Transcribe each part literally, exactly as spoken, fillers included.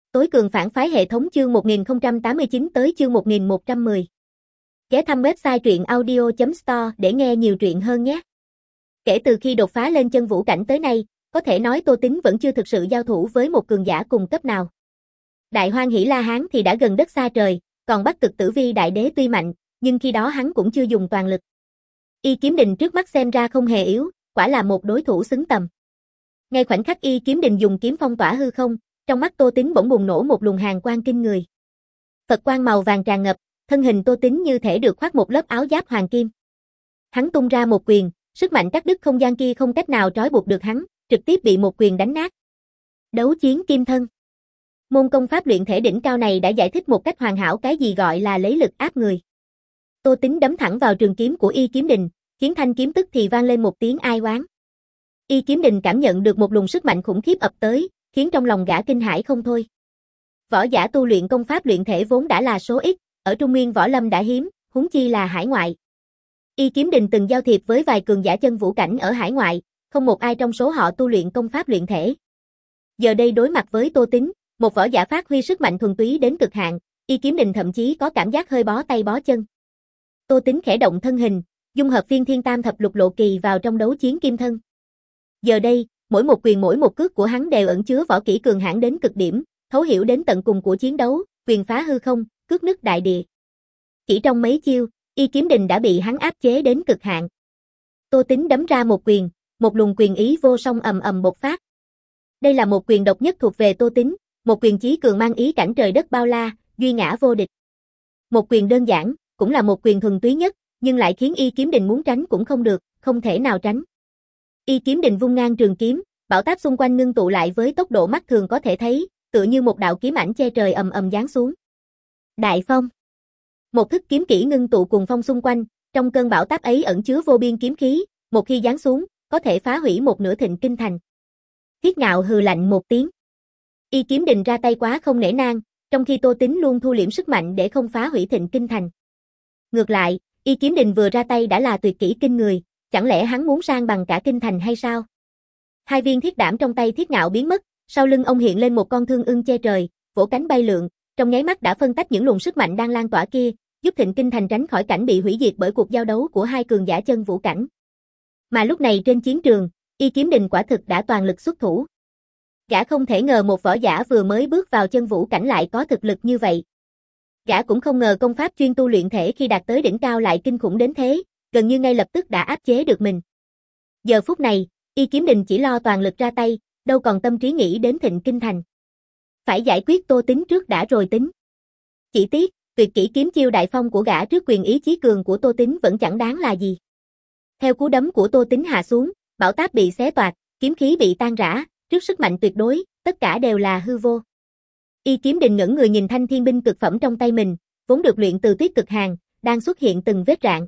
Tối cường phản phái hệ thống chương một nghìn không trăm tám mươi chín tới chương một nghìn một trăm mười. Ghé thăm website truyện audio chấm store để nghe nhiều truyện hơn nhé. Kể từ khi đột phá lên chân vũ cảnh tới nay, có thể nói Tô Tính vẫn chưa thực sự giao thủ với một cường giả cùng cấp nào. Đại Hoang Hỷ La Hán thì đã gần đất xa trời, còn Bắc Cực Tử Vi Đại Đế tuy mạnh, nhưng khi đó hắn cũng chưa dùng toàn lực. Y Kiếm Đình trước mắt xem ra không hề yếu, quả là một đối thủ xứng tầm. Ngay khoảnh khắc Y Kiếm Đình dùng kiếm phong tỏa hư không, trong mắt Tô Tính bỗng bùng nổ một luồng hàn quang kinh người. Phật quang màu vàng tràn ngập, thân hình Tô Tính như thể được khoác một lớp áo giáp hoàng kim. Hắn tung ra một quyền, sức mạnh cắt đứt không gian kia không cách nào trói buộc được hắn, trực tiếp bị một quyền đánh nát. Đấu chiến kim thân. Môn công pháp luyện thể đỉnh cao này đã giải thích một cách hoàn hảo cái gì gọi là lấy lực áp người. Tô Tính đấm thẳng vào trường kiếm của Y Kiếm Đình, khiến thanh kiếm tức thì vang lên một tiếng ai oán. Y Kiếm Đình cảm nhận được một luồng sức mạnh khủng khiếp ập tới, khiến trong lòng gã kinh hãi không thôi. Võ giả tu luyện công pháp luyện thể vốn đã là số ít, ở Trung Nguyên võ lâm đã hiếm, huống chi là hải ngoại. Y Kiếm Đình từng giao thiệp với vài cường giả chân vũ cảnh ở hải ngoại, không một ai trong số họ tu luyện công pháp luyện thể. Giờ đây đối mặt với Tô Tính, một võ giả phát huy sức mạnh thuần túy đến cực hạn, Y Kiếm Đình thậm chí có cảm giác hơi bó tay bó chân. Tô Tính khẽ động thân hình, dung hợp Phiên Thiên Tam Thập Lục Lộ Kỳ vào trong đấu chiến kim thân. Giờ đây, mỗi một quyền mỗi một cước của hắn đều ẩn chứa võ kỹ cường hãn đến cực điểm, thấu hiểu đến tận cùng của chiến đấu, quyền phá hư không, cước nứt đại địa. Chỉ trong mấy chiêu, Y Kiếm Đình đã bị hắn áp chế đến cực hạn. Tô Tính đấm ra một quyền, một luồng quyền ý vô song ầm ầm bộc phát. Đây là một quyền độc nhất thuộc về Tô Tính, một quyền chí cường mang ý cảnh trời đất bao la, duy ngã vô địch. Một quyền đơn giản, cũng là một quyền thuần túy nhất, nhưng lại khiến Y Kiếm Đình muốn tránh cũng không được, không thể nào tránh. Y Kiếm Đình vung ngang trường kiếm, bảo táp xung quanh ngưng tụ lại với tốc độ mắt thường có thể thấy, tựa như một đạo kiếm ảnh che trời ầm ầm giáng xuống. Đại phong. Một thức kiếm kỹ ngưng tụ cùng phong xung quanh, trong cơn bão táp ấy ẩn chứa vô biên kiếm khí, một khi giáng xuống, có thể phá hủy một nửa Thịnh Kinh thành. Thiết Ngạo hừ lạnh một tiếng. Y Kiếm Đình ra tay quá không nể nang, trong khi Tô Tính luôn thu liễm sức mạnh để không phá hủy Thịnh Kinh thành. Ngược lại, Y Kiếm Đình vừa ra tay đã là tuyệt kỹ kinh người, chẳng lẽ hắn muốn sang bằng cả kinh thành hay sao? Hai viên thiết đảm trong tay Thiết Ngạo biến mất, sau lưng ông hiện lên một con thương ưng che trời, vỗ cánh bay lượn, trong nháy mắt đã phân tách những luồng sức mạnh đang lan tỏa kia, giúp Thịnh Kinh thành tránh khỏi cảnh bị hủy diệt bởi cuộc giao đấu của hai cường giả chân vũ cảnh. Mà lúc này trên chiến trường, Y Kiếm Đình quả thực đã toàn lực xuất thủ. Gã không thể ngờ một võ giả vừa mới bước vào chân vũ cảnh lại có thực lực như vậy. Gã cũng không ngờ công pháp chuyên tu luyện thể khi đạt tới đỉnh cao lại kinh khủng đến thế, gần như ngay lập tức đã áp chế được mình. Giờ phút này, Y Kiếm Đình chỉ lo toàn lực ra tay, đâu còn tâm trí nghĩ đến Thịnh Kinh thành. Phải giải quyết Tô Tính trước đã rồi tính. Chỉ tiếc, tuyệt kỹ kiếm chiêu đại phong của gã trước quyền ý chí cường của Tô Tính vẫn chẳng đáng là gì. Theo cú đấm của Tô Tính hạ xuống, bảo táp bị xé toạc, kiếm khí bị tan rã, trước sức mạnh tuyệt đối, tất cả đều là hư vô. Y Kiếm Đình ngẩng người nhìn thanh thiên binh cực phẩm trong tay mình, vốn được luyện từ tuyết cực hàn, đang xuất hiện từng vết rạn.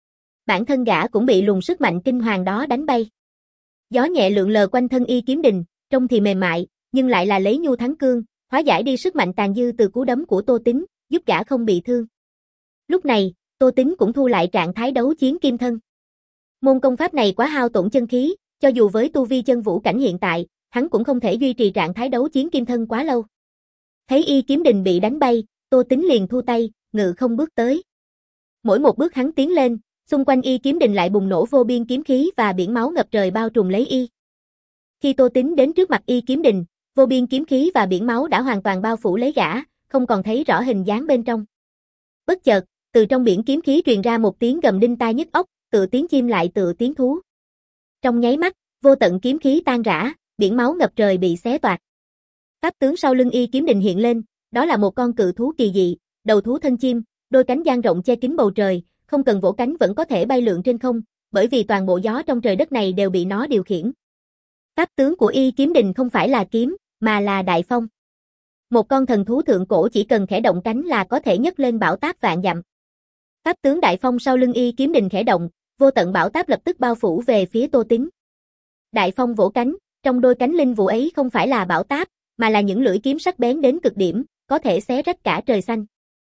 Bản thân gã cũng bị luồng sức mạnh kinh hoàng đó đánh bay. Gió nhẹ lượn lờ quanh thân Y Kiếm Đình, trông thì mềm mại, nhưng lại là lấy nhu thắng cương, hóa giải đi sức mạnh tàn dư từ cú đấm của Tô Tính, giúp gã không bị thương. Lúc này, Tô Tính cũng thu lại trạng thái đấu chiến kim thân. Môn công pháp này quá hao tổn chân khí, cho dù với tu vi chân vũ cảnh hiện tại, hắn cũng không thể duy trì trạng thái đấu chiến kim thân quá lâu. Thấy Y Kiếm Đình bị đánh bay, Tô Tính liền thu tay, ngự không bước tới. Mỗi một bước hắn tiến lên, xung quanh Y Kiếm Đình lại bùng nổ vô biên kiếm khí và biển máu ngập trời bao trùm lấy y. Khi Tô Tính đến trước mặt Y Kiếm Đình, vô biên kiếm khí và biển máu đã hoàn toàn bao phủ lấy gã, không còn thấy rõ hình dáng bên trong. Bất chợt, từ trong biển kiếm khí truyền ra một tiếng gầm đinh tai nhức óc, tựa tiếng chim lại tựa tiếng thú. Trong nháy mắt, vô tận kiếm khí tan rã, biển máu ngập trời bị xé toạc. Pháp tướng sau lưng Y Kiếm Đình hiện lên, đó là một con cự thú kỳ dị, đầu thú thân chim, đôi cánh dang rộng che kín bầu trời, không cần vỗ cánh vẫn có thể bay lượn trên không, bởi vì toàn bộ gió trong trời đất này đều bị nó điều khiển. Pháp tướng của Y Kiếm Đình không phải là kiếm, mà là đại phong. Một con thần thú thượng cổ chỉ cần khẽ động cánh là có thể nhấc lên bão táp vạn dặm. Pháp tướng đại phong sau lưng Y Kiếm Đình khẽ động, vô tận bão táp lập tức bao phủ về phía Tô Tính. Đại phong vỗ cánh, trong đôi cánh linh vụ ấy không phải là bão táp, mà là những lưỡi kiếm sắc bén đến cực điểm, có thể xé rách cả trời xanh.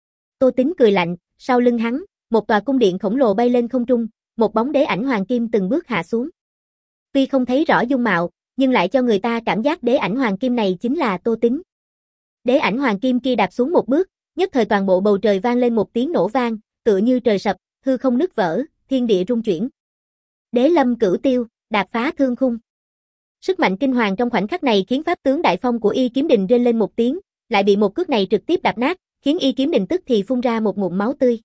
Tô Tính cười lạnh, sau lưng hắn, một tòa cung điện khổng lồ bay lên không trung, một bóng đế ảnh hoàng kim từng bước hạ xuống. Tuy không thấy rõ dung mạo, nhưng lại cho người ta cảm giác đế ảnh hoàng kim này chính là Tô Tính. Đế ảnh hoàng kim kia đạp xuống một bước, nhất thời toàn bộ bầu trời vang lên một tiếng nổ vang, tựa như trời sập, hư không nứt vỡ, thiên địa rung chuyển. Đế lâm cửu tiêu, đạp phá thương khung. Sức mạnh kinh hoàng trong khoảnh khắc này khiến pháp tướng đại phong của Y Kiếm Đình rên lên một tiếng, lại bị một cước này trực tiếp đạp nát, khiến Y Kiếm Đình tức thì phun ra một ngụm máu tươi.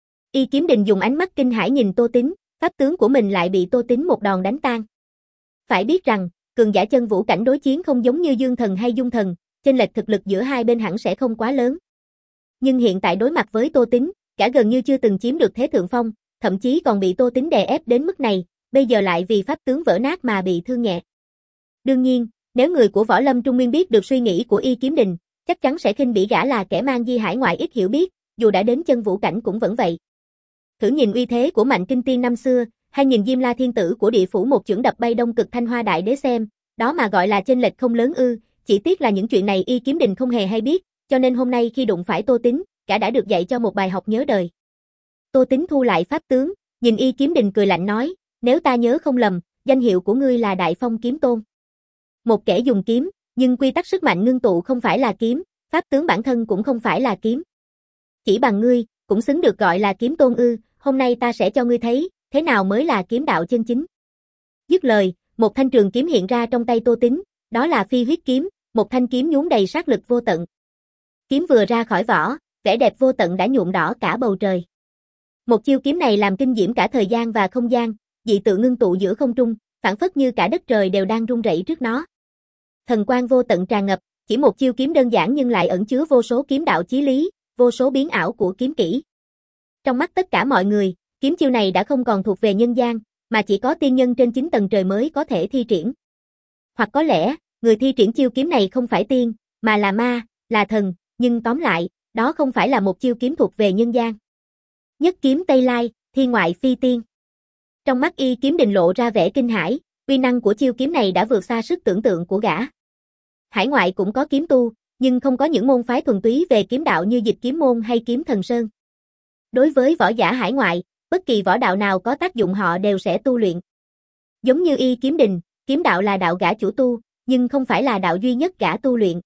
Y Kiếm Đình dùng ánh mắt kinh hãi nhìn Tô Tín, pháp tướng của mình lại bị Tô Tín một đòn đánh tan. Phải biết rằng, cường giả chân vũ cảnh đối chiến không giống như Dương Thần hay Dung Thần, chênh lệch thực lực giữa hai bên hẳn sẽ không quá lớn. Nhưng hiện tại đối mặt với Tô Tín, cả gần như chưa từng chiếm được thế thượng phong, thậm chí còn bị Tô Tín đè ép đến mức này, bây giờ lại vì pháp tướng vỡ nát mà bị thương nhẹ. Đương nhiên, nếu người của Võ Lâm Trung Nguyên biết được suy nghĩ của Y Kiếm Đình, chắc chắn sẽ khinh bỉ gã là kẻ mang di hải ngoại ít hiểu biết, dù đã đến chân vũ cảnh cũng vẫn vậy. Thử nhìn uy thế của Mạnh Kinh Tiên năm xưa, hay nhìn Diêm La Thiên Tử của địa phủ một chưởng đập bay Đông Cực Thanh Hoa Đại Đế xem, đó mà gọi là chênh lệch không lớn ư, chỉ tiếc là những chuyện này Y Kiếm Đình không hề hay biết, cho nên hôm nay khi đụng phải Tô Tín, gã đã được dạy cho một bài học nhớ đời. Tô Tín thu lại pháp tướng, nhìn Y Kiếm Đình cười lạnh nói, nếu ta nhớ không lầm, danh hiệu của ngươi là Đại Phong Kiếm Tôn. Một kẻ dùng kiếm, nhưng quy tắc sức mạnh ngưng tụ không phải là kiếm, pháp tướng bản thân cũng không phải là kiếm. Chỉ bằng ngươi, cũng xứng được gọi là kiếm tôn ư, hôm nay ta sẽ cho ngươi thấy, thế nào mới là kiếm đạo chân chính. Dứt lời, một thanh trường kiếm hiện ra trong tay Tô Tín, đó là Phi Huyết Kiếm, một thanh kiếm nhuốm đầy sát lực vô tận. Kiếm vừa ra khỏi vỏ, vẻ đẹp vô tận đã nhuộm đỏ cả bầu trời. Một chiêu kiếm này làm kinh diễm cả thời gian và không gian, dị tự ngưng tụ giữa không trung, phảng phất như cả đất trời đều đang rung rẩy trước nó. Thần quang vô tận tràn ngập, chỉ một chiêu kiếm đơn giản nhưng lại ẩn chứa vô số kiếm đạo chí lý, vô số biến ảo của kiếm kỹ. Trong mắt tất cả mọi người, kiếm chiêu này đã không còn thuộc về nhân gian, mà chỉ có tiên nhân trên chín tầng trời mới có thể thi triển. Hoặc có lẽ, người thi triển chiêu kiếm này không phải tiên, mà là ma, là thần, nhưng tóm lại, đó không phải là một chiêu kiếm thuộc về nhân gian. Nhất kiếm Tây Lai, thiên ngoại phi tiên. Trong mắt Y Kiếm Đình lộ ra vẻ kinh hãi, uy năng của chiêu kiếm này đã vượt xa sức tưởng tượng của gã. Hải ngoại cũng có kiếm tu, nhưng không có những môn phái thuần túy về kiếm đạo như Dịch Kiếm Môn hay Kiếm Thần Sơn. Đối với võ giả hải ngoại, bất kỳ võ đạo nào có tác dụng họ đều sẽ tu luyện. Giống như Y Kiếm Đình, kiếm đạo là đạo gã chủ tu, nhưng không phải là đạo duy nhất gã tu luyện.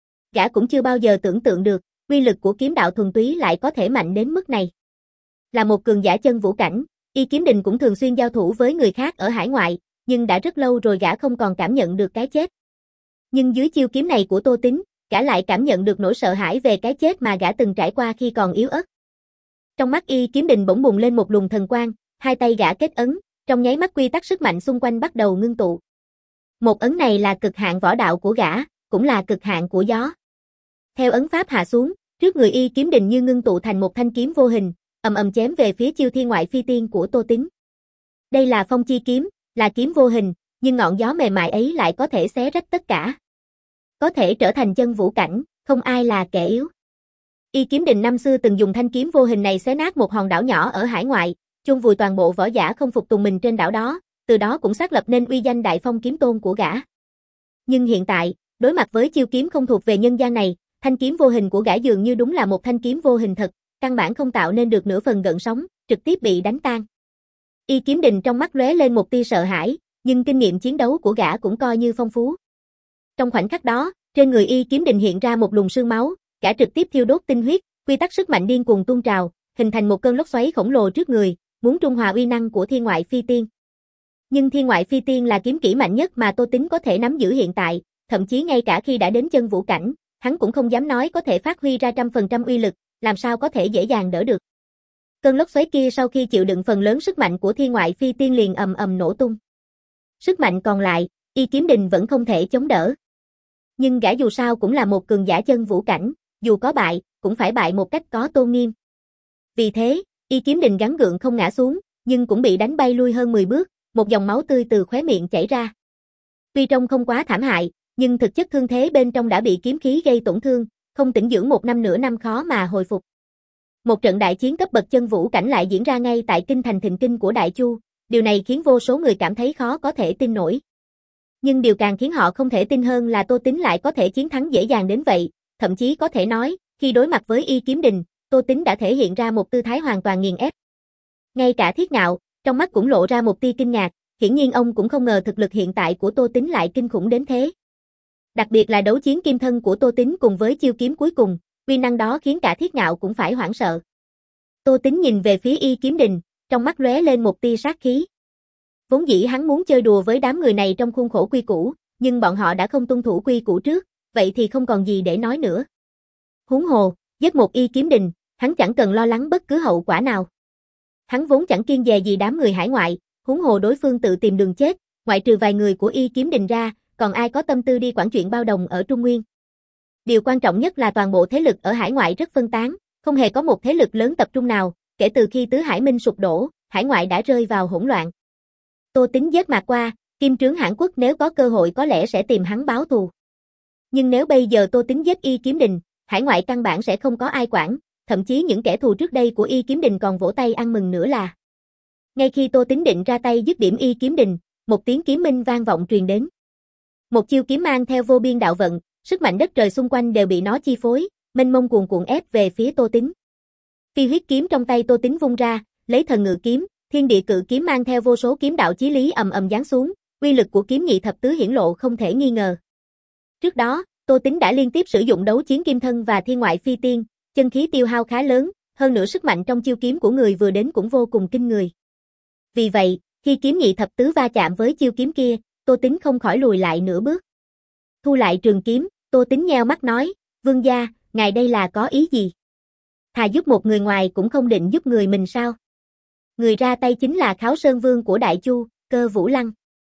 Gã cũng chưa bao giờ tưởng tượng được, uy lực của kiếm đạo thuần túy lại có thể mạnh đến mức này. Là một cường giả chân vũ cảnh, Y Kiếm Đình cũng thường xuyên giao thủ với người khác ở hải ngoại, nhưng đã rất lâu rồi gã không còn cảm nhận được cái chết. Nhưng dưới chiêu kiếm này của Tô Tín, gã lại cảm nhận được nỗi sợ hãi về cái chết mà gã từng trải qua khi còn yếu ớt. Trong mắt Y Kiếm Đình bỗng bùng lên một luồng thần quang, hai tay gã kết ấn, trong nháy mắt quy tắc sức mạnh xung quanh bắt đầu ngưng tụ. Một ấn này là cực hạn võ đạo của gã, cũng là cực hạn của gió. Theo ấn pháp hạ xuống, trước người Y Kiếm Đình như ngưng tụ thành một thanh kiếm vô hình, ầm ầm chém về phía chiêu thiên ngoại phi tiên của Tô Tín. Đây là phong chi kiếm, là kiếm vô hình, nhưng ngọn gió mềm mại ấy lại có thể xé rách tất cả. Có thể trở thành chân vũ cảnh, không ai là kẻ yếu. Y Kiếm Đình năm xưa từng dùng thanh kiếm vô hình này xé nát một hòn đảo nhỏ ở hải ngoại, chôn vùi toàn bộ võ giả không phục tùng mình trên đảo đó, từ đó cũng xác lập nên uy danh Đại Phong Kiếm Tôn của gã. Nhưng hiện tại, đối mặt với chiêu kiếm không thuộc về nhân gian này, thanh kiếm vô hình của gã dường như đúng là một thanh kiếm vô hình thật, căn bản không tạo nên được nửa phần gợn sóng, trực tiếp bị đánh tan. Y Kiếm Đình trong mắt lóe lên một tia sợ hãi, nhưng kinh nghiệm chiến đấu của gã cũng coi như phong phú. Trong khoảnh khắc đó, trên người Y Kiếm Đình hiện ra một luồng sương máu, gã trực tiếp thiêu đốt tinh huyết, quy tắc sức mạnh điên cuồng tuôn trào, hình thành một cơn lốc xoáy khổng lồ trước người, muốn trung hòa uy năng của thiên ngoại phi tiên. Nhưng thiên ngoại phi tiên là kiếm kỹ mạnh nhất mà Tô Tín có thể nắm giữ hiện tại, thậm chí ngay cả khi đã đến chân vũ cảnh, hắn cũng không dám nói có thể phát huy ra trăm phần trăm uy lực, làm sao có thể dễ dàng đỡ được. Cơn lốc xoáy kia sau khi chịu đựng phần lớn sức mạnh của thiên ngoại phi tiên liền ầm ầm nổ tung. Sức mạnh còn lại, Y Kiếm Đình vẫn không thể chống đỡ. Nhưng gã dù sao cũng là một cường giả chân vũ cảnh, dù có bại, cũng phải bại một cách có tôn nghiêm. Vì thế, Y Kiếm Đình gắng gượng không ngã xuống, nhưng cũng bị đánh bay lui hơn mười bước, một dòng máu tươi từ khóe miệng chảy ra. Tuy trông không quá thảm hại, nhưng thực chất thương thế bên trong đã bị kiếm khí gây tổn thương, không tĩnh dưỡng một năm nửa năm khó mà hồi phục. Một trận đại chiến cấp bậc chân vũ cảnh lại diễn ra ngay tại kinh thành Thịnh Kinh của Đại Chu, điều này khiến vô số người cảm thấy khó có thể tin nổi. Nhưng điều càng khiến họ không thể tin hơn là Tô Tín lại có thể chiến thắng dễ dàng đến vậy, thậm chí có thể nói, khi đối mặt với Y Kiếm Đình, Tô Tín đã thể hiện ra một tư thái hoàn toàn nghiền ép. Ngay cả Thiết Ngạo, trong mắt cũng lộ ra một tia kinh ngạc, hiển nhiên ông cũng không ngờ thực lực hiện tại của Tô Tín lại kinh khủng đến thế. Đặc biệt là đấu chiến kim thân của Tô Tín cùng với chiêu kiếm cuối cùng, uy năng đó khiến cả Thiết Ngạo cũng phải hoảng sợ. Tô Tín nhìn về phía Y Kiếm Đình, trong mắt lóe lên một tia sát khí. Vốn dĩ hắn muốn chơi đùa với đám người này trong khuôn khổ quy củ, nhưng bọn họ đã không tuân thủ quy củ trước, vậy thì không còn gì để nói nữa. Huống hồ, giết một Y Kiếm Đình, hắn chẳng cần lo lắng bất cứ hậu quả nào. Hắn vốn chẳng kiêng dè gì đám người hải ngoại, huống hồ đối phương tự tìm đường chết, ngoại trừ vài người của Y Kiếm Đình ra, còn ai có tâm tư đi quản chuyện bao đồng ở Trung Nguyên. Điều quan trọng nhất là toàn bộ thế lực ở hải ngoại rất phân tán, không hề có một thế lực lớn tập trung nào, kể từ khi Tứ Hải Minh sụp đổ, hải ngoại đã rơi vào hỗn loạn. Tô Tín giết Mạc Qua, Kim Trướng Hãn Quốc nếu có cơ hội có lẽ sẽ tìm hắn báo thù. Nhưng nếu bây giờ Tô Tín giết Y Kiếm Đình, hải ngoại căn bản sẽ không có ai quản, thậm chí những kẻ thù trước đây của Y Kiếm Đình còn vỗ tay ăn mừng nữa là. Ngay khi Tô Tín định ra tay dứt điểm Y Kiếm Đình, một tiếng kiếm minh vang vọng truyền đến. Một chiêu kiếm mang theo vô biên đạo vận, sức mạnh đất trời xung quanh đều bị nó chi phối, mênh mông cuồn cuộn ép về phía Tô Tín. Phi huyết kiếm trong tay Tô Tín vung ra, lấy thần ngự kiếm, thiên địa cự kiếm mang theo vô số kiếm đạo chí lý ầm ầm giáng xuống, uy lực của kiếm nhị thập tứ hiển lộ không thể nghi ngờ. Trước đó, Tô Tín đã liên tiếp sử dụng đấu chiến kim thân và thiên ngoại phi tiên, chân khí tiêu hao khá lớn, hơn nữa sức mạnh trong chiêu kiếm của người vừa đến cũng vô cùng kinh người. Vì vậy, khi kiếm nhị thập tứ va chạm với chiêu kiếm kia, Tô Tín không khỏi lùi lại nửa bước. Thu lại trường kiếm, Tô Tín nheo mắt nói, vương gia, ngài đây là có ý gì? Thà giúp một người ngoài cũng không định giúp người mình sao? Người ra tay chính là Kháo Sơn Vương của Đại Chu, Cơ Vũ Lăng.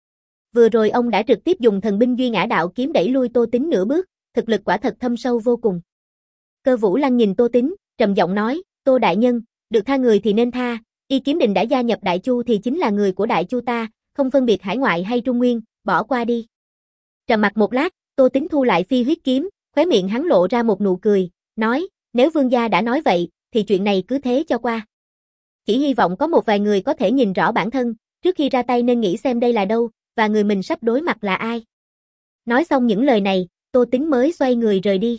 Vừa rồi ông đã trực tiếp dùng thần binh Duy Ngã Đạo kiếm đẩy lui Tô Tín nửa bước, thực lực quả thật thâm sâu vô cùng. Cơ Vũ Lăng nhìn Tô Tín, trầm giọng nói, Tô đại nhân, được tha người thì nên tha, Y Kiếm Đình đã gia nhập Đại Chu thì chính là người của Đại Chu ta, không phân biệt hải ngoại hay Trung Nguyên, bỏ qua đi. Trầm mặc một lát, Tô Tín thu lại phi huyết kiếm, khóe miệng hắn lộ ra một nụ cười, nói, nếu vương gia đã nói vậy, thì chuyện này cứ thế cho qua. Chỉ hy vọng có một vài người có thể nhìn rõ bản thân, trước khi ra tay nên nghĩ xem đây là đâu, và người mình sắp đối mặt là ai. Nói xong những lời này, Tô Tín mới xoay người rời đi.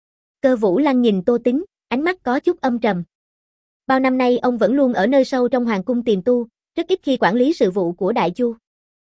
Cơ Vũ Lăng nhìn Tô Tín, ánh mắt có chút âm trầm. Bao năm nay ông vẫn luôn ở nơi sâu trong hoàng cung tiềm tu, rất ít khi quản lý sự vụ của Đại Chu.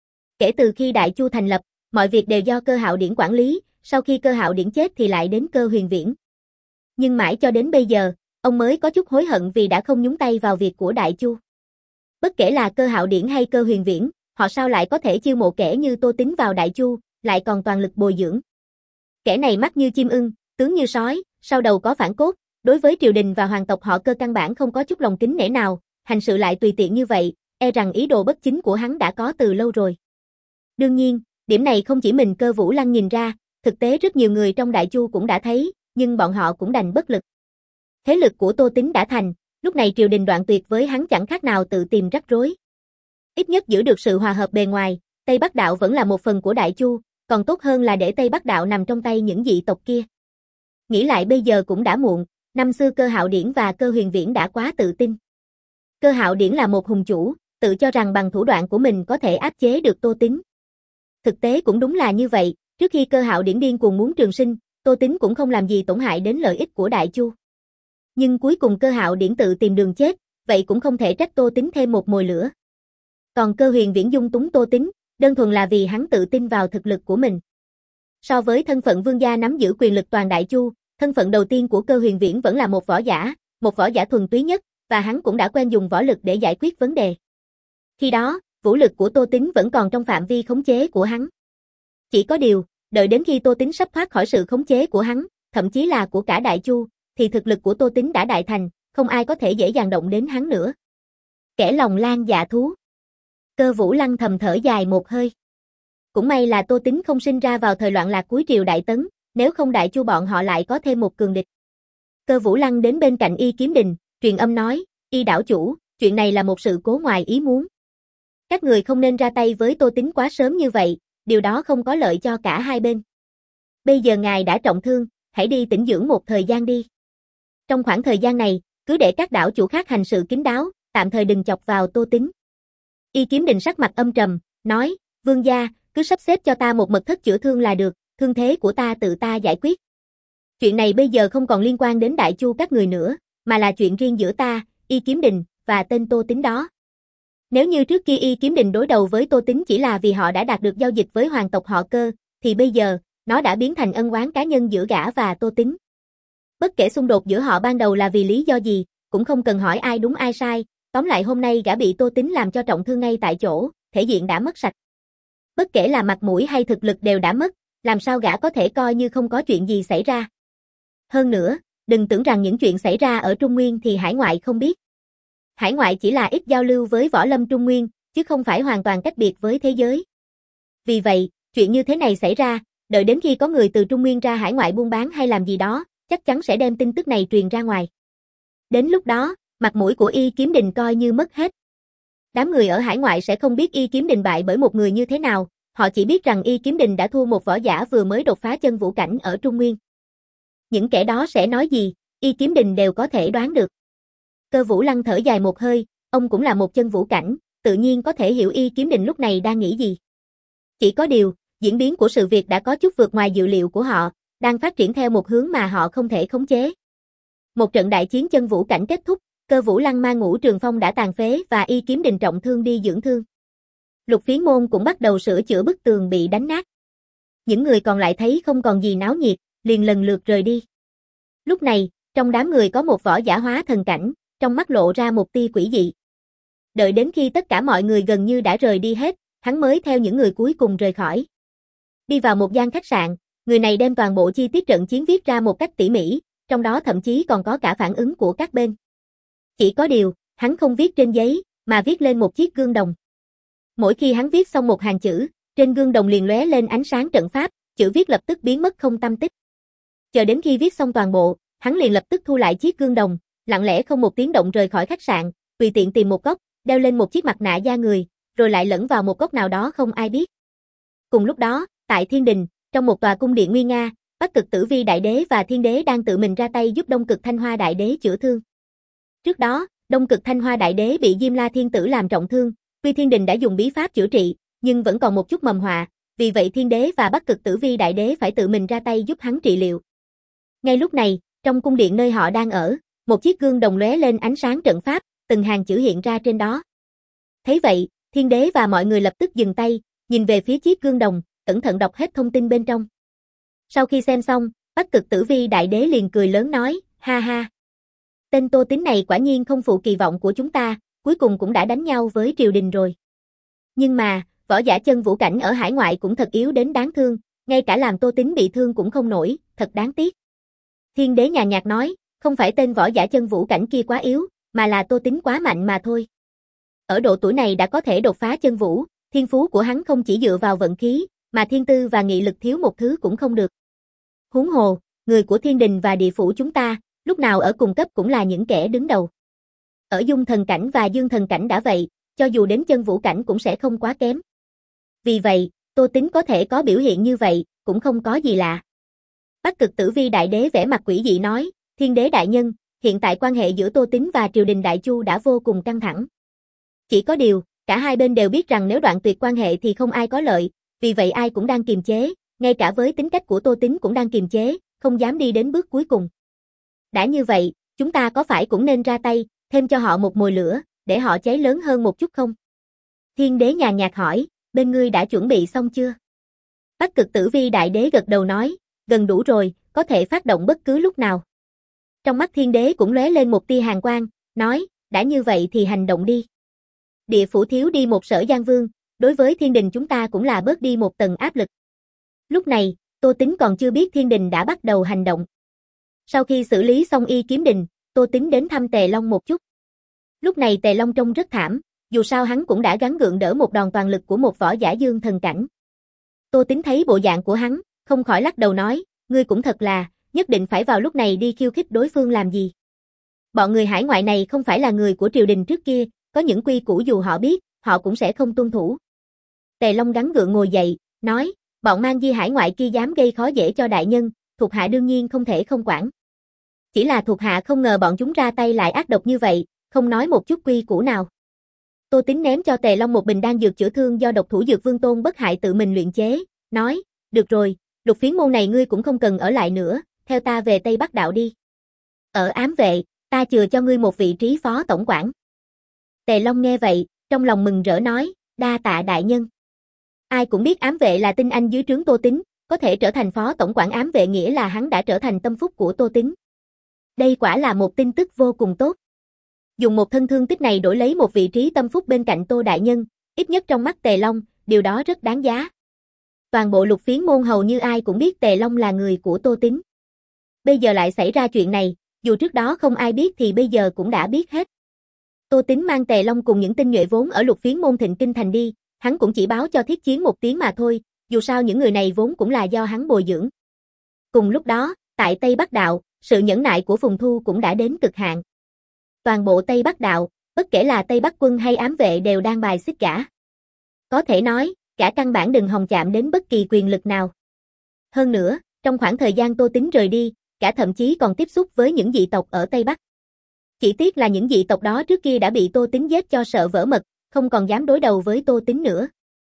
Kể từ khi Đại Chu thành lập, mọi việc đều do Cơ Hạo Điển quản lý, sau khi Cơ Hạo Điển chết thì lại đến Cơ Huyền Viễn. Nhưng mãi cho đến bây giờ, ông mới có chút hối hận vì đã không nhúng tay vào việc của Đại Chu. Bất kể là Cơ Hạo Điển hay Cơ Huyền Viễn, họ sao lại có thể chiêu mộ kẻ như Tô Tín vào Đại Chu, lại còn toàn lực bồi dưỡng. Kẻ này mắt như chim ưng, tướng như sói, sau đầu có phản cốt, đối với triều đình và hoàng tộc họ Cơ căn bản không có chút lòng kính nể nào, hành sự lại tùy tiện như vậy, e rằng ý đồ bất chính của hắn đã có từ lâu rồi. Đương nhiên, điểm này không chỉ mình Cơ Vũ Lăng nhìn ra, thực tế rất nhiều người trong Đại Chu cũng đã thấy, nhưng bọn họ cũng đành bất lực. Thế lực của Tô Tín đã thành, lúc này triều đình đoạn tuyệt với hắn chẳng khác nào tự tìm rắc rối. Ít nhất giữ được sự hòa hợp bề ngoài, Tây Bắc Đạo vẫn là một phần của Đại Chu, còn tốt hơn là để Tây Bắc Đạo nằm trong tay những dị tộc kia. Nghĩ lại bây giờ cũng đã muộn, năm xưa Cơ Hạo Điển và Cơ Huyền Viễn đã quá tự tin. Cơ Hạo Điển là một hùng chủ, tự cho rằng bằng thủ đoạn của mình có thể áp chế được Tô Tín. Thực tế cũng đúng là như vậy, trước khi Cơ Hạo Điển điên cuồng muốn trường sinh, Tô Tín cũng không làm gì tổn hại đến lợi ích của Đại Chu. Nhưng cuối cùng Cơ Hạo Điển tự tìm đường chết, vậy cũng không thể trách Tô Tín thêm một mồi lửa. Còn Cơ Huyền Viễn dung túng Tô Tín, đơn thuần là vì hắn tự tin vào thực lực của mình. So với thân phận vương gia nắm giữ quyền lực toàn Đại Chu, thân phận đầu tiên của Cơ Huyền Viễn vẫn là một võ giả, một võ giả thuần túy nhất, và hắn cũng đã quen dùng võ lực để giải quyết vấn đề. Khi đó, vũ lực của Tô Tín vẫn còn trong phạm vi khống chế của hắn. Chỉ có điều, đợi đến khi Tô Tín sắp thoát khỏi sự khống chế của hắn, thậm chí là của cả Đại Chu, thì thực lực của Tô Tín đã đại thành, không ai có thể dễ dàng động đến hắn nữa. Kẻ lòng lang dạ thú. Cơ Vũ Lăng thầm thở dài một hơi. Cũng may là Tô Tín không sinh ra vào thời loạn lạc cuối triều Đại Tấn, nếu không Đại Chu bọn họ lại có thêm một cường địch. Cơ Vũ Lăng đến bên cạnh Y Kiếm Đình, truyền âm nói, Y đảo chủ, chuyện này là một sự cố ngoài ý muốn. Các người không nên ra tay với Tô Tín quá sớm như vậy, điều đó không có lợi cho cả hai bên. Bây giờ ngài đã trọng thương, hãy đi tĩnh dưỡng một thời gian đi. Trong khoảng thời gian này, cứ để các đảo chủ khác hành sự kín đáo, tạm thời đừng chọc vào Tô Tín. Y Kiếm Đình sắc mặt âm trầm, nói, vương gia, cứ sắp xếp cho ta một mật thất chữa thương là được, thương thế của ta tự ta giải quyết. Chuyện này bây giờ không còn liên quan đến Đại Chu các người nữa, mà là chuyện riêng giữa ta, Y Kiếm Đình, và tên Tô Tín đó. Nếu như trước kia Y Kiếm Đình đối đầu với Tô Tín chỉ là vì họ đã đạt được giao dịch với hoàng tộc họ Cơ, thì bây giờ, nó đã biến thành ân oán cá nhân giữa gã và Tô Tín. Bất kể xung đột giữa họ ban đầu là vì lý do gì, cũng không cần hỏi ai đúng ai sai, tóm lại hôm nay gã bị Tô Tín làm cho trọng thương ngay tại chỗ, thể diện đã mất sạch. Bất kể là mặt mũi hay thực lực đều đã mất, làm sao gã có thể coi như không có chuyện gì xảy ra. Hơn nữa, đừng tưởng rằng những chuyện xảy ra ở Trung Nguyên thì hải ngoại không biết. Hải ngoại chỉ là ít giao lưu với võ lâm Trung Nguyên, chứ không phải hoàn toàn cách biệt với thế giới. Vì vậy, chuyện như thế này xảy ra, đợi đến khi có người từ Trung Nguyên ra hải ngoại buôn bán hay làm gì đó, chắc chắn sẽ đem tin tức này truyền ra ngoài. Đến lúc đó, mặt mũi của Y Kiếm Đình coi như mất hết. Đám người ở hải ngoại sẽ không biết Y Kiếm Đình bại bởi một người như thế nào, họ chỉ biết rằng Y Kiếm Đình đã thua một võ giả vừa mới đột phá chân vũ cảnh ở Trung Nguyên. Những kẻ đó sẽ nói gì, Y Kiếm Đình đều có thể đoán được. Cơ Vũ Lăng thở dài một hơi, ông cũng là một chân vũ cảnh, tự nhiên có thể hiểu Y Kiếm Đình lúc này đang nghĩ gì. Chỉ có điều, diễn biến của sự việc đã có chút vượt ngoài dự liệu của họ, đang phát triển theo một hướng mà họ không thể khống chế. Một trận đại chiến chân vũ cảnh kết thúc, Cơ Vũ Lăng mang Ngũ Trường Phong đã tàn phế và Y Kiếm Đình trọng thương đi dưỡng thương. Lục Phiến Môn cũng bắt đầu sửa chữa bức tường bị đánh nát. Những người còn lại thấy không còn gì náo nhiệt, liền lần lượt rời đi. Lúc này, trong đám người có một võ giả hóa thần cảnh, trong mắt lộ ra một tia quỷ dị. Đợi đến khi tất cả mọi người gần như đã rời đi hết, hắn mới theo những người cuối cùng rời khỏi. Đi vào một gian khách sạn, người này đem toàn bộ chi tiết trận chiến viết ra một cách tỉ mỉ, trong đó thậm chí còn có cả phản ứng của các bên. Chỉ có điều, hắn không viết trên giấy, mà viết lên một chiếc gương đồng. Mỗi khi hắn viết xong một hàng chữ, trên gương đồng liền lóe lên ánh sáng trận pháp, chữ viết lập tức biến mất không tăm tích. Chờ đến khi viết xong toàn bộ, hắn liền lập tức thu lại chiếc gương đồng, lặng lẽ không một tiếng động rời khỏi khách sạn, tùy tiện tìm một góc, đeo lên một chiếc mặt nạ da người, rồi lại lẫn vào một góc nào đó không ai biết. Cùng lúc đó, tại Thiên Đình, trong một tòa cung điện nguy nga, Bắc Cực Tử Vi Đại Đế và Thiên Đế đang tự mình ra tay giúp Đông Cực Thanh Hoa Đại Đế chữa thương. Trước đó, Đông Cực Thanh Hoa Đại Đế bị Diêm La Thiên Tử làm trọng thương, tuy Thiên Đình đã dùng bí pháp chữa trị, nhưng vẫn còn một chút mầm họa, vì vậy Thiên Đế và Bắc Cực Tử Vi Đại Đế phải tự mình ra tay giúp hắn trị liệu. Ngay lúc này, trong cung điện nơi họ đang ở, một chiếc gương đồng lóe lên ánh sáng trận pháp, từng hàng chữ hiện ra trên đó. Thấy vậy, Thiên Đế và mọi người lập tức dừng tay, nhìn về phía chiếc gương đồng, cẩn thận đọc hết thông tin bên trong. Sau khi xem xong, Bắc Cực Tử Vi Đại Đế liền cười lớn nói, ha ha. Tên Tô Tín này quả nhiên không phụ kỳ vọng của chúng ta, cuối cùng cũng đã đánh nhau với triều đình rồi. Nhưng mà, võ giả chân vũ cảnh ở hải ngoại cũng thật yếu đến đáng thương, ngay cả làm Tô Tín bị thương cũng không nổi, thật đáng tiếc. Thiên Đế nhàn nhạt nói, không phải tên võ giả chân vũ cảnh kia quá yếu, mà là Tô Tín quá mạnh mà thôi. Ở độ tuổi này đã có thể đột phá chân vũ, thiên phú của hắn không chỉ dựa vào vận khí, mà thiên tư và nghị lực thiếu một thứ cũng không được. Huống hồ, người của thiên đình và địa phủ chúng ta, lúc nào ở cùng cấp cũng là những kẻ đứng đầu. Ở dung thần cảnh và dương thần cảnh đã vậy, cho dù đến chân vũ cảnh cũng sẽ không quá kém. Vì vậy, Tô Tín có thể có biểu hiện như vậy, cũng không có gì lạ. Bắc Cực Tử Vi Đại Đế vẻ mặt quỷ dị nói, Thiên Đế đại nhân, hiện tại quan hệ giữa Tô Tín và triều đình Đại Chu đã vô cùng căng thẳng. Chỉ có điều, cả hai bên đều biết rằng nếu đoạn tuyệt quan hệ thì không ai có lợi, vì vậy ai cũng đang kiềm chế, ngay cả với tính cách của Tô Tín cũng đang kiềm chế, không dám đi đến bước cuối cùng. Đã như vậy, chúng ta có phải cũng nên ra tay, thêm cho họ một mồi lửa, để họ cháy lớn hơn một chút không? Thiên Đế nhàn nhạt hỏi, bên ngươi đã chuẩn bị xong chưa? Bắc Cực Tử Vi Đại Đế gật đầu nói, gần đủ rồi, có thể phát động bất cứ lúc nào. Trong mắt Thiên Đế cũng lóe lên một tia hàn quang, nói, đã như vậy thì hành động đi. Địa phủ thiếu đi một Sở Giang Vương, đối với thiên đình chúng ta cũng là bớt đi một tầng áp lực. Lúc này, Tô Tín còn chưa biết thiên đình đã bắt đầu hành động. Sau khi xử lý xong Y Kiếm Đình, Tô Tín đến thăm Tề Long một chút. Lúc này Tề Long trông rất thảm, dù sao hắn cũng đã gắng gượng đỡ một đòn toàn lực của một võ giả dương thần cảnh. Tô Tín thấy bộ dạng của hắn, không khỏi lắc đầu nói, ngươi cũng thật là, nhất định phải vào lúc này đi khiêu khích đối phương làm gì. Bọn người hải ngoại này không phải là người của triều đình trước kia, có những quy củ dù họ biết, họ cũng sẽ không tuân thủ. Tề Long gắng gượng ngồi dậy, nói, bọn mang di hải ngoại kia dám gây khó dễ cho đại nhân, thuộc hạ đương nhiên không thể không quản. Chỉ là thuộc hạ không ngờ bọn chúng ra tay lại ác độc như vậy, không nói một chút quy củ nào. Tô Tín ném cho Tề Long một bình đan dược chữa thương do độc thủ dược Vương Tôn Bất Hại tự mình luyện chế, nói, được rồi, Lục Phiến Môn này ngươi cũng không cần ở lại nữa, theo ta về Tây Bắc Đạo đi. Ở ám vệ, ta chừa cho ngươi một vị trí phó tổng quản. Tề Long nghe vậy, trong lòng mừng rỡ nói, đa tạ đại nhân. Ai cũng biết ám vệ là tinh anh dưới trướng Tô Tín, có thể trở thành phó tổng quản ám vệ nghĩa là hắn đã trở thành tâm phúc của Tô Tín. Đây quả là một tin tức vô cùng tốt. Dùng một thân thương tích này đổi lấy một vị trí tâm phúc bên cạnh Tô đại nhân, ít nhất trong mắt Tề Long, điều đó rất đáng giá. Toàn bộ Lục Phiến môn hầu như ai cũng biết Tề Long là người của Tô Tín. Bây giờ lại xảy ra chuyện này, dù trước đó không ai biết thì bây giờ cũng đã biết hết. Tô Tín mang Tề Long cùng những tinh nhuệ vốn ở Lục Phiến môn Thịnh Kinh thành đi, hắn cũng chỉ báo cho Thiết Chiến một tiếng mà thôi, dù sao những người này vốn cũng là do hắn bồi dưỡng. Cùng lúc đó, tại Tây Bắc Đạo, sự nhẫn nại của Phùng Thu cũng đã đến cực hạn. Toàn bộ Tây Bắc Đạo, bất kể là Tây Bắc quân hay ám vệ đều đang bài xích gã. Có thể nói, gã căn bản đừng hòng chạm đến bất kỳ quyền lực nào. Hơn nữa, trong khoảng thời gian Tô Tín rời đi, gã thậm chí còn tiếp xúc với những dị tộc ở Tây Bắc. Chỉ tiếc là những dị tộc đó trước kia đã bị Tô Tín giết cho sợ vỡ mật, không còn dám đối đầu với Tô Tín nữa.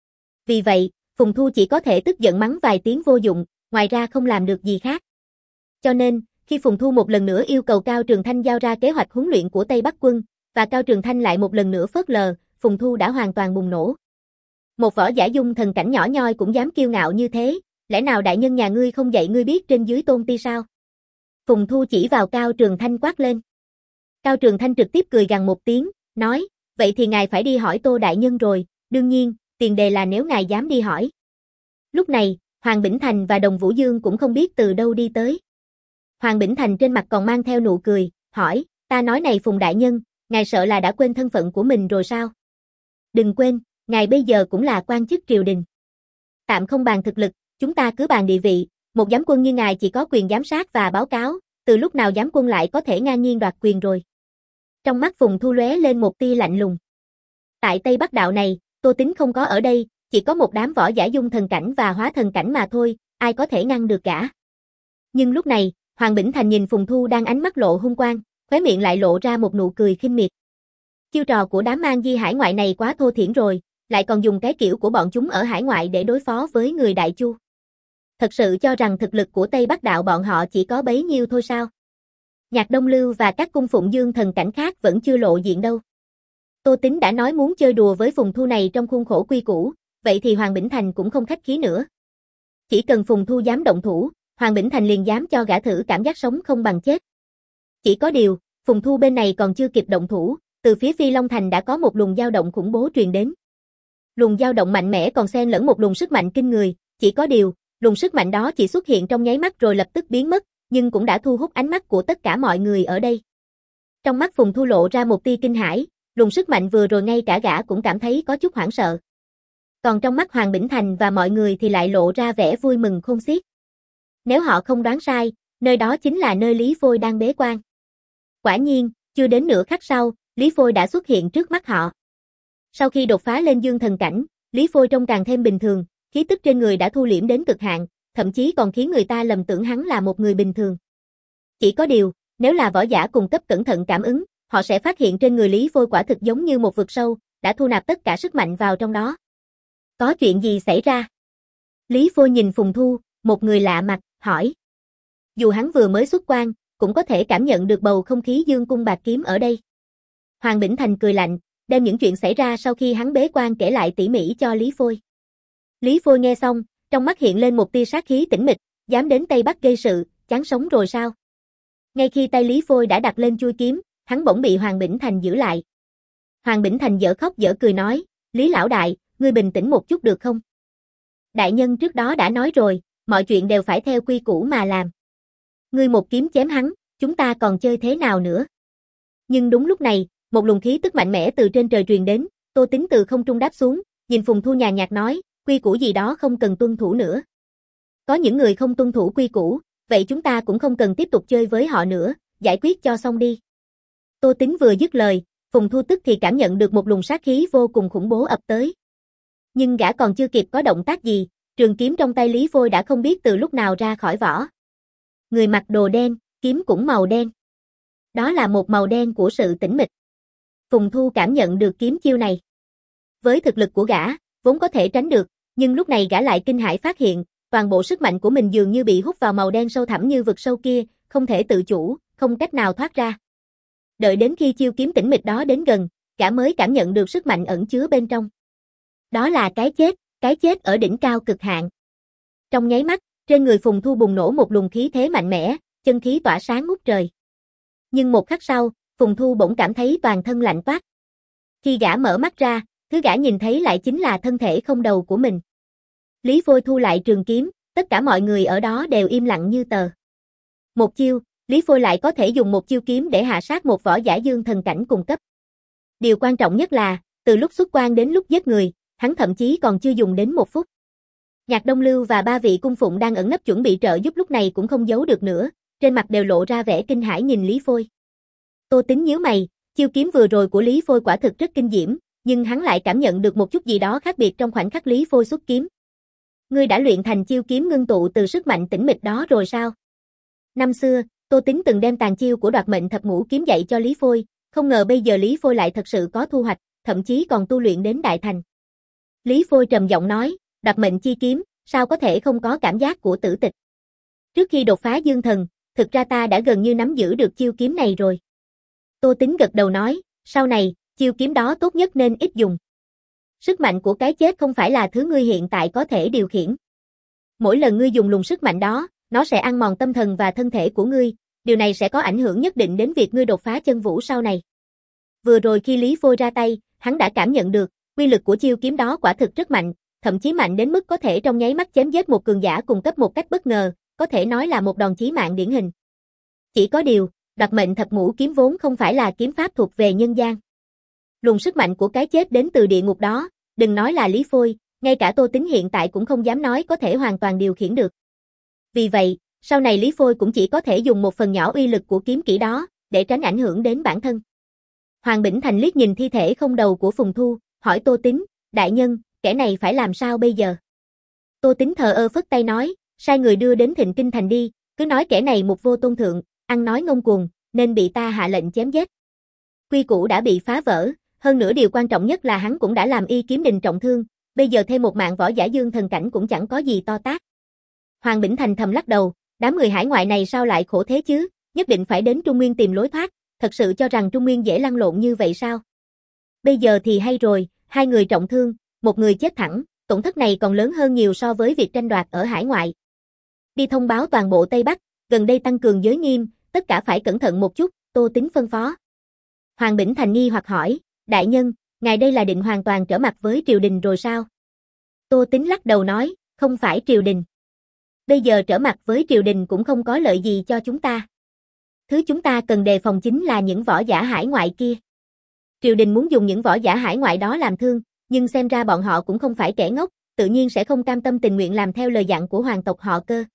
Vì vậy, Phùng Thu chỉ có thể tức giận mắng vài tiếng vô dụng, ngoài ra không làm được gì khác. Cho nên, khi Phùng Thu một lần nữa yêu cầu Cao Trường Thanh giao ra kế hoạch huấn luyện của Tây Bắc quân, và Cao Trường Thanh lại một lần nữa phớt lờ, Phùng Thu đã hoàn toàn bùng nổ. Một võ giả dung thần cảnh nhỏ nhoi cũng dám kiêu ngạo như thế, lẽ nào đại nhân nhà ngươi không dạy ngươi biết trên dưới tôn ti sao? Phùng Thu chỉ vào Cao Trường Thanh quát lên. Cao Trường Thanh trực tiếp cười gằn một tiếng, nói, vậy thì ngài phải đi hỏi Tô đại nhân rồi, đương nhiên, tiền đề là nếu ngài dám đi hỏi. Lúc này, Hoàng Bỉnh Thành và Đồng Vũ Dương cũng không biết từ đâu đi tới. Hoàng Bỉnh Thành trên mặt còn mang theo nụ cười, hỏi, ta nói này Phùng đại nhân, ngài sợ là đã quên thân phận của mình rồi sao? Đừng quên, ngài bây giờ cũng là quan chức triều đình. Tạm không bàn thực lực, chúng ta cứ bàn địa vị, một giám quân như ngài chỉ có quyền giám sát và báo cáo, từ lúc nào giám quân lại có thể ngang nhiên đoạt quyền rồi. Trong mắt Phùng Thu lóe lên một tia lạnh lùng. Tại Tây Bắc Đạo này, Tô Tín không có ở đây, chỉ có một đám võ giả dung thần cảnh và hóa thần cảnh mà thôi, ai có thể ngăn được cả. Nhưng lúc này, Hoàng Bỉnh Thành nhìn Phùng Thu đang ánh mắt lộ hung quang, khóe miệng lại lộ ra một nụ cười khinh miệt. Chiêu trò của đám mang di hải ngoại này quá thô thiển rồi, lại còn dùng cái kiểu của bọn chúng ở hải ngoại để đối phó với người Đại Chu. Thật sự cho rằng thực lực của Tây Bắc Đạo bọn họ chỉ có bấy nhiêu thôi sao? Nhạc Đông Lưu và các cung phụng dương thần cảnh khác vẫn chưa lộ diện đâu. Tô Tín đã nói muốn chơi đùa với Phùng Thu này trong khuôn khổ quy củ, vậy thì Hoàng Bỉnh Thành cũng không khách khí nữa. Chỉ cần Phùng Thu dám động thủ, Hoàng Bỉnh Thành liền dám cho gã thử cảm giác sống không bằng chết. Chỉ có điều, Phùng Thu bên này còn chưa kịp động thủ, từ phía Phi Long Thành đã có một luồng dao động khủng bố truyền đến. Luồng dao động mạnh mẽ còn xen lẫn một luồng sức mạnh kinh người, chỉ có điều, luồng sức mạnh đó chỉ xuất hiện trong nháy mắt rồi lập tức biến mất, nhưng cũng đã thu hút ánh mắt của tất cả mọi người ở đây. Trong mắt Phùng Thu lộ ra một tia kinh hãi, luồng sức mạnh vừa rồi ngay cả gã cũng cảm thấy có chút hoảng sợ. Còn trong mắt Hoàng Bỉnh Thành và mọi người thì lại lộ ra vẻ vui mừng khôn xiết. Nếu họ không đoán sai, nơi đó chính là nơi Lý Phôi đang bế quan. Quả nhiên, chưa đến nửa khắc sau, Lý Phôi đã xuất hiện trước mắt họ. Sau khi đột phá lên dương thần cảnh, Lý Phôi trông càng thêm bình thường, khí tức trên người đã thu liễm đến cực hạn, thậm chí còn khiến người ta lầm tưởng hắn là một người bình thường. Chỉ có điều, nếu là võ giả cùng cấp cẩn thận cảm ứng, họ sẽ phát hiện trên người Lý Phôi quả thực giống như một vực sâu, đã thu nạp tất cả sức mạnh vào trong đó. Có chuyện gì xảy ra? Lý Phôi nhìn Phùng Thu, một người lạ mặt, hỏi. Dù hắn vừa mới xuất quan, cũng có thể cảm nhận được bầu không khí dương cung bạc kiếm ở đây. Hoàng Bỉnh Thành cười lạnh, đem những chuyện xảy ra sau khi hắn bế quan kể lại tỉ mỉ cho Lý Phôi. Lý Phôi nghe xong, trong mắt hiện lên một tia sát khí tĩnh mịch, dám đến Tây Bắc gây sự, chán sống rồi sao? Ngay khi tay Lý Phôi đã đặt lên chuôi kiếm, hắn bỗng bị Hoàng Bỉnh Thành giữ lại. Hoàng Bỉnh Thành dở khóc dở cười nói, Lý lão đại, ngươi bình tĩnh một chút được không? Đại nhân trước đó đã nói rồi, mọi chuyện đều phải theo quy củ mà làm. Ngươi một kiếm chém hắn, chúng ta còn chơi thế nào nữa? Nhưng đúng lúc này, một luồng khí tức mạnh mẽ từ trên trời truyền đến, Tô Tín từ không trung đáp xuống, nhìn Phùng Thu nhàn nhạt nói, quy củ gì đó không cần tuân thủ nữa. Có những người không tuân thủ quy củ, vậy chúng ta cũng không cần tiếp tục chơi với họ nữa, giải quyết cho xong đi. Tô Tín vừa dứt lời, Phùng Thu tức thì cảm nhận được một luồng sát khí vô cùng khủng bố ập tới. Nhưng gã còn chưa kịp có động tác gì, trường kiếm trong tay Lý Phôi đã không biết từ lúc nào ra khỏi vỏ. Người mặc đồ đen, kiếm cũng màu đen. Đó là một màu đen của sự tĩnh mịch. Phùng Thu cảm nhận được kiếm chiêu này. Với thực lực của gã, vốn có thể tránh được, nhưng lúc này gã lại kinh hãi phát hiện, toàn bộ sức mạnh của mình dường như bị hút vào màu đen sâu thẳm như vực sâu kia, không thể tự chủ, không cách nào thoát ra. Đợi đến khi chiêu kiếm tĩnh mịch đó đến gần, gã mới cảm nhận được sức mạnh ẩn chứa bên trong. Đó là cái chết, cái chết ở đỉnh cao cực hạn. Trong nháy mắt, Trên người Phùng Thu bùng nổ một luồng khí thế mạnh mẽ, chân khí tỏa sáng ngút trời. Nhưng một khắc sau, Phùng Thu bỗng cảm thấy toàn thân lạnh toát. Khi gã mở mắt ra, thứ gã nhìn thấy lại chính là thân thể không đầu của mình. Lý Phôi thu lại trường kiếm, tất cả mọi người ở đó đều im lặng như tờ. Một chiêu, Lý Phôi lại có thể dùng một chiêu kiếm để hạ sát một võ giả dương thần cảnh cùng cấp. Điều quan trọng nhất là, từ lúc xuất quan đến lúc giết người, hắn thậm chí còn chưa dùng đến một phút. Nhạc Đông Lưu và ba vị cung phụng đang ẩn nấp chuẩn bị trợ giúp lúc này cũng không giấu được nữa, trên mặt đều lộ ra vẻ kinh hãi nhìn Lý Phôi. Tô Tính nhíu mày, chiêu kiếm vừa rồi của Lý Phôi quả thực rất kinh diễm, nhưng hắn lại cảm nhận được một chút gì đó khác biệt trong khoảnh khắc Lý Phôi xuất kiếm. Ngươi đã luyện thành chiêu kiếm ngưng tụ từ sức mạnh tĩnh mịch đó rồi sao? Năm xưa, Tô Tính từng đem tàn chiêu của Đoạt Mệnh Thập Ngũ kiếm dạy cho Lý Phôi, không ngờ bây giờ Lý Phôi lại thật sự có thu hoạch, thậm chí còn tu luyện đến đại thành. Lý Phôi trầm giọng nói, Đoạt Mệnh chi kiếm, sao có thể không có cảm giác của tử tịch? Trước khi đột phá dương thần, thực ra ta đã gần như nắm giữ được chiêu kiếm này rồi. Tô Tính gật đầu nói, sau này, chiêu kiếm đó tốt nhất nên ít dùng. Sức mạnh của cái chết không phải là thứ ngươi hiện tại có thể điều khiển. Mỗi lần ngươi dùng luồng sức mạnh đó, nó sẽ ăn mòn tâm thần và thân thể của ngươi, điều này sẽ có ảnh hưởng nhất định đến việc ngươi đột phá chân vũ sau này. Vừa rồi khi Lý Phôi ra tay, hắn đã cảm nhận được, uy lực của chiêu kiếm đó quả thực rất mạnh, thậm chí mạnh đến mức có thể trong nháy mắt chém giết một cường giả cùng cấp một cách bất ngờ, có thể nói là một đòn chí mạng điển hình. Chỉ có điều, Đoạt Mệnh Thập Ngũ kiếm vốn không phải là kiếm pháp thuộc về nhân gian. Luồng sức mạnh của cái chết đến từ địa ngục đó, đừng nói là Lý Phôi, ngay cả Tô Tính hiện tại cũng không dám nói có thể hoàn toàn điều khiển được. Vì vậy, sau này Lý Phôi cũng chỉ có thể dùng một phần nhỏ uy lực của kiếm kỹ đó, để tránh ảnh hưởng đến bản thân. Hoàng Bỉnh Thành liếc nhìn thi thể không đầu của Phùng Thu, hỏi Tô Tính, đại nhân, kẻ này phải làm sao bây giờ? Tô Tính thờ ơ phất tay nói, sai người đưa đến Thịnh Kinh Thành đi, cứ nói kẻ này mục vô tôn thượng, ăn nói ngông cuồng, nên bị ta hạ lệnh chém giết. Quy củ đã bị phá vỡ, hơn nữa điều quan trọng nhất là hắn cũng đã làm Y Kiếm Đình trọng thương, bây giờ thêm một mạng võ giả dương thần cảnh cũng chẳng có gì to tát. Hoàng Bỉnh Thành thầm lắc đầu, đám người hải ngoại này sao lại khổ thế chứ, nhất định phải đến Trung Nguyên tìm lối thoát, thật sự cho rằng Trung Nguyên dễ lăn lộn như vậy sao? Bây giờ thì hay rồi, hai người trọng thương, một người chết thẳng, tổn thất này còn lớn hơn nhiều so với việc tranh đoạt ở hải ngoại. Đi thông báo toàn bộ Tây Bắc, gần đây tăng cường giới nghiêm, tất cả phải cẩn thận một chút, Tô Tính phân phó. Hoàng Bỉnh Thành nghi hoặc hỏi, đại nhân, ngài đây là định hoàn toàn trở mặt với triều đình rồi sao? Tô Tính lắc đầu nói, không phải triều đình. Bây giờ trở mặt với triều đình cũng không có lợi gì cho chúng ta. Thứ chúng ta cần đề phòng chính là những võ giả hải ngoại kia. Triều đình muốn dùng những võ giả hải ngoại đó làm thương, nhưng xem ra bọn họ cũng không phải kẻ ngốc, tự nhiên sẽ không cam tâm tình nguyện làm theo lời dặn của hoàng tộc họ Cơ.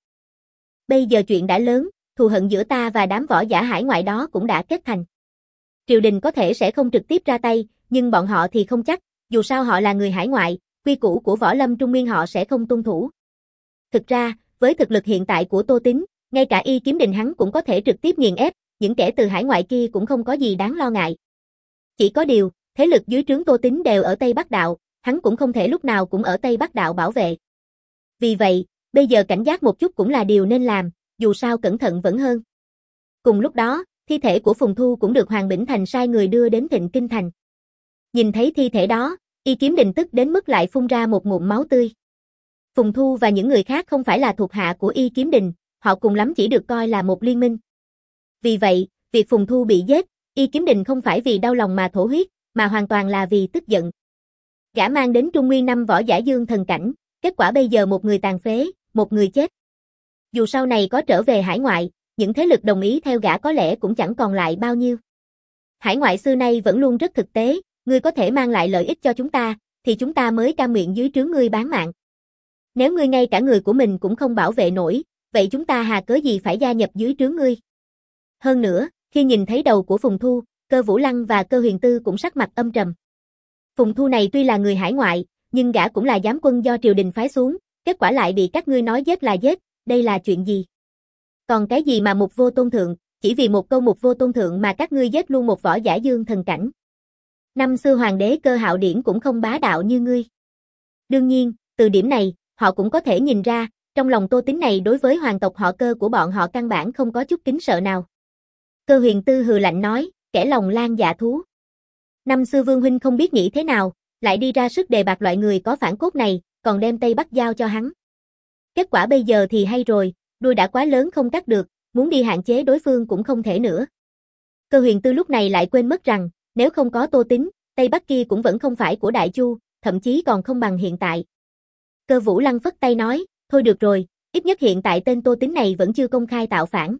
Bây giờ chuyện đã lớn, thù hận giữa ta và đám võ giả hải ngoại đó cũng đã kết thành. Triều đình có thể sẽ không trực tiếp ra tay, nhưng bọn họ thì không chắc, dù sao họ là người hải ngoại, quy củ của võ lâm Trung Nguyên họ sẽ không tuân thủ. Thực ra, với thực lực hiện tại của Tô Tính, ngay cả Y Kiếm Đình hắn cũng có thể trực tiếp nghiền ép, những kẻ từ hải ngoại kia cũng không có gì đáng lo ngại. Chỉ có điều, thế lực dưới trướng Tô Tính đều ở Tây Bắc Đạo, hắn cũng không thể lúc nào cũng ở Tây Bắc Đạo bảo vệ. Vì vậy, bây giờ cảnh giác một chút cũng là điều nên làm, dù sao cẩn thận vẫn hơn. Cùng lúc đó, thi thể của Phùng Thu cũng được Hoàng Bỉnh Thành sai người đưa đến Thịnh Kinh Thành. Nhìn thấy thi thể đó, Y Kiếm Đình tức đến mức lại phun ra một ngụm máu tươi. Phùng Thu và những người khác không phải là thuộc hạ của Y Kiếm Đình, họ cùng lắm chỉ được coi là một liên minh. Vì vậy, việc Phùng Thu bị giết, Y Kiếm Đình không phải vì đau lòng mà thổ huyết, mà hoàn toàn là vì tức giận. Gã mang đến Trung Nguyên năm võ giả dương thần cảnh, kết quả bây giờ một người tàn phế, một người chết. Dù sau này có trở về hải ngoại, những thế lực đồng ý theo gã có lẽ cũng chẳng còn lại bao nhiêu. Hải ngoại xưa nay vẫn luôn rất thực tế, ngươi có thể mang lại lợi ích cho chúng ta, thì chúng ta mới cam nguyện dưới trướng ngươi bán mạng. Nếu ngươi ngay cả người của mình cũng không bảo vệ nổi, vậy chúng ta hà cớ gì phải gia nhập dưới trướng ngươi? Hơn nữa, khi nhìn thấy đầu của Phùng Thu, Cơ Vũ Lăng và Cơ Huyền Tư cũng sắc mặt âm trầm. Phùng Thu này tuy là người hải ngoại, nhưng gã cũng là giám quân do triều đình phái xuống, kết quả lại bị các ngươi nói giết là giết, đây là chuyện gì? Còn cái gì mà mục vô tôn thượng, chỉ vì một câu mục vô tôn thượng mà các ngươi giết luôn một võ giả dương thần cảnh. Năm xưa hoàng đế Cơ Hạo Điển cũng không bá đạo như ngươi. Đương nhiên, từ điểm này, họ cũng có thể nhìn ra, trong lòng Tô Tính này đối với hoàng tộc họ Cơ của bọn họ căn bản không có chút kính sợ nào. Cơ Huyền Tư hừ lạnh nói, kẻ lòng lan dạ thú. Năm xưa Vương huynh không biết nghĩ thế nào, lại đi ra sức đề bạt loại người có phản cốt này, còn đem Tây Bắc giao cho hắn. Kết quả bây giờ thì hay rồi, đuôi đã quá lớn không cắt được, muốn đi hạn chế đối phương cũng không thể nữa. Cơ Huyền Tư lúc này lại quên mất rằng, nếu không có Tô Tín, Tây Bắc kia cũng vẫn không phải của Đại Chu, thậm chí còn không bằng hiện tại. Cơ Vũ Lăng phất tay nói, thôi được rồi, ít nhất hiện tại tên Tô Tín này vẫn chưa công khai tạo phản.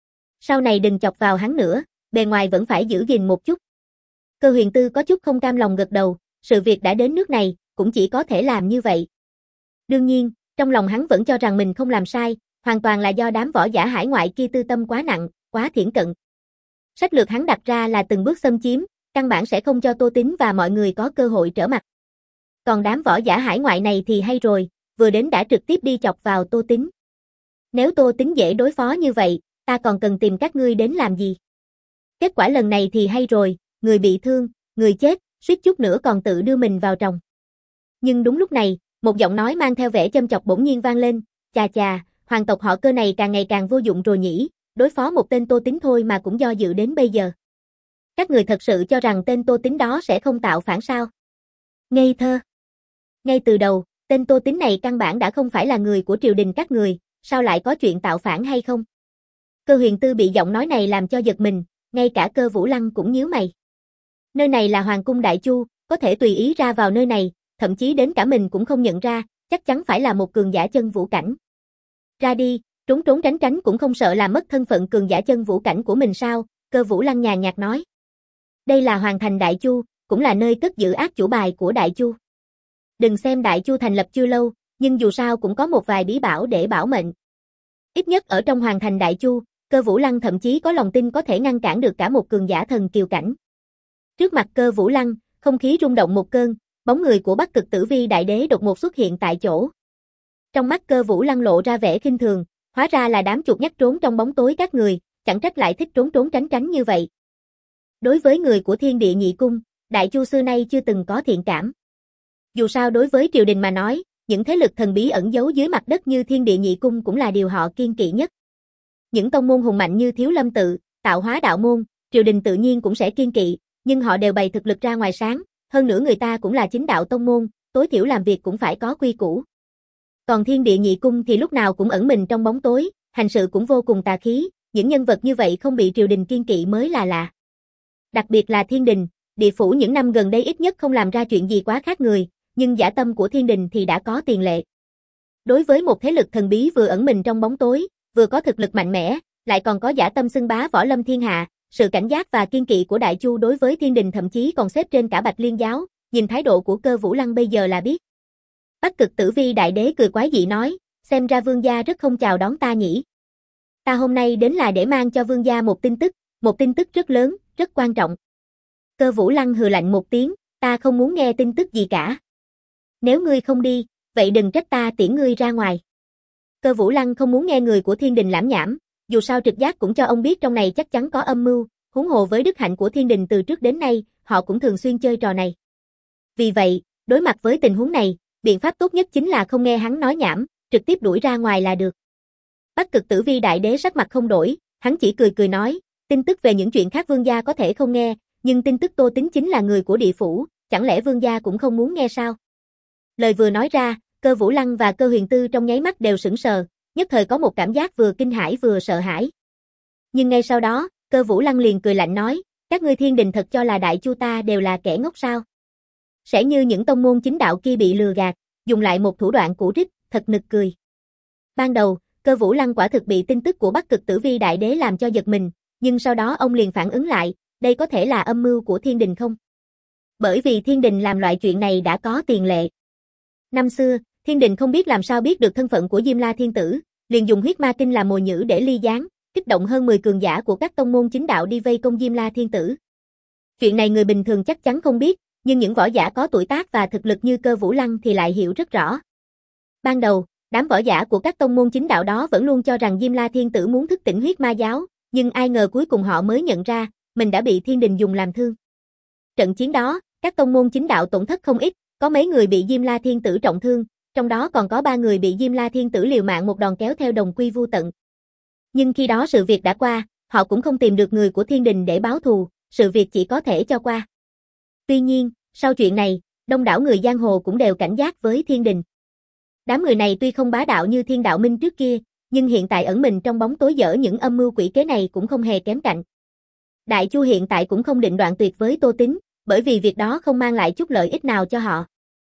Sau này đừng chọc vào hắn nữa, bề ngoài vẫn phải giữ gìn một chút. Cơ Huyền Tư có chút không cam lòng gật đầu, sự việc đã đến nước này, cũng chỉ có thể làm như vậy. Đương nhiên, trong lòng hắn vẫn cho rằng mình không làm sai, hoàn toàn là do đám võ giả hải ngoại kia tư tâm quá nặng, quá thiển cận. Sách lược hắn đặt ra là từng bước xâm chiếm, căn bản sẽ không cho Tô Tín và mọi người có cơ hội trở mặt. Còn đám võ giả hải ngoại này thì hay rồi, vừa đến đã trực tiếp đi chọc vào Tô Tín. Nếu Tô Tín dễ đối phó như vậy, ta còn cần tìm các ngươi đến làm gì? Kết quả lần này thì hay rồi, người bị thương, người chết, suýt chút nữa còn tự đưa mình vào tròng. Nhưng đúng lúc này, một giọng nói mang theo vẻ châm chọc bỗng nhiên vang lên, chà chà, hoàng tộc họ Cơ này càng ngày càng vô dụng rồi nhỉ, đối phó một tên Tô Tín thôi mà cũng do dự đến bây giờ. Các người thật sự cho rằng tên Tô Tín đó sẽ không tạo phản sao? Ngây thơ. Ngay từ đầu, tên Tô Tín này căn bản đã không phải là người của triều đình các người, sao lại có chuyện tạo phản hay không? Cơ Huyền Tư bị giọng nói này làm cho giật mình, ngay cả Cơ Vũ Lăng cũng nhíu mày. Nơi này là Hoàng cung Đại Chu, có thể tùy ý ra vào nơi này, thậm chí đến cả mình cũng không nhận ra, chắc chắn phải là một cường giả chân vũ cảnh. Ra đi, trốn trốn tránh tránh cũng không sợ làm mất thân phận cường giả chân vũ cảnh của mình sao? Cơ Vũ Lăng nhàn nhạt nói. Đây là Hoàng thành Đại Chu, cũng là nơi cất giữ át chủ bài của Đại Chu. Đừng xem Đại Chu thành lập chưa lâu, nhưng dù sao cũng có một vài bí bảo để bảo mệnh. Ít nhất ở trong Hoàng thành Đại Chu, Cơ Vũ Lăng thậm chí có lòng tin có thể ngăn cản được cả một cường giả thần kiều cảnh. Trước mặt Cơ Vũ Lăng, không khí rung động một cơn, bóng người của Bắc Cực Tử Vi Đại Đế đột ngột xuất hiện tại chỗ. Trong mắt Cơ Vũ Lăng lộ ra vẻ khinh thường, hóa ra là đám chuột nhắt trốn trong bóng tối các người, chẳng trách lại thích trốn trốn tránh tránh như vậy. Đối với người của Thiên Địa Nhị Cung, Đại Chu xưa nay chưa từng có thiện cảm. Dù sao đối với triều đình mà nói, những thế lực thần bí ẩn giấu dưới mặt đất như Thiên Địa Nhị Cung cũng là điều họ kiêng kỵ nhất. Những tông môn hùng mạnh như Thiếu Lâm Tự, Tạo Hóa Đạo Môn, triều đình tự nhiên cũng sẽ kiêng kỵ, nhưng họ đều bày thực lực ra ngoài sáng, hơn nữa người ta cũng là chính đạo tông môn, tối thiểu làm việc cũng phải có quy củ. Còn Thiên Địa Nhị Cung thì lúc nào cũng ẩn mình trong bóng tối, hành sự cũng vô cùng tà khí, những nhân vật như vậy không bị triều đình kiêng kỵ mới là lạ. Đặc biệt là Thiên Đình, địa phủ những năm gần đây ít nhất không làm ra chuyện gì quá khác người, nhưng dã tâm của Thiên Đình thì đã có tiền lệ. Đối với một thế lực thần bí vừa ẩn mình trong bóng tối, vừa có thực lực mạnh mẽ, lại còn có dã tâm xưng bá võ lâm thiên hạ, sự cảnh giác và kiêng kỵ của Đại Chu đối với Thiên Đình thậm chí còn xếp trên cả Bạch Liên giáo, nhìn thái độ của Cơ Vũ Lăng bây giờ là biết. Bắc Cực Tử Vi Đại Đế cười quái dị nói, xem ra vương gia rất không chào đón ta nhỉ. Ta hôm nay đến là để mang cho vương gia một tin tức, một tin tức rất lớn, rất quan trọng. Cơ Vũ Lăng hừ lạnh một tiếng, ta không muốn nghe tin tức gì cả. Nếu ngươi không đi, vậy đừng trách ta tiễn ngươi ra ngoài. Cơ Vũ Lăng không muốn nghe người của Thiên Đình lảm nhảm, dù sao trực giác cũng cho ông biết trong này chắc chắn có âm mưu, huống hồ với đức hạnh của Thiên Đình từ trước đến nay, họ cũng thường xuyên chơi trò này. Vì vậy, đối mặt với tình huống này, biện pháp tốt nhất chính là không nghe hắn nói nhảm, trực tiếp đuổi ra ngoài là được. Bắc Cực Tử Vi Đại Đế sắc mặt không đổi, hắn chỉ cười cười nói, tin tức về những chuyện khác vương gia có thể không nghe, nhưng tin tức Tô Tín chính là người của địa phủ, chẳng lẽ vương gia cũng không muốn nghe sao? Lời vừa nói ra, Cơ Vũ Lăng và Cơ Huyền Tư trong nháy mắt đều sững sờ, nhất thời có một cảm giác vừa kinh hãi vừa sợ hãi. Nhưng ngay sau đó, Cơ Vũ Lăng liền cười lạnh nói, các ngươi Thiên Đình thật cho là Đại Chu ta đều là kẻ ngốc sao? Sẽ như những tông môn chính đạo kia bị lừa gạt, dùng lại một thủ đoạn cũ rích, thật nực cười. Ban đầu, Cơ Vũ Lăng quả thực bị tin tức của Bắc Cực Tử Vi Đại Đế làm cho giật mình, nhưng sau đó ông liền phản ứng lại, đây có thể là âm mưu của Thiên Đình không? Bởi vì Thiên Đình làm loại chuyện này đã có tiền lệ. Năm xưa, Thiên Đình không biết làm sao biết được thân phận của Diêm La Thiên Tử, liền dùng huyết ma kinh làm mồi nhử để ly gián, kích động hơn mười cường giả của các tông môn chính đạo đi vây công Diêm La Thiên Tử. Chuyện này người bình thường chắc chắn không biết, nhưng những võ giả có tuổi tác và thực lực như Cơ Vũ Lăng thì lại hiểu rất rõ. Ban đầu, đám võ giả của các tông môn chính đạo đó vẫn luôn cho rằng Diêm La Thiên Tử muốn thức tỉnh huyết ma giáo, nhưng ai ngờ cuối cùng họ mới nhận ra, mình đã bị Thiên Đình dùng làm thương. Trận chiến đó, các tông môn chính đạo tổn thất không ít, có mấy người bị Diêm La Thiên Tử trọng thương, trong đó còn có ba người bị Diêm La Thiên Tử liều mạng một đòn kéo theo đồng quy vu tận. Nhưng khi đó sự việc đã qua, họ cũng không tìm được người của Thiên Đình để báo thù, sự việc chỉ có thể cho qua. Tuy nhiên, sau chuyện này, đông đảo người giang hồ cũng đều cảnh giác với Thiên Đình. Đám người này tuy không bá đạo như Thiên Đạo Minh trước kia, nhưng hiện tại ẩn mình trong bóng tối dở những âm mưu quỷ kế này cũng không hề kém cạnh. Đại Chu hiện tại cũng không định đoạn tuyệt với Tô Tín, bởi vì việc đó không mang lại chút lợi ích nào cho họ.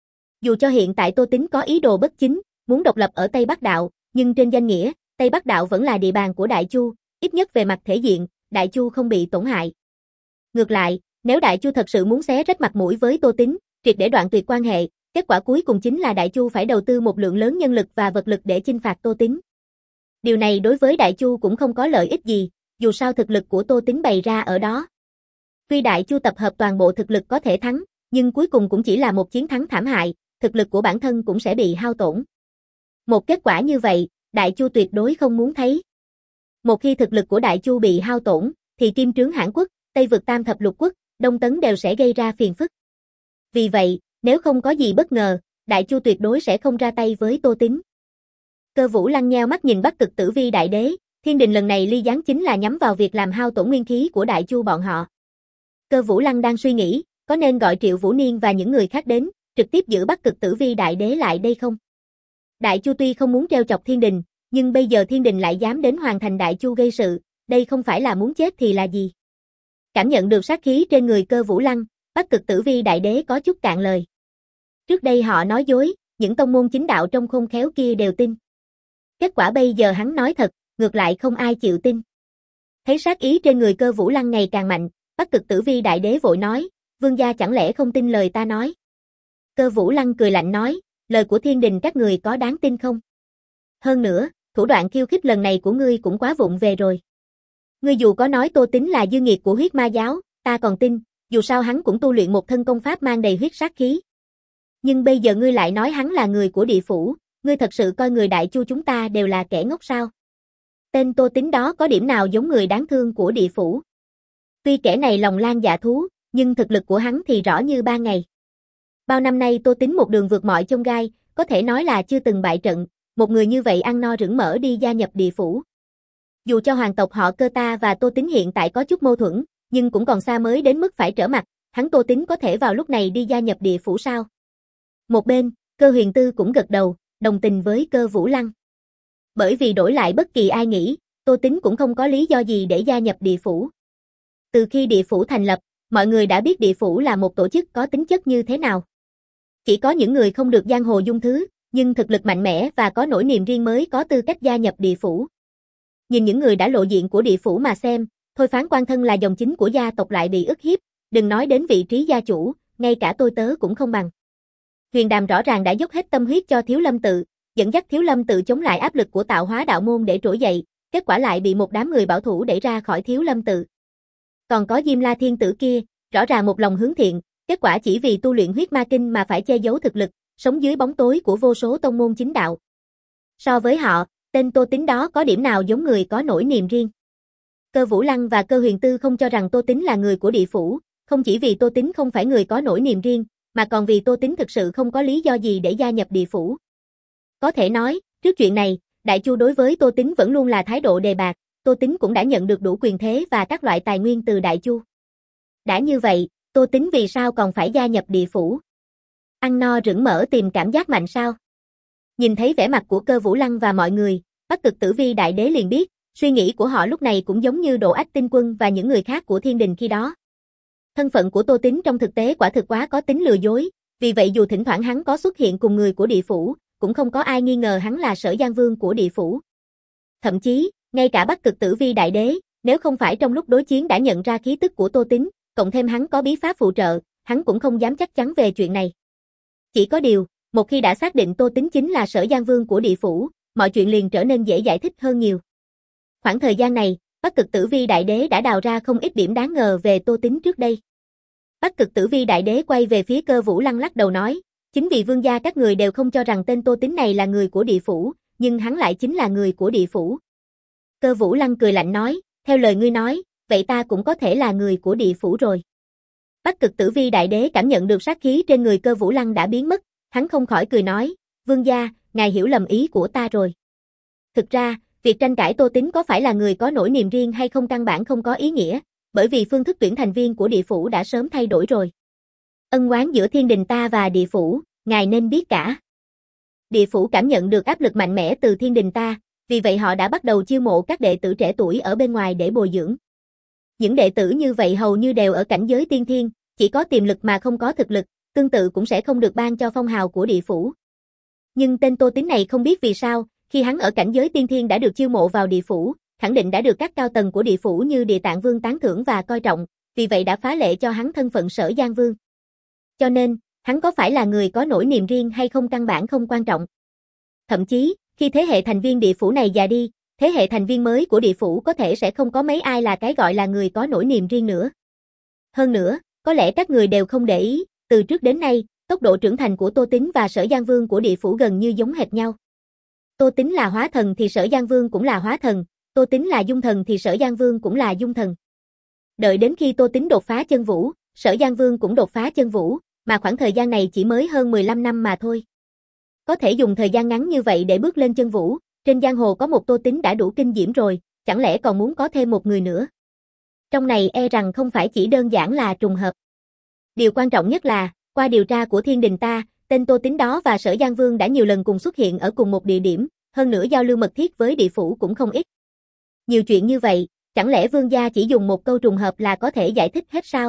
Dù cho hiện tại Tô Tín có ý đồ bất chính, muốn độc lập ở Tây Bắc Đạo, nhưng trên danh nghĩa, Tây Bắc Đạo vẫn là địa bàn của Đại Chu, ít nhất về mặt thể diện, Đại Chu không bị tổn hại. Ngược lại, nếu Đại Chu thật sự muốn xé rách mặt mũi với Tô Tín, triệt để đoạn tuyệt quan hệ, kết quả cuối cùng chính là Đại Chu phải đầu tư một lượng lớn nhân lực và vật lực để chinh phạt Tô Tín. Điều này đối với Đại Chu cũng không có lợi ích gì, dù sao thực lực của Tô Tín bày ra ở đó. Tuy Đại Chu tập hợp toàn bộ thực lực có thể thắng, nhưng cuối cùng cũng chỉ là một chiến thắng thảm hại, thực lực của bản thân cũng sẽ bị hao tổn. Một kết quả như vậy, Đại Chu tuyệt đối không muốn thấy. Một khi thực lực của Đại Chu bị hao tổn, thì Kim Trướng Hãn Quốc, Tây Vực Tam Thập Lục Quốc, Đông Tấn đều sẽ gây ra phiền phức. Vì vậy, nếu không có gì bất ngờ, Đại Chu tuyệt đối sẽ không ra tay với Tô Tín. Cơ Vũ Lăng nheo mắt nhìn Bắc Cực Tử Vi Đại Đế, Thiên Đình lần này ly gián chính là nhắm vào việc làm hao tổn nguyên khí của Đại Chu bọn họ. Cơ Vũ Lăng đang suy nghĩ, có nên gọi Triệu Vũ Niên và những người khác đến, trực tiếp giữ Bắc Cực Tử Vi Đại Đế lại đây không? Đại Chu tuy không muốn trêu chọc Thiên Đình, nhưng bây giờ Thiên Đình lại dám đến Hoàng Thành Đại Chu gây sự, đây không phải là muốn chết thì là gì? Cảm nhận được sát khí trên người Cơ Vũ Lăng, Bắc Cực Tử Vi Đại Đế có chút cạn lời. Trước đây họ nói dối, những tông môn chính đạo trong khôn khéo kia đều tin. Kết quả bây giờ hắn nói thật, ngược lại không ai chịu tin. Thấy sát ý trên người Cơ Vũ Lăng ngày càng mạnh, Bắc Cực Tử Vi Đại Đế vội nói, vương gia chẳng lẽ không tin lời ta nói? Cơ Vũ Lăng cười lạnh nói, lời của Thiên Đình các người có đáng tin không? Hơn nữa, thủ đoạn khiêu khích lần này của ngươi cũng quá vụng về rồi. Ngươi dù có nói Tô Tín là dư nghiệt của huyết ma giáo, ta còn tin, dù sao hắn cũng tu luyện một thân công pháp mang đầy huyết sát khí. Nhưng bây giờ ngươi lại nói hắn là người của địa phủ, ngươi thật sự coi người Đại Chu chúng ta đều là kẻ ngốc sao? Tên Tô Tín đó có điểm nào giống người đáng thương của địa phủ? Tuy kẻ này lòng lang dạ thú, nhưng thực lực của hắn thì rõ như ban ngày. Bao năm nay Tô Tín một đường vượt mọi chông gai, có thể nói là chưa từng bại trận, một người như vậy ăn no rửng mỡ đi gia nhập địa phủ. Dù cho hoàng tộc họ Cơ ta và Tô Tín hiện tại có chút mâu thuẫn, nhưng cũng còn xa mới đến mức phải trở mặt, hắn Tô Tín có thể vào lúc này đi gia nhập địa phủ sao? Một bên, Cơ Huyền Tư cũng gật đầu, đồng tình với Cơ Vũ Lăng. Bởi vì đổi lại bất kỳ ai nghĩ, Tô Tín cũng không có lý do gì để gia nhập địa phủ. Từ khi địa phủ thành lập, mọi người đã biết địa phủ là một tổ chức có tính chất như thế nào. Chỉ có những người không được giang hồ dung thứ, nhưng thực lực mạnh mẽ và có nỗi niềm riêng mới có tư cách gia nhập địa phủ. Nhìn những người đã lộ diện của địa phủ mà xem, Thôi Phán Quan thân là dòng chính của gia tộc lại bị ức hiếp, đừng nói đến vị trí gia chủ, ngay cả tôi tớ cũng không bằng. Huyền Đàm rõ ràng đã dốc hết tâm huyết cho Thiếu Lâm Tự, dẫn dắt Thiếu Lâm Tự chống lại áp lực của Tạo Hóa đạo môn để trỗi dậy, kết quả lại bị một đám người bảo thủ đẩy ra khỏi Thiếu Lâm Tự. Còn có Diêm La Thiên Tử kia, rõ ràng một lòng hướng thiện, kết quả chỉ vì tu luyện huyết ma kinh mà phải che giấu thực lực, sống dưới bóng tối của vô số tông môn chính đạo. So với họ, tên Tô Tín đó có điểm nào giống người có nỗi niềm riêng. Cơ Vũ Lăng và Cơ Huyền Tư không cho rằng Tô Tín là người của địa phủ, không chỉ vì Tô Tín không phải người có nỗi niềm riêng, mà còn vì Tô Tín thực sự không có lý do gì để gia nhập địa phủ. Có thể nói, trước chuyện này, Đại Chu đối với Tô Tín vẫn luôn là thái độ đề bạt, Tô Tín cũng đã nhận được đủ quyền thế và các loại tài nguyên từ Đại Chu. Đã như vậy, Tô Tín vì sao còn phải gia nhập địa phủ? Ăn no rửng mỡ tìm cảm giác mạnh sao? Nhìn thấy vẻ mặt của Cơ Vũ Lăng và mọi người, Bắc Cực Tử Vi Đại Đế liền biết, suy nghĩ của họ lúc này cũng giống như Độ Ách Tinh Quân và những người khác của Thiên Đình khi đó. Thân phận của Tô Tín trong thực tế quả thực quá có tính lừa dối, vì vậy dù thỉnh thoảng hắn có xuất hiện cùng người của địa phủ, cũng không có ai nghi ngờ hắn là Sở Giang Vương của địa phủ. Thậm chí, ngay cả Bắc Cực Tử Vi Đại Đế, nếu không phải trong lúc đối chiến đã nhận ra khí tức của Tô Tín, cộng thêm hắn có bí pháp phụ trợ, hắn cũng không dám chắc chắn về chuyện này. Chỉ có điều, một khi đã xác định Tô Tín chính là Sở Giang Vương của địa phủ, mọi chuyện liền trở nên dễ giải thích hơn nhiều. Khoảng thời gian này, Bắc Cực Tử Vi Đại Đế đã đào ra không ít điểm đáng ngờ về Tô Tín trước đây. Bắc Cực Tử Vi Đại Đế quay về phía Cơ Vũ Lăng lắc đầu nói, chính vì vương gia các người đều không cho rằng tên Tô Tín này là người của địa phủ, nhưng hắn lại chính là người của địa phủ. Cơ Vũ Lăng cười lạnh nói, theo lời ngươi nói, vậy ta cũng có thể là người của địa phủ rồi. Bắc Cực Tử Vi Đại Đế cảm nhận được sát khí trên người Cơ Vũ Lăng đã biến mất, hắn không khỏi cười nói, vương gia, ngài hiểu lầm ý của ta rồi. Thực ra, việc tranh cãi Tô Tín có phải là người có nỗi niềm riêng hay không căn bản không có ý nghĩa, bởi vì phương thức tuyển thành viên của địa phủ đã sớm thay đổi rồi. Ân oán giữa thiên đình ta và địa phủ, ngài nên biết cả. Địa phủ cảm nhận được áp lực mạnh mẽ từ thiên đình ta, vì vậy họ đã bắt đầu chiêu mộ các đệ tử trẻ tuổi ở bên ngoài để bồi dưỡng. Những đệ tử như vậy hầu như đều ở cảnh giới tiên thiên, chỉ có tiềm lực mà không có thực lực, tương tự cũng sẽ không được ban cho phong hào của địa phủ. Nhưng tên Tô Tín này không biết vì sao, khi hắn ở cảnh giới tiên thiên đã được chiêu mộ vào địa phủ, khẳng định đã được các cao tầng của địa phủ như Địa Tạng Vương tán thưởng và coi trọng, vì vậy đã phá lệ cho hắn thân phận Sở Giang Vương. Cho nên, hắn có phải là người có nỗi niềm riêng hay không căn bản không quan trọng. Thậm chí, khi thế hệ thành viên địa phủ này già đi, thế hệ thành viên mới của địa phủ có thể sẽ không có mấy ai là cái gọi là người có nỗi niềm riêng nữa. Hơn nữa, có lẽ các người đều không để ý, từ trước đến nay, tốc độ trưởng thành của Tô Tín và Sở Giang Vương của địa phủ gần như giống hệt nhau. Tô Tín là hóa thần thì Sở Giang Vương cũng là hóa thần, Tô Tín là dung thần thì Sở Giang Vương cũng là dung thần. Đợi đến khi Tô Tín đột phá chân vũ, Sở Giang Vương cũng đột phá chân vũ, mà khoảng thời gian này chỉ mới hơn mười lăm năm mà thôi. Có thể dùng thời gian ngắn như vậy để bước lên chân vũ, trên giang hồ có một Tô Tín đã đủ kinh diễm rồi, chẳng lẽ còn muốn có thêm một người nữa. Trong này e rằng không phải chỉ đơn giản là trùng hợp. Điều quan trọng nhất là, qua điều tra của thiên đình ta, tên Tô Tín đó và Sở Giang Vương đã nhiều lần cùng xuất hiện ở cùng một địa điểm, hơn nữa giao lưu mật thiết với địa phủ cũng không ít. Nhiều chuyện như vậy, chẳng lẽ vương gia chỉ dùng một câu trùng hợp là có thể giải thích hết sao?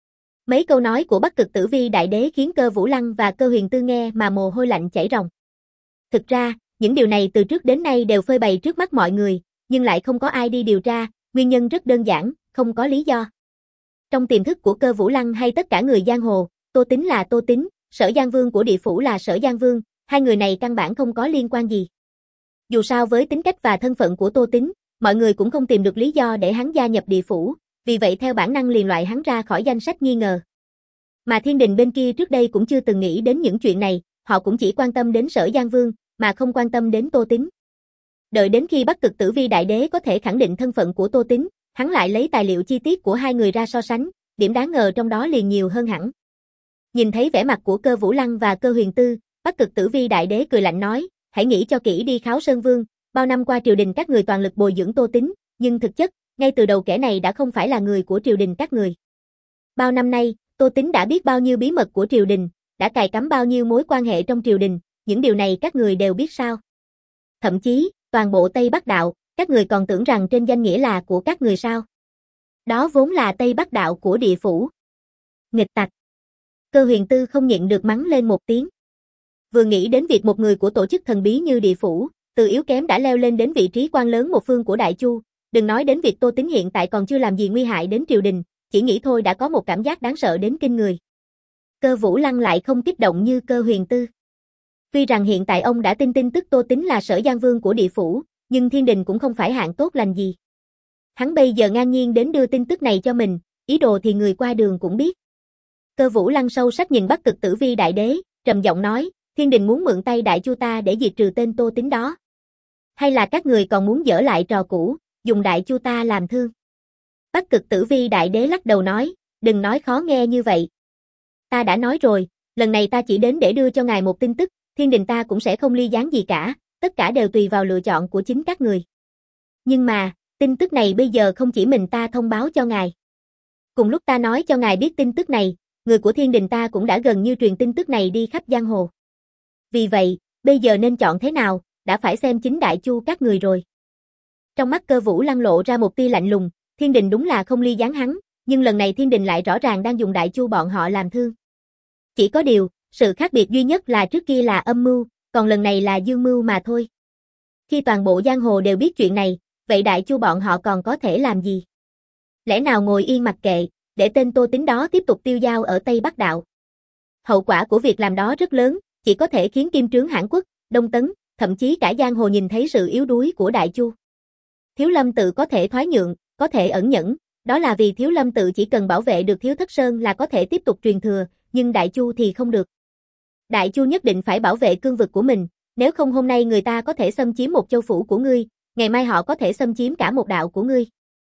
Mấy câu nói của Bắc Cực Tử Vi Đại Đế khiến Cơ Vũ Lăng và Cơ Huyền Tư nghe mà mồ hôi lạnh chảy ròng. Thực ra, những điều này từ trước đến nay đều phơi bày trước mắt mọi người, nhưng lại không có ai đi điều tra, nguyên nhân rất đơn giản, không có lý do. Trong tiềm thức của Cơ Vũ Lăng hay tất cả người giang hồ, Tô Tín là Tô Tín, Sở Giang Vương của địa phủ là Sở Giang Vương, hai người này căn bản không có liên quan gì. Dù sao với tính cách và thân phận của Tô Tín, mọi người cũng không tìm được lý do để hắn gia nhập địa phủ, vì vậy theo bản năng liền loại hắn ra khỏi danh sách nghi ngờ. Mà thiên đình bên kia trước đây cũng chưa từng nghĩ đến những chuyện này, họ cũng chỉ quan tâm đến Sở Giang Vương, mà không quan tâm đến Tô Tín. Đợi đến khi Bắc Cực Tử Vi Đại Đế có thể khẳng định thân phận của Tô Tín, hắn lại lấy tài liệu chi tiết của hai người ra so sánh, điểm đáng ngờ trong đó liền nhiều hơn hẳn. Nhìn thấy vẻ mặt của Cơ Vũ Lăng và Cơ Huyền Tư, Bắc Cực Tử Vi Đại Đế cười lạnh nói, hãy nghĩ cho kỹ đi Kháo Sơn Vương, bao năm qua triều đình các người toàn lực bồi dưỡng Tô Tín, nhưng thực chất, ngay từ đầu kẻ này đã không phải là người của triều đình các người. Bao năm nay, Tô Tín đã biết bao nhiêu bí mật của triều đình, đã cài cắm bao nhiêu mối quan hệ trong triều đình, những điều này các người đều biết sao. Thậm chí, toàn bộ Tây Bắc Đạo, các người còn tưởng rằng trên danh nghĩa là của các người sao. Đó vốn là Tây Bắc Đạo của địa phủ. Nghịch tặc. Cơ Huyền Tư không nhịn được mắng lên một tiếng. Vừa nghĩ đến việc một người của tổ chức thần bí như địa phủ, từ yếu kém đã leo lên đến vị trí quan lớn một phương của Đại Chu, đừng nói đến việc Tô Tín hiện tại còn chưa làm gì nguy hại đến triều đình, chỉ nghĩ thôi đã có một cảm giác đáng sợ đến kinh người. Cơ Vũ Lăng lại không kích động như Cơ Huyền Tư. Tuy rằng hiện tại ông đã tin tin tức Tô Tín là Sở Giang Vương của địa phủ, nhưng thiên đình cũng không phải hạng tốt lành gì. Hắn bây giờ ngang nhiên đến đưa tin tức này cho mình, ý đồ thì người qua đường cũng biết. Cơ Vũ Lăng sâu sắc nhìn Bắc Cực Tử Vi Đại Đế, trầm giọng nói, thiên đình muốn mượn tay Đại Chu ta để diệt trừ tên Tô Tín đó. Hay là các người còn muốn dở lại trò cũ, dùng Đại Chu ta làm thương? Bắc Cực Tử Vi Đại Đế lắc đầu nói, đừng nói khó nghe như vậy. Ta đã nói rồi, lần này ta chỉ đến để đưa cho ngài một tin tức, thiên đình ta cũng sẽ không ly gián gì cả, tất cả đều tùy vào lựa chọn của chính các người. Nhưng mà, tin tức này bây giờ không chỉ mình ta thông báo cho ngài. Cùng lúc ta nói cho ngài biết tin tức này, người của thiên đình ta cũng đã gần như truyền tin tức này đi khắp giang hồ. Vì vậy, bây giờ nên chọn thế nào, đã phải xem chính Đại Chu các người rồi. Trong mắt Cơ Vũ Lăng lộ ra một tia lạnh lùng, thiên đình đúng là không ly gián hắn, nhưng lần này thiên đình lại rõ ràng đang dùng Đại Chu bọn họ làm thương. Chỉ có điều, sự khác biệt duy nhất là trước kia là âm mưu, còn lần này là dương mưu mà thôi. Khi toàn bộ giang hồ đều biết chuyện này, vậy Đại Chu bọn họ còn có thể làm gì? Lẽ nào ngồi yên mặc kệ, để tên Tô Tín đó tiếp tục tiêu dao ở Tây Bắc Đạo? Hậu quả của việc làm đó rất lớn, chỉ có thể khiến Kim Trướng Hãn Quốc, Đông Tấn, thậm chí cả giang hồ nhìn thấy sự yếu đuối của Đại Chu. Thiếu Lâm Tự có thể thoái nhượng, có thể ẩn nhẫn, đó là vì Thiếu Lâm Tự chỉ cần bảo vệ được Thiếu Thất Sơn là có thể tiếp tục truyền thừa, nhưng Đại Chu thì không được. Đại Chu nhất định phải bảo vệ cương vực của mình, nếu không hôm nay người ta có thể xâm chiếm một châu phủ của ngươi, ngày mai họ có thể xâm chiếm cả một đạo của ngươi.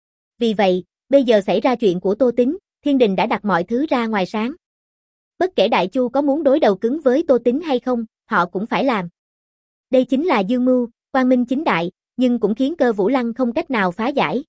Vì vậy, bây giờ xảy ra chuyện của Tô Tín, thiên đình đã đặt mọi thứ ra ngoài sáng. Bất kể Đại Chu có muốn đối đầu cứng với Tô Tín hay không, họ cũng phải làm. Đây chính là dương mưu, quang minh chính đại, nhưng cũng khiến Cơ Vũ Lăng không cách nào phá giải.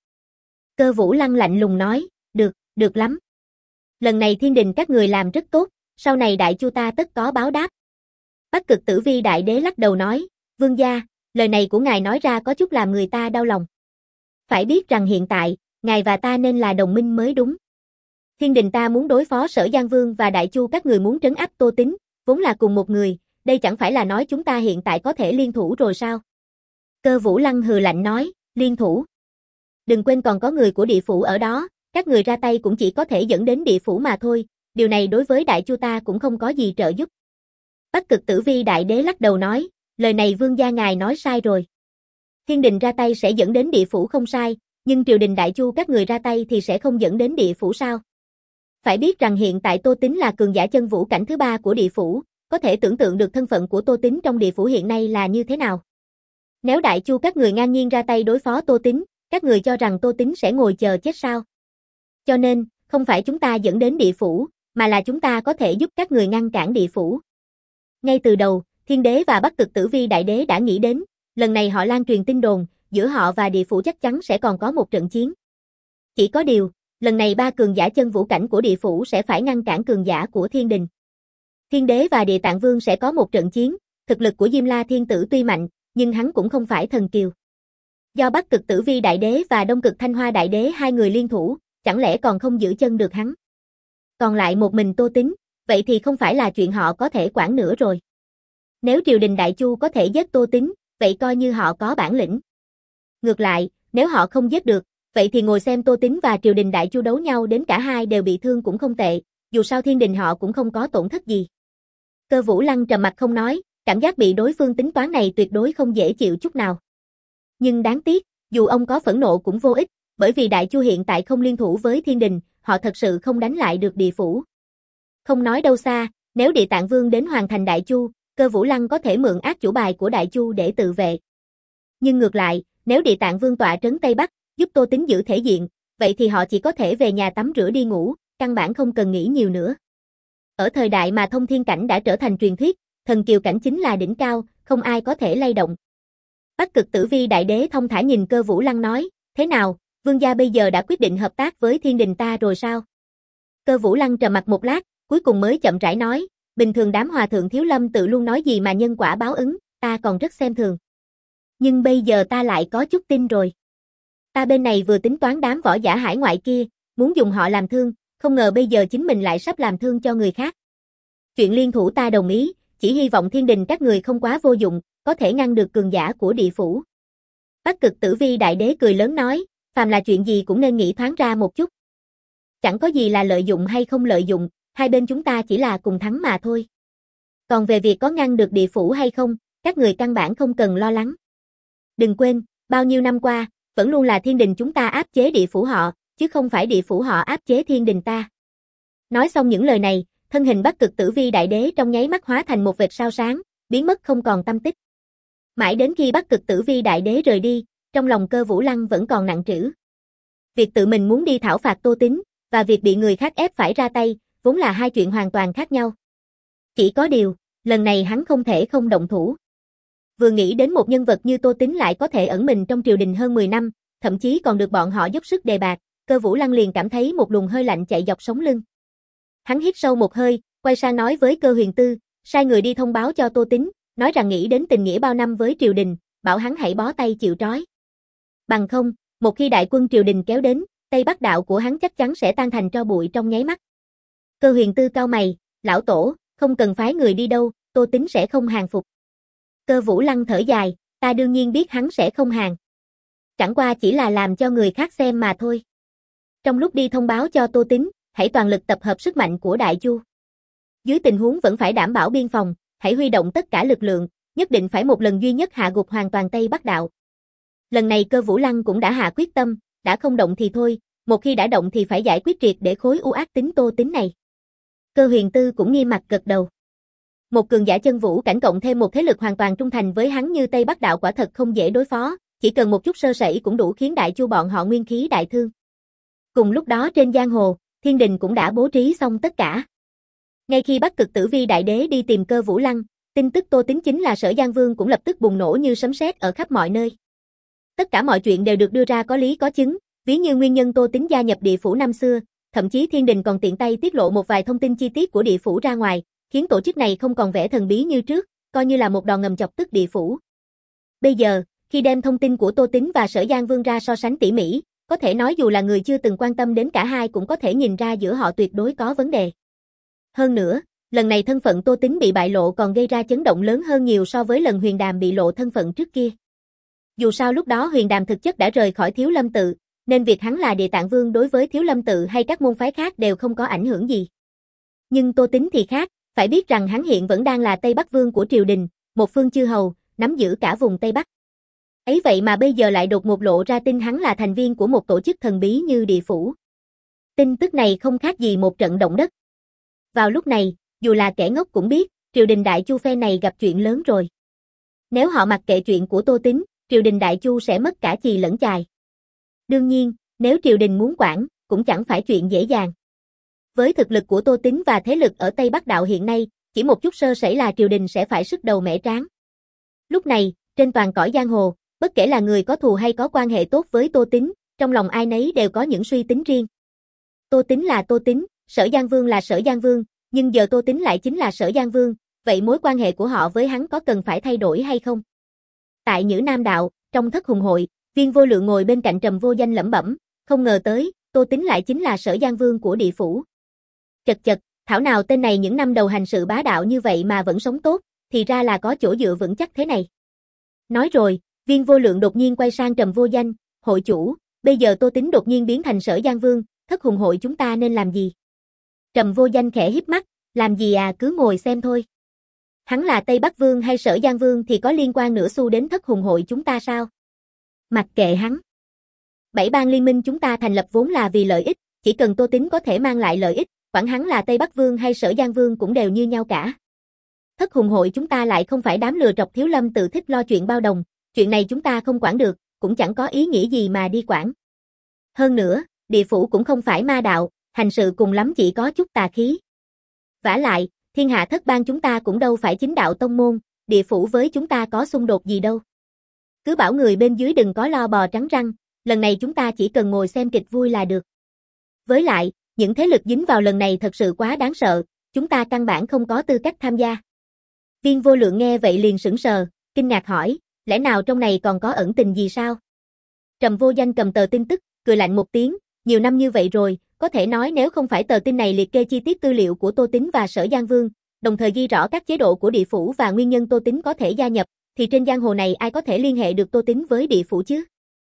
Cơ Vũ Lăng lạnh lùng nói, được, được lắm. Lần này thiên đình các người làm rất tốt, sau này Đại Chu ta tất có báo đáp. Bắc Cực Tử Vi Đại Đế lắc đầu nói, vương gia, lời này của ngài nói ra có chút làm người ta đau lòng. Phải biết rằng hiện tại, ngài và ta nên là đồng minh mới đúng. Thiên đình ta muốn đối phó Sở Giang Vương và Đại Chu các người muốn trấn áp Tô Tín, vốn là cùng một người, đây chẳng phải là nói chúng ta hiện tại có thể liên thủ rồi sao? Cơ Vũ Lăng hừ lạnh nói, liên thủ. Đừng quên còn có người của địa phủ ở đó, các người ra tay cũng chỉ có thể dẫn đến địa phủ mà thôi, điều này đối với Đại Chu ta cũng không có gì trợ giúp. Bắc Cực Tử Vi Đại Đế lắc đầu nói, lời này vương gia ngài nói sai rồi. Thiên đình ra tay sẽ dẫn đến địa phủ không sai, nhưng triều đình Đại Chu các người ra tay thì sẽ không dẫn đến địa phủ sao? Phải biết rằng hiện tại Tô Tín là cường giả chân vũ cảnh thứ ba của địa phủ, có thể tưởng tượng được thân phận của Tô Tín trong địa phủ hiện nay là như thế nào. Nếu Đại Chu các người ngang nhiên ra tay đối phó Tô Tín, các người cho rằng Tô Tín sẽ ngồi chờ chết sao? Cho nên, không phải chúng ta dẫn đến địa phủ, mà là chúng ta có thể giúp các người ngăn cản địa phủ. Ngay từ đầu, Thiên Đế và Bắc Cực Tử Vi Đại Đế đã nghĩ đến, lần này họ lan truyền tin đồn, giữa họ và địa phủ chắc chắn sẽ còn có một trận chiến. Chỉ có điều, lần này ba cường giả chân vũ cảnh của địa phủ sẽ phải ngăn cản cường giả của thiên đình. Thiên Đế và Địa Tạng Vương sẽ có một trận chiến, thực lực của Diêm La Thiên Tử tuy mạnh, nhưng hắn cũng không phải thần kiều. Do Bắc Cực Tử Vi Đại Đế và Đông Cực Thanh Hoa Đại Đế hai người liên thủ, chẳng lẽ còn không giữ chân được hắn. Còn lại một mình Tô Tín, vậy thì không phải là chuyện họ có thể quản nữa rồi. Nếu triều đình Đại Chu có thể giết Tô Tín, vậy coi như họ có bản lĩnh. Ngược lại, nếu họ không giết được, vậy thì ngồi xem Tô Tín và triều đình Đại Chu đấu nhau đến cả hai đều bị thương cũng không tệ, dù sao thiên đình họ cũng không có tổn thất gì. Cơ Vũ Lăng trầm mặt không nói, cảm giác bị đối phương tính toán này tuyệt đối không dễ chịu chút nào. Nhưng đáng tiếc, dù ông có phẫn nộ cũng vô ích, bởi vì Đại Chu hiện tại không liên thủ với thiên đình, họ thật sự không đánh lại được địa phủ. Không nói đâu xa, nếu Địa Tạng Vương đến hoàn thành Đại Chu, Cơ Vũ Lăng có thể mượn ác chủ bài của Đại Chu để tự vệ. Nhưng ngược lại, nếu Địa Tạng Vương tọa trấn Tây Bắc, giúp Tô Tín giữ thể diện, vậy thì họ chỉ có thể về nhà tắm rửa đi ngủ, căn bản không cần nghĩ nhiều nữa. Ở thời đại mà thông thiên cảnh đã trở thành truyền thuyết, thần kiều cảnh chính là đỉnh cao, không ai có thể lay động. Bắc Cực Tử Vi Đại Đế thông thả nhìn Cơ Vũ Lăng nói, thế nào, vương gia bây giờ đã quyết định hợp tác với thiên đình ta rồi sao? Cơ Vũ Lăng trầm mặt một lát, cuối cùng mới chậm rãi nói, bình thường đám hòa thượng thiếu lâm tự luôn nói gì mà nhân quả báo ứng, ta còn rất xem thường. Nhưng bây giờ ta lại có chút tin rồi. Ta bên này vừa tính toán đám võ giả hải ngoại kia, muốn dùng họ làm thương, không ngờ bây giờ chính mình lại sắp làm thương cho người khác. Chuyện liên thủ ta đồng ý, chỉ hy vọng thiên đình các người không quá vô dụng, có thể ngăn được cường giả của địa phủ. Bắc Cực Tử Vi Đại Đế cười lớn nói, phàm là chuyện gì cũng nên nghĩ thoáng ra một chút. Chẳng có gì là lợi dụng hay không lợi dụng, hai bên chúng ta chỉ là cùng thắng mà thôi. Còn về việc có ngăn được địa phủ hay không, các người căn bản không cần lo lắng. Đừng quên, bao nhiêu năm qua, vẫn luôn là thiên đình chúng ta áp chế địa phủ họ, chứ không phải địa phủ họ áp chế thiên đình ta. Nói xong những lời này, thân hình Bắc Cực Tử Vi Đại Đế trong nháy mắt hóa thành một vệt sao sáng, biến mất không còn tăm tích. Mãi đến khi Bắc Cực Tử Vi Đại Đế rời đi, trong lòng Cơ Vũ Lăng vẫn còn nặng trĩu. Việc tự mình muốn đi thảo phạt Tô Tín, và việc bị người khác ép phải ra tay, vốn là hai chuyện hoàn toàn khác nhau. Chỉ có điều, lần này hắn không thể không động thủ. Vừa nghĩ đến một nhân vật như Tô Tín lại có thể ẩn mình trong triều đình hơn mười năm, thậm chí còn được bọn họ dốc sức đề bạt, Cơ Vũ Lăng liền cảm thấy một luồng hơi lạnh chạy dọc sống lưng. Hắn hít sâu một hơi, quay sang nói với Cơ Huyền Tư, sai người đi thông báo cho Tô Tín, nói rằng nghĩ đến tình nghĩa bao năm với triều đình, bảo hắn hãy bó tay chịu trói. Bằng không, một khi đại quân triều đình kéo đến, Tây Bắc đạo của hắn chắc chắn sẽ tan thành tro bụi trong nháy mắt. Cơ Huyền Tư cau mày, lão tổ, không cần phái người đi đâu, Tô Tín sẽ không hàng phục. Cơ Vũ Lăng thở dài, ta đương nhiên biết hắn sẽ không hàng. Chẳng qua chỉ là làm cho người khác xem mà thôi. Trong lúc đi thông báo cho Tô Tín, hãy toàn lực tập hợp sức mạnh của Đại Chu. Dưới tình huống vẫn phải đảm bảo biên phòng, hãy huy động tất cả lực lượng, nhất định phải một lần duy nhất hạ gục hoàn toàn Tây Bắc đạo. Lần này Cơ Vũ Lăng cũng đã hạ quyết tâm, đã không động thì thôi, một khi đã động thì phải giải quyết triệt để khối u ác tính Tô Tín này. Cơ Huyền Tư cũng nghiêm mặt gật đầu. Một cường giả chân vũ cảnh cộng thêm một thế lực hoàn toàn trung thành với hắn như Tây Bắc đạo quả thật không dễ đối phó, chỉ cần một chút sơ sẩy cũng đủ khiến Đại Chu bọn họ nguyên khí đại thương. Cùng lúc đó trên giang hồ, thiên đình cũng đã bố trí xong tất cả. Ngay khi Bắc Cực Tử Vi Đại Đế đi tìm Cơ Vũ Lăng, tin tức Tô Tín chính là Sở Giang Vương cũng lập tức bùng nổ như sấm sét ở khắp mọi nơi. Tất cả mọi chuyện đều được đưa ra có lý có chứng, ví như nguyên nhân Tô Tín gia nhập địa phủ năm xưa, thậm chí thiên đình còn tiện tay tiết lộ một vài thông tin chi tiết của địa phủ ra ngoài, khiến tổ chức này không còn vẻ thần bí như trước, coi như là một đòn ngầm chọc tức địa phủ. Bây giờ, khi đem thông tin của Tô Tín và Sở Giang Vương ra so sánh tỉ mỉ, có thể nói dù là người chưa từng quan tâm đến cả hai cũng có thể nhìn ra giữa họ tuyệt đối có vấn đề. Hơn nữa, lần này thân phận Tô Tín bị bại lộ còn gây ra chấn động lớn hơn nhiều so với lần Huyền Đàm bị lộ thân phận trước kia. Dù sao lúc đó Huyền Đàm thực chất đã rời khỏi Thiếu Lâm tự, nên việc hắn là Địa Tạng Vương đối với Thiếu Lâm tự hay các môn phái khác đều không có ảnh hưởng gì. Nhưng Tô Tín thì khác, phải biết rằng hắn hiện vẫn đang là Tây Bắc Vương của triều đình, một phương chư hầu, nắm giữ cả vùng Tây Bắc. Ấy vậy mà bây giờ lại đột ngột lộ ra tin hắn là thành viên của một tổ chức thần bí như địa phủ. Tin tức này không khác gì một trận động đất. Vào lúc này, dù là kẻ ngốc cũng biết, triều đình Đại Chu phe này gặp chuyện lớn rồi. Nếu họ mặc kệ chuyện của Tô Tín, triều đình Đại Chu sẽ mất cả chì lẫn chài. Đương nhiên, nếu triều đình muốn quản, cũng chẳng phải chuyện dễ dàng. Với thực lực của Tô Tín và thế lực ở Tây Bắc Đạo hiện nay, chỉ một chút sơ sẩy là triều đình sẽ phải sứt đầu mẻ trán. Lúc này, trên toàn cõi giang hồ, bất kể là người có thù hay có quan hệ tốt với Tô Tín, trong lòng ai nấy đều có những suy tính riêng. Tô Tín là Tô Tín, Sở Giang Vương là Sở Giang Vương, nhưng giờ Tô Tín lại chính là Sở Giang Vương, vậy mối quan hệ của họ với hắn có cần phải thay đổi hay không? Tại Nhữ Nam Đạo, trong thất hùng hội, Viên Vô Lượng ngồi bên cạnh Trầm Vô Danh lẩm bẩm, không ngờ tới, Tô Tín lại chính là Sở Giang Vương của địa phủ. Chật chật, thảo nào tên này những năm đầu hành sự bá đạo như vậy mà vẫn sống tốt, thì ra là có chỗ dựa vững chắc thế này. Nói rồi, Viên Vô Lượng đột nhiên quay sang Trầm Vô Danh, hội chủ, bây giờ Tô Tín đột nhiên biến thành Sở Giang Vương, thất hùng hội chúng ta nên làm gì? Trầm Vô Danh khẽ híp mắt, làm gì à, cứ ngồi xem thôi. Hắn là Tây Bắc Vương hay Sở Giang Vương thì có liên quan nửa xu đến thất hùng hội chúng ta sao? Mặc kệ hắn. Bảy bang liên minh chúng ta thành lập vốn là vì lợi ích, chỉ cần Tô Tín có thể mang lại lợi ích, quản hắn là Tây Bắc Vương hay Sở Giang Vương cũng đều như nhau cả. Thất hùng hội chúng ta lại không phải đám lừa trọc Thiếu Lâm tự thích lo chuyện bao đồng, chuyện này chúng ta không quản được, cũng chẳng có ý nghĩa gì mà đi quản. Hơn nữa, địa phủ cũng không phải ma đạo, hành sự cùng lắm chỉ có chút tà khí. Vả lại, thiên hạ thất bang chúng ta cũng đâu phải chính đạo tông môn, địa phủ với chúng ta có xung đột gì đâu. Cứ bảo người bên dưới đừng có lo bò trắng răng, lần này chúng ta chỉ cần ngồi xem kịch vui là được. Với lại, những thế lực dính vào lần này thật sự quá đáng sợ, chúng ta căn bản không có tư cách tham gia. Viên Vô Lượng nghe vậy liền sững sờ, kinh ngạc hỏi, lẽ nào trong này còn có ẩn tình gì sao? Trầm Vô Danh cầm tờ tin tức, cười lạnh một tiếng, nhiều năm như vậy rồi, có thể nói nếu không phải tờ tin này liệt kê chi tiết tư liệu của Tô Tín và Sở Giang Vương, đồng thời ghi rõ các chế độ của địa phủ và nguyên nhân Tô Tín có thể gia nhập, thì trên giang hồ này ai có thể liên hệ được Tô Tín với địa phủ chứ?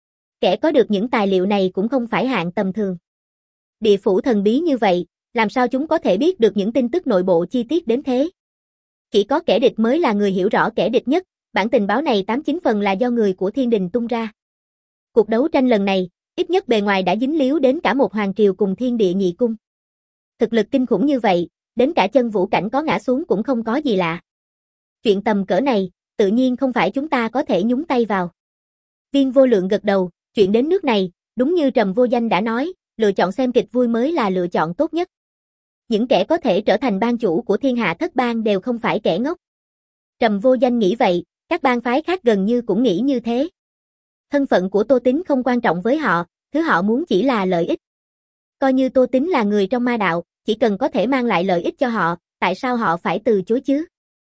Kẻ có được những tài liệu này cũng không phải hạng tầm thường. Địa phủ thần bí như vậy, làm sao chúng có thể biết được những tin tức nội bộ chi tiết đến thế? Chỉ có kẻ địch mới là người hiểu rõ kẻ địch nhất, bản tình báo này tám chín phần là do người của thiên đình tung ra. Cuộc đấu tranh lần này, ít nhất bề ngoài đã dính líu đến cả một hoàng triều cùng thiên địa nhị cung. Thực lực kinh khủng như vậy, đến cả chân vũ cảnh có ngã xuống cũng không có gì lạ. Chuyện tầm cỡ này, tự nhiên không phải chúng ta có thể nhúng tay vào. Viên Vô Lượng gật đầu, chuyện đến nước này, đúng như Trầm Vô Danh đã nói, lựa chọn xem kịch vui mới là lựa chọn tốt nhất. Những kẻ có thể trở thành bang chủ của thiên hạ thất bang đều không phải kẻ ngốc. Trầm Vô Danh nghĩ vậy, các bang phái khác gần như cũng nghĩ như thế. Thân phận của Tô Tín không quan trọng với họ, thứ họ muốn chỉ là lợi ích. Coi như Tô Tín là người trong ma đạo, chỉ cần có thể mang lại lợi ích cho họ, tại sao họ phải từ chối chứ?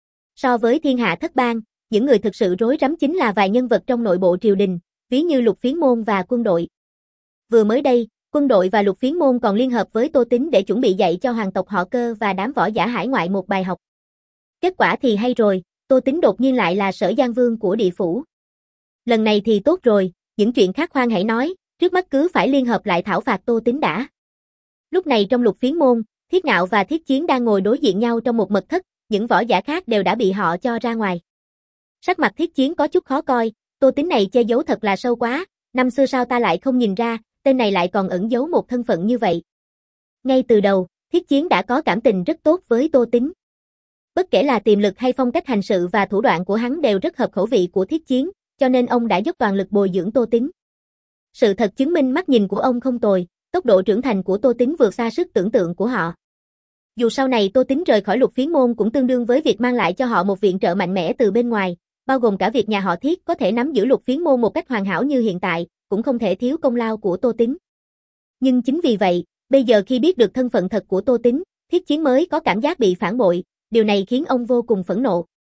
So với thiên hạ thất bang, những người thực sự rối rắm chính là vài nhân vật trong nội bộ triều đình, ví như Lục Phiến Môn và quân đội. Vừa mới đây, quân đội và Lục Phiến Môn còn liên hợp với Tô Tín để chuẩn bị dạy cho hoàng tộc họ Cơ và đám võ giả hải ngoại một bài học. Kết quả thì hay rồi, Tô Tín đột nhiên lại là Sở Giang Vương của địa phủ. Lần này thì tốt rồi, những chuyện khác khoan hãy nói, trước mắt cứ phải liên hợp lại thảo phạt Tô Tín đã. Lúc này trong Lục Phiến Môn, Thiết Ngạo và Thiết Chiến đang ngồi đối diện nhau trong một mật thất, những võ giả khác đều đã bị họ cho ra ngoài. Sắc mặt Thiết Chiến có chút khó coi, Tô Tín này che giấu thật là sâu quá, năm xưa sao ta lại không nhìn ra, tên này lại còn ẩn giấu một thân phận như vậy. Ngay từ đầu, Thiết Chiến đã có cảm tình rất tốt với Tô Tín. Bất kể là tiềm lực hay phong cách hành sự và thủ đoạn của hắn đều rất hợp khẩu vị của Thiết Chiến, cho nên ông đã dốc toàn lực bồi dưỡng Tô Tín. Sự thật chứng minh mắt nhìn của ông không tồi, tốc độ trưởng thành của Tô Tín vượt xa sức tưởng tượng của họ. Dù sau này Tô Tín rời khỏi Lục Phiến Môn cũng tương đương với việc mang lại cho họ một viện trợ mạnh mẽ từ bên ngoài, bao gồm cả việc nhà họ Thiết có thể nắm giữ Lục Phiến Môn một cách hoàn hảo như hiện tại, cũng không thể thiếu công lao của Tô Tín. Nhưng chính vì vậy, bây giờ khi biết được thân phận thật của Tô Tín, Thiết Chiến mới có cảm giác bị phản bội, điều này khiến ông vô cùng phẫn nộ.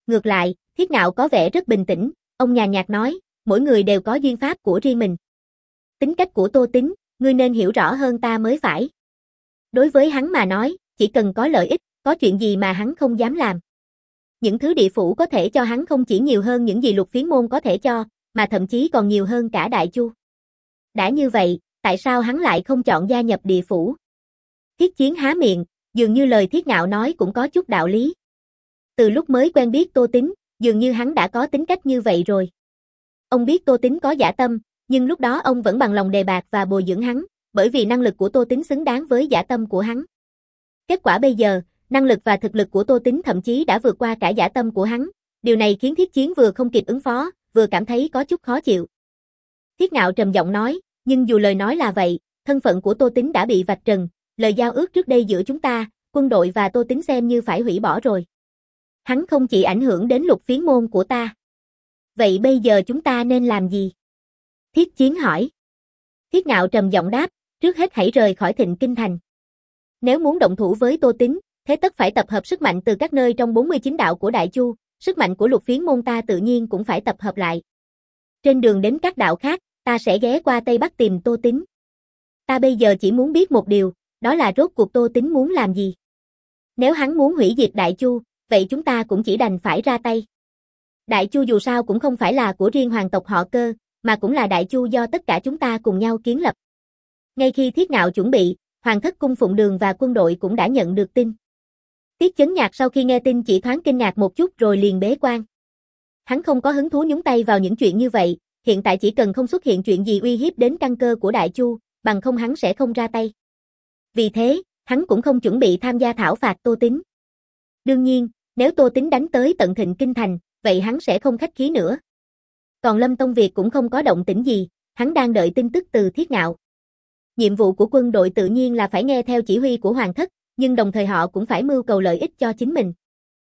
Ngược lại, Thiết Ngạo có vẻ rất bình tĩnh, ông nhàn nhạt nói, mỗi người đều có duyên pháp của riêng mình. Tính cách của Tô Tín, ngươi nên hiểu rõ hơn ta mới phải. Đối với hắn mà nói, chỉ cần có lợi ích, có chuyện gì mà hắn không dám làm. Những thứ địa phủ có thể cho hắn không chỉ nhiều hơn những gì Lục Phiến môn có thể cho, mà thậm chí còn nhiều hơn cả Đại Chu. Đã như vậy, tại sao hắn lại không chọn gia nhập địa phủ? Thiết Chiến há miệng, dường như lời Thiết Ngạo nói cũng có chút đạo lý. Từ lúc mới quen biết Tô Tín, dường như hắn đã có tính cách như vậy rồi. Ông biết Tô Tín có dã tâm, nhưng lúc đó ông vẫn bằng lòng đề bạt và bồi dưỡng hắn, bởi vì năng lực của Tô Tín xứng đáng với dã tâm của hắn. Kết quả bây giờ, năng lực và thực lực của Tô Tín thậm chí đã vượt qua cả dã tâm của hắn, điều này khiến Thiết Chiến vừa không kịp ứng phó, vừa cảm thấy có chút khó chịu. Thiết Ngạo trầm giọng nói, nhưng dù lời nói là vậy, thân phận của Tô Tín đã bị vạch trần, lời giao ước trước đây giữa chúng ta, quân đội và Tô Tín xem như phải hủy bỏ rồi. Hắn không chỉ ảnh hưởng đến Lục Phiến môn của ta. Vậy bây giờ chúng ta nên làm gì? Thiết Chiến hỏi. Thiết Ngạo trầm giọng đáp, trước hết hãy rời khỏi Thịnh Kinh Thành. Nếu muốn động thủ với Tô Tín, thế tất phải tập hợp sức mạnh từ các nơi trong bốn mươi chín đạo của Đại Chu, sức mạnh của Lục Phiến môn ta tự nhiên cũng phải tập hợp lại. Trên đường đến các đạo khác, ta sẽ ghé qua Tây Bắc tìm Tô Tín. Ta bây giờ chỉ muốn biết một điều, đó là rốt cuộc Tô Tín muốn làm gì. Nếu hắn muốn hủy diệt Đại Chu, vậy chúng ta cũng chỉ đành phải ra tay. Đại Chu dù sao cũng không phải là của riêng hoàng tộc họ Cơ, mà cũng là Đại Chu do tất cả chúng ta cùng nhau kiến lập. Ngay khi Thiết Ngạo chuẩn bị, Hoàng thất cung Phụng Đường và quân đội cũng đã nhận được tin. Tiết Chấn Nhạc sau khi nghe tin chỉ thoáng kinh ngạc một chút rồi liền bế quan. Hắn không có hứng thú nhúng tay vào những chuyện như vậy, hiện tại chỉ cần không xuất hiện chuyện gì uy hiếp đến căn cơ của Đại Chu, bằng không hắn sẽ không ra tay. Vì thế, hắn cũng không chuẩn bị tham gia thảo phạt Tô Tín. Đương nhiên, nếu Tô Tín đánh tới tận Thịnh Kinh Thành, vậy hắn sẽ không khách khí nữa. Còn Lâm Tông Việt cũng không có động tĩnh gì, hắn đang đợi tin tức từ Thiết Ngạo. Nhiệm vụ của quân đội tự nhiên là phải nghe theo chỉ huy của Hoàng thất, nhưng đồng thời họ cũng phải mưu cầu lợi ích cho chính mình.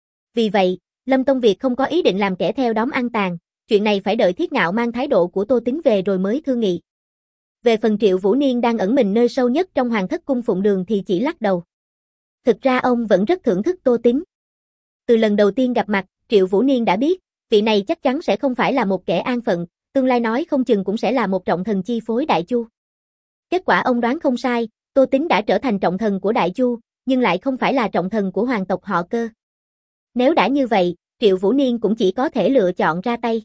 Vì vậy, Lâm Tông Việt không có ý định làm kẻ theo đóm ăn tàn, chuyện này phải đợi Thiết Ngạo mang thái độ của Tô Tín về rồi mới thương nghị. Về phần Triệu Vũ Niên đang ẩn mình nơi sâu nhất trong Hoàng thất cung Phụng Đường thì chỉ lắc đầu. Thực ra ông vẫn rất thưởng thức Tô Tín. Từ lần đầu tiên gặp mặt, Triệu Vũ Niên đã biết, vị này chắc chắn sẽ không phải là một kẻ an phận, tương lai nói không chừng cũng sẽ là một trọng thần chi phối Đại Chu. Kết quả ông đoán không sai, Tô Tín đã trở thành trọng thần của Đại Chu, nhưng lại không phải là trọng thần của hoàng tộc họ Cơ. Nếu đã như vậy, Triệu Vũ Niên cũng chỉ có thể lựa chọn ra tay.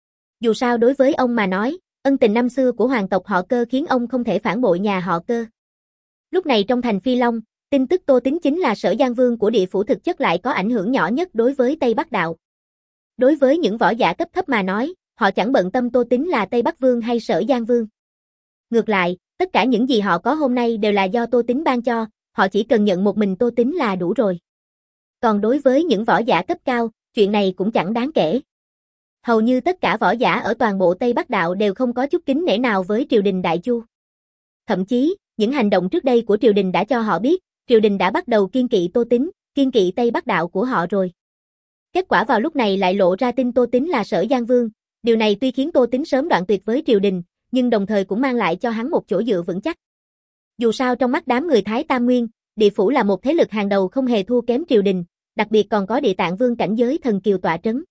Dù sao đối với ông mà nói, ân tình năm xưa của hoàng tộc họ Cơ khiến ông không thể phản bội nhà họ Cơ. Lúc này trong thành Phi Long, tin tức Tô Tín chính là Sở Giang Vương của địa phủ thực chất lại có ảnh hưởng nhỏ nhất đối với Tây Bắc đạo. Đối với những võ giả cấp thấp mà nói, họ chẳng bận tâm Tô Tín là Tây Bắc Vương hay Sở Giang Vương. Ngược lại, tất cả những gì họ có hôm nay đều là do Tô Tín ban cho, họ chỉ cần nhận một mình Tô Tín là đủ rồi. Còn đối với những võ giả cấp cao, chuyện này cũng chẳng đáng kể. Hầu như tất cả võ giả ở toàn bộ Tây Bắc đạo đều không có chút kính nể nào với triều đình Đại Chu. Thậm chí, những hành động trước đây của triều đình đã cho họ biết, triều đình đã bắt đầu kiêng kỵ Tô Tín, kiêng kỵ Tây Bắc đạo của họ rồi. Kết quả vào lúc này lại lộ ra tin Tô Tín là Sở Giang Vương, điều này tuy khiến Tô Tín sớm đoạn tuyệt với triều đình, nhưng đồng thời cũng mang lại cho hắn một chỗ dựa vững chắc. Dù sao trong mắt đám người Thái Tam Nguyên, địa phủ là một thế lực hàng đầu không hề thua kém triều đình, đặc biệt còn có Địa Tạng Vương cảnh giới thần kiều tọa trấn.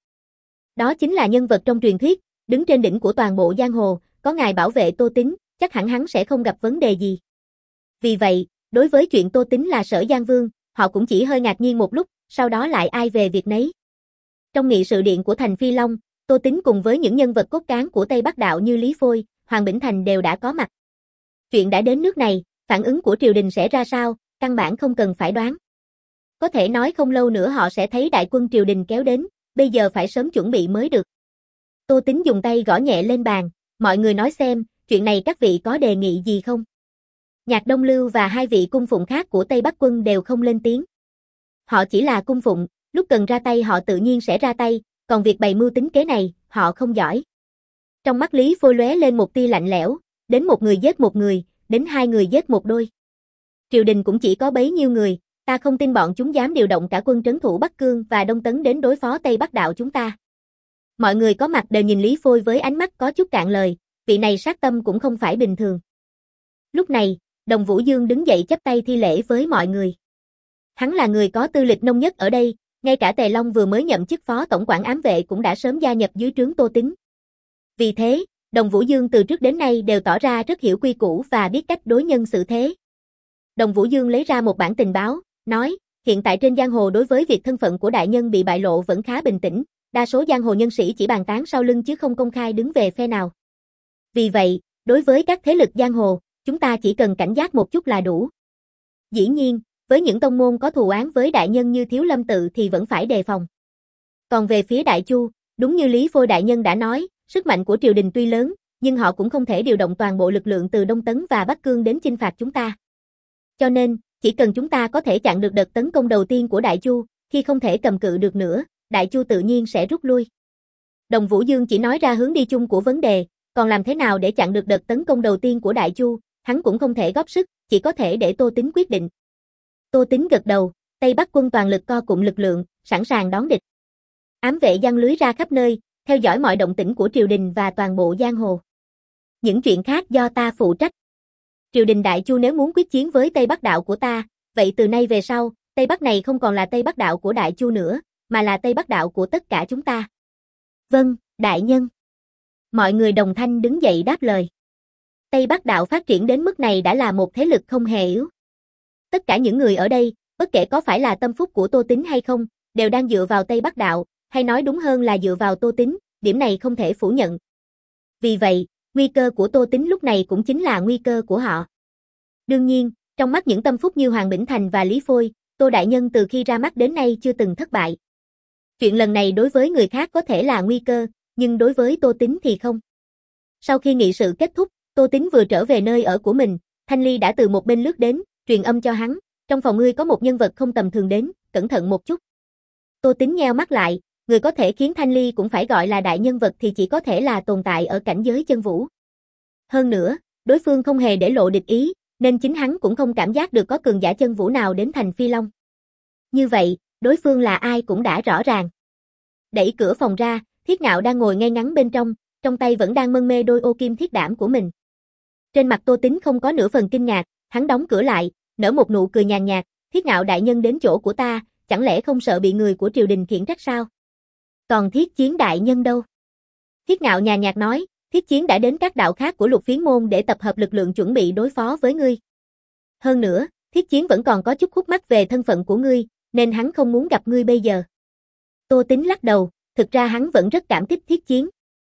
Đó chính là nhân vật trong truyền thuyết, đứng trên đỉnh của toàn bộ giang hồ, có ngài bảo vệ Tô Tín, chắc hẳn hắn sẽ không gặp vấn đề gì. Vì vậy, đối với chuyện Tô Tín là Sở Giang Vương, họ cũng chỉ hơi ngạc nhiên một lúc, sau đó lại ai về việc nấy. Trong nghị sự điện của thành Phi Long, Tô Tín cùng với những nhân vật cốt cán của Tây Bắc đạo như Lý Phôi, Hoàng Bỉnh Thành đều đã có mặt. Chuyện đã đến nước này, phản ứng của triều đình sẽ ra sao, căn bản không cần phải đoán. Có thể nói không lâu nữa họ sẽ thấy đại quân triều đình kéo đến, bây giờ phải sớm chuẩn bị mới được. Tô Tín dùng tay gõ nhẹ lên bàn, mọi người nói xem, chuyện này các vị có đề nghị gì không? Nhạc Đông Lưu và hai vị cung phụng khác của Tây Bắc quân đều không lên tiếng. Họ chỉ là cung phụng, lúc cần ra tay họ tự nhiên sẽ ra tay, còn việc bày mưu tính kế này, họ không giỏi. Trong mắt Lý Phôi lóe lên một tia lạnh lẽo, đến một người giết một người, đến hai người giết một đôi. Triều đình cũng chỉ có bấy nhiêu người, ta không tin bọn chúng dám điều động cả quân trấn thủ Bắc Cương và Đông Tấn đến đối phó Tây Bắc đạo chúng ta. Mọi người có mặt đều nhìn Lý Phôi với ánh mắt có chút cạn lời, vị này sát tâm cũng không phải bình thường. Lúc này, Đồng Vũ Dương đứng dậy chắp tay thi lễ với mọi người. Hắn là người có tư lịch nông nhất ở đây, Ngay cả Tề Long vừa mới nhậm chức phó tổng quản ám vệ cũng đã sớm gia nhập dưới trướng Tô Tín. Vì thế, Đồng Vũ Dương từ trước đến nay đều tỏ ra rất hiểu quy củ và biết cách đối nhân xử thế. Đồng Vũ Dương lấy ra một bản tình báo, nói, hiện tại trên giang hồ đối với việc thân phận của đại nhân bị bại lộ vẫn khá bình tĩnh, đa số giang hồ nhân sĩ chỉ bàn tán sau lưng chứ không công khai đứng về phe nào. Vì vậy, đối với các thế lực giang hồ, chúng ta chỉ cần cảnh giác một chút là đủ. Dĩ nhiên, với những tông môn có thù oán với đại nhân như Thiếu Lâm Tự thì vẫn phải đề phòng. Còn về phía Đại Chu, đúng như Lý Phôi đại nhân đã nói, sức mạnh của triều đình tuy lớn, nhưng họ cũng không thể điều động toàn bộ lực lượng từ Đông Tấn và Bắc Cương đến chinh phạt chúng ta. Cho nên, chỉ cần chúng ta có thể chặn được đợt tấn công đầu tiên của Đại Chu, khi không thể cầm cự được nữa, Đại Chu tự nhiên sẽ rút lui. Đồng Vũ Dương chỉ nói ra hướng đi chung của vấn đề, còn làm thế nào để chặn được đợt tấn công đầu tiên của Đại Chu, hắn cũng không thể góp sức, chỉ có thể để Tô Tín quyết định. Tô Tín gật đầu, Tây Bắc quân toàn lực co cụm lực lượng, sẵn sàng đón địch. Ám vệ giăng lưới ra khắp nơi, theo dõi mọi động tĩnh của triều đình và toàn bộ giang hồ. Những chuyện khác do ta phụ trách. Triều đình Đại Chu nếu muốn quyết chiến với Tây Bắc đạo của ta, vậy từ nay về sau, Tây Bắc này không còn là Tây Bắc đạo của Đại Chu nữa, mà là Tây Bắc đạo của tất cả chúng ta. Vâng, đại nhân. Mọi người đồng thanh đứng dậy đáp lời. Tây Bắc đạo phát triển đến mức này đã là một thế lực không hề yếu. Tất cả những người ở đây, bất kể có phải là tâm phúc của Tô Tín hay không, đều đang dựa vào Tây Bắc đạo, hay nói đúng hơn là dựa vào Tô Tín, điểm này không thể phủ nhận. Vì vậy, nguy cơ của Tô Tín lúc này cũng chính là nguy cơ của họ. Đương nhiên, trong mắt những tâm phúc như Hoàng Bỉnh Thành và Lý Phôi, Tô đại nhân từ khi ra mắt đến nay chưa từng thất bại. Chuyện lần này đối với người khác có thể là nguy cơ, nhưng đối với Tô Tín thì không. Sau khi nghị sự kết thúc, Tô Tín vừa trở về nơi ở của mình, Thanh Ly đã từ một bên lướt đến, truyền âm cho hắn, trong phòng ngươi có một nhân vật không tầm thường đến, cẩn thận một chút. Tô Tín nheo mắt lại, người có thể khiến Thanh Ly cũng phải gọi là đại nhân vật thì chỉ có thể là tồn tại ở cảnh giới chân vũ. Hơn nữa, đối phương không hề để lộ địch ý, nên chính hắn cũng không cảm giác được có cường giả chân vũ nào đến thành Phi Long. Như vậy, đối phương là ai cũng đã rõ ràng. Đẩy cửa phòng ra, Thiết Ngạo đang ngồi ngay ngắn bên trong, trong tay vẫn đang mân mê đôi ô kim thiết đảm của mình. Trên mặt Tô Tín không có nửa phần kinh ngạc, hắn đóng cửa lại, nở một nụ cười nhàn nhạt, Thiết Ngạo đại nhân đến chỗ của ta, chẳng lẽ không sợ bị người của triều đình khiển trách sao? Còn Thiết Chiến đại nhân đâu? Thiết Ngạo nhàn nhạt nói, Thiết Chiến đã đến các đạo khác của Lục Phiến môn để tập hợp lực lượng chuẩn bị đối phó với ngươi. Hơn nữa, Thiết Chiến vẫn còn có chút khúc mắc về thân phận của ngươi, nên hắn không muốn gặp ngươi bây giờ. Tô Tín lắc đầu, thực ra hắn vẫn rất cảm kích Thiết Chiến.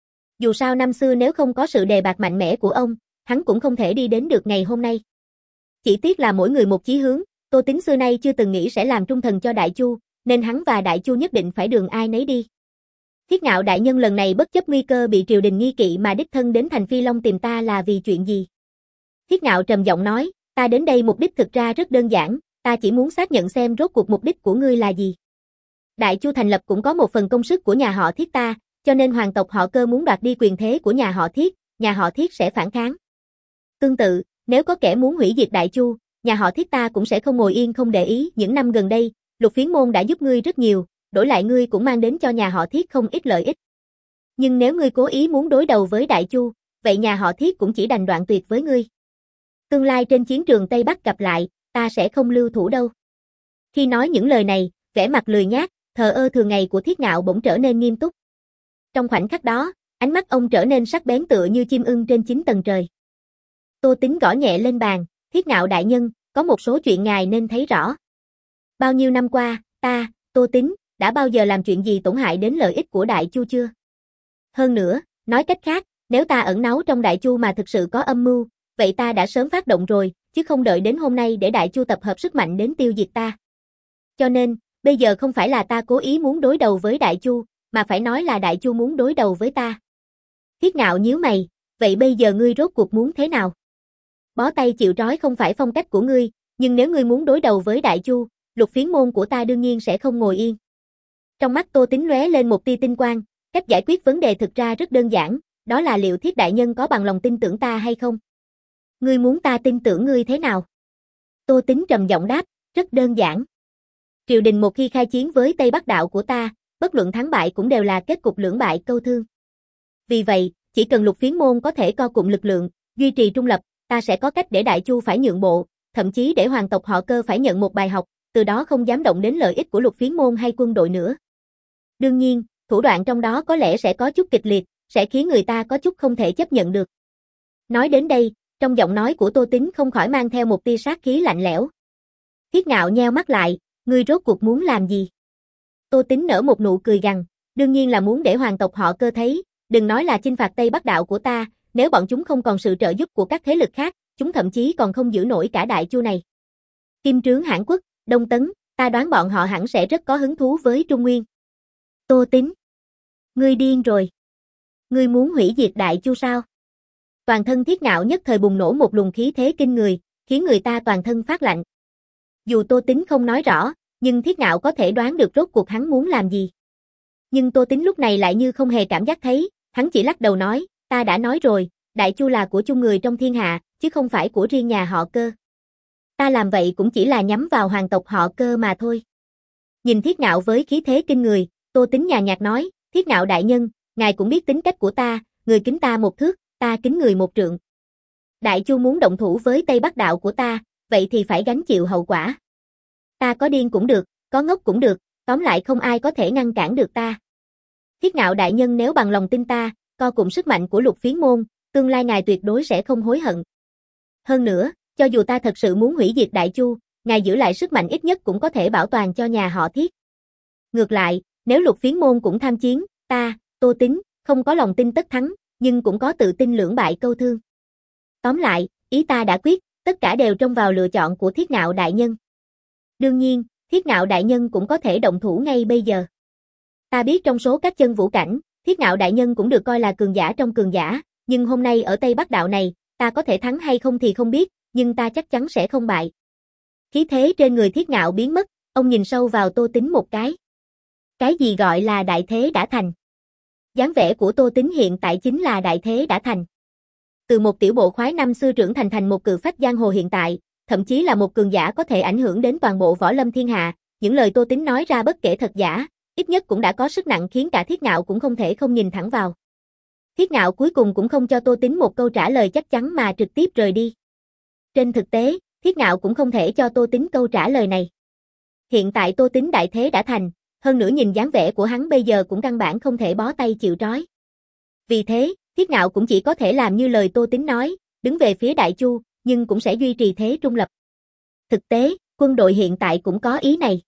Dù sao năm xưa nếu không có sự đề bạt mạnh mẽ của ông, hắn cũng không thể đi đến được ngày hôm nay. Chỉ tiếc là mỗi người một chí hướng, Tô Tín xưa nay chưa từng nghĩ sẽ làm trung thần cho Đại Chu, nên hắn và Đại Chu nhất định phải đường ai nấy đi. Thiết Ngạo đại nhân lần này bất chấp nguy cơ bị triều đình nghi kỵ mà đích thân đến thành Phi Long tìm ta là vì chuyện gì? Thiết Ngạo trầm giọng nói, ta đến đây mục đích thực ra rất đơn giản, ta chỉ muốn xác nhận xem rốt cuộc mục đích của ngươi là gì. Đại Chu thành lập cũng có một phần công sức của nhà họ Thiết ta, cho nên hoàng tộc họ Cơ muốn đoạt đi quyền thế của nhà họ Thiết, nhà họ Thiết sẽ phản kháng. Tương tự, nếu có kẻ muốn hủy diệt Đại Chu, nhà họ Thiết ta cũng sẽ không ngồi yên không để ý. Những năm gần đây, Lục Phiến môn đã giúp ngươi rất nhiều, đổi lại ngươi cũng mang đến cho nhà họ Thiết không ít lợi ích. Nhưng nếu ngươi cố ý muốn đối đầu với Đại Chu, vậy nhà họ Thiết cũng chỉ đành đoạn tuyệt với ngươi. Tương lai trên chiến trường Tây Bắc gặp lại, ta sẽ không lưu thủ đâu. Khi nói những lời này, vẻ mặt lười nhác, thờ ơ thường ngày của Thiết Ngạo bỗng trở nên nghiêm túc. Trong khoảnh khắc đó, ánh mắt ông trở nên sắc bén tựa như chim ưng trên chín tầng trời. Tô Tín gõ nhẹ lên bàn, Thiết Ngạo đại nhân, có một số chuyện ngài nên thấy rõ. Bao nhiêu năm qua, ta, Tô Tín, đã bao giờ làm chuyện gì tổn hại đến lợi ích của Đại Chu chưa? Hơn nữa, nói cách khác, nếu ta ẩn náu trong Đại Chu mà thực sự có âm mưu, vậy ta đã sớm phát động rồi, chứ không đợi đến hôm nay để Đại Chu tập hợp sức mạnh đến tiêu diệt ta. Cho nên, bây giờ không phải là ta cố ý muốn đối đầu với Đại Chu, mà phải nói là Đại Chu muốn đối đầu với ta. Thiết Ngạo nhíu mày, vậy bây giờ ngươi rốt cuộc muốn thế nào? Bó tay chịu trói không phải phong cách của ngươi, nhưng nếu ngươi muốn đối đầu với Đại Chu, Lục Phiến môn của ta đương nhiên sẽ không ngồi yên. Trong mắt Tô Tín lóe lên một tia tinh quang, cách giải quyết vấn đề thực ra rất đơn giản, đó là liệu Thiết đại nhân có bằng lòng tin tưởng ta hay không? Ngươi muốn ta tin tưởng ngươi thế nào? Tô Tín trầm giọng đáp, rất đơn giản. Triều đình một khi khai chiến với Tây Bắc đạo của ta, bất luận thắng bại cũng đều là kết cục lưỡng bại câu thương. Vì vậy, chỉ cần Lục Phiến môn có thể co cụm lực lượng, duy trì trung lập, ta sẽ có cách để Đại Chu phải nhượng bộ, thậm chí để hoàng tộc họ Cơ phải nhận một bài học, từ đó không dám động đến lợi ích của Lục Phiến môn hay quân đội nữa. Đương nhiên, thủ đoạn trong đó có lẽ sẽ có chút kịch liệt, sẽ khiến người ta có chút không thể chấp nhận được. Nói đến đây, trong giọng nói của Tô Tín không khỏi mang theo một tia sát khí lạnh lẽo. Thiết Ngạo nheo mắt lại, ngươi rốt cuộc muốn làm gì? Tô Tín nở một nụ cười gằn, đương nhiên là muốn để hoàng tộc họ Cơ thấy, đừng nói là chinh phạt Tây Bắc đạo của ta, nếu bọn chúng không còn sự trợ giúp của các thế lực khác, chúng thậm chí còn không giữ nổi cả Đại Chu này. Kim Trướng Hãn Quốc, Đông Tấn, ta đoán bọn họ hẳn sẽ rất có hứng thú với Trung Nguyên. Tô Tín, ngươi điên rồi. Ngươi muốn hủy diệt Đại Chu sao? Toàn thân Thiết Ngạo nhất thời bùng nổ một luồng khí thế kinh người, khiến người ta toàn thân phát lạnh. Dù Tô Tín không nói rõ, nhưng Thiết Ngạo có thể đoán được rốt cuộc hắn muốn làm gì. Nhưng Tô Tín lúc này lại như không hề cảm giác thấy, hắn chỉ lắc đầu nói, ta đã nói rồi, Đại Chu là của chung người trong thiên hạ, chứ không phải của riêng nhà họ Cơ. Ta làm vậy cũng chỉ là nhắm vào hoàng tộc họ Cơ mà thôi. Nhìn Thiết Ngạo với khí thế kinh người, Tô Tín nhàn nhạt nói, Thiết Ngạo đại nhân, ngài cũng biết tính cách của ta, người kính ta một thước, ta kính người một trượng. Đại Chu muốn động thủ với Tây Bắc đạo của ta, vậy thì phải gánh chịu hậu quả. Ta có điên cũng được, có ngốc cũng được, tóm lại không ai có thể ngăn cản được ta. Thiết Ngạo đại nhân nếu bằng lòng tin ta, co cùng sức mạnh của Lục Phiến môn, tương lai ngài tuyệt đối sẽ không hối hận. Hơn nữa, cho dù ta thật sự muốn hủy diệt Đại Chu, ngài giữ lại sức mạnh ít nhất cũng có thể bảo toàn cho nhà họ Thiết. Ngược lại, nếu Lục Phiến môn cũng tham chiến, ta, Tô Tín, không có lòng tin tất thắng, nhưng cũng có tự tin lưỡng bại câu thương. Tóm lại, ý ta đã quyết, tất cả đều trông vào lựa chọn của Thiết Ngạo đại nhân. Đương nhiên, Thiết Ngạo đại nhân cũng có thể động thủ ngay bây giờ. Ta biết trong số các chân vũ cảnh, Thiết Ngạo đại nhân cũng được coi là cường giả trong cường giả, nhưng hôm nay ở Tây Bắc đạo này, ta có thể thắng hay không thì không biết, nhưng ta chắc chắn sẽ không bại. Khí thế trên người Thiết Ngạo biến mất, ông nhìn sâu vào Tô Tín một cái. Cái gì gọi là đại thế đã thành? Dáng vẻ của Tô Tín hiện tại chính là đại thế đã thành. Từ một tiểu bộ khoái năm xưa trưởng thành thành một cự phách giang hồ hiện tại, thậm chí là một cường giả có thể ảnh hưởng đến toàn bộ võ lâm thiên hạ, những lời Tô Tín nói ra bất kể thật giả, ít nhất cũng đã có sức nặng khiến cả Thiết Ngạo cũng không thể không nhìn thẳng vào. Thiết Ngạo cuối cùng cũng không cho Tô Tín một câu trả lời chắc chắn mà trực tiếp rời đi. Trên thực tế, Thiết Ngạo cũng không thể cho Tô Tín câu trả lời này. Hiện tại Tô Tín đại thế đã thành, hơn nữa nhìn dáng vẻ của hắn bây giờ cũng căn bản không thể bó tay chịu trói. Vì thế, Thiết Ngạo cũng chỉ có thể làm như lời Tô Tín nói, đứng về phía Đại Chu, nhưng cũng sẽ duy trì thế trung lập. Thực tế, quân đội hiện tại cũng có ý này.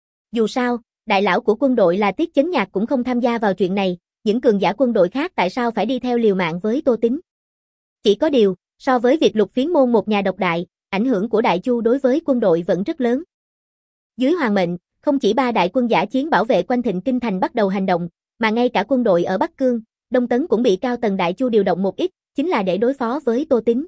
Dù sao, đại lão của quân đội là Tiết Chấn Nhạc cũng không tham gia vào chuyện này, những cường giả quân đội khác tại sao phải đi theo liều mạng với Tô Tín. Chỉ có điều, so với việc Lục Phiến môn một nhà độc đại, ảnh hưởng của Đại Chu đối với quân đội vẫn rất lớn. Dưới hoàng mệnh, không chỉ ba đại quân giả chiến bảo vệ quanh Thịnh Kinh thành bắt đầu hành động, mà ngay cả quân đội ở Bắc Cương, Đông Tấn cũng bị cao tầng Đại Chu điều động một ít, chính là để đối phó với Tô Tín.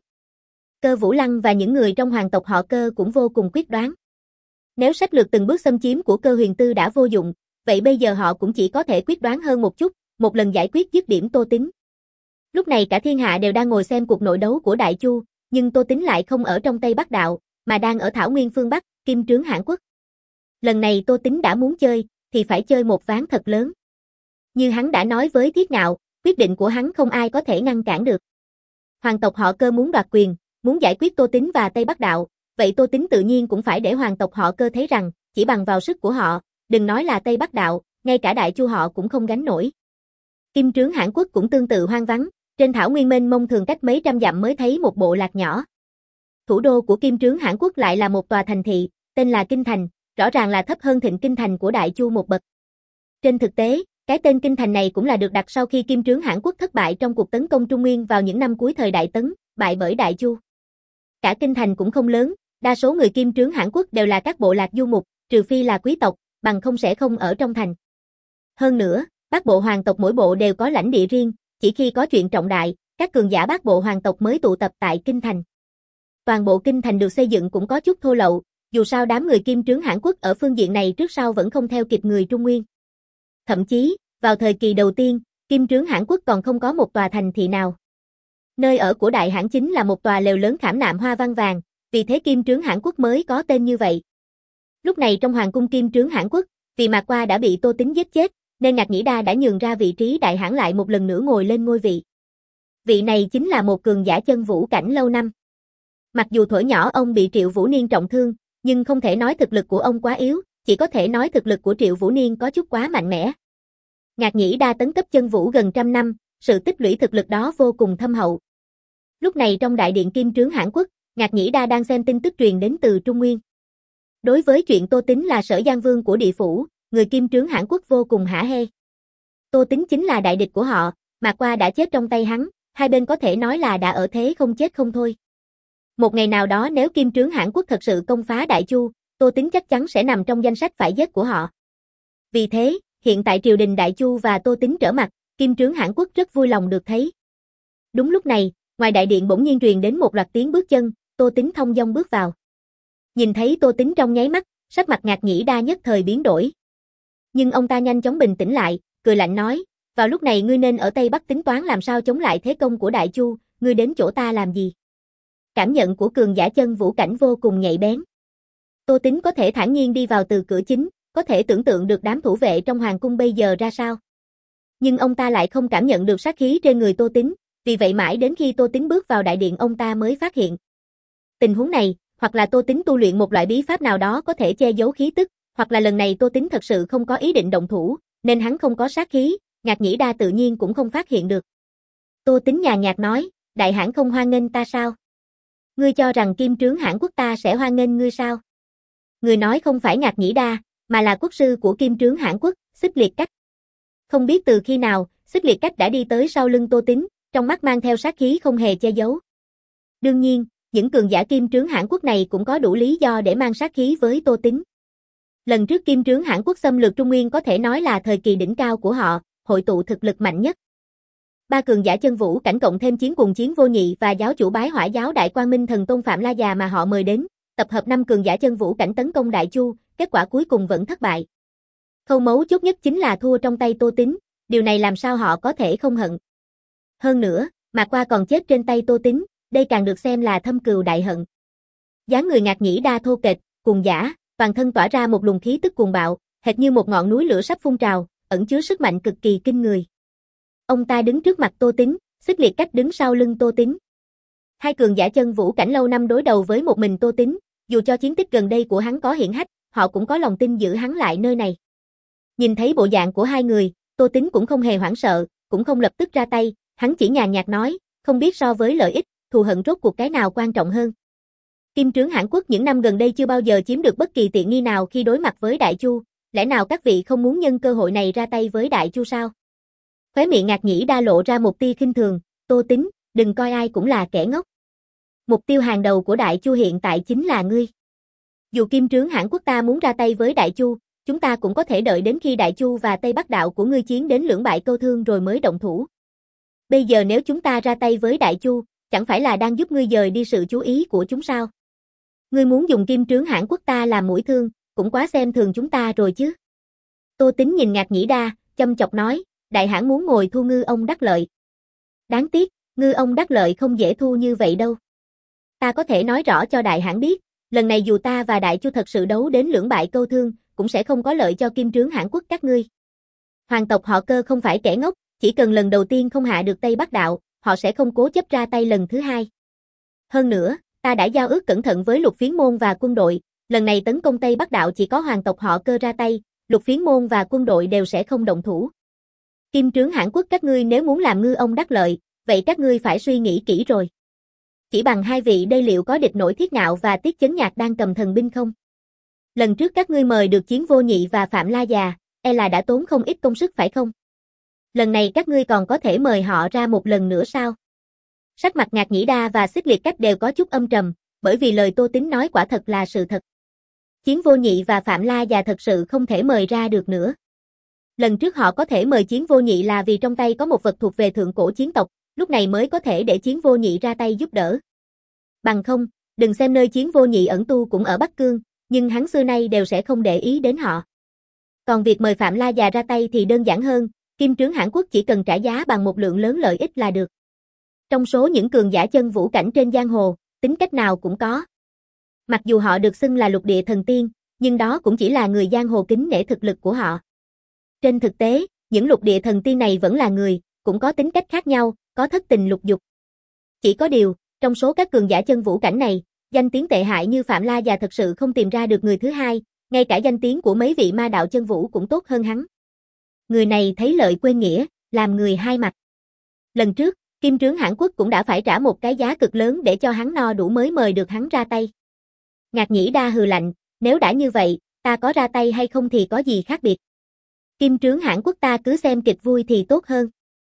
Cơ Vũ Lăng và những người trong hoàng tộc họ Cơ cũng vô cùng quyết đoán. Nếu sách lược từng bước xâm chiếm của Cơ Huyền Tư đã vô dụng, vậy bây giờ họ cũng chỉ có thể quyết đoán hơn một chút, một lần giải quyết dứt điểm Tô Tín. Lúc này cả thiên hạ đều đang ngồi xem cuộc nội đấu của Đại Chu, nhưng Tô Tín lại không ở trong Tây Bắc đạo, mà đang ở Thảo Nguyên phương Bắc, Kim Trướng Hãn Quốc. Lần này Tô Tín đã muốn chơi, thì phải chơi một ván thật lớn. Như hắn đã nói với Thiết Ngạo, quyết định của hắn không ai có thể ngăn cản được. Hoàng tộc họ Cơ muốn đoạt quyền, muốn giải quyết Tô Tín và Tây Bắc đạo, vậy Tô Tín tự nhiên cũng phải để hoàng tộc họ Cơ thấy rằng, chỉ bằng vào sức của họ, đừng nói là Tây Bắc đạo, ngay cả Đại Chu họ cũng không gánh nổi. Kim Trướng Hãn Quốc cũng tương tự hoang vắng, trên thảo nguyên mênh mông thường cách mấy trăm dặm mới thấy một bộ lạc nhỏ. Thủ đô của Kim Trướng Hãn Quốc lại là một tòa thành thị, tên là Kinh Thành, rõ ràng là thấp hơn Thịnh Kinh Thành của Đại Chu một bậc. Trên thực tế, cái tên Kinh Thành này cũng là được đặt sau khi Kim Trướng Hãn Quốc thất bại trong cuộc tấn công Trung Nguyên vào những năm cuối thời Đại Tấn, bại bởi Đại Chu. Cả Kinh Thành cũng không lớn, đa số người Kim Trướng Hãn Quốc đều là các bộ lạc du mục, trừ phi là quý tộc, bằng không sẽ không ở trong thành. Hơn nữa, bát bộ hoàng tộc mỗi bộ đều có lãnh địa riêng, chỉ khi có chuyện trọng đại, các cường giả bát bộ hoàng tộc mới tụ tập tại Kinh Thành. Toàn bộ Kinh Thành được xây dựng cũng có chút thô lậu, dù sao đám người Kim Trướng Hãn Quốc ở phương diện này trước sau vẫn không theo kịp người Trung Nguyên. Thậm chí, vào thời kỳ đầu tiên, Kim Trướng Hãn Quốc còn không có một tòa thành thị nào. Nơi ở của Đại Hãn chính là một tòa lều lớn khảm nạm hoa văn vàng, vì thế Kim Trướng Hãn Quốc mới có tên như vậy. Lúc này trong hoàng cung Kim Trướng Hãn Quốc, vì Mạc Qua đã bị Tô Tín giết chết, nên Ngạc Nhĩ Đa đã nhường ra vị trí Đại Hãn lại một lần nữa ngồi lên ngôi vị. Vị này chính là một cường giả chân vũ cảnh lâu năm. Mặc dù thuở nhỏ ông bị Triệu Vũ Niên trọng thương, Nhưng không thể nói thực lực của ông quá yếu, chỉ có thể nói thực lực của Triệu Vũ Niên có chút quá mạnh mẽ. Ngạc Nhĩ Đa tấn cấp chân vũ gần trăm năm, sự tích lũy thực lực đó vô cùng thâm hậu. Lúc này trong đại điện Kim Trướng Hãn Quốc, Ngạc Nhĩ Đa đang xem tin tức truyền đến từ Trung Nguyên. Đối với chuyện Tô Tính là Sở Giang Vương của địa phủ, người Kim Trướng Hãn Quốc vô cùng hả hê. Tô Tính chính là đại địch của họ, Mạc Qua đã chết trong tay hắn, hai bên có thể nói là đã ở thế không chết không thôi. Một ngày nào đó nếu Kim Trướng Hãn Quốc thật sự công phá Đại Chu, Tô Tính chắc chắn sẽ nằm trong danh sách phải giết của họ. Vì thế, hiện tại triều đình Đại Chu và Tô Tính trở mặt, Kim Trướng Hãn Quốc rất vui lòng được thấy. Đúng lúc này, ngoài đại điện bỗng nhiên truyền đến một loạt tiếng bước chân, Tô Tính thong dong bước vào. Nhìn thấy Tô Tính trong nháy mắt, sắc mặt Ngạc Nhĩ Đa nhất thời biến đổi. Nhưng ông ta nhanh chóng bình tĩnh lại, cười lạnh nói, vào lúc này ngươi nên ở Tây Bắc tính toán làm sao chống lại thế công của Đại Chu, ngươi đến chỗ ta làm gì? Cảm nhận của cường giả chân vũ cảnh vô cùng nhạy bén. Tô Tính có thể thản nhiên đi vào từ cửa chính, có thể tưởng tượng được đám thủ vệ trong hoàng cung bây giờ ra sao. Nhưng ông ta lại không cảm nhận được sát khí trên người Tô Tính, vì vậy mãi đến khi Tô Tính bước vào đại điện ông ta mới phát hiện. Tình huống này, hoặc là Tô Tính tu luyện một loại bí pháp nào đó có thể che giấu khí tức, hoặc là lần này Tô Tính thật sự không có ý định động thủ, nên hắn không có sát khí, Ngạc Nhĩ Đa tự nhiên cũng không phát hiện được. Tô Tính nhàn nhạt nói, đại hãn không hoan nghênh ta sao? Ngươi cho rằng Kim Trướng Hãn Quốc ta sẽ hoan nghênh ngươi sao? Người nói không phải Ngạc Nhĩ Đa, mà là quốc sư của Kim Trướng Hãn Quốc, Xích Liệt Cách. Không biết từ khi nào, Xích Liệt Cách đã đi tới sau lưng Tô Tính, trong mắt mang theo sát khí không hề che giấu. Đương nhiên, những cường giả Kim Trướng Hãn Quốc này cũng có đủ lý do để mang sát khí với Tô Tính. Lần trước Kim Trướng Hãn Quốc xâm lược Trung Nguyên có thể nói là thời kỳ đỉnh cao của họ, hội tụ thực lực mạnh nhất. Ba cường giả chân vũ cảnh cộng thêm Chiến Cùng Chiến Vô Nhị và giáo chủ Bái Hỏa giáo Đại Quang Minh Thần Tôn Phạm La Già mà họ mời đến, tập hợp năm cường giả chân vũ cảnh tấn công Đại Chu, kết quả cuối cùng vẫn thất bại. Khâu mấu chốt nhất chính là thua trong tay Tô Tính, điều này làm sao họ có thể không hận. Hơn nữa, Mạc Qua còn chết trên tay Tô Tính, đây càng được xem là thâm cừu đại hận. Dáng người Ngạc Nhĩ Đa thô kệch, cuồng dã, toàn thân tỏa ra một luồng khí tức cuồng bạo, hệt như một ngọn núi lửa sắp phun trào, ẩn chứa sức mạnh cực kỳ kinh người. Ông ta đứng trước mặt Tô Tính, Xích Liệt Cách đứng sau lưng Tô Tính. Hai cường giả chân vũ cảnh lâu năm đối đầu với một mình Tô Tính, dù cho chiến tích gần đây của hắn có hiển hách, họ cũng có lòng tin giữ hắn lại nơi này. Nhìn thấy bộ dạng của hai người, Tô Tính cũng không hề hoảng sợ, cũng không lập tức ra tay, hắn chỉ nhàn nhạt nói, không biết so với lợi ích, thù hận rốt cuộc cái nào quan trọng hơn. Kim Trướng Hãn Quốc những năm gần đây chưa bao giờ chiếm được bất kỳ tiện nghi nào khi đối mặt với Đại Chu, lẽ nào các vị không muốn nhân cơ hội này ra tay với Đại Chu sao? Khóe miệng Ngạc Nhĩ Đa lộ ra một tia khinh thường, Tô Tính, đừng coi ai cũng là kẻ ngốc. Mục tiêu hàng đầu của Đại Chu hiện tại chính là ngươi. Dù Kim Trướng Hãn Quốc ta muốn ra tay với Đại Chu, chúng ta cũng có thể đợi đến khi Đại Chu và Tây Bắc đạo của ngươi chiến đến lưỡng bại câu thương rồi mới động thủ. Bây giờ nếu chúng ta ra tay với Đại Chu, chẳng phải là đang giúp ngươi dời đi sự chú ý của chúng sao? Ngươi muốn dùng Kim Trướng Hãn Quốc ta làm mũi thương, cũng quá xem thường chúng ta rồi chứ. Tô Tính nhìn Ngạc Nhĩ Đa, châm chọc nói, đại hãn muốn ngồi thu ngư ông đắc lợi. Đáng tiếc, ngư ông đắc lợi không dễ thu như vậy đâu. Ta có thể nói rõ cho đại hãn biết, lần này dù ta và Đại Chu thật sự đấu đến lưỡng bại câu thương, cũng sẽ không có lợi cho Kim Trướng Hãn Quốc các ngươi. Hoàng tộc họ Cơ không phải kẻ ngốc, chỉ cần lần đầu tiên không hạ được Tây Bắc đạo, họ sẽ không cố chấp ra tay lần thứ hai. Hơn nữa, ta đã giao ước cẩn thận với Lục Phiến Môn và quân đội, lần này tấn công Tây Bắc đạo chỉ có hoàng tộc họ Cơ ra tay, Lục Phiến Môn và quân đội đều sẽ không động thủ. Kim Trướng Hãn Quốc các ngươi nếu muốn làm ngư ông đắc lợi, vậy các ngươi phải suy nghĩ kỹ rồi. Chỉ bằng hai vị đây liệu có địch nổi Thiết Ngạo và Tiết Chấn Nhạc đang cầm thần binh không? Lần trước các ngươi mời được Chiến Vô Nhị và Phạm La Già, e là đã tốn không ít công sức phải không? Lần này các ngươi còn có thể mời họ ra một lần nữa sao? Sắc mặt Ngạc Nhĩ Đa và Xích Liệt Cách đều có chút âm trầm, bởi vì lời Tô Tính nói quả thật là sự thật. Chiến Vô Nhị và Phạm La Già thật sự không thể mời ra được nữa. Lần trước họ có thể mời Chiến Vô Nhị là vì trong tay có một vật thuộc về thượng cổ chiến tộc, lúc này mới có thể để Chiến Vô Nhị ra tay giúp đỡ. Bằng không, đừng xem nơi Chiến Vô Nhị ẩn tu cũng ở Bắc Cương, nhưng hắn xưa nay đều sẽ không để ý đến họ. Còn việc mời Phạm La Già ra tay thì đơn giản hơn, Kim Trướng Hãn Quốc chỉ cần trả giá bằng một lượng lớn lợi ích là được. Trong số những cường giả chân vũ cảnh trên giang hồ, tính cách nào cũng có. Mặc dù họ được xưng là lục địa thần tiên, nhưng đó cũng chỉ là người giang hồ kính nể thực lực của họ. Trên thực tế, những lục địa thần tiên này vẫn là người, cũng có tính cách khác nhau, có thất tình lục dục. Chỉ có điều, trong số các cường giả chân vũ cảnh này, Danh tiếng tệ hại như Phạm La già thật sự không tìm ra được người thứ hai, ngay cả danh tiếng của mấy vị ma đạo chân vũ cũng tốt hơn hắn. Người này thấy lợi quên nghĩa, làm người hai mặt. Lần trước, Kim Trướng Hãn Quốc cũng đã phải trả một cái giá cực lớn để cho hắn no đủ mới mời được hắn ra tay. Ngạc Nhĩ Đa hừ lạnh, nếu đã như vậy, ta có ra tay hay không thì có gì khác biệt. Kim Trướng Hãn Quốc ta cứ xem kịch vui thì tốt hơn.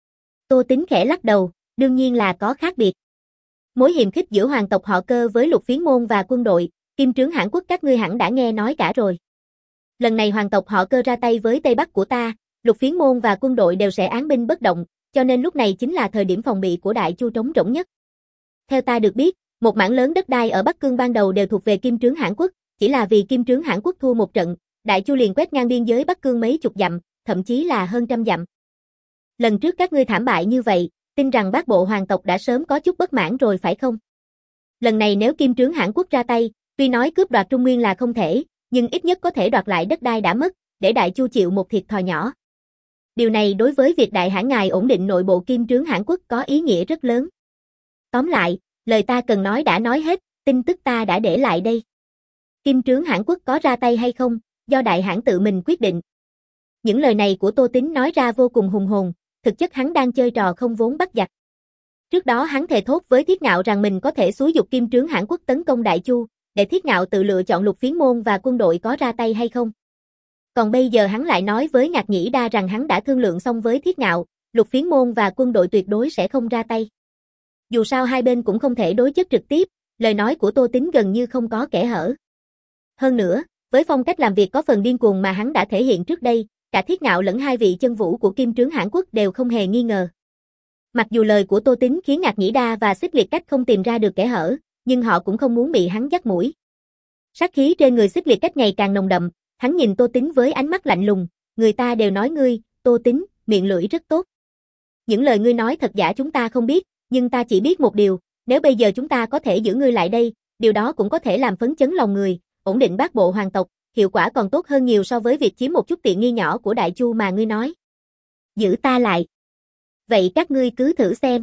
Tô Tính khẽ lắc đầu, đương nhiên là có khác biệt. Mối hiềm khích giữa hoàng tộc họ Cơ với Lục Phiến Môn và quân đội, Kim Trướng Hãn Quốc các ngươi hẳn đã nghe nói cả rồi. Lần này hoàng tộc họ Cơ ra tay với Tây Bắc của ta, Lục Phiến Môn và quân đội đều sẽ án binh bất động, cho nên lúc này chính là thời điểm phòng bị của Đại Chu trống rỗng nhất. Theo ta được biết, một mảng lớn đất đai ở Bắc Cương ban đầu đều thuộc về Kim Trướng Hãn Quốc, chỉ là vì Kim Trướng Hãn Quốc thua một trận, Đại Chu liền quét ngang biên giới Bắc Cương mấy chục dặm, thậm chí là hơn trăm dặm. Lần trước các ngươi thảm bại như vậy, tin rằng bát bộ hoàng tộc đã sớm có chút bất mãn rồi phải không? Lần này nếu Kim Trướng Hãn Quốc ra tay, tuy nói cướp đoạt Trung Nguyên là không thể, nhưng ít nhất có thể đoạt lại đất đai đã mất, để Đại Chu chịu một thiệt thòi nhỏ. Điều này đối với việc Đại Hãn ngài ổn định nội bộ Kim Trướng Hãn Quốc có ý nghĩa rất lớn. Tóm lại, lời ta cần nói đã nói hết, tin tức ta đã để lại đây. Kim Trướng Hãn Quốc có ra tay hay không, do Đại Hãn tự mình quyết định. Những lời này của Tô Tính nói ra vô cùng hùng hồn, thực chất hắn đang chơi trò không vốn bắt giặc. Trước đó hắn thề thốt với Thiết Ngạo rằng mình có thể xúi giục Kim Trướng Hãn Quốc tấn công Đại Chu, để Thiết Ngạo tự lựa chọn Lục Phiến Môn và quân đội có ra tay hay không. Còn bây giờ hắn lại nói với Ngạc Nhĩ Đa rằng hắn đã thương lượng xong với Thiết Ngạo, Lục Phiến Môn và quân đội tuyệt đối sẽ không ra tay. Dù sao hai bên cũng không thể đối chất trực tiếp, lời nói của Tô Tính gần như không có kẽ hở. Hơn nữa, với phong cách làm việc có phần điên cuồng mà hắn đã thể hiện trước đây, cả Thiết Ngạo lẫn hai vị chân vũ của Kim Trướng Hãn Quốc đều không hề nghi ngờ. Mặc dù lời của Tô Tính khiến Ngạc Nhĩ Đa và Xích Liệt Cách không tìm ra được kẽ hở, nhưng họ cũng không muốn bị hắn dắt mũi. Sát khí trên người Xích Liệt Cách ngày càng nồng đậm, hắn nhìn Tô Tính với ánh mắt lạnh lùng, người ta đều nói ngươi, Tô Tính, miệng lưỡi rất tốt. Những lời ngươi nói thật giả chúng ta không biết, nhưng ta chỉ biết một điều, nếu bây giờ chúng ta có thể giữ ngươi lại đây, điều đó cũng có thể làm phấn chấn lòng người, ổn định bát bộ hoàng tộc, hiệu quả còn tốt hơn nhiều so với việc chiếm một chút tiện nghi nhỏ của Đại Chu mà ngươi nói. Giữ ta lại. Vậy các ngươi cứ thử xem.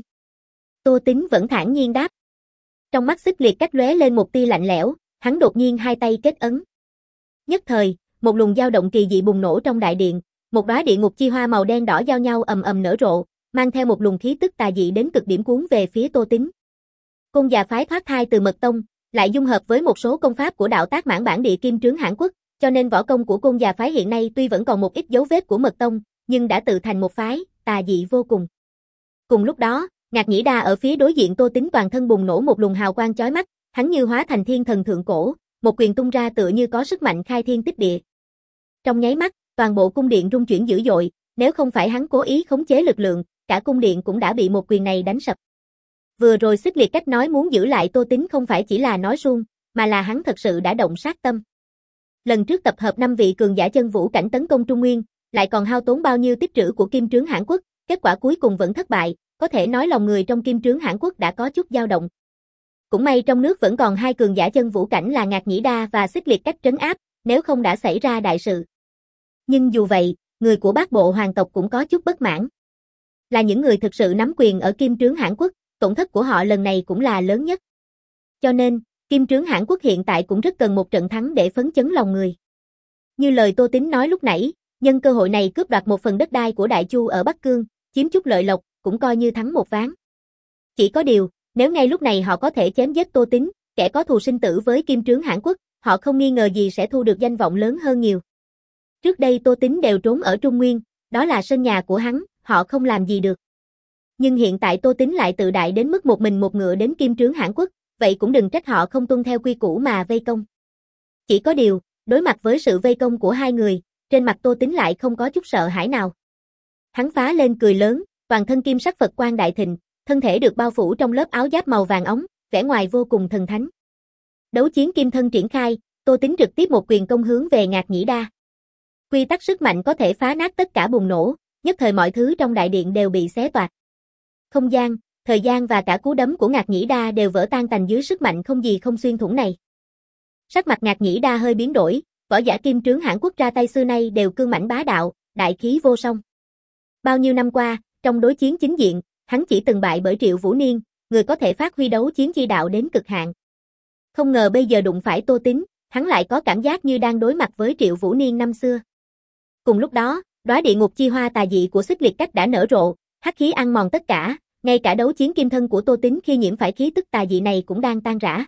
Tô Tính vẫn thản nhiên đáp. Trong mắt Xích Liệt Cách lóe lên một tia lạnh lẽo, hắn đột nhiên hai tay kết ấn. Nhất thời, một luồng dao động kỳ dị bùng nổ trong đại điện, một đóa địa ngục chi hoa màu đen đỏ giao nhau ầm ầm nở rộ, mang theo một luồng khí tức tà dị đến cực điểm cuốn về phía Tô Tính. Côn già phái thoát thai từ Mật Tông, lại dung hợp với một số công pháp của đạo tác mãn bản địa Kim Trướng Hãn Quốc, cho nên võ công của Côn già phái hiện nay tuy vẫn còn một ít dấu vết của Mật Tông, nhưng đã tự thành một phái, tà dị vô cùng. Cùng lúc đó, Ngạc Nhĩ Đa ở phía đối diện Tô Tính toàn thân bùng nổ một luồng hào quang chói mắt, hắn như hóa thành thiên thần thượng cổ, một quyền tung ra tựa như có sức mạnh khai thiên tích địa. Trong nháy mắt, toàn bộ cung điện rung chuyển dữ dội, nếu không phải hắn cố ý khống chế lực lượng, cả cung điện cũng đã bị một quyền này đánh sập. Vừa rồi Xích Liệt Cách nói muốn giữ lại Tô Tính không phải chỉ là nói suông, mà là hắn thật sự đã động sát tâm. Lần trước tập hợp năm vị cường giả chân vũ cảnh tấn công Trung Nguyên, lại còn hao tốn bao nhiêu tích trữ của Kim Trướng Hãn Quốc, kết quả cuối cùng vẫn thất bại, có thể nói lòng người trong Kim Trướng Hãn Quốc đã có chút dao động. Cũng may trong nước vẫn còn hai cường giả chân vũ cảnh là Ngạc Nhĩ Đa và Xích Liệt Cách trấn áp, nếu không đã xảy ra đại sự. Nhưng dù vậy, người của bát bộ hoàng tộc cũng có chút bất mãn. Là những người thực sự nắm quyền ở Kim Trướng Hãn Quốc, tổn thất của họ lần này cũng là lớn nhất. Cho nên, Kim Trướng Hãn Quốc hiện tại cũng rất cần một trận thắng để phấn chấn lòng người. Như lời Tô Tính nói lúc nãy, nhân cơ hội này cướp đoạt một phần đất đai của Đại Chu ở Bắc Cương, chiếm chút lợi lộc, cũng coi như thắng một ván. Chỉ có điều, nếu ngay lúc này họ có thể chém giết Tô Tính, kẻ có thù sinh tử với Kim Trướng Hãn Quốc, họ không nghi ngờ gì sẽ thu được danh vọng lớn hơn nhiều. Trước đây Tô Tính đều trốn ở Trung Nguyên, đó là sân nhà của hắn, họ không làm gì được. Nhưng hiện tại Tô Tính lại tự đại đến mức một mình một ngựa đến Kim Trướng Hãn Quốc, vậy cũng đừng trách họ không tuân theo quy củ mà vây công. Chỉ có điều, đối mặt với sự vây công của hai người, trên mặt Tô Tính lại không có chút sợ hãi nào. Hắn phá lên cười lớn, toàn thân kim sắc Phật quang đại thịnh, thân thể được bao phủ trong lớp áo giáp màu vàng óng, vẻ ngoài vô cùng thần thánh. Đấu chiến kim thân triển khai, Tô Tính trực tiếp một quyền công hướng về Ngạc Nhĩ Đa. Quy tắc sức mạnh có thể phá nát tất cả bùng nổ, nhất thời mọi thứ trong đại điện đều bị xé toạc. Không gian, thời gian và cả cú đấm của Ngạc Nhĩ Đa đều vỡ tan tành dưới sức mạnh không gì không xuyên thủng này. Sắc mặt Ngạc Nhĩ Đa hơi biến đổi, võ giả Kim Trướng Hãn Quốc ra tay xưa nay đều cương mãnh bá đạo, đại khí vô song. Bao nhiêu năm qua, trong đối chiến chính diện, hắn chỉ từng bại bởi Triệu Vũ Niên, người có thể phát huy đấu chiến chi đạo đến cực hạn. Không ngờ bây giờ đụng phải Tô Tín, hắn lại có cảm giác như đang đối mặt với Triệu Vũ Niên năm xưa. Cùng lúc đó, đóa địa ngục chi hoa tà dị của Xích Liệt Cách đã nở rộ, hắc khí ăn mòn tất cả, ngay cả đấu chiến kim thân của Tô Tín khi nhiễm phải khí tức tà dị này cũng đang tan rã.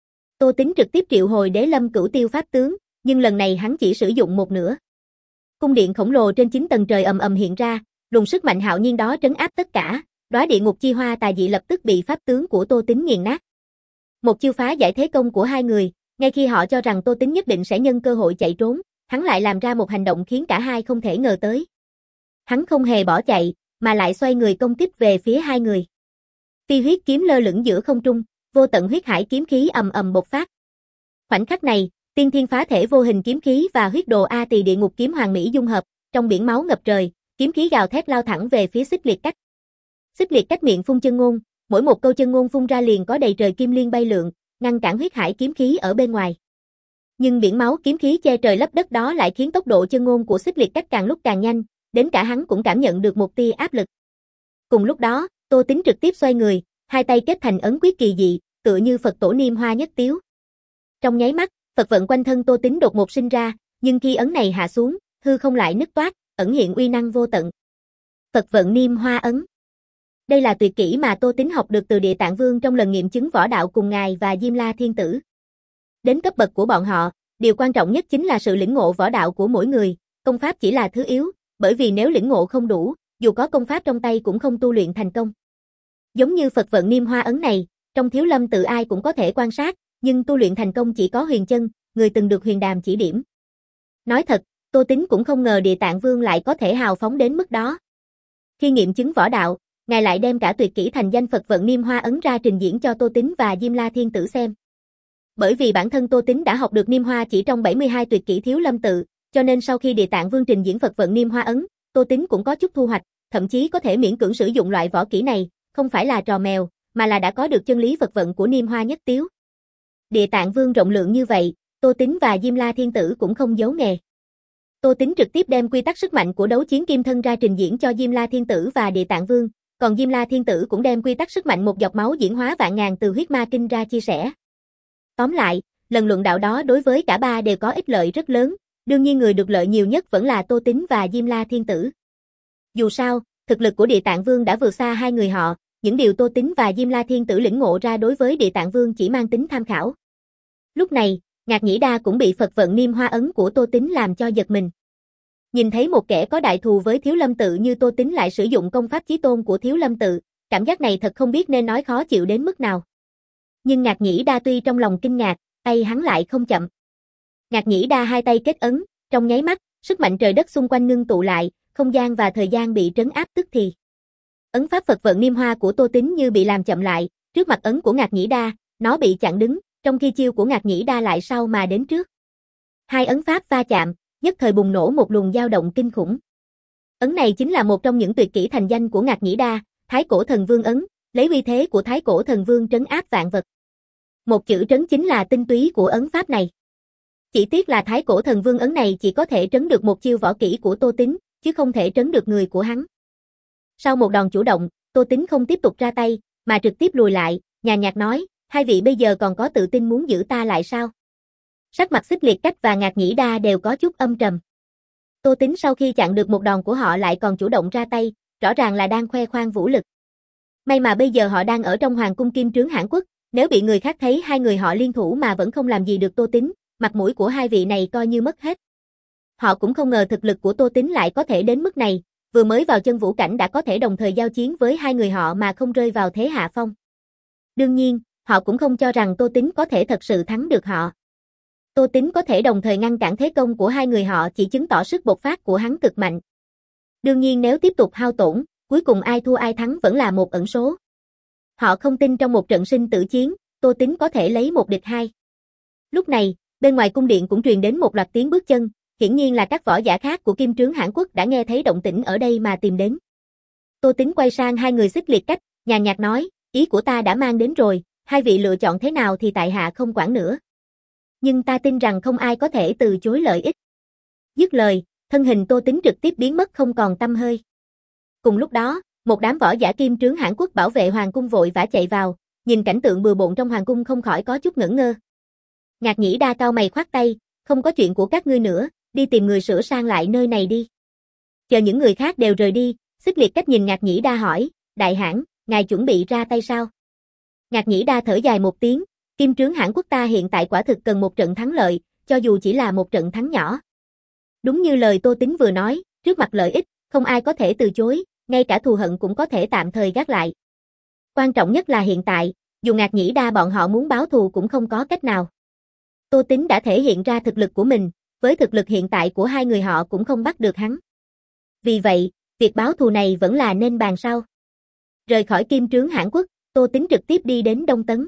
Tô Tín trực tiếp triệu hồi Đế Lâm Cửu Tiêu pháp tướng, nhưng lần này hắn chỉ sử dụng một nửa. Cung điện khổng lồ trên chín tầng trời ầm ầm hiện ra, luồng sức mạnh hạo nhiên đó trấn áp tất cả, đóa địa ngục chi hoa tà dị lập tức bị pháp tướng của Tô Tín nghiền nát. Một chiêu phá giải thế công của hai người, ngay khi họ cho rằng Tô Tín nhất định sẽ nhân cơ hội chạy trốn, hắn lại làm ra một hành động khiến cả hai không thể ngờ tới. Hắn không hề bỏ chạy, mà lại xoay người công kích về phía hai người. Phi huyết kiếm lơ lửng giữa không trung, vô tận huyết hải kiếm khí ầm ầm bộc phát. Khoảnh khắc này, tiên thiên phá thể vô hình kiếm khí và huyết đồ A Tỳ địa ngục kiếm hoàng mỹ dung hợp, trong biển máu ngập trời, kiếm khí gào thét lao thẳng về phía Xích Liệt Cách. Xích Liệt Cách miệng phun chân ngôn, mỗi một câu chân ngôn phun ra liền có đầy trời kim liên bay lượn, ngăn cản huyết hải kiếm khí ở bên ngoài. Nhưng biển máu kiếm khí che trời lấp đất đó lại khiến tốc độ chân ngôn của Xích Liệt Cách càng lúc càng nhanh, đến cả hắn cũng cảm nhận được một tia áp lực. Cùng lúc đó, Tô Tín trực tiếp xoay người, hai tay kết thành ấn quyết kỳ dị, tựa như Phật tổ Niêm Hoa Nhất Tiếu. Trong nháy mắt, Phật vận quanh thân Tô Tín đột ngột sinh ra, nhưng khi ấn này hạ xuống, hư không lại nứt toát, ẩn hiện uy năng vô tận. Phật vận Niêm Hoa ấn. Đây là tuyệt kỹ mà Tô Tín học được từ Địa Tạng Vương trong lần nghiệm chứng võ đạo cùng ngài và Diêm La Thiên Tử. Đến cấp bậc của bọn họ, điều quan trọng nhất chính là sự lĩnh ngộ võ đạo của mỗi người, công pháp chỉ là thứ yếu, bởi vì nếu lĩnh ngộ không đủ, dù có công pháp trong tay cũng không tu luyện thành công. Giống như Phật vận Niêm Hoa ấn này, trong Thiếu Lâm tự ai cũng có thể quan sát, nhưng tu luyện thành công chỉ có Huyền Chân, người từng được Huyền Đàm chỉ điểm. Nói thật, Tô Tín cũng không ngờ Địa Tạng Vương lại có thể hào phóng đến mức đó. Khi nghiệm chứng võ đạo, ngài lại đem cả tuyệt kỹ thành danh Phật vận Niêm Hoa ấn ra trình diễn cho Tô Tín và Diêm La Thiên Tử xem. Bởi vì bản thân Tô Tín đã học được Niêm Hoa chỉ trong bảy mươi hai tuyệt kỹ Thiếu Lâm tự, cho nên sau khi Địa Tạng Vương trình diễn Phật vận Niêm Hoa ấn, Tô Tín cũng có chút thu hoạch, thậm chí có thể miễn cưỡng sử dụng loại võ kỹ này, không phải là trò mèo, mà là đã có được chân lý Phật vận của Niêm Hoa Nhất Tiếu. Địa Tạng Vương rộng lượng như vậy, Tô Tín và Diêm La Thiên Tử cũng không giấu nghề. Tô Tín trực tiếp đem quy tắc sức mạnh của đấu chiến kim thân ra trình diễn cho Diêm La Thiên Tử và Địa Tạng Vương, còn Diêm La Thiên Tử cũng đem quy tắc sức mạnh một giọt máu diễn hóa vạn ngàn từ huyết ma kinh ra chia sẻ. Tóm lại, lần luận đạo đó đối với cả ba đều có ích lợi rất lớn, đương nhiên người được lợi nhiều nhất vẫn là Tô Tín và Diêm La Thiên Tử. Dù sao, thực lực của Địa Tạng Vương đã vượt xa hai người họ, những điều Tô Tín và Diêm La Thiên Tử lĩnh ngộ ra đối với Địa Tạng Vương chỉ mang tính tham khảo. Lúc này, Ngạc Nhĩ Đa cũng bị Phật vận Niêm Hoa ấn của Tô Tín làm cho giật mình. Nhìn thấy một kẻ có đại thù với Thiếu Lâm tự như Tô Tín lại sử dụng công pháp chí tôn của Thiếu Lâm tự, cảm giác này thật không biết nên nói khó chịu đến mức nào. Nhưng Ngạc Nhĩ Đa tuy trong lòng kinh ngạc, tay hắn lại không chậm. Ngạc Nhĩ Đa hai tay kết ấn, trong nháy mắt, sức mạnh trời đất xung quanh ngưng tụ lại, không gian và thời gian bị trấn áp tức thì. Ấn pháp Phật vận Niêm Hoa của Tô Tín như bị làm chậm lại, trước mặt ấn của Ngạc Nhĩ Đa, nó bị chặn đứng, trong khi chiêu của Ngạc Nhĩ Đa lại sau mà đến trước. Hai ấn pháp va chạm, nhất thời bùng nổ một luồng dao động kinh khủng. Ấn này chính là một trong những tuyệt kỹ thành danh của Ngạc Nhĩ Đa, Thái Cổ Thần Vương ấn, lấy uy thế của Thái Cổ Thần Vương trấn áp vạn vật. Một chữ trấn chính là tinh túy của ấn pháp này. Chỉ tiếc là Thái Cổ Thần Vương ấn này chỉ có thể trấn được một chiêu võ kỹ của Tô Tín, chứ không thể trấn được người của hắn. Sau một đòn chủ động, Tô Tín không tiếp tục ra tay, mà trực tiếp lùi lại, nhàn nhạt nói, hai vị bây giờ còn có tự tin muốn giữ ta lại sao? Sắc mặt Xích Liệt Cách và Ngạc Nhĩ Đa đều có chút âm trầm. Tô Tín sau khi chặn được một đòn của họ lại còn chủ động ra tay, rõ ràng là đang khoe khoang vũ lực. May mà bây giờ họ đang ở trong Hoàng cung Kim Trướng Hãn Quốc, nếu bị người khác thấy hai người họ liên thủ mà vẫn không làm gì được Tô Tín, mặt mũi của hai vị này coi như mất hết. Họ cũng không ngờ thực lực của Tô Tín lại có thể đến mức này, vừa mới vào chân vũ cảnh đã có thể đồng thời giao chiến với hai người họ mà không rơi vào thế hạ phong. Đương nhiên, họ cũng không cho rằng Tô Tín có thể thật sự thắng được họ. Tô Tín có thể đồng thời ngăn cản thế công của hai người họ chỉ chứng tỏ sức bộc phát của hắn cực mạnh. Đương nhiên nếu tiếp tục hao tổn, cuối cùng ai thua ai thắng vẫn là một ẩn số. Họ không tin trong một trận sinh tử chiến, Tô Tín có thể lấy một địch hai. Lúc này, bên ngoài cung điện cũng truyền đến một loạt tiếng bước chân, hiển nhiên là các võ giả khác của Kim Trướng Hãn Quốc đã nghe thấy động tĩnh ở đây mà tìm đến. Tô Tín quay sang hai người Xích Liệt Cách, nhàn nhạt nói, ý của ta đã mang đến rồi, hai vị lựa chọn thế nào thì tại hạ không quản nữa. Nhưng ta tin rằng không ai có thể từ chối lợi ích. Dứt lời, thân hình Tô Tín trực tiếp biến mất không còn tăm hơi. Cùng lúc đó, một đám võ giả Kim Trướng Hãn Quốc bảo vệ hoàng cung vội vã chạy vào, nhìn cảnh tượng bừa bộn trong hoàng cung không khỏi có chút ngẩn ngơ. Ngạc Nhĩ Đa cao mày khoát tay, không có chuyện của các ngươi nữa, đi tìm người sửa sang lại nơi này đi. Chờ những người khác đều rời đi, Xích Liệt Cách nhìn Ngạc Nhĩ Đa hỏi, đại hãn, ngài chuẩn bị ra tay sao? Ngạc Nhĩ Đa thở dài một tiếng, Kim Trướng Hãn Quốc ta hiện tại quả thực cần một trận thắng lợi, cho dù chỉ là một trận thắng nhỏ. Đúng như lời Tô Tín vừa nói, trước mặt lợi ích, không ai có thể từ chối, ngay cả thù hận cũng có thể tạm thời gác lại. Quan trọng nhất là hiện tại, dù Ngạc Nhĩ Đa bọn họ muốn báo thù cũng không có cách nào. Tô Tín đã thể hiện ra thực lực của mình, với thực lực hiện tại của hai người họ cũng không bắt được hắn. Vì vậy, việc báo thù này vẫn là nên bàn sau. Rời khỏi Kim Trướng Hãn Quốc, Tô Tín trực tiếp đi đến Đông Tấn.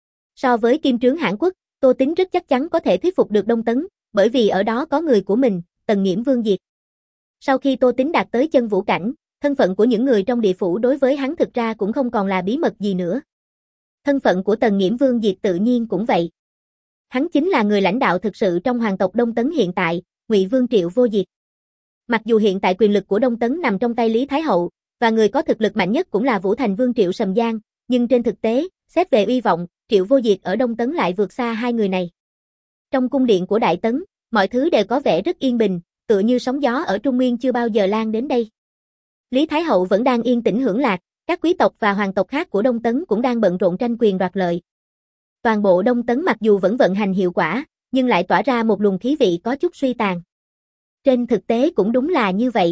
So với Kim Trướng Hãn Quốc, Tô Tín rất chắc chắn có thể thuyết phục được Đông Tấn, bởi vì ở đó có người của mình, Tần Nghiễm Vương Diệt. Sau khi Tô Tín đạt tới chân vũ cảnh, thân phận của những người trong địa phủ đối với hắn thực ra cũng không còn là bí mật gì nữa. Thân phận của Tần Nghiễm Vương Diệt tự nhiên cũng vậy. Hắn chính là người lãnh đạo thực sự trong hoàng tộc Đông Tấn hiện tại, Ngụy Vương Triệu Vô Diệt. Mặc dù hiện tại quyền lực của Đông Tấn nằm trong tay Lý Thái Hậu, và người có thực lực mạnh nhất cũng là Vũ Thành Vương Triệu Sầm Giang, nhưng trên thực tế, xét về uy vọng, Triệu Vô Diệt ở Đông Tấn lại vượt xa hai người này. Trong cung điện của Đại Tấn, mọi thứ đều có vẻ rất yên bình, tựa như sóng gió ở Trung Nguyên chưa bao giờ lan đến đây. Lý Thái Hậu vẫn đang yên tĩnh hưởng lạc, các quý tộc và hoàng tộc khác của Đông Tấn cũng đang bận rộn tranh quyền đoạt lợi. Toàn bộ Đông Tấn mặc dù vẫn vận hành hiệu quả, nhưng lại tỏa ra một luồng khí vị có chút suy tàn. Trên thực tế cũng đúng là như vậy.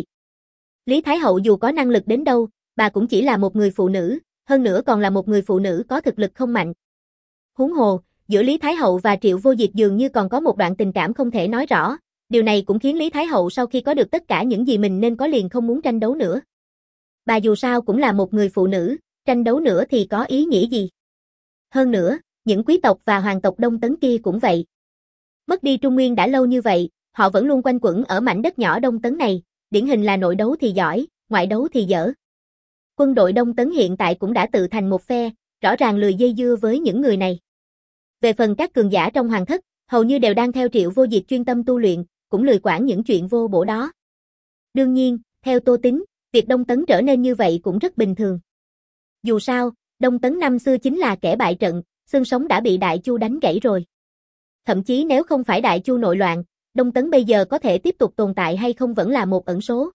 Lý Thái Hậu dù có năng lực đến đâu, bà cũng chỉ là một người phụ nữ, hơn nữa còn là một người phụ nữ có thực lực không mạnh. Huống hồ, giữa Lý Thái Hậu và Triệu Vô Diệt dường như còn có một đoạn tình cảm không thể nói rõ, điều này cũng khiến Lý Thái Hậu sau khi có được tất cả những gì mình nên có liền không muốn tranh đấu nữa. Bà dù sao cũng là một người phụ nữ, tranh đấu nữa thì có ý nghĩa gì? Hơn nữa, những quý tộc và hoàng tộc Đông Tấn kia cũng vậy. Mất đi Trung Nguyên đã lâu như vậy, họ vẫn luôn quanh quẩn ở mảnh đất nhỏ Đông Tấn này, điển hình là nội đấu thì giỏi, ngoại đấu thì dở. Quân đội Đông Tấn hiện tại cũng đã tự thành một phe, rõ ràng lười dây dưa với những người này. Về phần các cường giả trong hoàng thất, hầu như đều đang theo Triệu Vô Diệt chuyên tâm tu luyện, cũng lười quản những chuyện vô bổ đó. Đương nhiên, theo Tô Tín, việc Đông Tấn trở nên như vậy cũng rất bình thường. Dù sao, Đông Tấn năm xưa chính là kẻ bại trận, xương sống đã bị Đại Chu đánh gãy rồi. Thậm chí nếu không phải Đại Chu nội loạn, Đông Tấn bây giờ có thể tiếp tục tồn tại hay không vẫn là một ẩn số.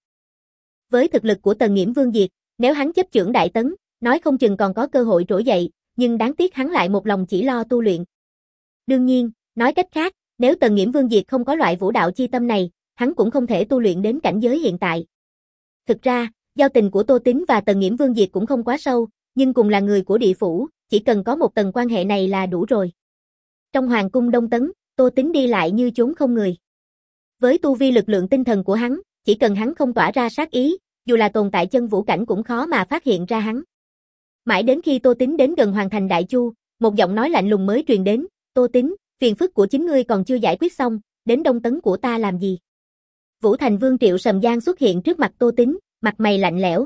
Với thực lực của Tần Nghiễm Vương Diệt, nếu hắn chấp chưởng Đại Tấn, nói không chừng còn có cơ hội trỗi dậy, nhưng đáng tiếc hắn lại một lòng chỉ lo tu luyện. Đương nhiên, nói cách khác, nếu Tần Nghiễm Vương Diệt không có loại vũ đạo chi tâm này, hắn cũng không thể tu luyện đến cảnh giới hiện tại. Thực ra, giao tình của Tô Tín và Tần Nghiễm Vương Diệt cũng không quá sâu, nhưng cùng là người của địa phủ, chỉ cần có một tầng quan hệ này là đủ rồi. Trong hoàng cung Đông Tấn, Tô Tín đi lại như chốn không người. Với tu vi lực lượng tinh thần của hắn, chỉ cần hắn không tỏa ra sát ý, dù là tồn tại chân vũ cảnh cũng khó mà phát hiện ra hắn. Mãi đến khi Tô Tín đến gần hoàng thành Đại Chu, một giọng nói lạnh lùng mới truyền đến, Tô Tín, phiền phức của chính ngươi còn chưa giải quyết xong, đến Đông Tấn của ta làm gì? Vũ Thành Vương Triệu Sầm Giang xuất hiện trước mặt Tô Tín, mặt mày lạnh lẽo.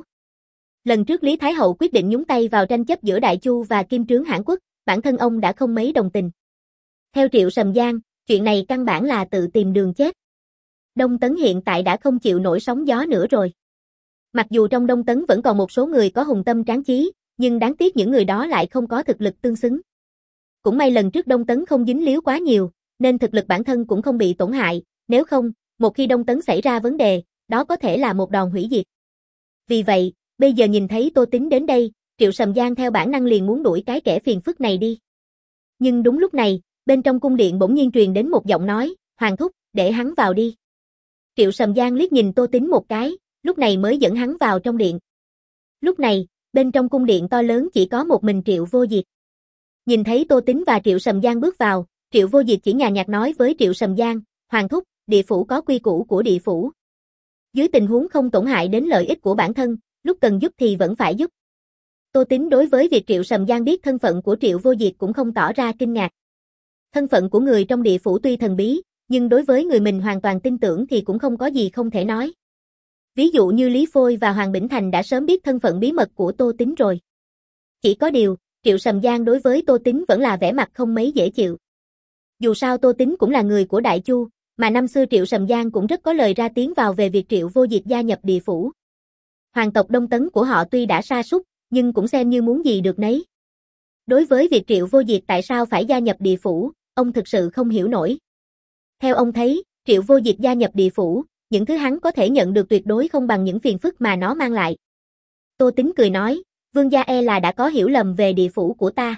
Lần trước Lý Thái Hậu quyết định nhúng tay vào tranh chấp giữa Đại Chu và Kim Trướng Hãn Quốc, bản thân ông đã không mấy đồng tình. Theo Triệu Sầm Giang, chuyện này căn bản là tự tìm đường chết. Đông Tấn hiện tại đã không chịu nổi sóng gió nữa rồi. Mặc dù trong Đông Tấn vẫn còn một số người có hùng tâm tráng chí, nhưng đáng tiếc những người đó lại không có thực lực tương xứng. Cũng may lần trước Đông Tấn không dính líu quá nhiều, nên thực lực bản thân cũng không bị tổn hại, nếu không, một khi Đông Tấn xảy ra vấn đề, đó có thể là một đòn hủy diệt. Vì vậy, bây giờ nhìn thấy Tô Tín đến đây, Triệu Sầm Giang theo bản năng liền muốn đuổi cái kẻ phiền phức này đi. Nhưng đúng lúc này, bên trong cung điện bỗng nhiên truyền đến một giọng nói, Hoàng thúc, để hắn vào đi. Triệu Sầm Giang liếc nhìn Tô Tín một cái, lúc này mới dẫn hắn vào trong điện. Lúc này, bên trong cung điện to lớn chỉ có một mình Triệu Vô Diệt. Nhìn thấy Tô Tín và Triệu Sầm Giang bước vào, Triệu Vô Diệt chỉ nhàn nhạt nói với Triệu Sầm Giang, Hoàng thúc, địa phủ có quy củ của địa phủ. Dưới tình huống không tổn hại đến lợi ích của bản thân, lúc cần giúp thì vẫn phải giúp. Tô Tín đối với việc Triệu Sầm Giang biết thân phận của Triệu Vô Diệt cũng không tỏ ra kinh ngạc. Thân phận của người trong địa phủ tuy thần bí, nhưng đối với người mình hoàn toàn tin tưởng thì cũng không có gì không thể nói. Ví dụ như Lý Phôi và Hoàng Bỉnh Thành đã sớm biết thân phận bí mật của Tô Tín rồi. Chỉ có điều, Triệu Sầm Giang đối với Tô Tín vẫn là vẻ mặt không mấy dễ chịu. Dù sao Tô Tín cũng là người của Đại Chu, mà năm xưa Triệu Sầm Giang cũng rất có lời ra tiếng vào về việc Triệu Vô Diệt gia nhập địa phủ. Hoàng tộc Đông Tấn của họ tuy đã sa sút, nhưng cũng xem như muốn gì được nấy. Đối với việc Triệu Vô Diệt tại sao phải gia nhập địa phủ, ông thực sự không hiểu nổi. Theo ông thấy, Triệu Vô Diệt gia nhập địa phủ, những thứ hắn có thể nhận được tuyệt đối không bằng những phiền phức mà nó mang lại. Tô Tính cười nói, vương gia e là đã có hiểu lầm về địa phủ của ta.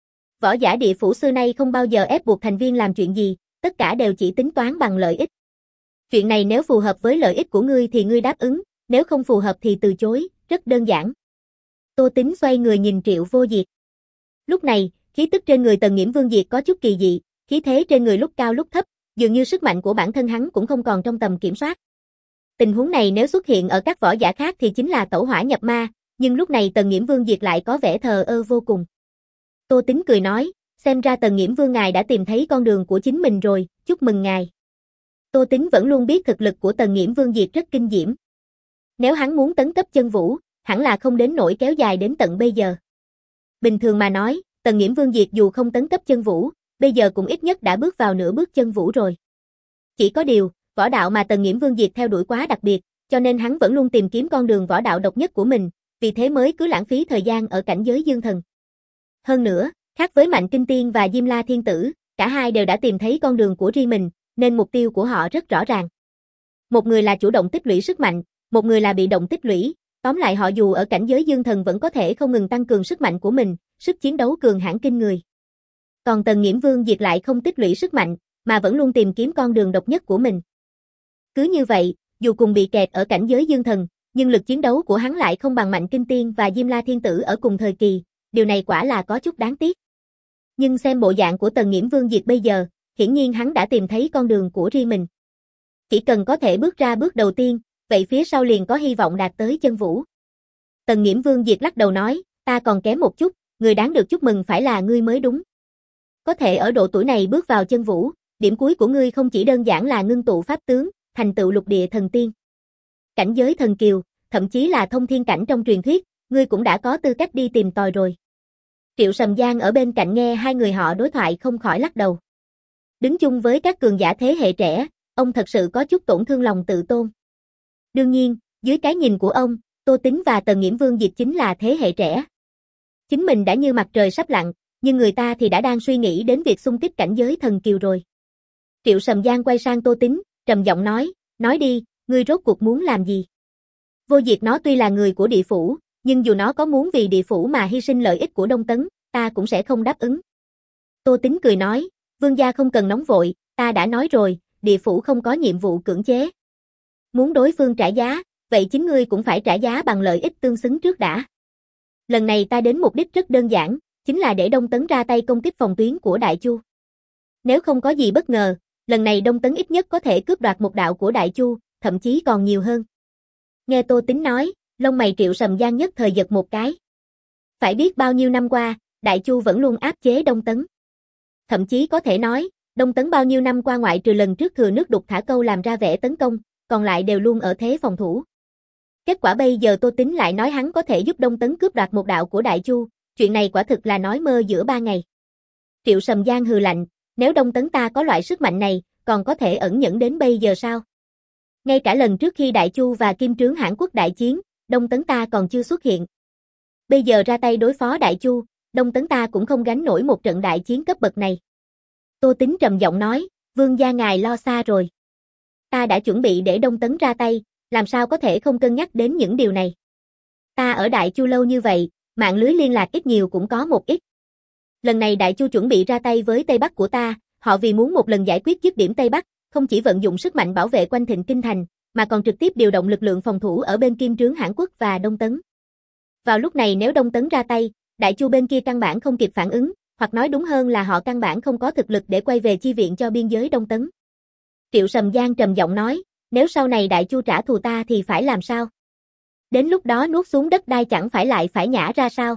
Võ giả địa phủ xưa nay không bao giờ ép buộc thành viên làm chuyện gì, tất cả đều chỉ tính toán bằng lợi ích. Chuyện này nếu phù hợp với lợi ích của ngươi thì ngươi đáp ứng, nếu không phù hợp thì từ chối, rất đơn giản. Tô Tính xoay người nhìn Triệu Vô Diệt. Lúc này, khí tức trên người Tần Nghiễm Vương Diệt có chút kỳ dị, khí thế trên người lúc cao lúc thấp, dường như sức mạnh của bản thân hắn cũng không còn trong tầm kiểm soát. Tình huống này nếu xuất hiện ở các võ giả khác thì chính là tẩu hỏa nhập ma, nhưng lúc này Tần Nghiễm Vương Diệt lại có vẻ thờ ơ vô cùng. Tô Tính cười nói, xem ra Tần Nghiễm Vương ngài đã tìm thấy con đường của chính mình rồi, chúc mừng ngài. Tô Tính vẫn luôn biết thực lực của Tần Nghiễm Vương Diệt rất kinh diễm. Nếu hắn muốn tấn cấp chân vũ, hẳn là không đến nỗi kéo dài đến tận bây giờ. Bình thường mà nói, Tần Nghiễm Vương Diệt dù không tấn cấp chân vũ, bây giờ cũng ít nhất đã bước vào nửa bước chân vũ rồi. Chỉ có điều, võ đạo mà Tần Nghiễm Vương Diệt theo đuổi quá đặc biệt, cho nên hắn vẫn luôn tìm kiếm con đường võ đạo độc nhất của mình, vì thế mới cứ lãng phí thời gian ở cảnh giới dương thần. Hơn nữa, khác với Mạnh Kinh Tiên và Diêm La Thiên Tử, cả hai đều đã tìm thấy con đường của riêng mình, nên mục tiêu của họ rất rõ ràng. Một người là chủ động tích lũy sức mạnh, một người là bị động tích lũy, tóm lại họ dù ở cảnh giới dương thần vẫn có thể không ngừng tăng cường sức mạnh của mình, sức chiến đấu cường hãn kinh người. Còn Tần Nghiễm Vương Diệt lại không tích lũy sức mạnh, mà vẫn luôn tìm kiếm con đường độc nhất của mình. Cứ như vậy, dù cùng bị kẹt ở cảnh giới dương thần, nhưng lực chiến đấu của hắn lại không bằng Mạnh Kinh Tiên và Diêm La Thiên Tử ở cùng thời kỳ, điều này quả là có chút đáng tiếc. Nhưng xem bộ dạng của Tần Nghiễm Vương Diệt bây giờ, hiển nhiên hắn đã tìm thấy con đường của riêng mình. Chỉ cần có thể bước ra bước đầu tiên, vậy phía sau liền có hy vọng đạt tới chân vũ. Tần Nghiễm Vương Diệt lắc đầu nói, ta còn kém một chút, người đáng được chúc mừng phải là ngươi mới đúng. Có thể ở độ tuổi này bước vào chân vũ, điểm cuối của ngươi không chỉ đơn giản là ngưng tụ pháp tướng, thành tựu lục địa thần tiên. Cảnh giới thần kiều, thậm chí là thông thiên cảnh trong truyền thuyết, ngươi cũng đã có tư cách đi tìm tòi rồi. Triệu Sầm Giang ở bên cạnh nghe hai người họ đối thoại không khỏi lắc đầu. Đứng chung với các cường giả thế hệ trẻ, ông thật sự có chút tổn thương lòng tự tôn. Đương nhiên, dưới cái nhìn của ông, Tô Tính và Tần Nghiễm Vương Diệt chính là thế hệ trẻ. Chính mình đã như mặt trời sắp lặn, nhưng người ta thì đã đang suy nghĩ đến việc xung kích cảnh giới thần kiều rồi. Triệu Sầm Giang quay sang Tô Tính, trầm giọng nói, nói đi, ngươi rốt cuộc muốn làm gì? Vô Diệt nó tuy là người của địa phủ, nhưng dù nó có muốn vì địa phủ mà hy sinh lợi ích của Đông Tấn, ta cũng sẽ không đáp ứng. Tô Tính cười nói, vương gia không cần nóng vội, ta đã nói rồi, địa phủ không có nhiệm vụ cưỡng chế. Muốn đối phương trả giá, vậy chính ngươi cũng phải trả giá bằng lợi ích tương xứng trước đã. Lần này ta đến mục đích rất đơn giản, chính là để Đông Tấn ra tay công kích phòng tuyến của Đại Chu. Nếu không có gì bất ngờ, lần này Đông Tấn ít nhất có thể cướp đoạt một đạo của Đại Chu, thậm chí còn nhiều hơn. Nghe Tô Tính nói, lông mày Triệu Sầm Giang nhất thời giật một cái. Phải biết bao nhiêu năm qua, Đại Chu vẫn luôn áp chế Đông Tấn. Thậm chí có thể nói, Đông Tấn bao nhiêu năm qua ngoại trừ lần trước thừa nước đục thả câu làm ra vẻ tấn công, còn lại đều luôn ở thế phòng thủ. Kết quả bây giờ Tô Tính lại nói hắn có thể giúp Đông Tấn cướp đoạt một đạo của Đại Chu, chuyện này quả thực là nói mơ giữa ba ngày. Triệu Sầm Giang hừ lạnh, nếu Đông Tấn ta có loại sức mạnh này, còn có thể ẩn nhẫn đến bây giờ sao? Ngay cả lần trước khi Đại Chu và Kim Trướng Hãn Quốc đại chiến, Đông Tấn ta còn chưa xuất hiện. Bây giờ ra tay đối phó Đại Chu, Đông Tấn ta cũng không gánh nổi một trận đại chiến cấp bậc này. Tô Tính trầm giọng nói, vương gia ngài lo xa rồi. Ta đã chuẩn bị để Đông Tấn ra tay, làm sao có thể không cân nhắc đến những điều này. Ta ở Đại Chu lâu như vậy, mạng lưới liên lạc ít nhiều cũng có một ít. Lần này Đại Chu chuẩn bị ra tay với Tây Bắc của ta, họ vì muốn một lần giải quyết dứt điểm Tây Bắc, không chỉ vận dụng sức mạnh bảo vệ quanh Thịnh Kinh Thành, mà còn trực tiếp điều động lực lượng phòng thủ ở bên Kim Trướng Hãn Quốc và Đông Tấn. Vào lúc này nếu Đông Tấn ra tay, Đại Chu bên kia căn bản không kịp phản ứng, hoặc nói đúng hơn là họ căn bản không có thực lực để quay về chi viện cho biên giới Đông Tấn. Triệu Sầm Giang trầm giọng nói, nếu sau này Đại Chu trả thù ta thì phải làm sao? Đến lúc đó nuốt xuống đất đai chẳng phải lại phải nhả ra sao?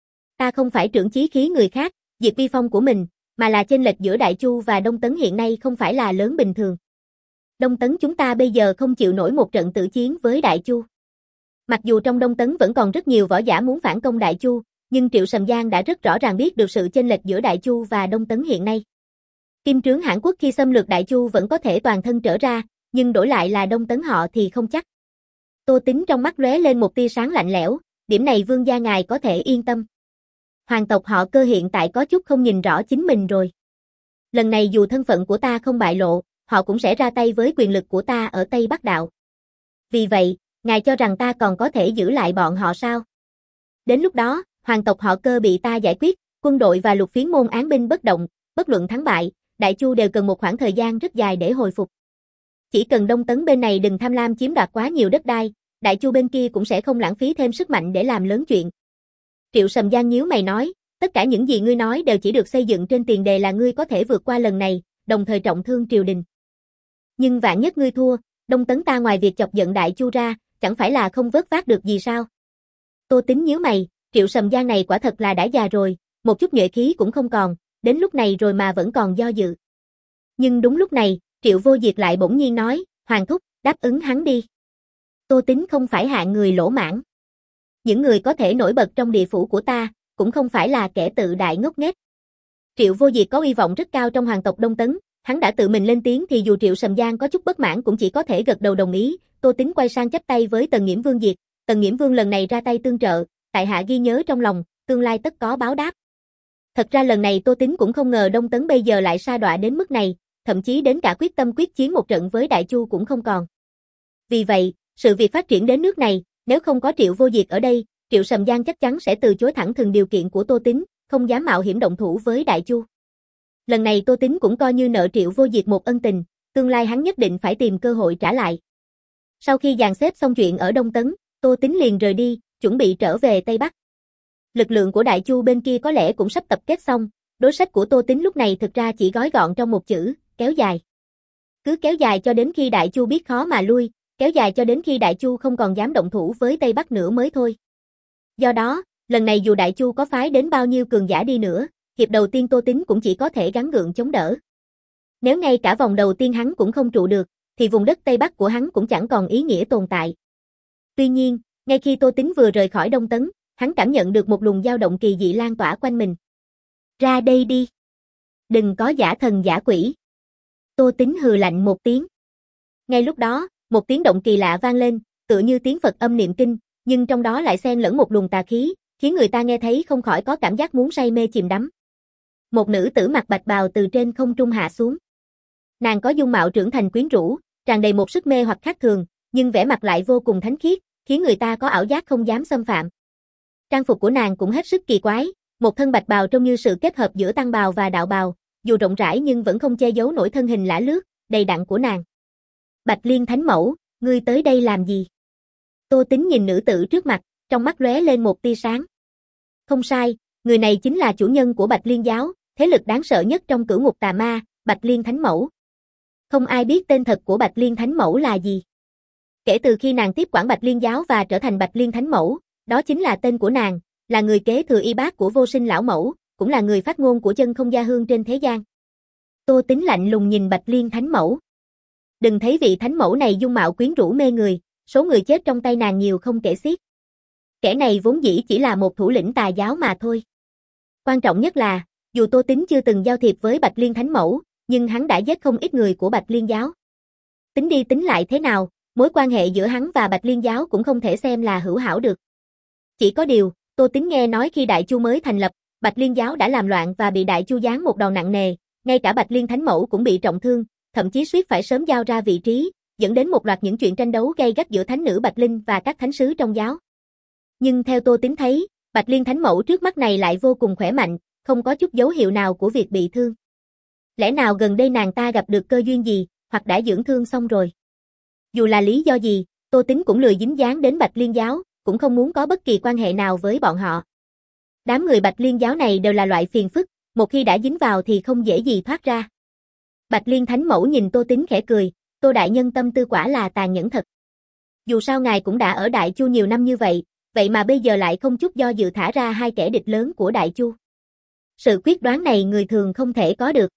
Ta không phải trưởng chí khí người khác, diệt vi phong của mình, mà là chênh lệch giữa Đại Chu và Đông Tấn hiện nay không phải là lớn bình thường. Đông Tấn chúng ta bây giờ không chịu nổi một trận tử chiến với Đại Chu. Mặc dù trong Đông Tấn vẫn còn rất nhiều võ giả muốn phản công Đại Chu, nhưng Triệu Sầm Giang đã rất rõ ràng biết được sự chênh lệch giữa Đại Chu và Đông Tấn hiện nay. Kim Trướng Hãn Quốc khi xâm lược Đại Chu vẫn có thể toàn thân trở ra, nhưng đổi lại là Đông Tấn họ thì không chắc. Tô Tính trong mắt lóe lên một tia sáng lạnh lẽo, điểm này vương gia ngài có thể yên tâm. Hoàng tộc họ Cơ hiện tại có chút không nhìn rõ chính mình rồi. Lần này dù thân phận của ta không bại lộ, họ cũng sẽ ra tay với quyền lực của ta ở Tây Bắc Đạo. Vì vậy, ngài cho rằng ta còn có thể giữ lại bọn họ sao? Đến lúc đó, hoàng tộc họ Cơ bị ta giải quyết, quân đội và lục phiến môn án binh bất động, bất luận thắng bại, Đại Chu đều cần một khoảng thời gian rất dài để hồi phục. Chỉ cần Đông Tấn bên này đừng tham lam chiếm đoạt quá nhiều đất đai, Đại Chu bên kia cũng sẽ không lãng phí thêm sức mạnh để làm lớn chuyện. Triệu Sầm Giang nhíu mày nói, tất cả những gì ngươi nói đều chỉ được xây dựng trên tiền đề là ngươi có thể vượt qua lần này, đồng thời trọng thương triều đình. Nhưng vạn nhất ngươi thua, Đông Tấn ta ngoài việc chọc giận Đại Chu ra, chẳng phải là không vớt vát được gì sao? Tô Tín nhíu mày, Triệu Sầm Giang này quả thật là đã già rồi, một chút nhuệ khí cũng không còn, đến lúc này rồi mà vẫn còn do dự. Nhưng đúng lúc này, Triệu Vô Diệt lại bỗng nhiên nói, Hoàng thúc, đáp ứng hắn đi. Tô Tín không phải hạng người lỗ mãn. Những người có thể nổi bật trong địa phủ của ta, cũng không phải là kẻ tự đại ngốc nghếch. Triệu Vô Diệt có uy vọng rất cao trong hoàng tộc Đông Tấn, hắn đã tự mình lên tiếng thì dù Triệu Sầm Giang có chút bất mãn cũng chỉ có thể gật đầu đồng ý. Tô Tín quay sang chắp tay với Tần Nghiễm Vương Diệt, Tần Nghiễm Vương lần này ra tay tương trợ, tại hạ ghi nhớ trong lòng, tương lai tất có báo đáp. Thật ra lần này Tô Tín cũng không ngờ Đông Tấn bây giờ lại sa đọa đến mức này, thậm chí đến cả quyết tâm quyết chiến một trận với Đại Chu cũng không còn. Vì vậy, sự việc phát triển đến nước này, nếu không có Triệu Vô Diệt ở đây, Triệu Sầm Giang chắc chắn sẽ từ chối thẳng thừng điều kiện của Tô Tín, không dám mạo hiểm động thủ với Đại Chu. Lần này Tô Tín cũng coi như nợ Triệu Vô Diệt một ân tình, tương lai hắn nhất định phải tìm cơ hội trả lại. Sau khi dàn xếp xong chuyện ở Đông Tấn, Tô Tín liền rời đi, chuẩn bị trở về Tây Bắc. Lực lượng của Đại Chu bên kia có lẽ cũng sắp tập kết xong, đối sách của Tô Tín lúc này thực ra chỉ gói gọn trong một chữ, kéo dài. Cứ kéo dài cho đến khi Đại Chu biết khó mà lui, kéo dài cho đến khi Đại Chu không còn dám động thủ với Tây Bắc nữa mới thôi. Do đó, lần này dù Đại Chu có phái đến bao nhiêu cường giả đi nữa, hiệp đầu tiên Tô Tín cũng chỉ có thể gắng gượng chống đỡ. Nếu ngay cả vòng đầu tiên hắn cũng không trụ được, thì vùng đất Tây Bắc của hắn cũng chẳng còn ý nghĩa tồn tại. Tuy nhiên, ngay khi Tô Tín vừa rời khỏi Đông Tấn, hắn cảm nhận được một luồng dao động kỳ dị lan tỏa quanh mình. Ra đây đi. Đừng có giả thần giả quỷ. Tô Tín hừ lạnh một tiếng. Ngay lúc đó, một tiếng động kỳ lạ vang lên, tựa như tiếng Phật âm niệm kinh, nhưng trong đó lại xen lẫn một luồng tà khí, khiến người ta nghe thấy không khỏi có cảm giác muốn say mê chìm đắm. Một nữ tử mặc bạch bào từ trên không trung hạ xuống. Nàng có dung mạo trưởng thành quyến rũ, tràn đầy một sức mê hoặc khác thường, nhưng vẻ mặt lại vô cùng thánh khiết, khiến người ta có ảo giác không dám xâm phạm. Trang phục của nàng cũng hết sức kỳ quái, một thân bạch bào trông như sự kết hợp giữa tăng bào và đạo bào, dù rộng rãi nhưng vẫn không che giấu nổi thân hình lả lướt, đầy đặn của nàng. Bạch Liên Thánh Mẫu, ngươi tới đây làm gì? Tô Tín nhìn nữ tử trước mặt, trong mắt lóe lên một tia sáng. Không sai, người này chính là chủ nhân của Bạch Liên Giáo, thế lực đáng sợ nhất trong cửu ngục tà ma, Bạch Liên Thánh Mẫu. Không ai biết tên thật của Bạch Liên Thánh Mẫu là gì. Kể từ khi nàng tiếp quản Bạch Liên Giáo và trở thành Bạch Liên Thánh Mẫu, đó chính là tên của nàng, là người kế thừa y bát của Vô Sinh lão mẫu, cũng là người phát ngôn của chân không gia hương trên thế gian. Tô Tín lạnh lùng nhìn Bạch Liên Thánh Mẫu. Đừng thấy vị Thánh Mẫu này dung mạo quyến rũ mê người, số người chết trong tay nàng nhiều không kể xiết. Kẻ này vốn dĩ chỉ là một thủ lĩnh tà giáo mà thôi. Quan trọng nhất là, dù Tô Tín chưa từng giao thiệp với Bạch Liên Thánh Mẫu, nhưng hắn đã giết không ít người của Bạch Liên Giáo. Tính đi tính lại thế nào, mối quan hệ giữa hắn và Bạch Liên Giáo cũng không thể xem là hữu hảo được. Chỉ có điều, Tô Tín nghe nói khi Đại Chu mới thành lập, Bạch Liên Giáo đã làm loạn và bị Đại Chu giáng một đòn nặng nề, ngay cả Bạch Liên Thánh Mẫu cũng bị trọng thương, thậm chí suýt phải sớm giao ra vị trí, dẫn đến một loạt những chuyện tranh đấu gay gắt giữa thánh nữ Bạch Linh và các thánh sứ trong giáo. Nhưng theo Tô Tín thấy, Bạch Liên Thánh Mẫu trước mắt này lại vô cùng khỏe mạnh, không có chút dấu hiệu nào của việc bị thương. Lẽ nào gần đây nàng ta gặp được cơ duyên gì, hoặc đã dưỡng thương xong rồi? Dù là lý do gì, Tô Tín cũng lười dính dáng đến Bạch Liên Giáo, cũng không muốn có bất kỳ quan hệ nào với bọn họ. Đám người Bạch Liên Giáo này đều là loại phiền phức, một khi đã dính vào thì không dễ gì thoát ra. Bạch Liên Thánh Mẫu nhìn Tô Tín khẽ cười, Tô đại nhân tâm tư quả là tàn nhẫn thật. Dù sao ngài cũng đã ở Đại Chu nhiều năm như vậy, vậy mà bây giờ lại không chút do dự thả ra hai kẻ địch lớn của Đại Chu. Sự quyết đoán này người thường không thể có được.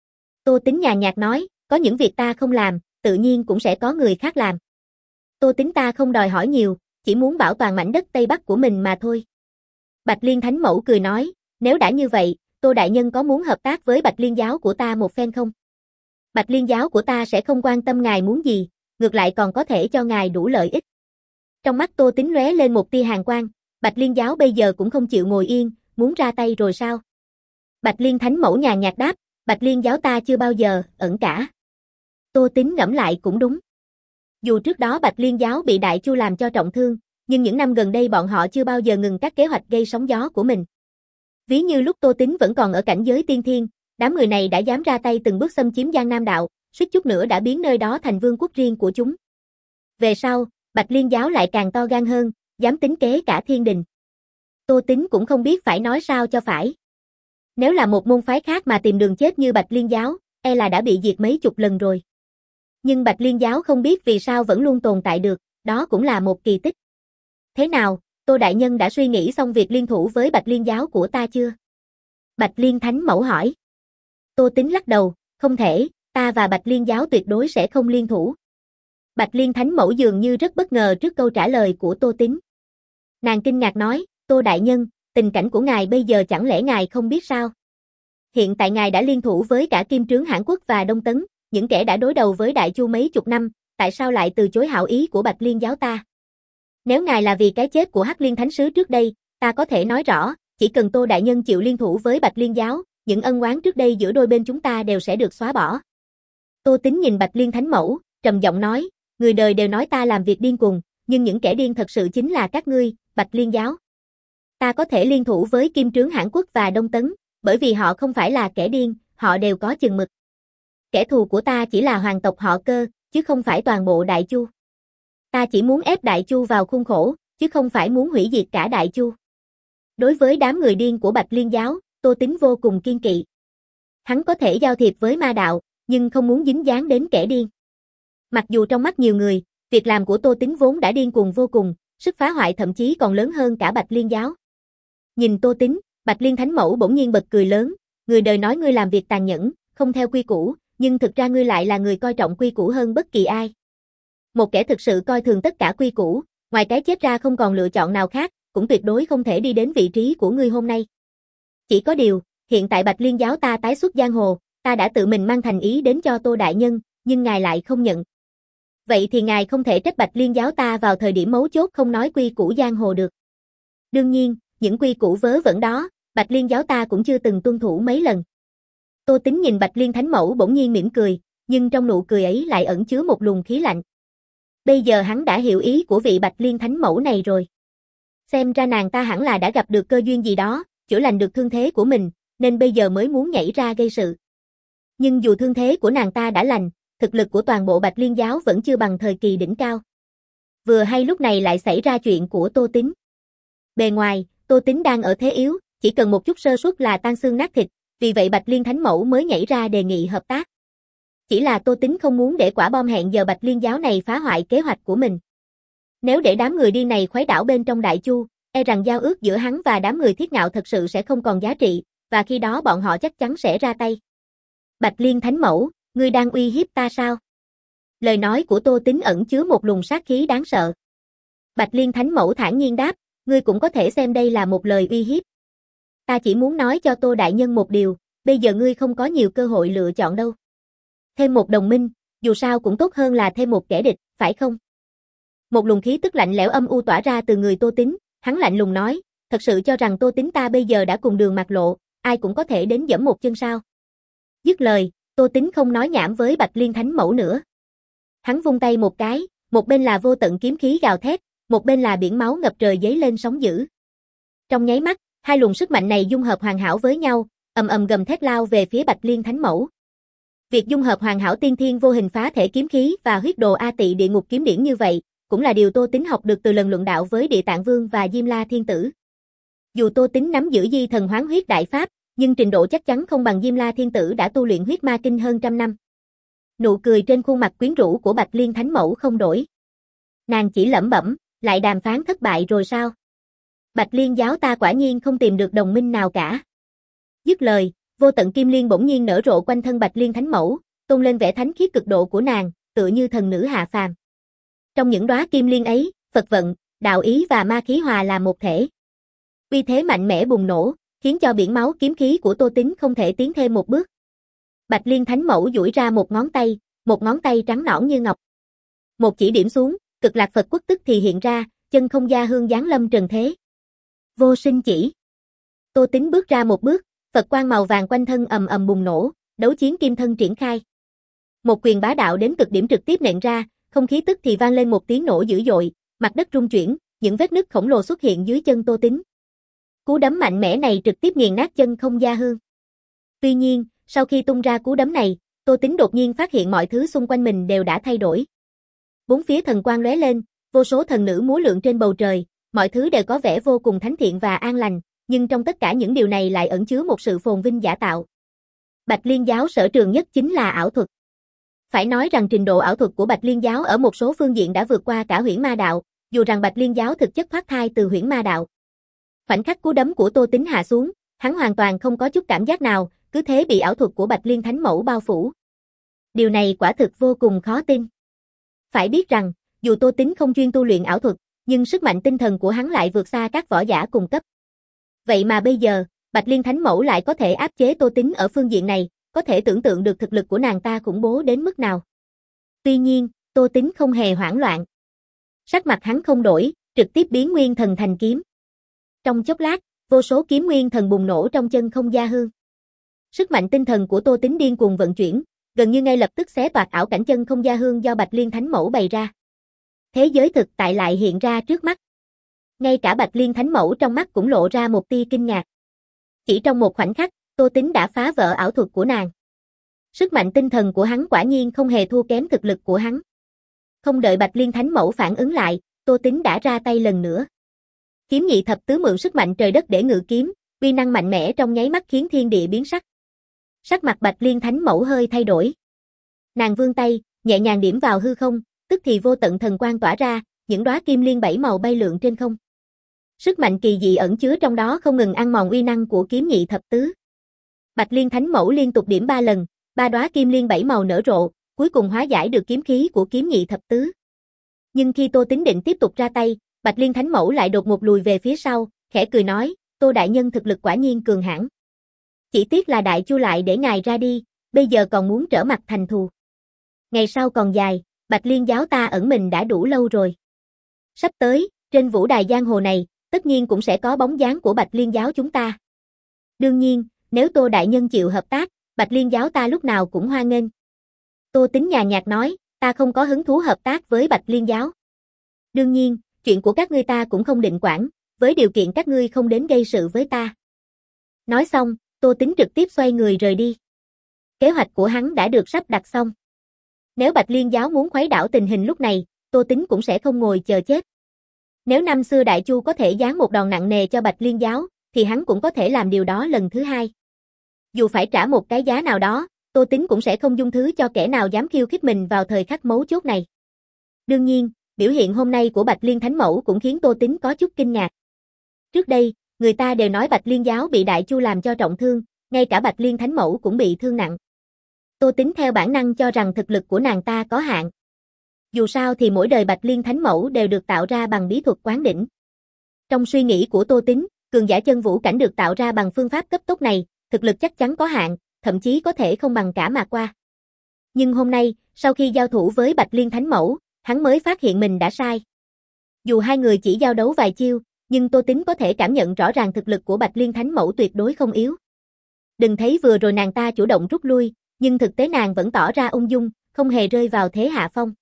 Tô Tín nhàn nhạt nói, có những việc ta không làm, tự nhiên cũng sẽ có người khác làm. Tô Tín ta không đòi hỏi nhiều, chỉ muốn bảo toàn mảnh đất Tây Bắc của mình mà thôi. Bạch Liên Thánh Mẫu cười nói, nếu đã như vậy, Tô đại nhân có muốn hợp tác với Bạch Liên Giáo của ta một phen không? Bạch Liên Giáo của ta sẽ không quan tâm ngài muốn gì, ngược lại còn có thể cho ngài đủ lợi ích. Trong mắt Tô Tín lóe lên một tia hàn quang, Bạch Liên Giáo bây giờ cũng không chịu ngồi yên, muốn ra tay rồi sao? Bạch Liên Thánh Mẫu nhàn nhạt đáp, Bạch Liên giáo ta chưa bao giờ ẩn cả. Tô Tín ngẫm lại cũng đúng. Dù trước đó Bạch Liên giáo bị Đại Chu làm cho trọng thương, nhưng những năm gần đây bọn họ chưa bao giờ ngừng các kế hoạch gây sóng gió của mình. Ví như lúc Tô Tín vẫn còn ở cảnh giới tiên thiên, đám người này đã dám ra tay từng bước xâm chiếm Giang Nam đạo, suýt chút nữa đã biến nơi đó thành vương quốc riêng của chúng. Về sau, Bạch Liên giáo lại càng to gan hơn, dám tính kế cả thiên đình. Tô Tín cũng không biết phải nói sao cho phải. Nếu là một môn phái khác mà tìm đường chết như Bạch Liên giáo, e là đã bị diệt mấy chục lần rồi. Nhưng Bạch Liên giáo không biết vì sao vẫn luôn tồn tại được, đó cũng là một kỳ tích. Thế nào, Tô Đại Nhân đã suy nghĩ xong việc liên thủ với Bạch Liên giáo của ta chưa? Bạch Liên Thánh Mẫu hỏi. Tô Tín lắc đầu, không thể, ta và Bạch Liên giáo tuyệt đối sẽ không liên thủ. Bạch Liên Thánh Mẫu dường như rất bất ngờ trước câu trả lời của Tô Tín. Nàng kinh ngạc nói, Tô Đại Nhân, tình cảnh của ngài bây giờ chẳng lẽ ngài không biết sao? Hiện tại ngài đã liên thủ với cả Kim Trướng Hãn Quốc và Đông Tấn, những kẻ đã đối đầu với Đại Chu mấy chục năm, tại sao lại từ chối hảo ý của Bạch Liên giáo ta? Nếu ngài là vì cái chết của Hắc Liên Thánh Sứ trước đây, ta có thể nói rõ, chỉ cần Tô Đại Nhân chịu liên thủ với Bạch Liên giáo, những ân oán trước đây giữa đôi bên chúng ta đều sẽ được xóa bỏ. Tô Tín nhìn Bạch Liên Thánh Mẫu, trầm giọng nói, người đời đều nói ta làm việc điên cuồng, nhưng những kẻ điên thật sự chính là các ngươi, Bạch Liên giáo. Ta có thể liên thủ với Kim Trướng Hãn Quốc và Đông Tấn, bởi vì họ không phải là kẻ điên, họ đều có chừng mực. Kẻ thù của ta chỉ là hoàng tộc họ Cơ, chứ không phải toàn bộ Đại Chu. Ta chỉ muốn ép Đại Chu vào khuôn khổ, chứ không phải muốn hủy diệt cả Đại Chu. Đối với đám người điên của Bạch Liên giáo, Tô Tín vô cùng kiên kỵ. Hắn có thể giao thiệp với ma đạo, nhưng không muốn dính dáng đến kẻ điên. Mặc dù trong mắt nhiều người, việc làm của Tô Tín vốn đã điên cuồng vô cùng, sức phá hoại thậm chí còn lớn hơn cả Bạch Liên giáo. Nhìn Tô Tín, Bạch Liên Thánh Mẫu bỗng nhiên bật cười lớn, người đời nói ngươi làm việc tàn nhẫn, không theo quy củ, nhưng thực ra ngươi lại là người coi trọng quy củ hơn bất kỳ ai. Một kẻ thực sự coi thường tất cả quy củ, ngoài cái chết ra không còn lựa chọn nào khác, cũng tuyệt đối không thể đi đến vị trí của ngươi hôm nay. Chỉ có điều, hiện tại Bạch Liên giáo ta tái xuất giang hồ, ta đã tự mình mang thành ý đến cho Tô Đại Nhân, nhưng ngài lại không nhận. Vậy thì ngài không thể trách Bạch Liên giáo ta vào thời điểm mấu chốt không nói quy củ giang hồ được. Đương nhiên, những quy củ vớ vẩn đó, Bạch Liên giáo ta cũng chưa từng tuân thủ mấy lần. Tô Tín nhìn Bạch Liên Thánh Mẫu bỗng nhiên mỉm cười, nhưng trong nụ cười ấy lại ẩn chứa một luồng khí lạnh. Bây giờ hắn đã hiểu ý của vị Bạch Liên Thánh Mẫu này rồi. Xem ra nàng ta hẳn là đã gặp được cơ duyên gì đó, chữa lành được thương thế của mình, nên bây giờ mới muốn nhảy ra gây sự. Nhưng dù thương thế của nàng ta đã lành, thực lực của toàn bộ Bạch Liên giáo vẫn chưa bằng thời kỳ đỉnh cao. Vừa hay lúc này lại xảy ra chuyện của Tô Tín. Bề ngoài, Tô Tín đang ở thế yếu, chỉ cần một chút sơ suất là tan xương nát thịt, vì vậy Bạch Liên Thánh Mẫu mới nhảy ra đề nghị hợp tác. Chỉ là Tô Tín không muốn để quả bom hẹn giờ Bạch Liên giáo này phá hoại kế hoạch của mình. Nếu để đám người điên này khuấy đảo bên trong Đại Chu, e rằng giao ước giữa hắn và đám người Thiết Ngạo thật sự sẽ không còn giá trị, và khi đó bọn họ chắc chắn sẽ ra tay. Bạch Liên Thánh Mẫu, ngươi đang uy hiếp ta sao? Lời nói của Tô Tín ẩn chứa một luồng sát khí đáng sợ. Bạch Liên Thánh Mẫu thản nhiên đáp, ngươi cũng có thể xem đây là một lời uy hiếp. Ta chỉ muốn nói cho Tô Đại Nhân một điều, bây giờ ngươi không có nhiều cơ hội lựa chọn đâu. Thêm một đồng minh, dù sao cũng tốt hơn là thêm một kẻ địch, phải không? Một luồng khí tức lạnh lẽo âm u tỏa ra từ người Tô Tín, hắn lạnh lùng nói, thật sự cho rằng Tô Tín ta bây giờ đã cùng đường mặt lộ, ai cũng có thể đến giẫm một chân sao? Dứt lời, Tô Tín không nói nhảm với Bạch Liên Thánh Mẫu nữa. Hắn vung tay một cái, một bên là vô tận kiếm khí gào thét, một bên là biển máu ngập trời dấy lên sóng dữ. Trong nháy mắt, hai luồng sức mạnh này dung hợp hoàn hảo với nhau, ầm ầm gầm thét lao về phía Bạch Liên Thánh Mẫu. Việc dung hợp hoàn hảo tiên thiên vô hình phá thể kiếm khí và huyết đồ A Tị địa ngục kiếm điển như vậy, cũng là điều Tô Tín học được từ lần luận đạo với Địa Tạng Vương và Diêm La Thiên Tử. Dù Tô Tín nắm giữ Di Thần Hoán Huyết Đại Pháp, nhưng trình độ chắc chắn không bằng Diêm La Thiên Tử đã tu luyện huyết ma kinh hơn trăm năm. Nụ cười trên khuôn mặt quyến rũ của Bạch Liên Thánh Mẫu không đổi. Nàng chỉ lẩm bẩm, lại đàm phán thất bại rồi sao? Bạch Liên giáo ta quả nhiên không tìm được đồng minh nào cả. Dứt lời, vô tận kim liên bỗng nhiên nở rộ quanh thân Bạch Liên Thánh Mẫu, tôn lên vẻ thánh khiết cực độ của nàng, tựa như thần nữ hạ phàm. Trong những đóa kim liên ấy, Phật vận, đạo ý và ma khí hòa là một thể. Uy thế mạnh mẽ bùng nổ, khiến cho biển máu kiếm khí của Tô Tín không thể tiến thêm một bước. Bạch Liên Thánh Mẫu duỗi ra một ngón tay, một ngón tay trắng nõn như ngọc. Một chỉ điểm xuống, Cực Lạc Phật Quốc tức thì hiện ra, chân không gia hương giáng lâm trần thế. Vô sinh chỉ. Tô Tín bước ra một bước, Phật quang màu vàng quanh thân ầm ầm bùng nổ, Đấu chiến kim thân triển khai. Một quyền bá đạo đến cực điểm trực tiếp nện ra, không khí tức thì vang lên một tiếng nổ dữ dội, mặt đất rung chuyển, những vết nứt khổng lồ xuất hiện dưới chân Tô Tính. Cú đấm mạnh mẽ này trực tiếp nghiền nát chân Không Gia Hương. Tuy nhiên, sau khi tung ra cú đấm này, Tô Tính đột nhiên phát hiện mọi thứ xung quanh mình đều đã thay đổi. Bốn phía thần quang lóe lên, vô số thần nữ múa lượn trên bầu trời, mọi thứ đều có vẻ vô cùng thánh thiện và an lành, nhưng trong tất cả những điều này lại ẩn chứa một sự phồn vinh giả tạo. Bạch Liên giáo sở trường nhất chính là ảo thuật. Phải nói rằng trình độ ảo thuật của Bạch Liên giáo ở một số phương diện đã vượt qua cả Huyễn Ma đạo, dù rằng Bạch Liên giáo thực chất thoát thai từ Huyễn Ma đạo. Khoảnh khắc cú đấm của Tô Tính hạ xuống, hắn hoàn toàn không có chút cảm giác nào, cứ thế bị ảo thuật của Bạch Liên Thánh Mẫu bao phủ. Điều này quả thực vô cùng khó tin. Phải biết rằng, dù Tô Tính không chuyên tu luyện ảo thuật, nhưng sức mạnh tinh thần của hắn lại vượt xa các võ giả cùng cấp. Vậy mà bây giờ, Bạch Liên Thánh Mẫu lại có thể áp chế Tô Tính ở phương diện này, có thể tưởng tượng được thực lực của nàng ta khủng bố đến mức nào. Tuy nhiên, Tô Tính không hề hoảng loạn. Sắc mặt hắn không đổi, trực tiếp biến nguyên thần thành kiếm. Trong chốc lát, vô số kiếm nguyên thần bùng nổ trong chân Không Gia Hương. Sức mạnh tinh thần của Tô Tính điên cuồng vận chuyển, gần như ngay lập tức xé toạc ảo cảnh chân Không Gia Hương do Bạch Liên Thánh Mẫu bày ra. Thế giới thực tại lại hiện ra trước mắt. Ngay cả Bạch Liên Thánh Mẫu trong mắt cũng lộ ra một tia kinh ngạc. Chỉ trong một khoảnh khắc, Tô Tính đã phá vỡ ảo thuật của nàng. Sức mạnh tinh thần của hắn quả nhiên không hề thua kém thực lực của hắn. Không đợi Bạch Liên Thánh Mẫu phản ứng lại, Tô Tính đã ra tay lần nữa. Kiếm nhị thập tứ mượn sức mạnh trời đất để ngự kiếm, uy năng mạnh mẽ trong nháy mắt khiến thiên địa biến sắc. Sắc mặt Bạch Liên Thánh Mẫu hơi thay đổi. Nàng vươn tay, nhẹ nhàng điểm vào hư không, tức thì vô tận thần quang tỏa ra, những đóa kim liên bảy màu bay lượn trên không. Sức mạnh kỳ dị ẩn chứa trong đó không ngừng ăn mòn uy năng của kiếm nhị thập tứ. Bạch Liên Thánh Mẫu liên tục điểm ba lần, ba đóa kim liên bảy màu nở rộ, cuối cùng hóa giải được kiếm khí của kiếm nhị thập tứ. Nhưng khi Tô Tính định tiếp tục ra tay, Bạch Liên Thánh Mẫu lại đột ngột lùi về phía sau, khẽ cười nói, Tô đại nhân thực lực quả nhiên cường hãn. Chỉ tiếc là Đại Chu lại để ngài ra đi, bây giờ còn muốn trở mặt thành thù. Ngày sau còn dài, Bạch Liên giáo ta ẩn mình đã đủ lâu rồi. Sắp tới, trên vũ đài giang hồ này, tất nhiên cũng sẽ có bóng dáng của Bạch Liên giáo chúng ta. Đương nhiên, nếu Tô đại nhân chịu hợp tác, Bạch Liên giáo ta lúc nào cũng hoan nghênh. Tô Tính nhàn nhạt nói, ta không có hứng thú hợp tác với Bạch Liên giáo. Đương nhiên, chuyện của các ngươi ta cũng không định quản, với điều kiện các ngươi không đến gây sự với ta. Nói xong, Tô Tính trực tiếp xoay người rời đi. Kế hoạch của hắn đã được sắp đặt xong. Nếu Bạch Liên giáo muốn khuấy đảo tình hình lúc này, Tô Tính cũng sẽ không ngồi chờ chết. Nếu năm xưa Đại Chu có thể giáng một đòn nặng nề cho Bạch Liên giáo, thì hắn cũng có thể làm điều đó lần thứ hai. Dù phải trả một cái giá nào đó, Tô Tính cũng sẽ không dung thứ cho kẻ nào dám khiêu khích mình vào thời khắc mấu chốt này. Đương nhiên, biểu hiện hôm nay của Bạch Liên Thánh Mẫu cũng khiến Tô Tính có chút kinh ngạc. Trước đây, người ta đều nói Bạch Liên giáo bị Đại Chu làm cho trọng thương, ngay cả Bạch Liên Thánh Mẫu cũng bị thương nặng. Tô Tính theo bản năng cho rằng thực lực của nàng ta có hạn. Dù sao thì mỗi đời Bạch Liên Thánh Mẫu đều được tạo ra bằng bí thuật quán đỉnh. Trong suy nghĩ của Tô Tính, cường giả chân vũ cảnh được tạo ra bằng phương pháp cấp tốc này, thực lực chắc chắn có hạn, thậm chí có thể không bằng cả Mạc Qua. Nhưng hôm nay, sau khi giao thủ với Bạch Liên Thánh Mẫu, hắn mới phát hiện mình đã sai. Dù hai người chỉ giao đấu vài chiêu, nhưng Tô Tính có thể cảm nhận rõ ràng thực lực của Bạch Liên Thánh Mẫu tuyệt đối không yếu. Đừng thấy vừa rồi nàng ta chủ động rút lui, nhưng thực tế nàng vẫn tỏ ra ung dung, không hề rơi vào thế hạ phong.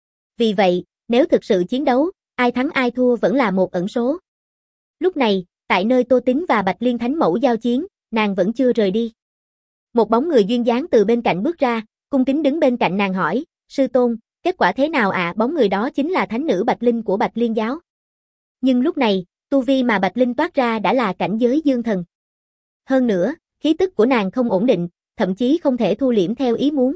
Vì vậy, nếu thực sự chiến đấu, ai thắng ai thua vẫn là một ẩn số. Lúc này, tại nơi Tô Tính và Bạch Liên Thánh Mẫu giao chiến, nàng vẫn chưa rời đi. Một bóng người duyên dáng từ bên cạnh bước ra, cung kính đứng bên cạnh nàng hỏi, sư tôn, kết quả thế nào ạ? À? Bóng người đó chính là thánh nữ Bạch Linh của Bạch Liên giáo. Nhưng lúc này, tu vi mà Bạch Linh toát ra đã là cảnh giới dương thần. Hơn nữa, khí tức của nàng không ổn định, thậm chí không thể thu liễm theo ý muốn.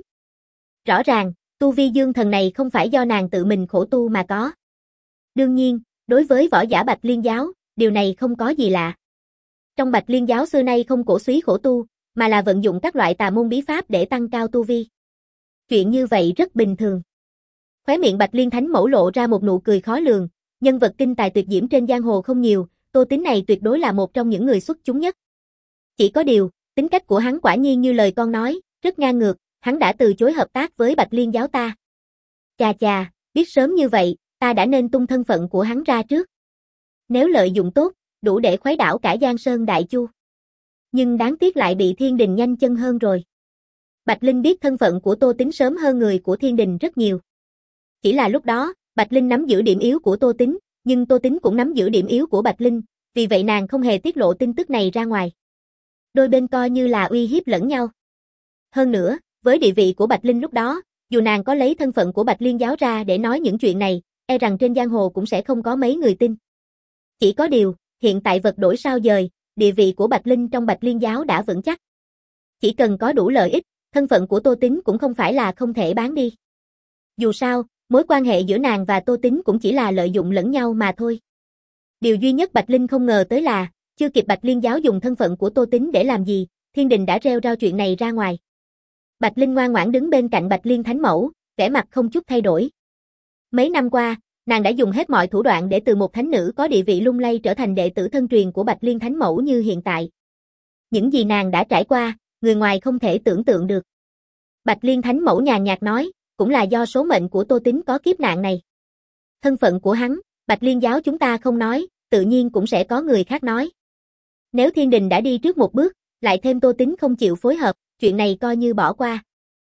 Rõ ràng, tu vi dương thần này không phải do nàng tự mình khổ tu mà có. Đương nhiên, đối với võ giả Bạch Liên giáo, điều này không có gì lạ. Trong Bạch Liên giáo xưa nay không cổ súy khổ tu, mà là vận dụng các loại tà môn bí pháp để tăng cao tu vi. Chuyện như vậy rất bình thường. Khóe miệng Bạch Liên Thánh Mẫu lộ ra một nụ cười khó lường, nhân vật kinh tài tuyệt diễm trên giang hồ không nhiều, Tô Tính này tuyệt đối là một trong những người xuất chúng nhất. Chỉ có điều, tính cách của hắn quả nhiên như lời con nói, rất ngang ngược, hắn đã từ chối hợp tác với Bạch Liên giáo ta. Chà chà, biết sớm như vậy, ta đã nên tung thân phận của hắn ra trước. Nếu lợi dụng tốt, đủ để khuấy đảo cả Giang Sơn Đại Chu. Nhưng đáng tiếc lại bị Thiên Đình nhanh chân hơn rồi. Bạch Linh biết thân phận của Tô Tín sớm hơn người của Thiên Đình rất nhiều. Chỉ là lúc đó, Bạch Linh nắm giữ điểm yếu của Tô Tín, nhưng Tô Tín cũng nắm giữ điểm yếu của Bạch Linh, vì vậy nàng không hề tiết lộ tin tức này ra ngoài. Đôi bên coi như là uy hiếp lẫn nhau. Hơn nữa, với địa vị của Bạch Linh lúc đó, dù nàng có lấy thân phận của Bạch Liên giáo ra để nói những chuyện này, e rằng trên giang hồ cũng sẽ không có mấy người tin. Chỉ có điều, hiện tại vật đổi sao dời, địa vị của Bạch Linh trong Bạch Liên giáo đã vững chắc. Chỉ cần có đủ lợi ích, thân phận của Tô Tín cũng không phải là không thể bán đi. Dù sao, mối quan hệ giữa nàng và Tô Tín cũng chỉ là lợi dụng lẫn nhau mà thôi. Điều duy nhất Bạch Linh không ngờ tới là, chưa kịp Bạch Liên giáo dùng thân phận của Tô Tín để làm gì, Thiên Đình đã reo rao chuyện này ra ngoài. Bạch Linh ngoan ngoãn đứng bên cạnh Bạch Liên Thánh Mẫu, vẻ mặt không chút thay đổi. Mấy năm qua, nàng đã dùng hết mọi thủ đoạn để từ một thánh nữ có địa vị lung lay trở thành đệ tử thân truyền của Bạch Liên Thánh Mẫu như hiện tại. Những gì nàng đã trải qua, người ngoài không thể tưởng tượng được. Bạch Liên Thánh Mẫu nhàn nhạt nói, cũng là do số mệnh của Tô Tín có kiếp nạn này. Thân phận của hắn, Bạch Liên giáo chúng ta không nói, tự nhiên cũng sẽ có người khác nói. Nếu Thiên Đình đã đi trước một bước, lại thêm Tô Tín không chịu phối hợp, chuyện này coi như bỏ qua.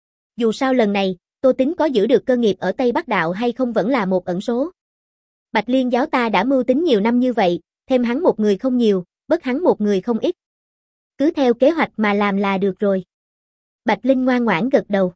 Dù sao lần này, Tô Tín có giữ được cơ nghiệp ở Tây Bắc Đạo hay không vẫn là một ẩn số. Bạch Liên giáo ta đã mưu tính nhiều năm như vậy, thêm hắn một người không nhiều, bất hắn một người không ít. Cứ theo kế hoạch mà làm là được rồi. Bạch Linh ngoan ngoãn gật đầu.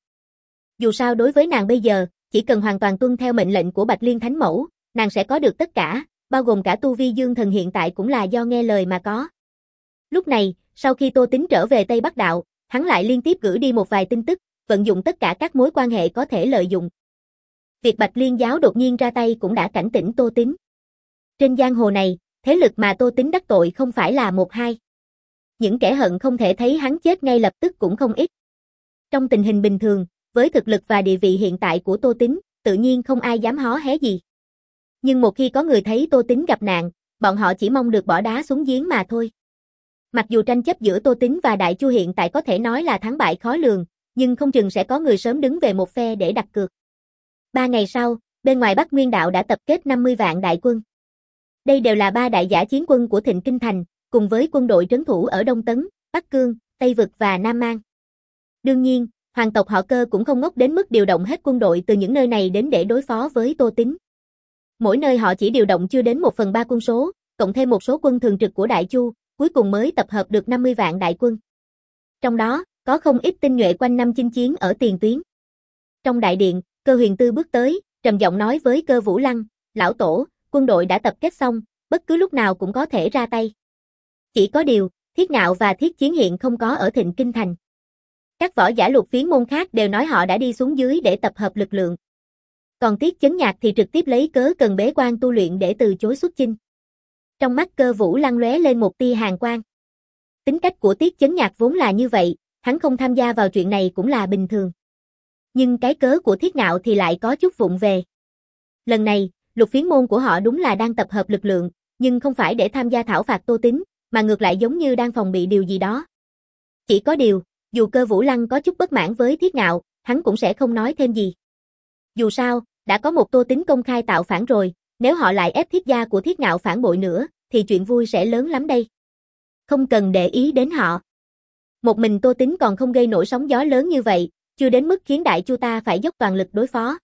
Dù sao đối với nàng bây giờ, chỉ cần hoàn toàn tuân theo mệnh lệnh của Bạch Liên Thánh Mẫu, nàng sẽ có được tất cả, bao gồm cả tu vi dương thần hiện tại cũng là do nghe lời mà có. Lúc này, sau khi Tô Tín trở về Tây Bắc Đạo, hắn lại liên tiếp gửi đi một vài tin tức, vận dụng tất cả các mối quan hệ có thể lợi dụng. Việc Bạch Liên giáo đột nhiên ra tay cũng đã cảnh tỉnh Tô Tín. Trên giang hồ này, thế lực mà Tô Tín đắc tội không phải là một hai. Những kẻ hận không thể thấy hắn chết ngay lập tức cũng không ít. Trong tình hình bình thường, với thực lực và địa vị hiện tại của Tô Tín, tự nhiên không ai dám hó hé gì. Nhưng một khi có người thấy Tô Tín gặp nạn, bọn họ chỉ mong được bỏ đá xuống giếng mà thôi. Mặc dù tranh chấp giữa Tô Tín và Đại Chu hiện tại có thể nói là thắng bại khó lường, nhưng không chừng sẽ có người sớm đứng về một phe để đặt cược. Ba ngày sau, bên ngoài Bắc Nguyên Đạo đã tập kết năm mươi vạn đại quân. Đây đều là ba đại giả chiến quân của Thịnh Kinh Thành, cùng với quân đội trấn thủ ở Đông Tấn, Bắc Cương, Tây Vực và Nam Mang. Đương nhiên, hoàng tộc họ Cơ cũng không ngốc đến mức điều động hết quân đội từ những nơi này đến để đối phó với Tô Tín. Mỗi nơi họ chỉ điều động chưa đến một phần ba quân số, cộng thêm một số quân thường trực của Đại Chu, cuối cùng mới tập hợp được năm mươi vạn đại quân. Trong đó, có không ít tinh nhuệ quanh năm chinh chiến ở tiền tuyến. Trong đại điện, Cơ Huyền Tư bước tới, trầm giọng nói với Cơ Vũ Lăng, lão tổ, quân đội đã tập kết xong, bất cứ lúc nào cũng có thể ra tay. Chỉ có điều, Thiết Ngạo và Thiết Chiến hiện không có ở Thịnh Kinh Thành. Các võ giả Lục Phiến môn khác đều nói họ đã đi xuống dưới để tập hợp lực lượng. Còn Tiết Chấn Nhạc thì trực tiếp lấy cớ cần bế quan tu luyện để từ chối xuất chinh. Trong mắt Cơ Vũ Lăng lóe lên một tia hàn quang. Tính cách của Tiết Chấn Nhạc vốn là như vậy, hắn không tham gia vào chuyện này cũng là bình thường. Nhưng cái cớ của Thiết Ngạo thì lại có chút vụng về. Lần này, Lục Phiến môn của họ đúng là đang tập hợp lực lượng, nhưng không phải để tham gia thảo phạt Tô Tín, mà ngược lại giống như đang phòng bị điều gì đó. Chỉ có điều, dù Cơ Vũ Lăng có chút bất mãn với Thiết Ngạo, hắn cũng sẽ không nói thêm gì. Dù sao, đã có một Tô Tín công khai tạo phản rồi, nếu họ lại ép thiết gia của Thiết Ngạo phản bội nữa, thì chuyện vui sẽ lớn lắm đây. Không cần để ý đến họ. Một mình Tô Tín còn không gây nổi sóng gió lớn như vậy, chưa đến mức khiến Đại Chu ta phải dốc toàn lực đối phó.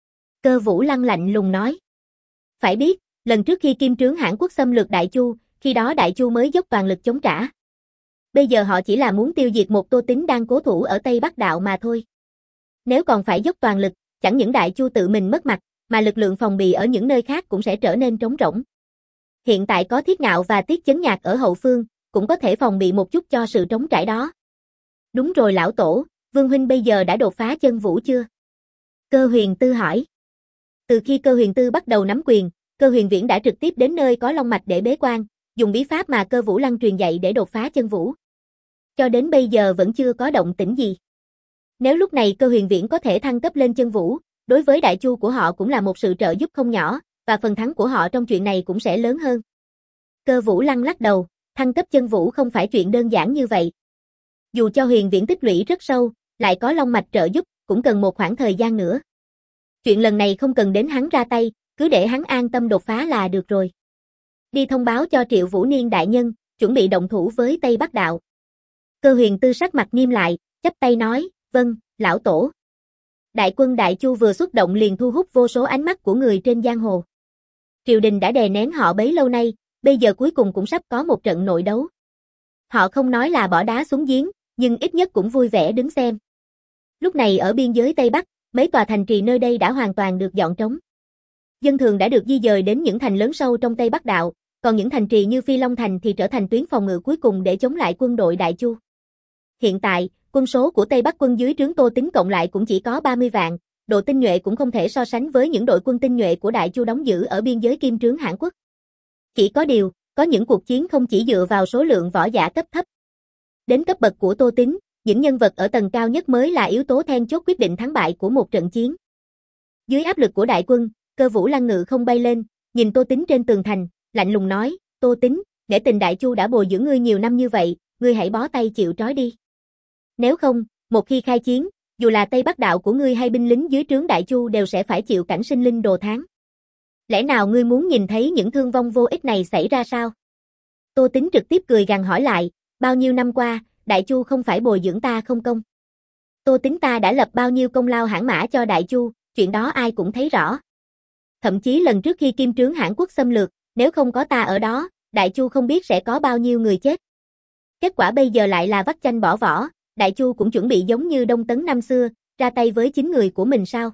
Cơ Vũ Lăng lạnh lùng nói. Phải biết, lần trước khi Kim Trướng Hãn Quốc xâm lược Đại Chu, khi đó Đại Chu mới dốc toàn lực chống trả. Bây giờ họ chỉ là muốn tiêu diệt một Tô Tín đang cố thủ ở Tây Bắc Đạo mà thôi. Nếu còn phải dốc toàn lực, chẳng những Đại Chu tự mình mất mặt, mà lực lượng phòng bị ở những nơi khác cũng sẽ trở nên trống rỗng. Hiện tại có Thiết Ngạo và Tiết Chấn Nhạc ở hậu phương, cũng có thể phòng bị một chút cho sự trống trải đó. Đúng rồi lão tổ, Vương huynh bây giờ đã đột phá chân vũ chưa? Cơ Huyền Tư hỏi. Từ khi Cơ Huyền Tư bắt đầu nắm quyền, Cơ Huyền Viễn đã trực tiếp đến nơi có long mạch để bế quan, dùng bí pháp mà Cơ Vũ Lăng truyền dạy để đột phá chân vũ. Cho đến bây giờ vẫn chưa có động tĩnh gì. Nếu lúc này Cơ Huyền Viễn có thể thăng cấp lên chân vũ, đối với Đại Chu của họ cũng là một sự trợ giúp không nhỏ, và phần thắng của họ trong chuyện này cũng sẽ lớn hơn. Cơ Vũ Lăng lắc đầu, thăng cấp chân vũ không phải chuyện đơn giản như vậy. Dù cho Huyền Viễn tích lũy rất sâu, lại có long mạch trợ giúp, cũng cần một khoảng thời gian nữa. Chuyện lần này không cần đến hắn ra tay, cứ để hắn an tâm đột phá là được rồi. Đi thông báo cho Triệu Vũ Niên đại nhân, chuẩn bị động thủ với Tây Bắc Đạo. Cơ Huyền Tư sắc mặt nghiêm lại, chắp tay nói, Vâng, lão tổ. Đại quân Đại Chu vừa xuất động liền thu hút vô số ánh mắt của người trên giang hồ. Triều đình đã đè nén họ bấy lâu nay, bây giờ cuối cùng cũng sắp có một trận nội đấu. Họ không nói là bỏ đá xuống giếng, nhưng ít nhất cũng vui vẻ đứng xem. Lúc này ở biên giới Tây Bắc, mấy tòa thành trì nơi đây đã hoàn toàn được dọn trống. Dân thường đã được di dời đến những thành lớn sâu trong Tây Bắc đạo, còn những thành trì như Phi Long Thành thì trở thành tuyến phòng ngự cuối cùng để chống lại quân đội Đại Chu. Hiện tại, quân số của Tây Bắc quân dưới trướng Tô Tín cộng lại cũng chỉ có ba mươi vạn, độ tinh nhuệ cũng không thể so sánh với những đội quân tinh nhuệ của Đại Chu đóng giữ ở biên giới Kim Trướng Hãn Quốc. Chỉ có điều, có những cuộc chiến không chỉ dựa vào số lượng võ giả cấp thấp. Đến cấp bậc của Tô Tín, những nhân vật ở tầng cao nhất mới là yếu tố then chốt quyết định thắng bại của một trận chiến. Dưới áp lực của đại quân, Cơ Vũ Lăng ngự không bay lên, nhìn Tô Tín trên tường thành, lạnh lùng nói, Tô Tín, nể tình Đại Chu đã bồi dưỡng ngươi nhiều năm như vậy, ngươi hãy bó tay chịu trói đi. Nếu không, một khi khai chiến, dù là Tây Bắc đạo của ngươi hay binh lính dưới trướng Đại Chu đều sẽ phải chịu cảnh sinh linh đồ thán. Lẽ nào ngươi muốn nhìn thấy những thương vong vô ích này xảy ra sao? Tô Tín trực tiếp cười gằn hỏi lại, bao nhiêu năm qua, Đại Chu không phải bồi dưỡng ta không công. Tô Tín ta đã lập bao nhiêu công lao hãn mã cho Đại Chu, chuyện đó ai cũng thấy rõ. Thậm chí lần trước khi Kim Trướng Hãn Quốc xâm lược, nếu không có ta ở đó, Đại Chu không biết sẽ có bao nhiêu người chết. Kết quả bây giờ lại là vắt chanh bỏ vỏ, Đại Chu cũng chuẩn bị giống như Đông Tấn năm xưa, ra tay với chính người của mình sao?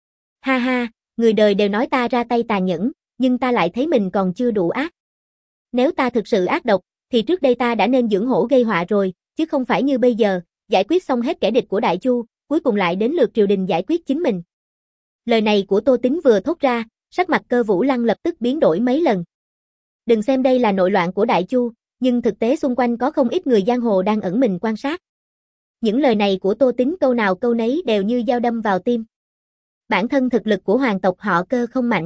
Ha ha, người đời đều nói ta ra tay tàn nhẫn, nhưng ta lại thấy mình còn chưa đủ ác. Nếu ta thực sự ác độc, thì trước đây ta đã nên dưỡng hổ gây họa rồi, chứ không phải như bây giờ, giải quyết xong hết kẻ địch của Đại Chu, cuối cùng lại đến lượt triều đình giải quyết chính mình. Lời này của Tô Tín vừa thốt ra, sắc mặt Cơ Vũ Lăng lập tức biến đổi mấy lần. Đừng xem đây là nội loạn của Đại Chu, nhưng thực tế xung quanh có không ít người giang hồ đang ẩn mình quan sát. Những lời này của Tô Tín câu nào câu nấy đều như dao đâm vào tim. Bản thân thực lực của hoàng tộc họ Cơ không mạnh.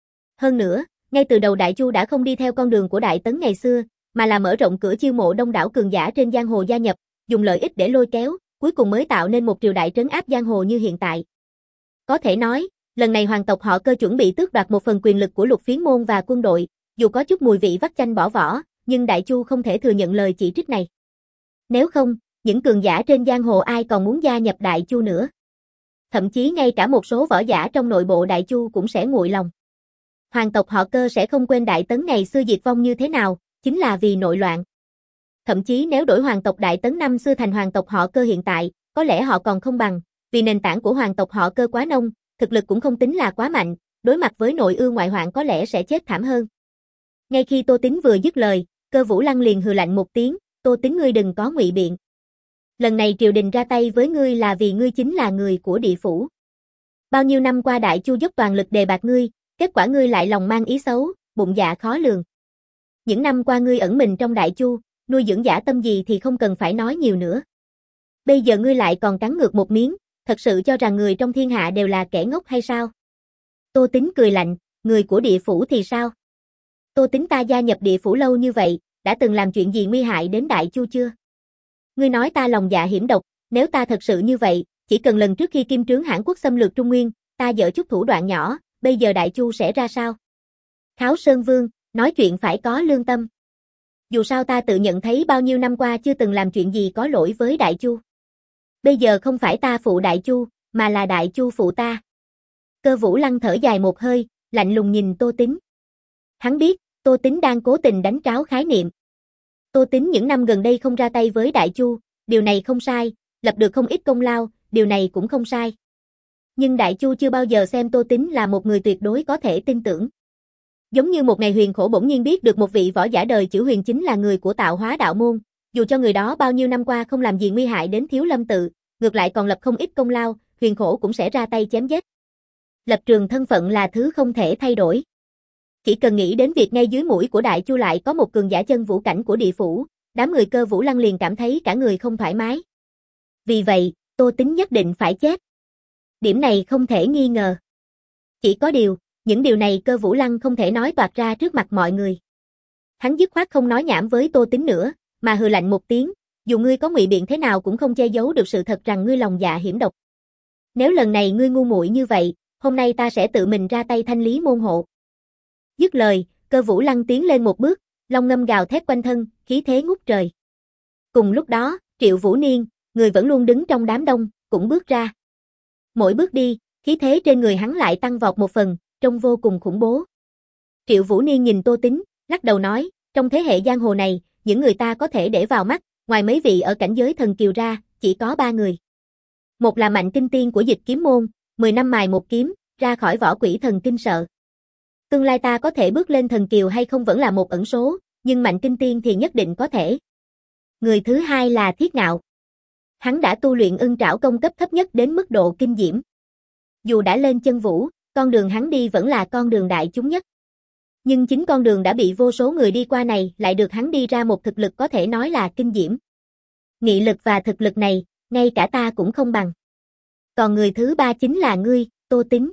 Hơn nữa, ngay từ đầu Đại Chu đã không đi theo con đường của Đại Tấn ngày xưa, mà là mở rộng cửa chiêu mộ đông đảo cường giả trên giang hồ gia nhập, dùng lợi ích để lôi kéo, cuối cùng mới tạo nên một triều đại trấn áp giang hồ như hiện tại. Có thể nói, lần này hoàng tộc họ Cơ chuẩn bị tước đoạt một phần quyền lực của Lục Phiến môn và quân đội, dù có chút mùi vị vắt chanh bỏ vỏ, nhưng Đại Chu không thể thừa nhận lời chỉ trích này. Nếu không, những cường giả trên giang hồ ai còn muốn gia nhập Đại Chu nữa. Thậm chí ngay cả một số võ giả trong nội bộ Đại Chu cũng sẽ nguội lòng. Hoàng tộc họ Cơ sẽ không quên Đại Tấn ngày xưa diệt vong như thế nào, chính là vì nội loạn. Thậm chí nếu đổi hoàng tộc Đại Tấn năm xưa thành hoàng tộc họ Cơ hiện tại, có lẽ họ còn không bằng, vì nền tảng của hoàng tộc họ Cơ quá nông, thực lực cũng không tính là quá mạnh, đối mặt với nội ưu ngoại hoạn có lẽ sẽ chết thảm hơn. Ngay khi Tô Tín vừa dứt lời, Cơ Vũ Lăng liền hừ lạnh một tiếng, Tô Tín ngươi đừng có ngụy biện. Lần này triều đình ra tay với ngươi là vì ngươi chính là người của địa phủ. Bao nhiêu năm qua Đại Chu dốc toàn lực đề bạt ngươi, kết quả ngươi lại lòng mang ý xấu, bụng dạ khó lường. Những năm qua ngươi ẩn mình trong Đại Chu, nuôi dưỡng dã tâm gì thì không cần phải nói nhiều nữa. Bây giờ ngươi lại còn cắn ngược một miếng, thật sự cho rằng người trong thiên hạ đều là kẻ ngốc hay sao? Tô Tín cười lạnh, người của địa phủ thì sao? Tô Tín ta gia nhập địa phủ lâu như vậy, đã từng làm chuyện gì nguy hại đến Đại Chu chưa? Ngươi nói ta lòng dạ hiểm độc, nếu ta thật sự như vậy, chỉ cần lần trước khi Kim Trướng Hãn Quốc xâm lược Trung Nguyên, ta dở chút thủ đoạn nhỏ, bây giờ Đại Chu sẽ ra sao? Kháo Sơn Vương, nói chuyện phải có lương tâm. Dù sao ta tự nhận thấy bao nhiêu năm qua chưa từng làm chuyện gì có lỗi với Đại Chu. Bây giờ không phải ta phụ Đại Chu, mà là Đại Chu phụ ta. Cơ Vũ Lăng thở dài một hơi, lạnh lùng nhìn Tô Tín. Hắn biết, Tô Tín đang cố tình đánh tráo khái niệm. Tô Tín những năm gần đây không ra tay với Đại Chu, điều này không sai, lập được không ít công lao, điều này cũng không sai. Nhưng Đại Chu chưa bao giờ xem Tô Tín là một người tuyệt đối có thể tin tưởng. Giống như một ngày Huyền Khổ bỗng nhiên biết được một vị võ giả đời chữ Huyền chính là người của Tạo Hóa đạo môn, dù cho người đó bao nhiêu năm qua không làm gì nguy hại đến Thiếu Lâm tự, ngược lại còn lập không ít công lao, Huyền Khổ cũng sẽ ra tay chém giết. Lập trường thân phận là thứ không thể thay đổi. Chỉ cần nghĩ đến việc ngay dưới mũi của Đại Chu lại có một cường giả chân vũ cảnh của địa phủ, đám người Cơ Vũ Lăng liền cảm thấy cả người không thoải mái. Vì vậy, Tô Tín nhất định phải chết. Điểm này không thể nghi ngờ. Chỉ có điều, những điều này Cơ Vũ Lăng không thể nói toạc ra trước mặt mọi người. Hắn dứt khoát không nói nhảm với Tô Tín nữa, mà hừ lạnh một tiếng, dù ngươi có ngụy biện thế nào cũng không che giấu được sự thật rằng ngươi lòng dạ hiểm độc. Nếu lần này ngươi ngu muội như vậy, hôm nay ta sẽ tự mình ra tay thanh lý môn hộ. Dứt lời, Cơ Vũ Lăng tiến lên một bước, long ngâm gào thét quanh thân, khí thế ngút trời. Cùng lúc đó, Triệu Vũ Niên, người vẫn luôn đứng trong đám đông, cũng bước ra. Mỗi bước đi, khí thế trên người hắn lại tăng vọt một phần, trông vô cùng khủng bố. Triệu Vũ Niên nhìn Tô Tính, lắc đầu nói, trong thế hệ giang hồ này, những người ta có thể để vào mắt, ngoài mấy vị ở cảnh giới thần kiều ra, chỉ có ba người. Một là Mạnh Kinh Tiên của Dịch Kiếm môn, mười năm mài một kiếm, ra khỏi võ quỷ thần kinh sợ. Tương lai ta có thể bước lên thần kiều hay không vẫn là một ẩn số, nhưng Mạnh Kinh Tiên thì nhất định có thể. Người thứ hai là Thiết Ngạo. Hắn đã tu luyện Ưng Trảo công cấp thấp nhất đến mức độ kinh diễm. Dù đã lên chân vũ, con đường hắn đi vẫn là con đường đại chúng nhất. Nhưng chính con đường đã bị vô số người đi qua này lại được hắn đi ra một thực lực có thể nói là kinh diễm. Nghị lực và thực lực này, ngay cả ta cũng không bằng. Còn người thứ ba chính là ngươi, Tô Tính.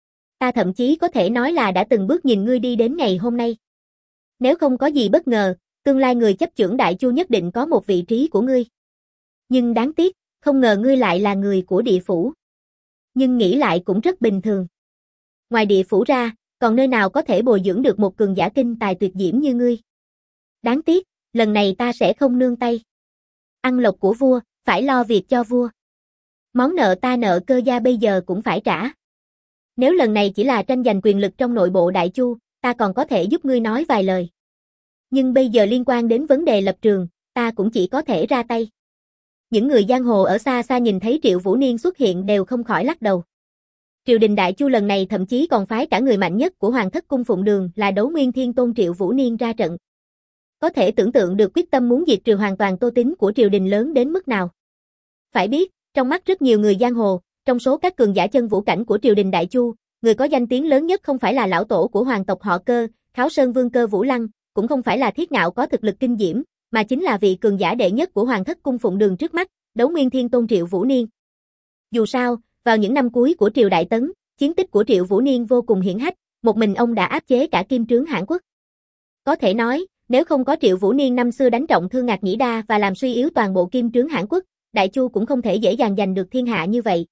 Ta thậm chí có thể nói là đã từng bước nhìn ngươi đi đến ngày hôm nay. Nếu không có gì bất ngờ, tương lai người chấp chưởng Đại Chu nhất định có một vị trí của ngươi. Nhưng đáng tiếc, không ngờ ngươi lại là người của địa phủ. Nhưng nghĩ lại cũng rất bình thường. Ngoài địa phủ ra, còn nơi nào có thể bồi dưỡng được một cường giả kinh tài tuyệt diễm như ngươi. Đáng tiếc, lần này ta sẽ không nương tay. Ăn lộc của vua, phải lo việc cho vua. Món nợ ta nợ Cơ gia bây giờ cũng phải trả. Nếu lần này chỉ là tranh giành quyền lực trong nội bộ Đại Chu, ta còn có thể giúp ngươi nói vài lời. Nhưng bây giờ liên quan đến vấn đề lập trường, ta cũng chỉ có thể ra tay. Những người giang hồ ở xa xa nhìn thấy Triệu Vũ Niên xuất hiện đều không khỏi lắc đầu. Triều đình Đại Chu lần này thậm chí còn phái cả người mạnh nhất của Hoàng thất cung Phụng Đường là Đấu Nguyên Thiên Tôn Triệu Vũ Niên ra trận. Có thể tưởng tượng được quyết tâm muốn diệt trừ hoàn toàn Tô Tính của triều đình lớn đến mức nào. Phải biết, trong mắt rất nhiều người giang hồ, trong số các cường giả chân vũ cảnh của triều đình Đại Chu, người có danh tiếng lớn nhất không phải là lão tổ của hoàng tộc họ Cơ, Kháo Sơn Vương Cơ Vũ Lăng, cũng không phải là Thiết Ngạo có thực lực kinh diễm, mà chính là vị cường giả đệ nhất của Hoàng thất cung Phụng Đường trước mắt, Đấu Nguyên Thiên Tôn Triệu Vũ Niên. Dù sao, vào những năm cuối của triều Đại Tấn, chiến tích của Triệu Vũ Niên vô cùng hiển hách, một mình ông đã áp chế cả Kim Trướng Hãn Quốc. Có thể nói, nếu không có Triệu Vũ Niên năm xưa đánh trọng thương Ngạc Nhĩ Đa và làm suy yếu toàn bộ Kim Trướng Hãn Quốc, Đại Chu cũng không thể dễ dàng giành được thiên hạ như vậy.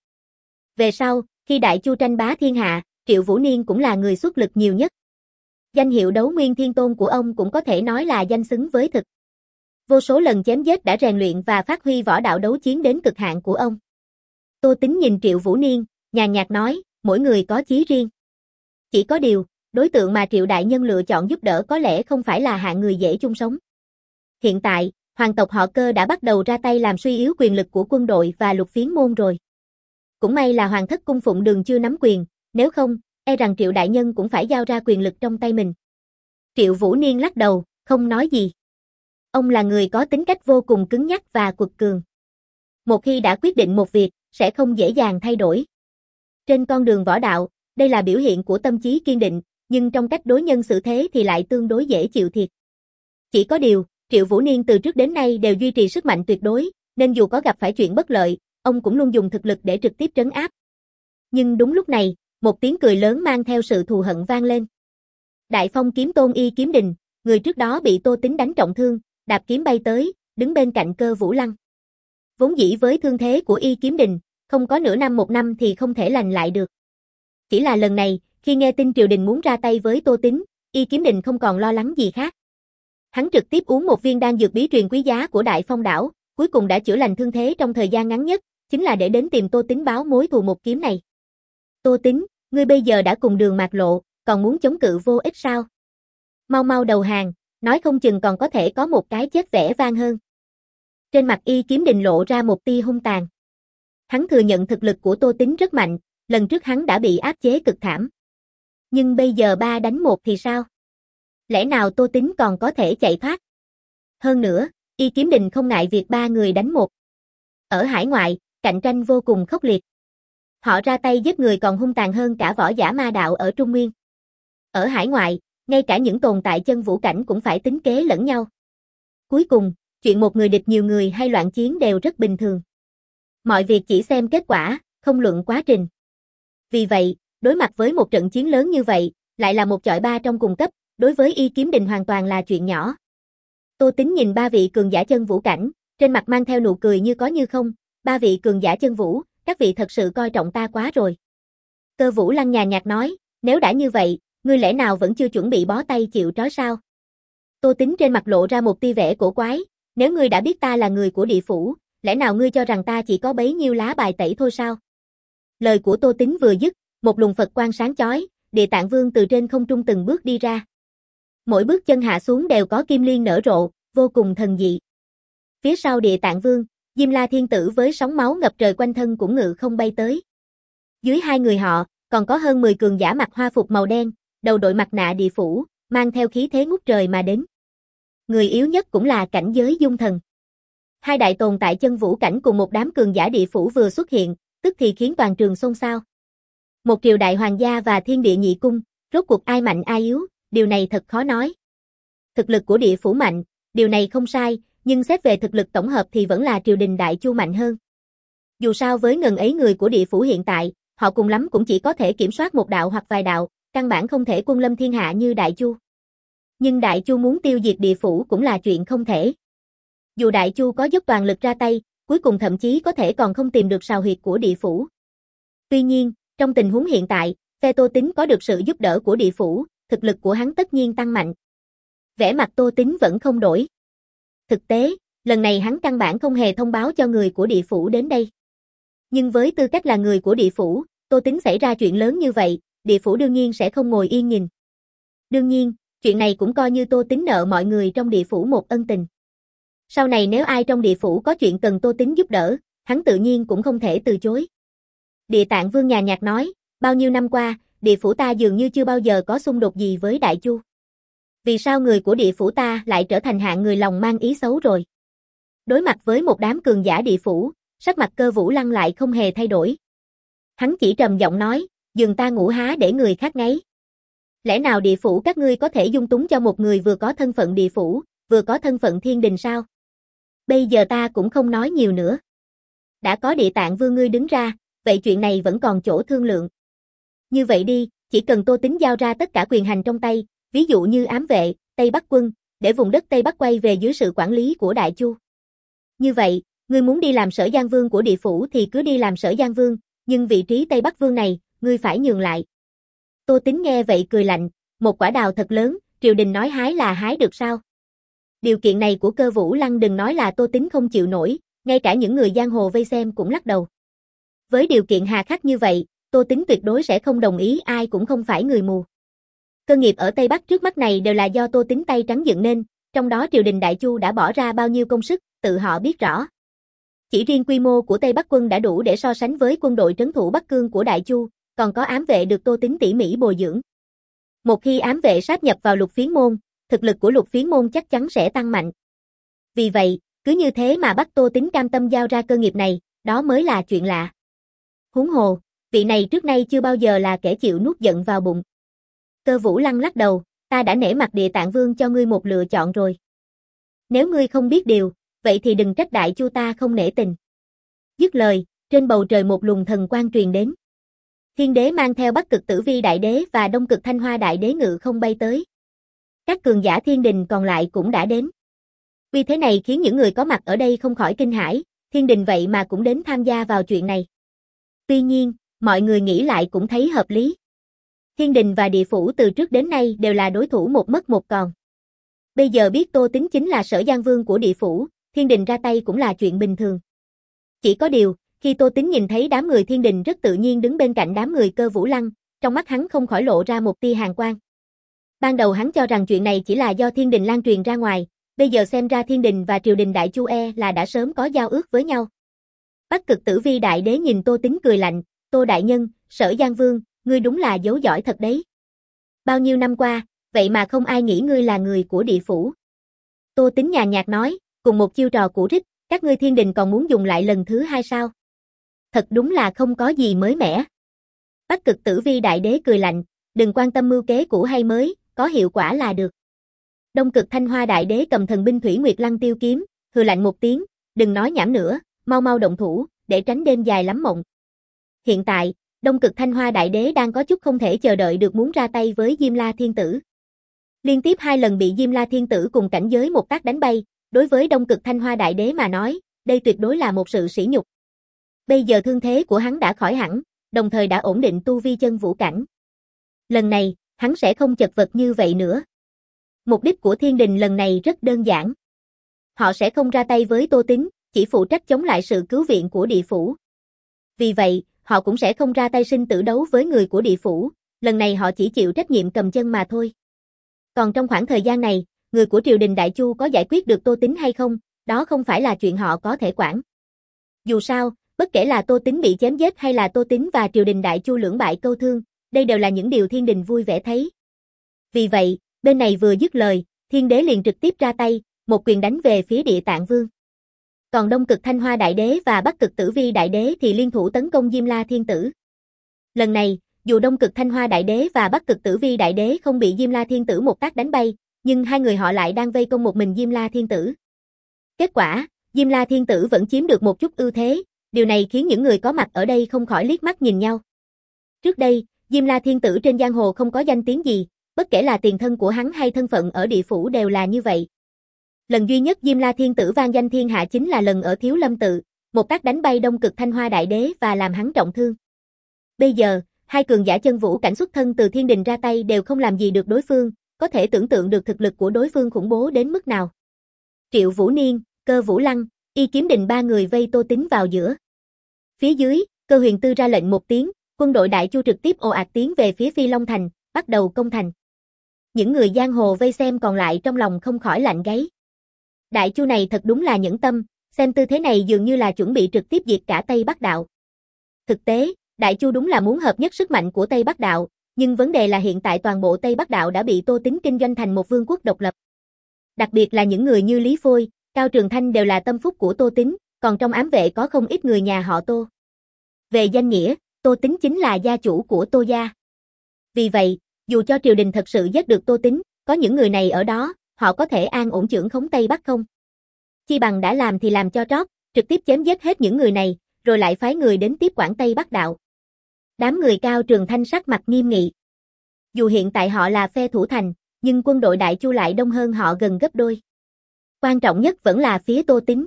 Về sau, khi Đại Chu tranh bá thiên hạ, Triệu Vũ Niên cũng là người xuất lực nhiều nhất. Danh hiệu Đấu Nguyên Thiên Tôn của ông cũng có thể nói là danh xứng với thực. Vô số lần chém giết đã rèn luyện và phát huy võ đạo đấu chiến đến cực hạn của ông. Tô Tính nhìn Triệu Vũ Niên, nhàn nhạt nói, mỗi người có chí riêng. Chỉ có điều, đối tượng mà Triệu Đại Nhân lựa chọn giúp đỡ có lẽ không phải là hạng người dễ chung sống. Hiện tại, hoàng tộc họ Cơ đã bắt đầu ra tay làm suy yếu quyền lực của quân đội và Lục Phiến môn rồi. Cũng may là Hoàng thất cung Phụng Đường chưa nắm quyền, nếu không, e rằng Triệu Đại Nhân cũng phải giao ra quyền lực trong tay mình. Triệu Vũ Niên lắc đầu, không nói gì. Ông là người có tính cách vô cùng cứng nhắc và quật cường. Một khi đã quyết định một việc, sẽ không dễ dàng thay đổi. Trên con đường võ đạo, đây là biểu hiện của tâm trí kiên định, nhưng trong cách đối nhân xử thế thì lại tương đối dễ chịu thiệt. Chỉ có điều, Triệu Vũ Niên từ trước đến nay đều duy trì sức mạnh tuyệt đối, nên dù có gặp phải chuyện bất lợi, ông cũng luôn dùng thực lực để trực tiếp trấn áp. Nhưng đúng lúc này, một tiếng cười lớn mang theo sự thù hận vang lên. Đại Phong kiếm tôn Y Kiếm Đình, người trước đó bị Tô Tính đánh trọng thương, đạp kiếm bay tới, đứng bên cạnh Cơ Vũ Lăng. Vốn dĩ với thương thế của Y Kiếm Đình, không có nửa năm một năm thì không thể lành lại được. Chỉ là lần này, khi nghe tin triều đình muốn ra tay với Tô Tính, Y Kiếm Đình không còn lo lắng gì khác. Hắn trực tiếp uống một viên đan dược bí truyền quý giá của Đại Phong đảo, cuối cùng đã chữa lành thương thế trong thời gian ngắn nhất, chính là để đến tìm Tô Tính báo mối thù một kiếm này. Tô Tính, ngươi bây giờ đã cùng đường mạt lộ, còn muốn chống cự vô ích sao? Mau mau đầu hàng, nói không chừng còn có thể có một cái chết vẻ vang hơn. Trên mặt Y Kiếm Đình lộ ra một tia hung tàn. Hắn thừa nhận thực lực của Tô Tính rất mạnh, lần trước hắn đã bị áp chế cực thảm. Nhưng bây giờ ba đánh một thì sao? Lẽ nào Tô Tính còn có thể chạy thoát? Hơn nữa, Y Kiếm Đình không ngại việc ba người đánh một. Ở hải ngoại, cạnh tranh vô cùng khốc liệt. Họ ra tay giết người còn hung tàn hơn cả võ giả ma đạo ở Trung Nguyên. Ở hải ngoại, ngay cả những tồn tại chân vũ cảnh cũng phải tính kế lẫn nhau. Cuối cùng, chuyện một người địch nhiều người hay loạn chiến đều rất bình thường. Mọi việc chỉ xem kết quả, không luận quá trình. Vì vậy, đối mặt với một trận chiến lớn như vậy, lại là một chọi ba trong cùng cấp, đối với Y Kiếm Đình hoàn toàn là chuyện nhỏ. Tô Tính nhìn ba vị cường giả chân vũ cảnh, trên mặt mang theo nụ cười như có như không, ba vị cường giả chân vũ, các vị thật sự coi trọng ta quá rồi. Cơ Vũ Lăng nhàn nhạt nói, nếu đã như vậy, ngươi lẽ nào vẫn chưa chuẩn bị bó tay chịu trói sao? Tô Tính trên mặt lộ ra một tia vẻ cổ quái, nếu ngươi đã biết ta là người của địa phủ, lẽ nào ngươi cho rằng ta chỉ có bấy nhiêu lá bài tẩy thôi sao? Lời của Tô Tính vừa dứt, một luồng Phật quang sáng chói, Địa Tạng Vương từ trên không trung từng bước đi ra. Mỗi bước chân hạ xuống đều có kim liên nở rộ, vô cùng thần dị. Phía sau Địa Tạng Vương, Diêm La Thiên Tử với sóng máu ngập trời quanh thân cũng ngự không bay tới. Dưới hai người họ, còn có hơn mười cường giả mặc hoa phục màu đen, đầu đội mặt nạ địa phủ, mang theo khí thế ngút trời mà đến. Người yếu nhất cũng là cảnh giới dung thần. Hai đại tồn tại chân vũ cảnh cùng một đám cường giả địa phủ vừa xuất hiện, tức thì khiến toàn trường xôn xao. Một triều đại hoàng gia và thiên địa nhị cung, rốt cuộc ai mạnh ai yếu, điều này thật khó nói. Thực lực của địa phủ mạnh, điều này không sai, nhưng xét về thực lực tổng hợp thì vẫn là triều đình Đại Chu mạnh hơn. Dù sao với ngần ấy người của địa phủ hiện tại, họ cùng lắm cũng chỉ có thể kiểm soát một đạo hoặc vài đạo, căn bản không thể quân lâm thiên hạ như Đại Chu. Nhưng Đại Chu muốn tiêu diệt địa phủ cũng là chuyện không thể. Dù Đại Chu có dốc toàn lực ra tay, cuối cùng thậm chí có thể còn không tìm được sào huyệt của địa phủ. Tuy nhiên, trong tình huống hiện tại, phe Tô Tính có được sự giúp đỡ của địa phủ, thực lực của hắn tất nhiên tăng mạnh. Vẻ mặt Tô Tính vẫn không đổi. Thực tế, lần này hắn căn bản không hề thông báo cho người của địa phủ đến đây. Nhưng với tư cách là người của địa phủ, Tô Tính xảy ra chuyện lớn như vậy, địa phủ đương nhiên sẽ không ngồi yên nhìn. Đương nhiên, chuyện này cũng coi như Tô Tính nợ mọi người trong địa phủ một ân tình. Sau này nếu ai trong địa phủ có chuyện cần Tô Tính giúp đỡ, hắn tự nhiên cũng không thể từ chối. Địa Tạng Vương nhàn nhạt nói, bao nhiêu năm qua, địa phủ ta dường như chưa bao giờ có xung đột gì với Đại Chu. Vì sao người của địa phủ ta lại trở thành hạng người lòng mang ý xấu rồi? Đối mặt với một đám cường giả địa phủ, sắc mặt Cơ Vũ Lăng lại không hề thay đổi. Hắn chỉ trầm giọng nói, giường ta ngủ há để người khác ngáy. Lẽ nào địa phủ các ngươi có thể dung túng cho một người vừa có thân phận địa phủ, vừa có thân phận thiên đình sao? Bây giờ ta cũng không nói nhiều nữa. Đã có Địa Tạng Vương ngươi đứng ra, vậy chuyện này vẫn còn chỗ thương lượng. Như vậy đi, chỉ cần Tô Tính giao ra tất cả quyền hành trong tay, ví dụ như ám vệ, Tây Bắc quân, để vùng đất Tây Bắc quay về dưới sự quản lý của Đại Chu. Như vậy, ngươi muốn đi làm Sở Giang Vương của địa phủ thì cứ đi làm Sở Giang Vương, nhưng vị trí Tây Bắc Vương này, ngươi phải nhường lại. Tô Tính nghe vậy cười lạnh, một quả đào thật lớn, triều đình nói hái là hái được sao? Điều kiện này của Cơ Vũ Lăng đừng nói là Tô Tính không chịu nổi, ngay cả những người giang hồ vây xem cũng lắc đầu. Với điều kiện hà khắc như vậy, Tô Tính tuyệt đối sẽ không đồng ý, ai cũng không phải người mù. Cơ nghiệp ở Tây Bắc trước mắt này đều là do Tô Tính tay trắng dựng nên, trong đó triều đình Đại Chu đã bỏ ra bao nhiêu công sức, tự họ biết rõ. Chỉ riêng quy mô của Tây Bắc quân đã đủ để so sánh với quân đội trấn thủ Bắc Cương của Đại Chu, còn có ám vệ được Tô Tính tỉ mỉ bồi dưỡng. Một khi ám vệ sáp nhập vào Lục Phiến môn, thực lực của Lục Phiến môn chắc chắn sẽ tăng mạnh. Vì vậy, cứ như thế mà bắt Tô Tính cam tâm giao ra cơ nghiệp này, đó mới là chuyện lạ. Huống hồ, vị này trước nay chưa bao giờ là kẻ chịu nuốt giận vào bụng. Cơ Vũ Lăng lắc đầu, ta đã nể mặt Địa Tạng Vương cho ngươi một lựa chọn rồi. Nếu ngươi không biết điều, vậy thì đừng trách Đại Chu ta không nể tình. Dứt lời, trên bầu trời một luồng thần quang truyền đến. Thiên đế mang theo Bắc Cực Tử Vi Đại Đế và Đông Cực Thanh Hoa Đại Đế ngự không bay tới. Các cường giả thiên đình còn lại cũng đã đến. Vì thế này khiến những người có mặt ở đây không khỏi kinh hãi, thiên đình vậy mà cũng đến tham gia vào chuyện này. Tuy nhiên, mọi người nghĩ lại cũng thấy hợp lý. Thiên đình và địa phủ từ trước đến nay đều là đối thủ một mất một còn. Bây giờ biết Tô Tính chính là Sở Giang Vương của địa phủ, thiên đình ra tay cũng là chuyện bình thường. Chỉ có điều, khi Tô Tính nhìn thấy đám người thiên đình rất tự nhiên đứng bên cạnh đám người Cơ Vũ Lăng, trong mắt hắn không khỏi lộ ra một tia hàn quang. Ban đầu hắn cho rằng chuyện này chỉ là do thiên đình lan truyền ra ngoài, bây giờ xem ra thiên đình và triều đình Đại Chu e là đã sớm có giao ước với nhau. Bắc Cực Tử Vi Đại Đế nhìn Tô Tính cười lạnh, Tô Đại Nhân, Sở Giang Vương, ngươi đúng là giấu giỏi thật đấy. Bao nhiêu năm qua, vậy mà không ai nghĩ ngươi là người của địa phủ. Tô Tính nhàn nhạt nói, cùng một chiêu trò cũ rích, các ngươi thiên đình còn muốn dùng lại lần thứ hai sao? Thật đúng là không có gì mới mẻ. Bắc Cực Tử Vi Đại Đế cười lạnh, đừng quan tâm mưu kế cũ hay mới, có hiệu quả là được. Đông Cực Thanh Hoa Đại Đế cầm thần binh Thủy Nguyệt Lăng Tiêu kiếm, hừ lạnh một tiếng, đừng nói nhảm nữa, mau mau động thủ, để tránh đêm dài lắm mộng. Hiện tại, Đông Cực Thanh Hoa Đại Đế đang có chút không thể chờ đợi được muốn ra tay với Diêm La Thiên Tử. Liên tiếp hai lần bị Diêm La Thiên Tử cùng cảnh giới một tác đánh bay, đối với Đông Cực Thanh Hoa Đại Đế mà nói, đây tuyệt đối là một sự sỉ nhục. Bây giờ thương thế của hắn đã khỏi hẳn, đồng thời đã ổn định tu vi chân vũ cảnh. Lần này, hắn sẽ không chật vật như vậy nữa. Mục đích của thiên đình lần này rất đơn giản. Họ sẽ không ra tay với Tô Tính, chỉ phụ trách chống lại sự cứu viện của địa phủ. Vì vậy, họ cũng sẽ không ra tay sinh tử đấu với người của địa phủ, lần này họ chỉ chịu trách nhiệm cầm chân mà thôi. Còn trong khoảng thời gian này, người của triều đình Đại Chu có giải quyết được Tô Tín hay không, đó không phải là chuyện họ có thể quản. Dù sao, bất kể là Tô Tín bị chém giết hay là Tô Tín và triều đình Đại Chu lưỡng bại câu thương, đây đều là những điều thiên đình vui vẻ thấy. Vì vậy, bên này vừa dứt lời, Thiên Đế liền trực tiếp ra tay, một quyền đánh về phía Địa Tạng Vương. Còn Đông Cực Thanh Hoa Đại Đế và Bắc Cực Tử Vi Đại Đế thì liên thủ tấn công Diêm La Thiên Tử. Lần này, dù Đông Cực Thanh Hoa Đại Đế và Bắc Cực Tử Vi Đại Đế không bị Diêm La Thiên Tử một tác đánh bay, nhưng hai người họ lại đang vây công một mình Diêm La Thiên Tử. Kết quả, Diêm La Thiên Tử vẫn chiếm được một chút ưu thế, điều này khiến những người có mặt ở đây không khỏi liếc mắt nhìn nhau. Trước đây, Diêm La Thiên Tử trên giang hồ không có danh tiếng gì, bất kể là tiền thân của hắn hay thân phận ở địa phủ đều là như vậy. Lần duy nhất Diêm La Thiên Tử vang danh thiên hạ chính là lần ở Thiếu Lâm Tự, một tác đánh bay Đông Cực Thanh Hoa Đại Đế và làm hắn trọng thương. Bây giờ, hai cường giả chân vũ cảnh xuất thân từ thiên đình ra tay đều không làm gì được đối phương, có thể tưởng tượng được thực lực của đối phương khủng bố đến mức nào. Triệu Vũ Niên, Cơ Vũ Lăng, Y Kiếm Đình ba người vây Tô Tín vào giữa. Phía dưới, Cơ Huyền Tư ra lệnh một tiếng, quân đội Đại Chu trực tiếp ồ ạt tiến về phía Phi Long Thành, bắt đầu công thành. Những người giang hồ vây xem còn lại trong lòng không khỏi lạnh gáy. Đại Chu này thật đúng là nhẫn tâm, xem tư thế này dường như là chuẩn bị trực tiếp diệt cả Tây Bắc Đạo. Thực tế, Đại Chu đúng là muốn hợp nhất sức mạnh của Tây Bắc Đạo, nhưng vấn đề là hiện tại toàn bộ Tây Bắc Đạo đã bị Tô Tín kinh doanh thành một vương quốc độc lập. Đặc biệt là những người như Lý Phôi, Cao Trường Thanh đều là tâm phúc của Tô Tín, còn trong ám vệ có không ít người nhà họ Tô. Về danh nghĩa, Tô Tín chính là gia chủ của Tô gia. Vì vậy, dù cho triều đình thật sự giết được Tô Tín, có những người này ở đó, họ có thể an ổn chưởng khống Tây Bắc không? Chi bằng đã làm thì làm cho trót, trực tiếp chém giết hết những người này, rồi lại phái người đến tiếp quản Tây Bắc Đạo. Đám người Cao Trường Thanh sắc mặt nghiêm nghị. Dù hiện tại họ là phe thủ thành, nhưng quân đội Đại Chu lại đông hơn họ gần gấp đôi. Quan trọng nhất vẫn là phía Tô Tín.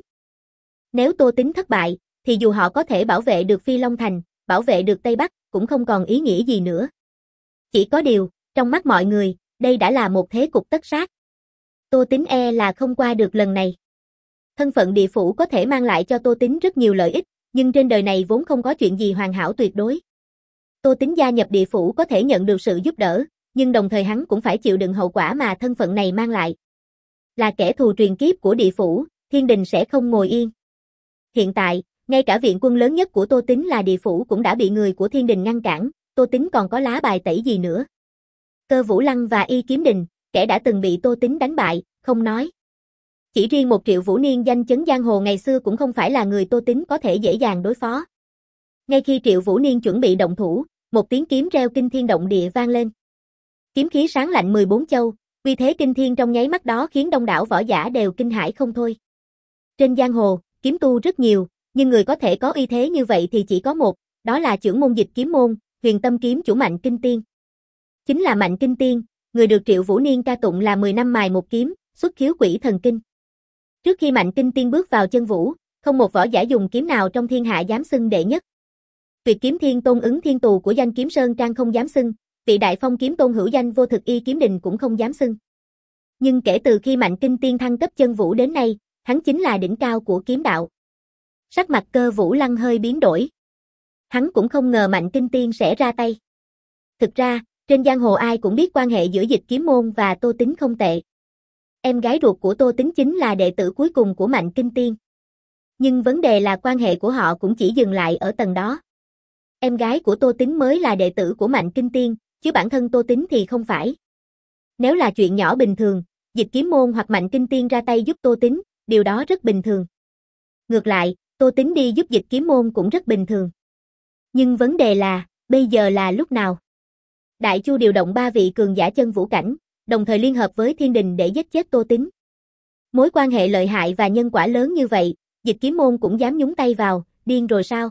Nếu Tô Tín thất bại, thì dù họ có thể bảo vệ được Phi Long Thành, bảo vệ được Tây Bắc, cũng không còn ý nghĩa gì nữa. Chỉ có điều, trong mắt mọi người, đây đã là một thế cục tất sát. Tô Tín e là không qua được lần này. Thân phận địa phủ có thể mang lại cho Tô Tín rất nhiều lợi ích, nhưng trên đời này vốn không có chuyện gì hoàn hảo tuyệt đối. Tô Tín gia nhập địa phủ có thể nhận được sự giúp đỡ, nhưng đồng thời hắn cũng phải chịu đựng hậu quả mà thân phận này mang lại. Là kẻ thù truyền kiếp của địa phủ, thiên đình sẽ không ngồi yên. Hiện tại, ngay cả viện quân lớn nhất của Tô Tín là địa phủ cũng đã bị người của thiên đình ngăn cản, Tô Tín còn có lá bài tẩy gì nữa. Cơ Vũ Lăng và Y Kiếm Đình, kẻ đã từng bị Tô Tín đánh bại, không nói. Chỉ riêng một Triệu Vũ Niên danh chấn giang hồ ngày xưa cũng không phải là người Tô Tín có thể dễ dàng đối phó. Ngay khi Triệu Vũ Niên chuẩn bị động thủ, một tiếng kiếm reo kinh thiên động địa vang lên. Kiếm khí sáng lạnh mười bốn châu, uy thế kinh thiên trong nháy mắt đó khiến đông đảo võ giả đều kinh hãi không thôi. Trên giang hồ, kiếm tu rất nhiều, nhưng người có thể có uy thế như vậy thì chỉ có một, đó là trưởng môn Dịch Kiếm môn, Huyền Tâm kiếm chủ Mạnh Kinh Tiên. Chính là Mạnh Kinh Tiên, người được Triệu Vũ Niên ca tụng là mười năm mài một kiếm, xuất khiếu quỷ thần kinh. Trước khi Mạnh Kinh Tiên bước vào chân vũ, không một võ giả dùng kiếm nào trong thiên hạ dám xưng đệ nhất. Tuyệt kiếm thiên tôn ứng thiên tù của danh kiếm sơn trang không dám xưng, vị đại phong kiếm tôn hữu danh vô thực Y Kiếm Đình cũng không dám xưng. Nhưng kể từ khi Mạnh Kinh Tiên thăng cấp chân vũ đến nay, hắn chính là đỉnh cao của kiếm đạo. Sắc mặt Cơ Vũ Lăng hơi biến đổi. Hắn cũng không ngờ Mạnh Kinh Tiên sẽ ra tay. Thực ra, trên giang hồ ai cũng biết quan hệ giữa Dịch Kiếm môn và Tô Tín không tệ. Em gái ruột của Tô Tín chính là đệ tử cuối cùng của Mạnh Kinh Tiên. Nhưng vấn đề là quan hệ của họ cũng chỉ dừng lại ở tầng đó. Em gái của Tô Tín mới là đệ tử của Mạnh Kinh Tiên, chứ bản thân Tô Tín thì không phải. Nếu là chuyện nhỏ bình thường, Dịch Kiếm môn hoặc Mạnh Kinh Tiên ra tay giúp Tô Tín, điều đó rất bình thường. Ngược lại, Tô Tín đi giúp Dịch Kiếm môn cũng rất bình thường. Nhưng vấn đề là, bây giờ là lúc nào? Đại Chu điều động ba vị cường giả chân vũ cảnh, đồng thời liên hợp với thiên đình để giết chết Tô Tín. Mối quan hệ lợi hại và nhân quả lớn như vậy, Dịch Kiếm môn cũng dám nhúng tay vào, điên rồi sao?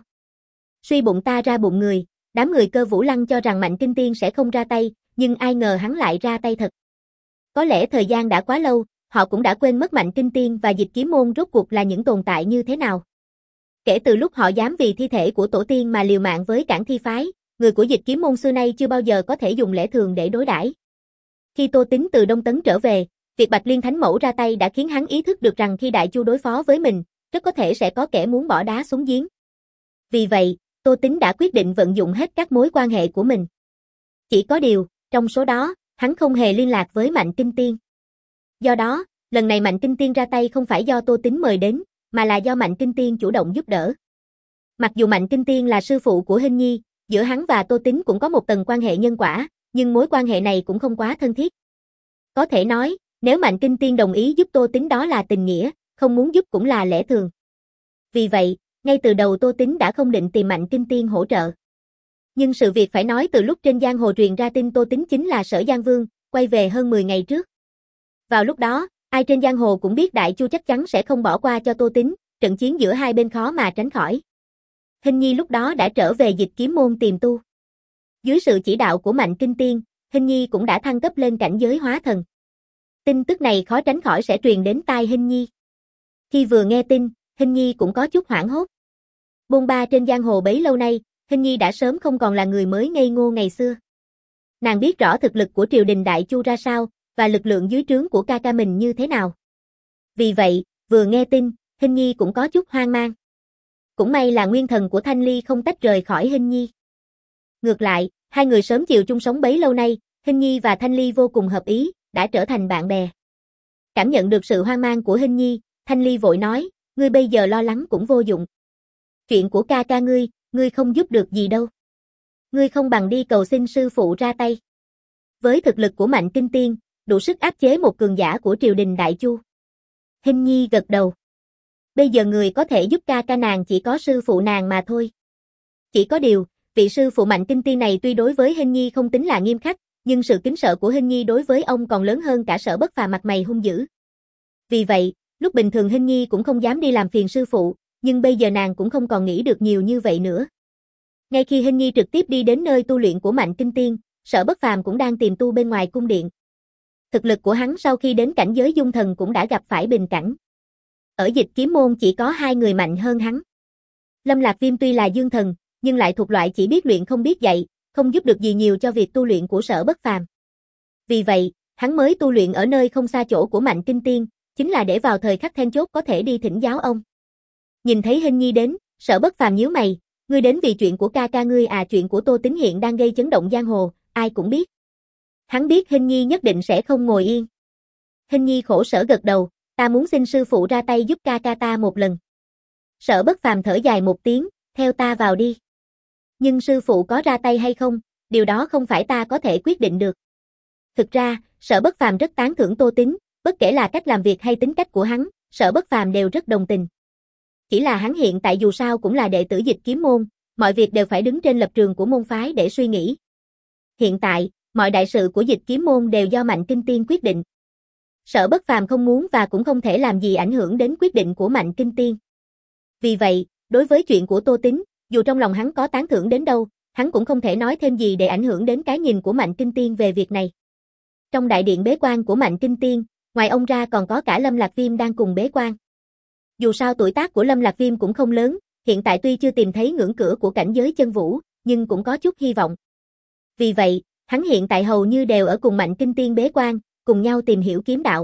Suy bụng ta ra bụng người, đám người Cơ Vũ Lăng cho rằng Mạnh Kinh Tiên sẽ không ra tay, nhưng ai ngờ hắn lại ra tay thật. Có lẽ thời gian đã quá lâu, họ cũng đã quên mất Mạnh Kinh Tiên và Dịch Kiếm môn rốt cuộc là những tồn tại như thế nào. Kể từ lúc họ dám vì thi thể của tổ tiên mà liều mạng với Cản Thi phái, người của Dịch Kiếm môn xưa nay chưa bao giờ có thể dùng lẽ thường để đối đãi. Khi Tô Tín từ Đông Tấn trở về, việc Bạch Liên Thánh Mẫu ra tay đã khiến hắn ý thức được rằng khi Đại Chu đối phó với mình, rất có thể sẽ có kẻ muốn bỏ đá xuống giếng. Vì vậy, Tô Tín đã quyết định vận dụng hết các mối quan hệ của mình. Chỉ có điều, trong số đó, hắn không hề liên lạc với Mạnh Kinh Tiên. Do đó, lần này Mạnh Kinh Tiên ra tay không phải do Tô Tín mời đến, mà là do Mạnh Kinh Tiên chủ động giúp đỡ. Mặc dù Mạnh Kinh Tiên là sư phụ của Hình Nhi, giữa hắn và Tô Tín cũng có một tầng quan hệ nhân quả, nhưng mối quan hệ này cũng không quá thân thiết. Có thể nói, nếu Mạnh Kinh Tiên đồng ý giúp Tô Tín đó là tình nghĩa, không muốn giúp cũng là lẽ thường. Vì vậy, ngay từ đầu Tô Tín đã không định tìm Mạnh Kinh Tiên hỗ trợ. Nhưng sự việc phải nói từ lúc trên giang hồ truyền ra tin Tô Tín chính là Sở Giang Vương, quay về hơn mười ngày trước. Vào lúc đó, ai trên giang hồ cũng biết Đại Chu chắc chắn sẽ không bỏ qua cho Tô Tín, trận chiến giữa hai bên khó mà tránh khỏi. Hình Nhi lúc đó đã trở về Dịch Kiếm Môn tìm tu. Dưới sự chỉ đạo của Mạnh Kinh Tiên, Hình Nhi cũng đã thăng cấp lên cảnh giới hóa thần. Tin tức này khó tránh khỏi sẽ truyền đến tai Hình Nhi. Khi vừa nghe tin, Hình Nhi cũng có chút hoảng hốt. Bôn ba trên giang hồ bấy lâu nay, Hình Nhi đã sớm không còn là người mới ngây ngô ngày xưa. Nàng biết rõ thực lực của triều đình Đại Chu ra sao, và lực lượng dưới trướng của ca ca mình như thế nào. Vì vậy, vừa nghe tin, Hình Nhi cũng có chút hoang mang. Cũng may là nguyên thần của Thanh Ly không tách rời khỏi Hình Nhi. Ngược lại, hai người sớm chiều chung sống bấy lâu nay, Hình Nhi và Thanh Ly vô cùng hợp ý, đã trở thành bạn bè. Cảm nhận được sự hoang mang của Hình Nhi, Thanh Ly vội nói, ngươi bây giờ lo lắng cũng vô dụng. Chuyện của ca ca ngươi, ngươi không giúp được gì đâu. Ngươi không bằng đi cầu xin sư phụ ra tay. Với thực lực của Mạnh Kinh Tiên, đủ sức áp chế một cường giả của triều đình Đại Chu. Hình Nhi gật đầu. Bây giờ người có thể giúp ca ca nàng chỉ có sư phụ nàng mà thôi. Chỉ có điều, vị sư phụ Mạnh Kinh Tiên này tuy đối với Hình Nhi không tính là nghiêm khắc, nhưng sự kính sợ của Hình Nhi đối với ông còn lớn hơn cả Sở Bất Phàm mặt mày hung dữ. Vì vậy, lúc bình thường Hình Nhi cũng không dám đi làm phiền sư phụ, nhưng bây giờ nàng cũng không còn nghĩ được nhiều như vậy nữa. Ngay khi Hình Nhi trực tiếp đi đến nơi tu luyện của Mạnh Kinh Tiên, Sở Bất Phàm cũng đang tìm tu bên ngoài cung điện. Thực lực của hắn sau khi đến cảnh giới dung thần cũng đã gặp phải bình cảnh. Ở Dịch Kiếm Môn chỉ có hai người mạnh hơn hắn. Lâm Lạc Viêm tuy là dương thần, nhưng lại thuộc loại chỉ biết luyện không biết dạy, không giúp được gì nhiều cho việc tu luyện của Sở Bất Phàm. Vì vậy, hắn mới tu luyện ở nơi không xa chỗ của Mạnh Kinh Tiên, chính là để vào thời khắc then chốt có thể đi thỉnh giáo ông. Nhìn thấy Hình Nhi đến, Sở Bất Phàm nhíu mày, ngươi đến vì chuyện của ca ca ngươi à? Chuyện của Tô Tín hiện đang gây chấn động giang hồ, ai cũng biết. Hắn biết Hình Nhi nhất định sẽ không ngồi yên. Hình Nhi khổ sở gật đầu, ta muốn xin sư phụ ra tay giúp ca ca ta một lần. Sở Bất Phàm thở dài một tiếng, theo ta vào đi. Nhưng sư phụ có ra tay hay không, điều đó không phải ta có thể quyết định được. Thực ra, Sở Bất Phàm rất tán thưởng Tô Tín, bất kể là cách làm việc hay tính cách của hắn, Sở Bất Phàm đều rất đồng tình. Chỉ là hắn hiện tại dù sao cũng là đệ tử Dịch Kiếm Môn, mọi việc đều phải đứng trên lập trường của môn phái để suy nghĩ. Hiện tại, mọi đại sự của Dịch Kiếm Môn đều do Mạnh Kinh Tiên quyết định. Sở Bất Phàm không muốn và cũng không thể làm gì ảnh hưởng đến quyết định của Mạnh Kinh Tiên. Vì vậy, đối với chuyện của Tô Tín, dù trong lòng hắn có tán thưởng đến đâu, hắn cũng không thể nói thêm gì để ảnh hưởng đến cái nhìn của Mạnh Kinh Tiên về việc này. Trong đại điện bế quan của Mạnh Kinh Tiên, ngoài ông ra còn có cả Lâm Lạc Viêm đang cùng bế quan. Dù sao tuổi tác của Lâm Lạc Viêm cũng không lớn, hiện tại tuy chưa tìm thấy ngưỡng cửa của cảnh giới chân vũ, nhưng cũng có chút hy vọng. Vì vậy, hắn hiện tại hầu như đều ở cùng Mạnh Kinh Tiên bế quan, cùng nhau tìm hiểu kiếm đạo.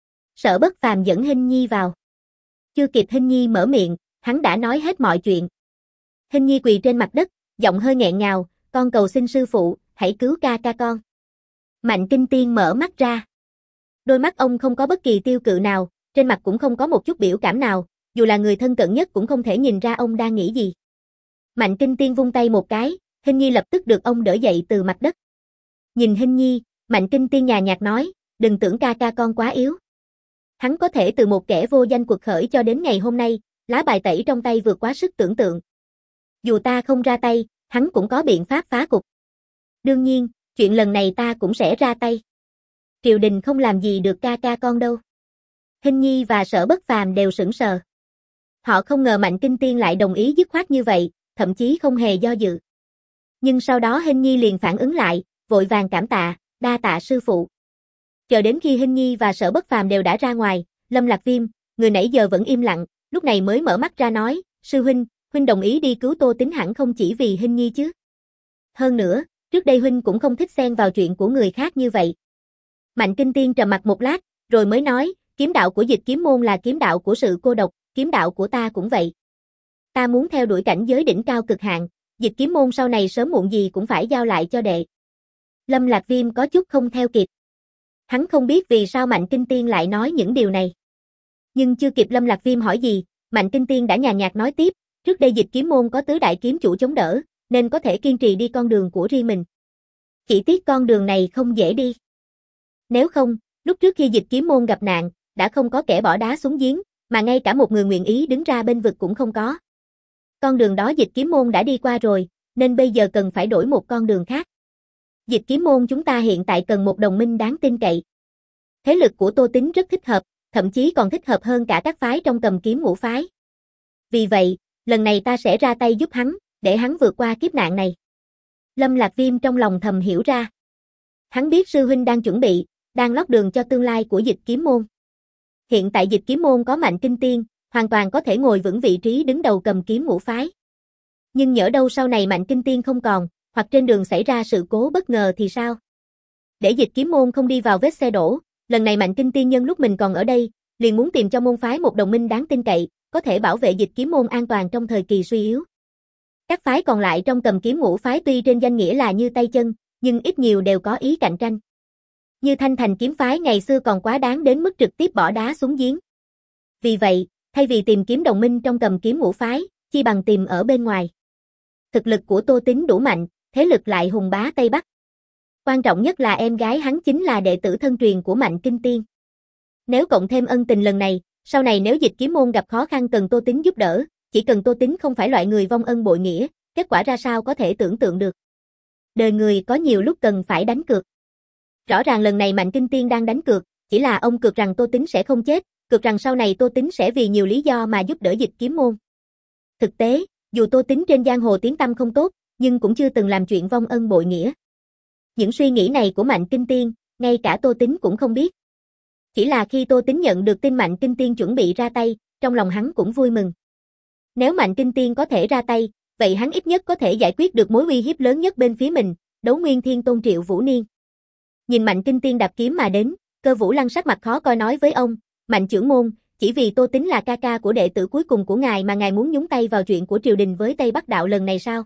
Sở Bất Phàm dẫn Hình Nhi vào. Chưa kịp Hình Nhi mở miệng, hắn đã nói hết mọi chuyện. Hình Nhi quỳ trên mặt đất, giọng hơi nghẹn ngào, con cầu xin sư phụ, hãy cứu ca ca con. Mạnh Kinh Tiên mở mắt ra. Đôi mắt ông không có bất kỳ tiêu cự nào, trên mặt cũng không có một chút biểu cảm nào, dù là người thân cận nhất cũng không thể nhìn ra ông đang nghĩ gì. Mạnh Kinh Tiên vung tay một cái, Hình Nhi lập tức được ông đỡ dậy từ mặt đất. Nhìn Hình Nhi, Mạnh Kinh Tiên nhàn nhạt nói, đừng tưởng ca ca con quá yếu. Hắn có thể từ một kẻ vô danh quật khởi cho đến ngày hôm nay, lá bài tẩy trong tay vượt quá sức tưởng tượng. Dù ta không ra tay, hắn cũng có biện pháp phá cục. Đương nhiên, chuyện lần này ta cũng sẽ ra tay. Triều đình không làm gì được ca ca con đâu. Hình Nhi và Sở Bất Phàm đều sững sờ. Họ không ngờ Mạnh Kinh Tiên lại đồng ý dứt khoát như vậy, thậm chí không hề do dự. Nhưng sau đó Hình Nhi liền phản ứng lại, vội vàng cảm tạ, đa tạ sư phụ. Chờ đến khi Hình Nhi và Sở Bất Phàm đều đã ra ngoài, Lâm Lạc Viêm, người nãy giờ vẫn im lặng, lúc này mới mở mắt ra nói, sư huynh, huynh đồng ý đi cứu Tô Tín hẳn không chỉ vì Hình Nhi chứ. Hơn nữa, trước đây huynh cũng không thích xen vào chuyện của người khác như vậy. Mạnh Kinh Tiên trầm mặt một lát, rồi mới nói, kiếm đạo của Dịch Kiếm Môn là kiếm đạo của sự cô độc, kiếm đạo của ta cũng vậy. Ta muốn theo đuổi cảnh giới đỉnh cao cực hạn, dịch kiếm môn sau này sớm muộn gì cũng phải giao lại cho đệ. Lâm Lạc Viêm có chút không theo kịp. Hắn không biết vì sao Mạnh Kinh Tiên lại nói những điều này. Nhưng chưa kịp Lâm Lạc Viêm hỏi gì, Mạnh Kinh Tiên đã nhàn nhạt nói tiếp, trước đây dịch kiếm môn có tứ đại kiếm chủ chống đỡ, nên có thể kiên trì đi con đường của riêng mình. Chỉ tiếc con đường này không dễ đi. Nếu không, lúc trước khi dịch kiếm môn gặp nạn, đã không có kẻ bỏ đá xuống giếng, mà ngay cả một người nguyện ý đứng ra bên vực cũng không có. Con đường đó dịch kiếm môn đã đi qua rồi, nên bây giờ cần phải đổi một con đường khác. Dịch kiếm môn chúng ta hiện tại cần một đồng minh đáng tin cậy. Thế lực của Tô Tín rất thích hợp, thậm chí còn thích hợp hơn cả các phái trong Cầm Kiếm Ngũ phái. Vì vậy, lần này ta sẽ ra tay giúp hắn, để hắn vượt qua kiếp nạn này. Lâm Lạc Viêm trong lòng thầm hiểu ra. Hắn biết sư huynh đang chuẩn bị, đang lót đường cho tương lai của dịch kiếm môn. Hiện tại dịch kiếm môn có Mạnh Kinh Tiên, hoàn toàn có thể ngồi vững vị trí đứng đầu Cầm Kiếm Ngũ phái. Nhưng nhỡ đâu sau này Mạnh Kinh Tiên không còn, hoặc trên đường xảy ra sự cố bất ngờ thì sao? Để dịch kiếm môn không đi vào vết xe đổ, lần này Mạnh Kinh Tiên nhân lúc mình còn ở đây, liền muốn tìm cho môn phái một đồng minh đáng tin cậy, có thể bảo vệ dịch kiếm môn an toàn trong thời kỳ suy yếu. Các phái còn lại trong Cầm Kiếm Ngũ phái tuy trên danh nghĩa là như tay chân, nhưng ít nhiều đều có ý cạnh tranh. Như Thanh Thành kiếm phái ngày xưa còn quá đáng đến mức trực tiếp bỏ đá xuống giếng. Vì vậy, thay vì tìm kiếm đồng minh trong Cầm Kiếm Ngũ phái, chi bằng tìm ở bên ngoài. Thực lực của Tô Tín đủ mạnh, thế lực lại hùng bá Tây Bắc. Quan trọng nhất là em gái hắn chính là đệ tử thân truyền của Mạnh Kinh Tiên. Nếu cộng thêm ân tình lần này, sau này nếu dịch kiếm môn gặp khó khăn cần Tô Tín giúp đỡ, chỉ cần Tô Tín không phải loại người vong ân bội nghĩa, kết quả ra sao có thể tưởng tượng được. Đời người có nhiều lúc cần phải đánh cược. Rõ ràng lần này Mạnh Kinh Tiên đang đánh cược, chỉ là ông cược rằng Tô Tín sẽ không chết, cược rằng sau này Tô Tín sẽ vì nhiều lý do mà giúp đỡ dịch kiếm môn. Thực tế, dù Tô Tín trên giang hồ tiếng tăm không tốt, nhưng cũng chưa từng làm chuyện vong ân bội nghĩa. Những suy nghĩ này của Mạnh Kinh Tiên, ngay cả Tô Tín cũng không biết. Chỉ là khi Tô Tín nhận được tin Mạnh Kinh Tiên chuẩn bị ra tay, trong lòng hắn cũng vui mừng. Nếu Mạnh Kinh Tiên có thể ra tay, vậy hắn ít nhất có thể giải quyết được mối uy hiếp lớn nhất bên phía mình, Đấu Nguyên Thiên Tôn Triệu Vũ Niên. Nhìn Mạnh Kinh Tiên đạp kiếm mà đến, Cơ Vũ Lăng sắc mặt khó coi nói với ông, Mạnh trưởng môn, chỉ vì Tô Tín là ca ca của đệ tử cuối cùng của ngài mà ngài muốn nhúng tay vào chuyện của triều đình với Tây Bắc đạo lần này sao?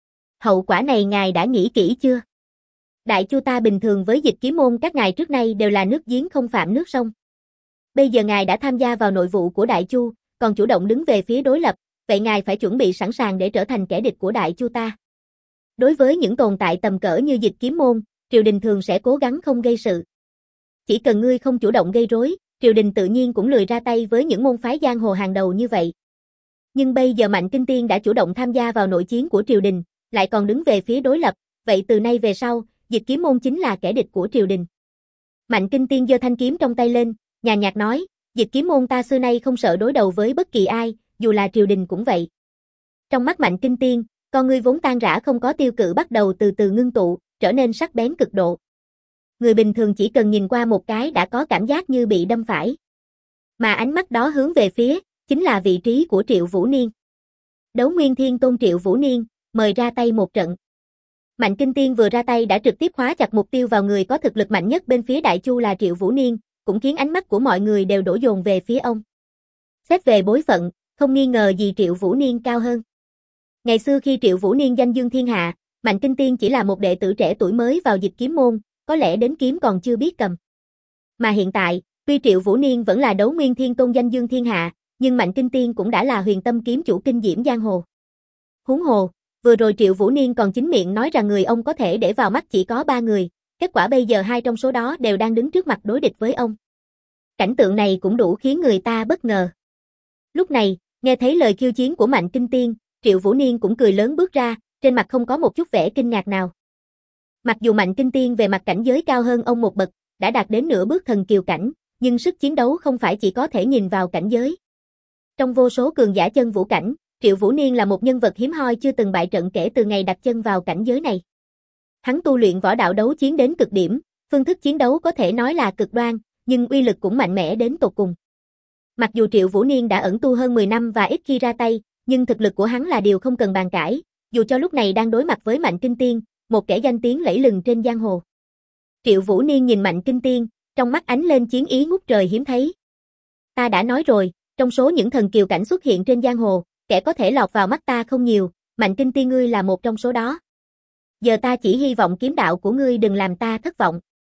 Hậu quả này ngài đã nghĩ kỹ chưa? Đại Chu ta bình thường với dịch kiếm môn các ngài trước nay đều là nước giếng không phạm nước sông. Bây giờ ngài đã tham gia vào nội vụ của Đại Chu, còn chủ động đứng về phía đối lập, vậy ngài phải chuẩn bị sẵn sàng để trở thành kẻ địch của Đại Chu ta. Đối với những tồn tại tầm cỡ như dịch kiếm môn, triều đình thường sẽ cố gắng không gây sự. Chỉ cần ngươi không chủ động gây rối, triều đình tự nhiên cũng lười ra tay với những môn phái giang hồ hàng đầu như vậy. Nhưng bây giờ Mạnh Kinh Tiên đã chủ động tham gia vào nội chiến của triều đình, lại còn đứng về phía đối lập, vậy từ nay về sau, dịch kiếm môn chính là kẻ địch của triều đình. Mạnh Kinh Tiên giơ thanh kiếm trong tay lên, nhàn nhạt nói, dịch kiếm môn ta xưa nay không sợ đối đầu với bất kỳ ai, dù là triều đình cũng vậy. Trong mắt Mạnh Kinh Tiên, con ngươi vốn tan rã không có tiêu cự bắt đầu từ từ ngưng tụ, trở nên sắc bén cực độ. Người bình thường chỉ cần nhìn qua một cái đã có cảm giác như bị đâm phải. Mà ánh mắt đó hướng về phía, chính là vị trí của Triệu Vũ Niên. Đấu Nguyên Thiên Tôn Triệu Vũ Niên, mời ra tay một trận. Mạnh Kinh Tiên vừa ra tay đã trực tiếp khóa chặt mục tiêu vào người có thực lực mạnh nhất bên phía Đại Chu là Triệu Vũ Niên, cũng khiến ánh mắt của mọi người đều đổ dồn về phía ông. Xét về bối phận, không nghi ngờ gì Triệu Vũ Niên cao hơn. Ngày xưa khi Triệu Vũ Niên danh dương thiên hạ, Mạnh Kinh Tiên chỉ là một đệ tử trẻ tuổi mới vào dịch kiếm môn, có lẽ đến kiếm còn chưa biết cầm. Mà hiện tại, tuy Triệu Vũ Niên vẫn là Đấu Nguyên Thiên Tôn danh dương thiên hạ, nhưng Mạnh Kinh Tiên cũng đã là Huyền Tâm kiếm chủ kinh diễm giang hồ. Huống hồ, vừa rồi Triệu Vũ Niên còn chính miệng nói rằng người ông có thể để vào mắt chỉ có ba người, kết quả bây giờ hai trong số đó đều đang đứng trước mặt đối địch với ông. Cảnh tượng này cũng đủ khiến người ta bất ngờ. Lúc này, nghe thấy lời khiêu chiến của Mạnh Kinh Tiên, Triệu Vũ Niên cũng cười lớn bước ra, trên mặt không có một chút vẻ kinh ngạc nào. Mặc dù Mạnh Kinh Tiên về mặt cảnh giới cao hơn ông một bậc, đã đạt đến nửa bước thần kiều cảnh, nhưng sức chiến đấu không phải chỉ có thể nhìn vào cảnh giới. Trong vô số cường giả chân vũ cảnh, Triệu Vũ Niên là một nhân vật hiếm hoi chưa từng bại trận kể từ ngày đặt chân vào cảnh giới này. Hắn tu luyện võ đạo đấu chiến đến cực điểm, phương thức chiến đấu có thể nói là cực đoan, nhưng uy lực cũng mạnh mẽ đến tột cùng. Mặc dù Triệu Vũ Niên đã ẩn tu hơn mười năm và ít khi ra tay, nhưng thực lực của hắn là điều không cần bàn cãi, dù cho lúc này đang đối mặt với Mạnh Kinh Tiên, một kẻ danh tiếng lẫy lừng trên giang hồ. Triệu Vũ Niên nhìn Mạnh Kinh Tiên, trong mắt ánh lên chiến ý ngút trời hiếm thấy. Ta đã nói rồi, Trong số những thần kiều cảnh xuất hiện trên giang hồ, kẻ có thể lọt vào mắt ta không nhiều, Mạnh Kinh Tiên ngươi là một trong số đó. Giờ ta chỉ hy vọng kiếm đạo của ngươi đừng làm ta thất vọng.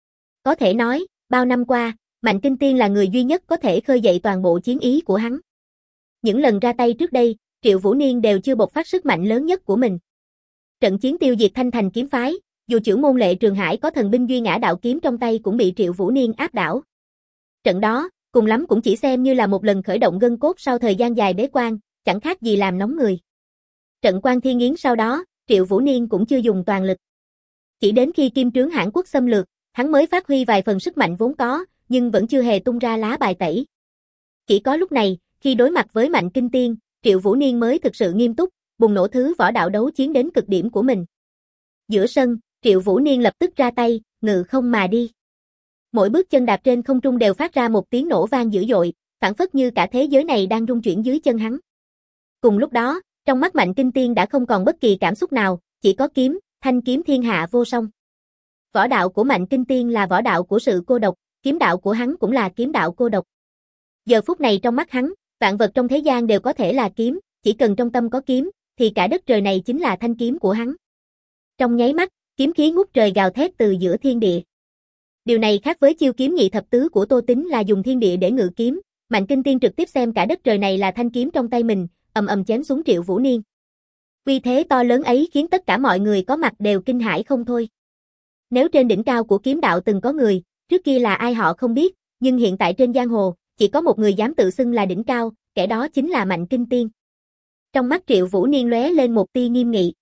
Có thể nói, bao năm qua, Mạnh Kinh Tiên là người duy nhất có thể khơi dậy toàn bộ chiến ý của hắn. Những lần ra tay trước đây, Triệu Vũ Niên đều chưa bộc phát sức mạnh lớn nhất của mình. Trận chiến tiêu diệt Thanh Thành kiếm phái, dù trưởng môn Lệ Trường Hải có thần binh Duy Ngã đạo kiếm trong tay cũng bị Triệu Vũ Niên áp đảo. Trận đó, cùng lắm cũng chỉ xem như là một lần khởi động gân cốt sau thời gian dài bế quan, chẳng khác gì làm nóng người. Trận Quan Thiên Yến sau đó, Triệu Vũ Niên cũng chưa dùng toàn lực. Chỉ đến khi Kim Trướng Hãn Quốc xâm lược, hắn mới phát huy vài phần sức mạnh vốn có, nhưng vẫn chưa hề tung ra lá bài tẩy. Chỉ có lúc này, khi đối mặt với Mạnh Kinh Tiên, Triệu Vũ Niên mới thực sự nghiêm túc, bùng nổ thứ võ đạo đấu chiến đến cực điểm của mình. Giữa sân, Triệu Vũ Niên lập tức ra tay, ngự không mà đi. Mỗi bước chân đạp trên không trung đều phát ra một tiếng nổ vang dữ dội, phảng phất như cả thế giới này đang rung chuyển dưới chân hắn. Cùng lúc đó, trong mắt Mạnh Kinh Tiên đã không còn bất kỳ cảm xúc nào, chỉ có kiếm, thanh kiếm thiên hạ vô song. Võ đạo của Mạnh Kinh Tiên là võ đạo của sự cô độc, kiếm đạo của hắn cũng là kiếm đạo cô độc. Giờ phút này trong mắt hắn, vạn vật trong thế gian đều có thể là kiếm, chỉ cần trong tâm có kiếm, thì cả đất trời này chính là thanh kiếm của hắn. Trong nháy mắt, kiếm khí ngút trời gào thét từ giữa thiên địa. Điều này khác với chiêu kiếm nhị thập tứ của Tô Tính là dùng thiên địa để ngự kiếm, Mạnh Kinh Tiên trực tiếp xem cả đất trời này là thanh kiếm trong tay mình, ầm ầm chém xuống Triệu Vũ Niên. Uy thế to lớn ấy khiến tất cả mọi người có mặt đều kinh hãi không thôi. Nếu trên đỉnh cao của kiếm đạo từng có người, trước kia là ai họ không biết, nhưng hiện tại trên giang hồ, chỉ có một người dám tự xưng là đỉnh cao, kẻ đó chính là Mạnh Kinh Tiên. Trong mắt Triệu Vũ Niên lóe lên một tia nghiêm nghị.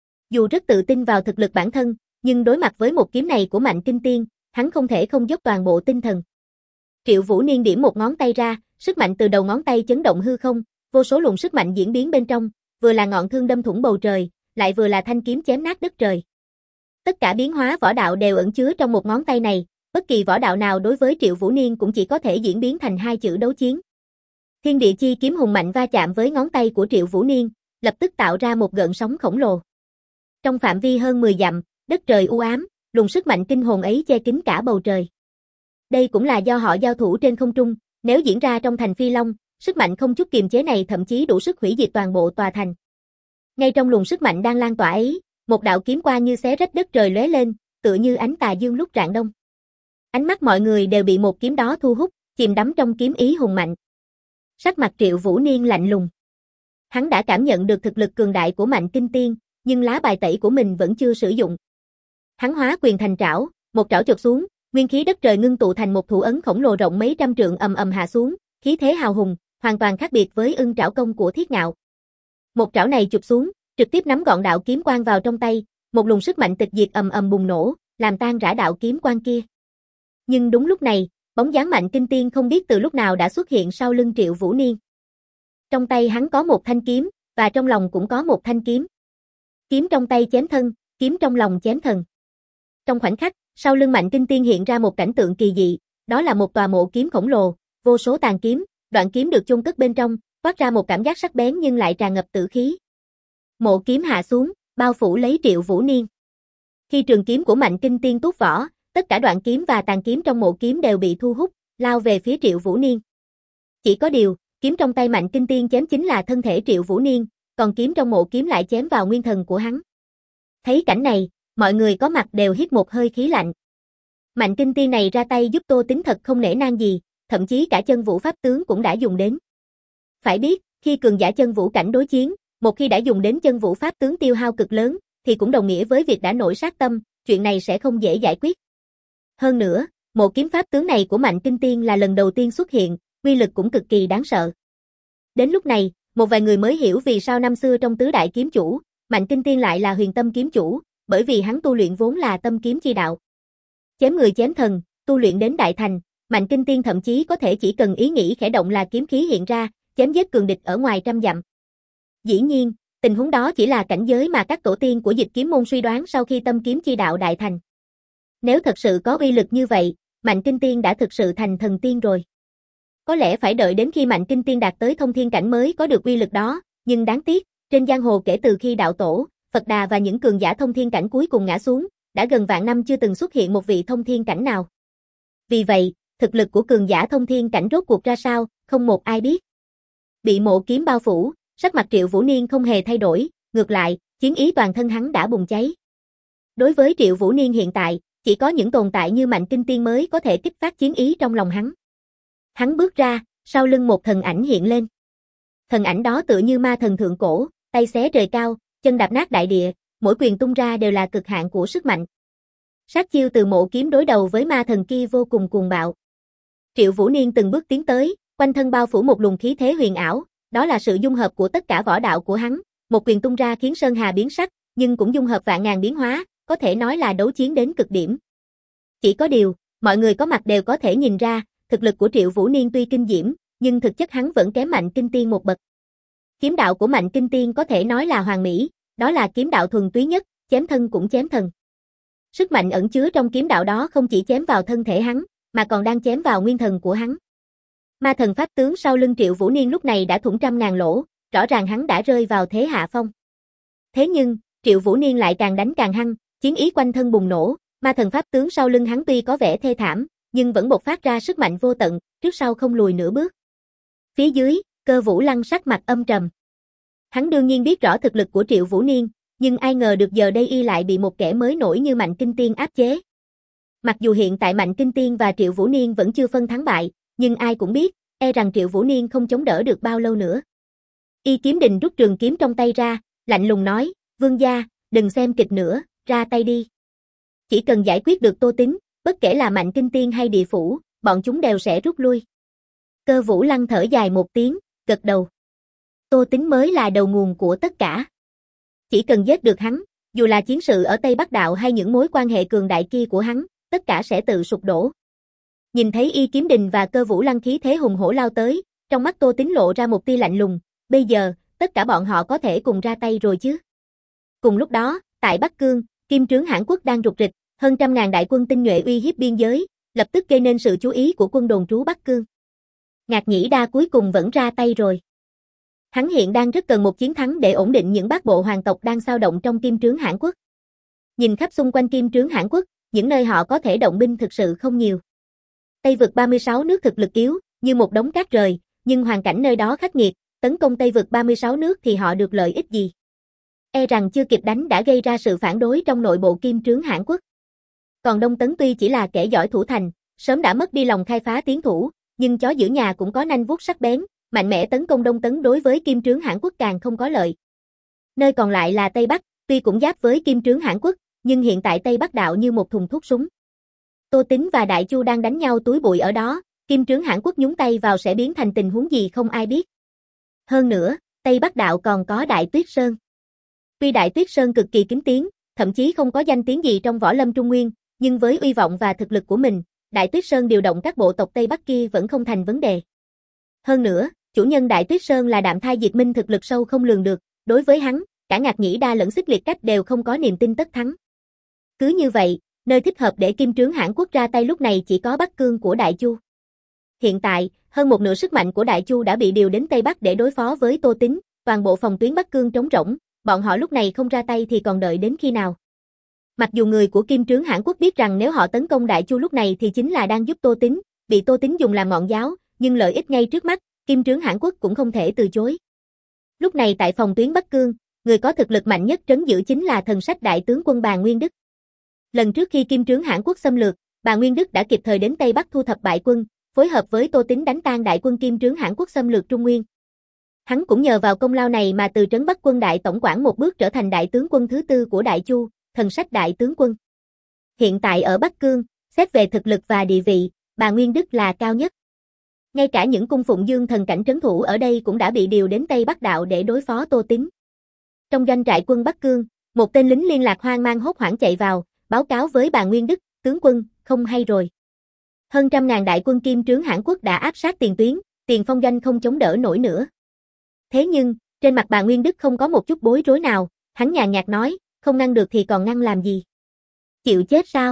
Dù rất tự tin vào thực lực bản thân, nhưng đối mặt với một kiếm này của Mạnh Kinh Tiên, hắn không thể không dốc toàn bộ tinh thần. Triệu Vũ Niên điểm một ngón tay ra, sức mạnh từ đầu ngón tay chấn động hư không, vô số luồng sức mạnh diễn biến bên trong, vừa là ngọn thương đâm thủng bầu trời, lại vừa là thanh kiếm chém nát đất trời. Tất cả biến hóa võ đạo đều ẩn chứa trong một ngón tay này, bất kỳ võ đạo nào đối với Triệu Vũ Niên cũng chỉ có thể diễn biến thành hai chữ đấu chiến. Thiên địa chi kiếm hùng mạnh va chạm với ngón tay của Triệu Vũ Niên, lập tức tạo ra một gợn sóng khổng lồ. Trong phạm vi hơn mười dặm, đất trời u ám, luồng sức mạnh kinh hồn ấy che kín cả bầu trời. Đây cũng là do họ giao thủ trên không trung, nếu diễn ra trong thành Phi Long, sức mạnh không chút kiềm chế này thậm chí đủ sức hủy diệt toàn bộ tòa thành. Ngay trong luồng sức mạnh đang lan tỏa ấy, một đạo kiếm quang như xé rách đất trời lóe lên, tựa như ánh tà dương lúc rạng đông. Ánh mắt mọi người đều bị một kiếm đó thu hút, chìm đắm trong kiếm ý hùng mạnh. Sắc mặt Triệu Vũ Niên lạnh lùng. Hắn đã cảm nhận được thực lực cường đại của Mạnh Kinh Tiên, nhưng lá bài tẩy của mình vẫn chưa sử dụng. Hắn hóa quyền thành trảo, một trảo chụp xuống, nguyên khí đất trời ngưng tụ thành một thủ ấn khổng lồ rộng mấy trăm trượng ầm ầm hạ xuống, khí thế hào hùng, hoàn toàn khác biệt với ưng trảo công của Thiết Ngạo. Một trảo này chụp xuống, trực tiếp nắm gọn đạo kiếm quang vào trong tay, một luồng sức mạnh tịch diệt ầm ầm bùng nổ, làm tan rã đạo kiếm quang kia. Nhưng đúng lúc này, bóng dáng Mạnh Kinh Tiên không biết từ lúc nào đã xuất hiện sau lưng Triệu Vũ Niên. Trong tay hắn có một thanh kiếm, và trong lòng cũng có một thanh kiếm. Kiếm trong tay chém thân, kiếm trong lòng chém thần. Trong khoảnh khắc, sau lưng Mạnh Kinh Tiên hiện ra một cảnh tượng kỳ dị, đó là một tòa mộ kiếm khổng lồ, vô số tàn kiếm, đoạn kiếm được chôn cất bên trong, toát ra một cảm giác sắc bén nhưng lại tràn ngập tử khí. Mộ kiếm hạ xuống, bao phủ lấy Triệu Vũ Niên. Khi trường kiếm của Mạnh Kinh Tiên tuốt vỏ, tất cả đoạn kiếm và tàn kiếm trong mộ kiếm đều bị thu hút, lao về phía Triệu Vũ Niên. Chỉ có điều, kiếm trong tay Mạnh Kinh Tiên chém chính là thân thể Triệu Vũ Niên, còn kiếm trong mộ kiếm lại chém vào nguyên thần của hắn. Thấy cảnh này, mọi người có mặt đều hít một hơi khí lạnh. Mạnh Kinh Tiên này ra tay giúp Tô Tính thật không nể nang gì, thậm chí cả chân vũ pháp tướng cũng đã dùng đến. Phải biết, khi cường giả chân vũ cảnh đối chiến, một khi đã dùng đến chân vũ pháp tướng tiêu hao cực lớn, thì cũng đồng nghĩa với việc đã nổi sát tâm, chuyện này sẽ không dễ giải quyết. Hơn nữa, mộ kiếm pháp tướng này của Mạnh Kinh Tiên là lần đầu tiên xuất hiện, uy lực cũng cực kỳ đáng sợ. Đến lúc này, một vài người mới hiểu vì sao năm xưa trong tứ đại kiếm chủ, Mạnh Kinh Tiên lại là huyền tâm kiếm chủ, bởi vì hắn tu luyện vốn là tâm kiếm chi đạo. Chém người chém thần, tu luyện đến đại thành, Mạnh Kinh Tiên thậm chí có thể chỉ cần ý nghĩ khẽ động là kiếm khí hiện ra, chém giết cường địch ở ngoài trăm dặm. Dĩ nhiên, tình huống đó chỉ là cảnh giới mà các tổ tiên của Dịch Kiếm môn suy đoán sau khi tâm kiếm chi đạo đại thành. Nếu thật sự có uy lực như vậy, Mạnh Kinh Tiên đã thực sự thành thần tiên rồi. Có lẽ phải đợi đến khi Mạnh Kinh Tiên đạt tới thông thiên cảnh mới có được uy lực đó, nhưng đáng tiếc, trên giang hồ kể từ khi đạo tổ, Phật Đà và những cường giả thông thiên cảnh cuối cùng ngã xuống, đã gần vạn năm chưa từng xuất hiện một vị thông thiên cảnh nào. Vì vậy, thực lực của cường giả thông thiên cảnh rốt cuộc ra sao, không một ai biết. Bị mộ kiếm bao phủ, sắc mặt Triệu Vũ Niên không hề thay đổi, ngược lại, chiến ý toàn thân hắn đã bùng cháy. Đối với Triệu Vũ Niên hiện tại, chỉ có những tồn tại như Mạnh Kinh Tiên mới có thể kích phát chiến ý trong lòng hắn. Hắn bước ra, sau lưng một thần ảnh hiện lên. Thần ảnh đó tựa như ma thần thượng cổ, tay xé trời cao, chân đạp nát đại địa, mỗi quyền tung ra đều là cực hạn của sức mạnh. Sát chiêu từ mộ kiếm đối đầu với ma thần kia vô cùng cuồng bạo. Triệu Vũ Niên từng bước tiến tới, quanh thân bao phủ một luồng khí thế huyền ảo, đó là sự dung hợp của tất cả võ đạo của hắn, một quyền tung ra khiến sơn hà biến sắc, nhưng cũng dung hợp vạn ngàn biến hóa, có thể nói là đấu chiến đến cực điểm. Chỉ có điều, mọi người có mặt đều có thể nhìn ra, thực lực của Triệu Vũ Niên tuy kinh diễm, nhưng thực chất hắn vẫn kém Mạnh Kinh Tiên một bậc. Kiếm đạo của Mạnh Kinh Tiên có thể nói là hoàn mỹ, đó là kiếm đạo thuần túy nhất, chém thân cũng chém thần. Sức mạnh ẩn chứa trong kiếm đạo đó không chỉ chém vào thân thể hắn, mà còn đang chém vào nguyên thần của hắn. Ma thần pháp tướng sau lưng Triệu Vũ Niên lúc này đã thủng trăm ngàn lỗ, rõ ràng hắn đã rơi vào thế hạ phong. Thế nhưng, Triệu Vũ Niên lại càng đánh càng hăng, chiến ý quanh thân bùng nổ, ma thần pháp tướng sau lưng hắn tuy có vẻ thê thảm, nhưng vẫn bộc phát ra sức mạnh vô tận, trước sau không lùi nửa bước. Phía dưới, Cơ Vũ Lăng sắc mặt âm trầm. Hắn đương nhiên biết rõ thực lực của Triệu Vũ Niên, nhưng ai ngờ được giờ đây y lại bị một kẻ mới nổi như Mạnh Kinh Tiên áp chế. Mặc dù hiện tại Mạnh Kinh Tiên và Triệu Vũ Niên vẫn chưa phân thắng bại, nhưng ai cũng biết, e rằng Triệu Vũ Niên không chống đỡ được bao lâu nữa. Y Kiếm Đình rút trường kiếm trong tay ra, lạnh lùng nói, vương gia, đừng xem kịch nữa, ra tay đi. Chỉ cần giải quyết được Tô Tín, bất kể là Mạnh Kinh Tiên hay địa phủ, bọn chúng đều sẽ rút lui. Cơ Vũ Lăng thở dài một tiếng, gật đầu. Tô Tín mới là đầu nguồn của tất cả. Chỉ cần giết được hắn, dù là chiến sự ở Tây Bắc Đạo hay những mối quan hệ cường đại kia của hắn, tất cả sẽ tự sụp đổ. Nhìn thấy Y Kiếm Đình và Cơ Vũ Lăng khí thế hùng hổ lao tới, trong mắt Tô Tín lộ ra một tia lạnh lùng, bây giờ, tất cả bọn họ có thể cùng ra tay rồi chứ. Cùng lúc đó, tại Bắc Cương, Kim Trướng Hãn Quốc đang rục rịch, hơn trăm ngàn đại quân tinh nhuệ uy hiếp biên giới, lập tức gây nên sự chú ý của quân đồn trú Bắc Cương. Ngạc Nhĩ Đa cuối cùng vẫn ra tay rồi. Hắn hiện đang rất cần một chiến thắng để ổn định những bát bộ hoàng tộc đang xao động trong Kim Trướng Hãn Quốc. Nhìn khắp xung quanh Kim Trướng Hãn Quốc, những nơi họ có thể động binh thực sự không nhiều. Tây vực ba mươi sáu nước thực lực yếu, như một đống cát rời, nhưng hoàn cảnh nơi đó khắc nghiệt, tấn công Tây vực ba mươi sáu nước thì họ được lợi ích gì? E rằng chưa kịp đánh đã gây ra sự phản đối trong nội bộ Kim Trướng Hãn Quốc. Còn Đông Tấn tuy chỉ là kẻ giỏi thủ thành, sớm đã mất đi lòng khai phá tiến thủ, nhưng chó giữ nhà cũng có nanh vuốt sắc bén, mạnh mẽ tấn công Đông Tấn đối với Kim Trướng Hãn Quốc càng không có lợi. Nơi còn lại là Tây Bắc, tuy cũng giáp với Kim Trướng Hãn Quốc, nhưng hiện tại Tây Bắc Đạo như một thùng thuốc súng. Tô Tín và Đại Chu đang đánh nhau túi bụi ở đó, Kim Trướng Hãn Quốc nhúng tay vào sẽ biến thành tình huống gì không ai biết. Hơn nữa, Tây Bắc Đạo còn có Đại Tuyết Sơn. Tuy Đại Tuyết Sơn cực kỳ kín tiếng, thậm chí không có danh tiếng gì trong võ lâm Trung Nguyên, nhưng với uy vọng và thực lực của mình, Đại Tuyết Sơn điều động các bộ tộc Tây Bắc kia vẫn không thành vấn đề. Hơn nữa, chủ nhân Đại Tuyết Sơn là Đạm Thai Diệt Minh thực lực sâu không lường được, đối với hắn, cả Ngạc Nhĩ Đa lẫn Xích Liệt Cách đều không có niềm tin tất thắng. Cứ như vậy, nơi thích hợp để Kim Trướng Hãn Quốc ra tay lúc này chỉ có Bắc Cương của Đại Chu. Hiện tại, hơn một nửa sức mạnh của Đại Chu đã bị điều đến Tây Bắc để đối phó với Tô Tín, toàn bộ phòng tuyến Bắc Cương trống rỗng, bọn họ lúc này không ra tay thì còn đợi đến khi nào. Mặc dù người của Kim Trướng Hãn Quốc biết rằng nếu họ tấn công Đại Chu lúc này thì chính là đang giúp Tô Tín, bị Tô Tín dùng làm ngọn giáo, nhưng lợi ích ngay trước mắt, Kim Trướng Hãn Quốc cũng không thể từ chối. Lúc này tại phòng tuyến Bắc Cương, người có thực lực mạnh nhất trấn giữ chính là thần sách đại tướng quân Bàn Nguyên Đức. Lần trước khi Kim Trướng Hãn Quốc xâm lược, Bàn Nguyên Đức đã kịp thời đến Tây Bắc thu thập bại quân, phối hợp với Tô Tín đánh tan đại quân Kim Trướng Hãn Quốc xâm lược Trung Nguyên. Hắn cũng nhờ vào công lao này mà từ trấn Bắc quân đại tổng quản một bước trở thành đại tướng quân thứ tư của Đại Chu, thần sách đại tướng quân. Hiện tại ở Bắc Cương, xét về thực lực và địa vị, Bàn Nguyên Đức là cao nhất. Ngay cả những cung phụng dương thần cảnh trấn thủ ở đây cũng đã bị điều đến Tây Bắc Đạo để đối phó Tô Tín. Trong doanh trại quân Bắc Cương, một tên lính liên lạc hoang mang hốt hoảng chạy vào, báo cáo với Bàn Nguyên Đức, tướng quân, không hay rồi. Hơn trăm ngàn đại quân Kim Trướng Hãn Quốc đã áp sát tiền tuyến, tiền phong doanh không chống đỡ nổi nữa. Thế nhưng, trên mặt Bàn Nguyên Đức không có một chút bối rối nào, hắn nhàn nhạt nói, không ngăn được thì còn ngăn làm gì? Chịu chết sao?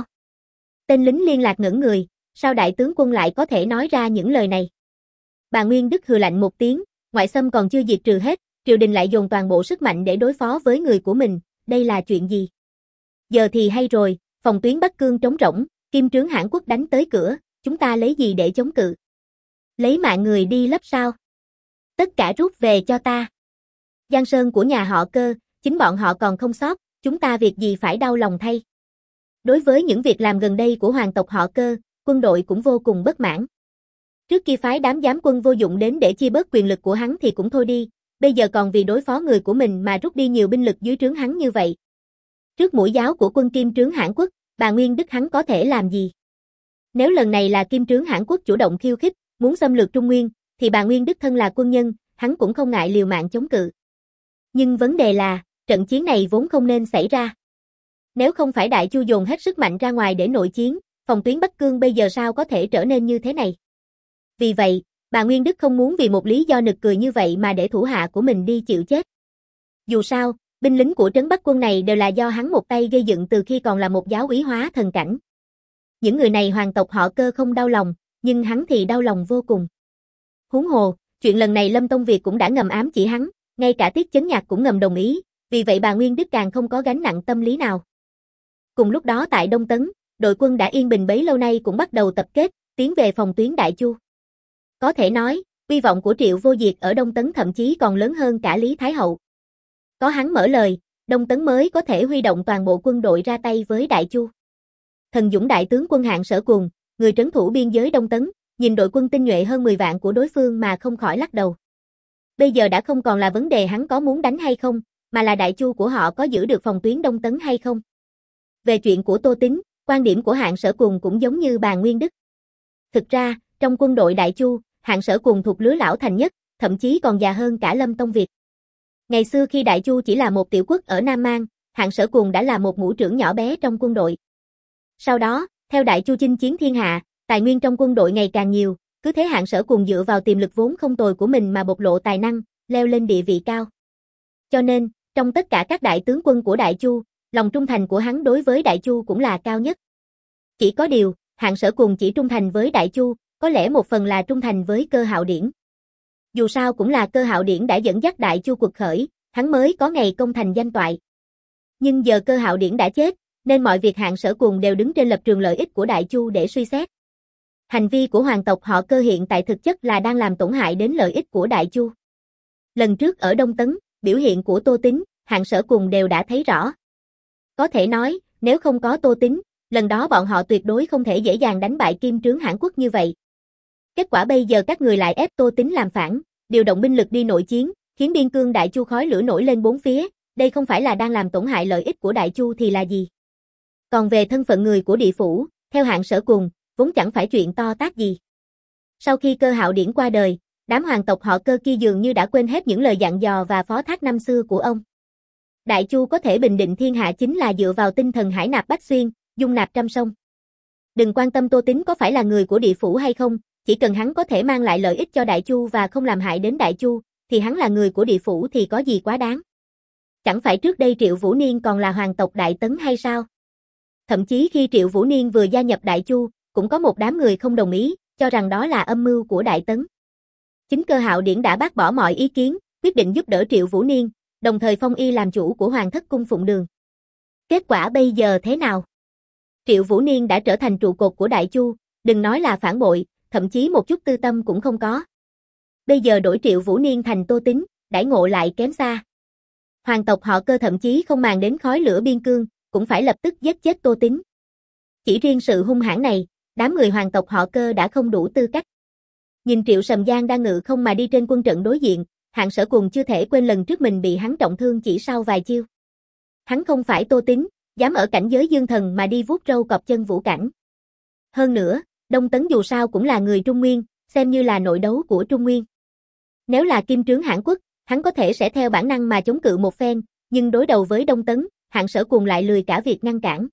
Tên lính liên lạc ngẩn người, sao đại tướng quân lại có thể nói ra những lời này? Bàn Nguyên Đức hừ lạnh một tiếng, ngoại xâm còn chưa diệt trừ hết, triều đình lại dồn toàn bộ sức mạnh để đối phó với người của mình, đây là chuyện gì? Giờ thì hay rồi, phòng tuyến Bắc Cương trống rỗng, Kim Trướng Hãn Quốc đánh tới cửa, chúng ta lấy gì để chống cự? Lấy mạng người đi lấp sao? Tất cả rút về cho ta. Giang sơn của nhà họ Cơ, chính bọn họ còn không sót, chúng ta việc gì phải đau lòng thay. Đối với những việc làm gần đây của hoàng tộc họ Cơ, quân đội cũng vô cùng bất mãn. Trước kia phái đám giám quân vô dụng đến để chia bớt quyền lực của hắn thì cũng thôi đi, bây giờ còn vì đối phó người của mình mà rút đi nhiều binh lực dưới trướng hắn như vậy. Trước mũi giáo của quân Kim trướng Hãn Quốc, bà Nguyên Đức hắn có thể làm gì? Nếu lần này là Kim trướng Hãn Quốc chủ động khiêu khích, muốn xâm lược Trung Nguyên, thì bà Nguyên Đức thân là quân nhân, hắn cũng không ngại liều mạng chống cự. Nhưng vấn đề là, trận chiến này vốn không nên xảy ra. Nếu không phải Đại Chu dồn hết sức mạnh ra ngoài để nội chiến, phòng tuyến Bắc Cương bây giờ sao có thể trở nên như thế này? Vì vậy, bà Nguyên Đức không muốn vì một lý do nực cười như vậy mà để thủ hạ của mình đi chịu chết. Dù sao, binh lính của trấn Bắc quân này đều là do hắn một tay gây dựng từ khi còn là một giáo úy hóa thần cảnh. Những người này hoàng tộc họ Cơ không đau lòng, nhưng hắn thì đau lòng vô cùng. Huống hồ, chuyện lần này Lâm Tông Việt cũng đã ngầm ám chỉ hắn, ngay cả Tiết Chấn Nhạc cũng ngầm đồng ý, vì vậy bà Nguyên Đức càng không có gánh nặng tâm lý nào. Cùng lúc đó tại Đông Tấn, đội quân đã yên bình bấy lâu nay cũng bắt đầu tập kết, tiến về phòng tuyến Đại Chu. Có thể nói, uy vọng của Triệu Vô Diệt ở Đông Tấn thậm chí còn lớn hơn cả Lý Thái Hậu. Có hắn mở lời, Đông Tấn mới có thể huy động toàn bộ quân đội ra tay với Đại Chu. Thần dũng đại tướng quân Hạng Sở Cuồng, người trấn thủ biên giới Đông Tấn, nhìn đội quân tinh nhuệ hơn mười vạn của đối phương mà không khỏi lắc đầu. Bây giờ đã không còn là vấn đề hắn có muốn đánh hay không, mà là Đại Chu của họ có giữ được phòng tuyến Đông Tấn hay không. Về chuyện của Tô Tín, quan điểm của Hạng Sở Cuồng cũng giống như bà Nguyên Đức. Thực ra, trong quân đội Đại Chu, Hạng Sở Cuồng thuộc lứa lão thành nhất, thậm chí còn già hơn cả Lâm Tông Việt. Ngày xưa khi Đại Chu chỉ là một tiểu quốc ở Nam Mang, Hạng Sở Cuồng đã là một ngũ trưởng nhỏ bé trong quân đội. Sau đó, theo Đại Chu chinh chiến thiên hạ, tài nguyên trong quân đội ngày càng nhiều, cứ thế Hạng Sở Cuồng dựa vào tiềm lực vốn không tồi của mình mà bộc lộ tài năng, leo lên địa vị cao. Cho nên, trong tất cả các đại tướng quân của Đại Chu, lòng trung thành của hắn đối với Đại Chu cũng là cao nhất. Chỉ có điều, Hạng Sở Cuồng chỉ trung thành với Đại Chu, có lẽ một phần là trung thành với Cơ Hạo Điển. Dù sao cũng là Cơ Hạo Điển đã dẫn dắt Đại Chu quật khởi, hắn mới có ngày công thành danh toại. Nhưng giờ Cơ Hạo Điển đã chết, nên mọi việc Hạng Sở Cuồng đều đứng trên lập trường lợi ích của Đại Chu để suy xét. Hành vi của hoàng tộc họ Cơ hiện tại thực chất là đang làm tổn hại đến lợi ích của Đại Chu. Lần trước ở Đông Tấn, biểu hiện của Tô Tín, Hạng Sở Cuồng đều đã thấy rõ. Có thể nói, nếu không có Tô Tín, lần đó bọn họ tuyệt đối không thể dễ dàng đánh bại Kim trướng Hãn Quốc như vậy. Kết quả bây giờ các người lại ép Tô Tín làm phản, điều động binh lực đi nội chiến, khiến biên cương Đại Chu khói lửa nổi lên bốn phía, đây không phải là đang làm tổn hại lợi ích của Đại Chu thì là gì? Còn về thân phận người của địa phủ, theo Hạng Sở Cuồng, vốn chẳng phải chuyện to tát gì. Sau khi Cơ Hạo Điển qua đời, đám hoàng tộc họ Cơ kia dường như đã quên hết những lời dặn dò và phó thác năm xưa của ông. Đại Chu có thể bình định thiên hạ chính là dựa vào tinh thần hải nạp bách xuyên, dung nạp trăm sông. Đừng quan tâm Tô Tín có phải là người của địa phủ hay không, chỉ cần hắn có thể mang lại lợi ích cho Đại Chu và không làm hại đến Đại Chu, thì hắn là người của địa phủ thì có gì quá đáng. Chẳng phải trước đây Triệu Vũ Niên còn là hoàng tộc Đại Tấn hay sao? Thậm chí khi Triệu Vũ Niên vừa gia nhập Đại Chu, cũng có một đám người không đồng ý, cho rằng đó là âm mưu của Đại Tấn. Chính Cơ Hạo Điển đã bác bỏ mọi ý kiến, quyết định giúp đỡ Triệu Vũ Niên, đồng thời phong y làm chủ của Hoàng thất cung Phụng Đường. Kết quả bây giờ thế nào? Triệu Vũ Niên đã trở thành trụ cột của Đại Chu, đừng nói là phản bội, thậm chí một chút tư tâm cũng không có. Bây giờ đổi Triệu Vũ Niên thành Tô Tín, đãi ngộ lại kém xa. Hoàng tộc họ Cơ thậm chí không màng đến khói lửa biên cương, cũng phải lập tức giết chết Tô Tín. Chỉ riêng sự hung hãn này, đám người hoàng tộc họ Cơ đã không đủ tư cách. Nhìn Triệu Sầm Giang đang ngự không mà đi trên quân trận đối diện, Hạng Sở Cuồng chưa thể quên lần trước mình bị hắn trọng thương chỉ sau vài chiêu. Hắn không phải Tô Tín, dám ở cảnh giới dương thần mà đi vuốt râu cọp chân vũ cảnh. Hơn nữa, Đông Tấn dù sao cũng là người Trung Nguyên, xem như là nội đấu của Trung Nguyên. Nếu là Kim trướng Hãn Quốc, hắn có thể sẽ theo bản năng mà chống cự một phen, nhưng đối đầu với Đông Tấn, Hạng Sở Cuồng lại lười cả việc ngăn cản.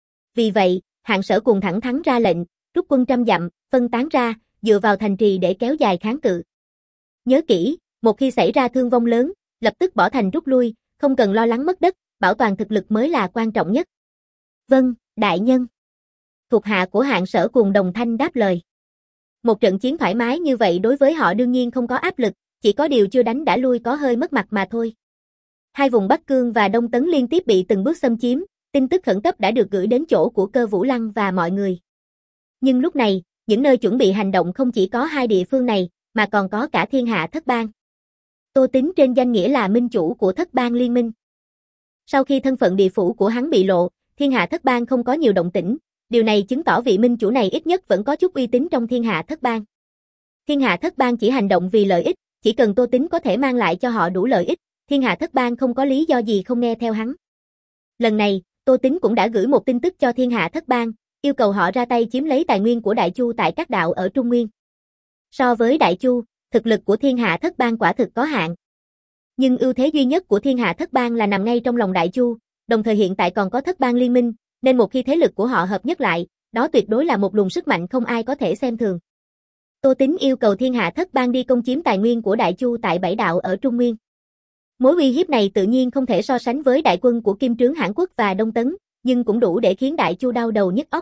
Vì vậy, Hạng Sở Cuồng thẳng thắn ra lệnh, rút quân trăm dặm, phân tán ra, dựa vào thành trì để kéo dài kháng cự. Nhớ kỹ, một khi xảy ra thương vong lớn, lập tức bỏ thành rút lui, không cần lo lắng mất đất, bảo toàn thực lực mới là quan trọng nhất. Vâng, đại nhân. Thuộc hạ của Hạng Sở Cuồng đồng thanh đáp lời. Một trận chiến thoải mái như vậy đối với họ đương nhiên không có áp lực, chỉ có điều chưa đánh đã lui có hơi mất mặt mà thôi. Hai vùng Bắc Cương và Đông Tấn liên tiếp bị từng bước xâm chiếm, tin tức khẩn cấp đã được gửi đến chỗ của Cơ Vũ Lăng và mọi người. Nhưng lúc này, những nơi chuẩn bị hành động không chỉ có hai địa phương này, mà còn có cả thiên hạ thất bang. Tô Tín trên danh nghĩa là minh chủ của Thất Bang Liên minh. Sau khi thân phận địa phủ của hắn bị lộ, thiên hạ Thất Bang không có nhiều động tĩnh, điều này chứng tỏ vị minh chủ này ít nhất vẫn có chút uy tín trong thiên hạ Thất Bang. Thiên hạ Thất Bang chỉ hành động vì lợi ích, chỉ cần Tô Tín có thể mang lại cho họ đủ lợi ích, thiên hạ Thất Bang không có lý do gì không nghe theo hắn. Lần này, Tô Tín cũng đã gửi một tin tức cho thiên hạ Thất Bang, yêu cầu họ ra tay chiếm lấy tài nguyên của Đại Chu tại các đạo ở Trung Nguyên. So với Đại Chu, thực lực của thiên hạ Thất Bang quả thực có hạn. Nhưng ưu thế duy nhất của thiên hạ Thất Bang là nằm ngay trong lòng Đại Chu, đồng thời hiện tại còn có Thất Bang Liên minh, nên một khi thế lực của họ hợp nhất lại, đó tuyệt đối là một luồng sức mạnh không ai có thể xem thường. Tô Tín yêu cầu thiên hạ Thất Bang đi công chiếm tài nguyên của Đại Chu tại bảy đạo ở Trung Nguyên. Mối uy hiếp này tự nhiên không thể so sánh với đại quân của Kim Trướng Hãn Quốc và Đông Tấn, nhưng cũng đủ để khiến Đại Chu đau đầu nhức óc.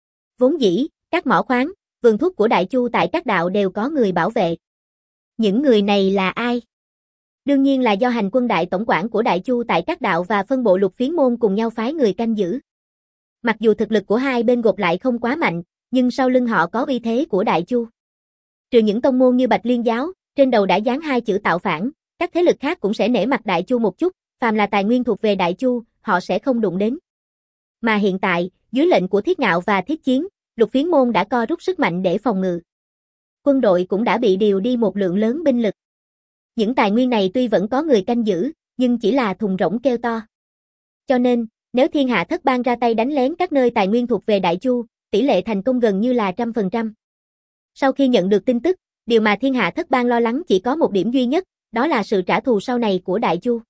Vốn dĩ, các mỏ khoáng, vườn thuốc của Đại Chu tại các đạo đều có người bảo vệ. Những người này là ai? Đương nhiên là do hành quân đại tổng quản của Đại Chu tại các đạo và phân bộ Lục Phiến môn cùng nhau phái người canh giữ. Mặc dù thực lực của hai bên gộp lại không quá mạnh, nhưng sau lưng họ có uy thế của Đại Chu. Trừ những tông môn như Bạch Liên giáo, trên đầu đã dán hai chữ tạo phản, các thế lực khác cũng sẽ nể mặt Đại Chu một chút, phàm là tài nguyên thuộc về Đại Chu, họ sẽ không đụng đến. Mà hiện tại, dưới lệnh của Thiết Ngạo và Thiết Chiến, Lục Phiến môn đã co rút sức mạnh để phòng ngự. Quân đội cũng đã bị điều đi một lượng lớn binh lực. Những tài nguyên này tuy vẫn có người canh giữ, nhưng chỉ là thùng rỗng kêu to. Cho nên, nếu thiên hạ Thất Bang ra tay đánh lén các nơi tài nguyên thuộc về Đại Chu, tỷ lệ thành công gần như là trăm phần trăm. Sau khi nhận được tin tức, điều mà thiên hạ Thất Bang lo lắng chỉ có một điểm duy nhất, đó là sự trả thù sau này của Đại Chu.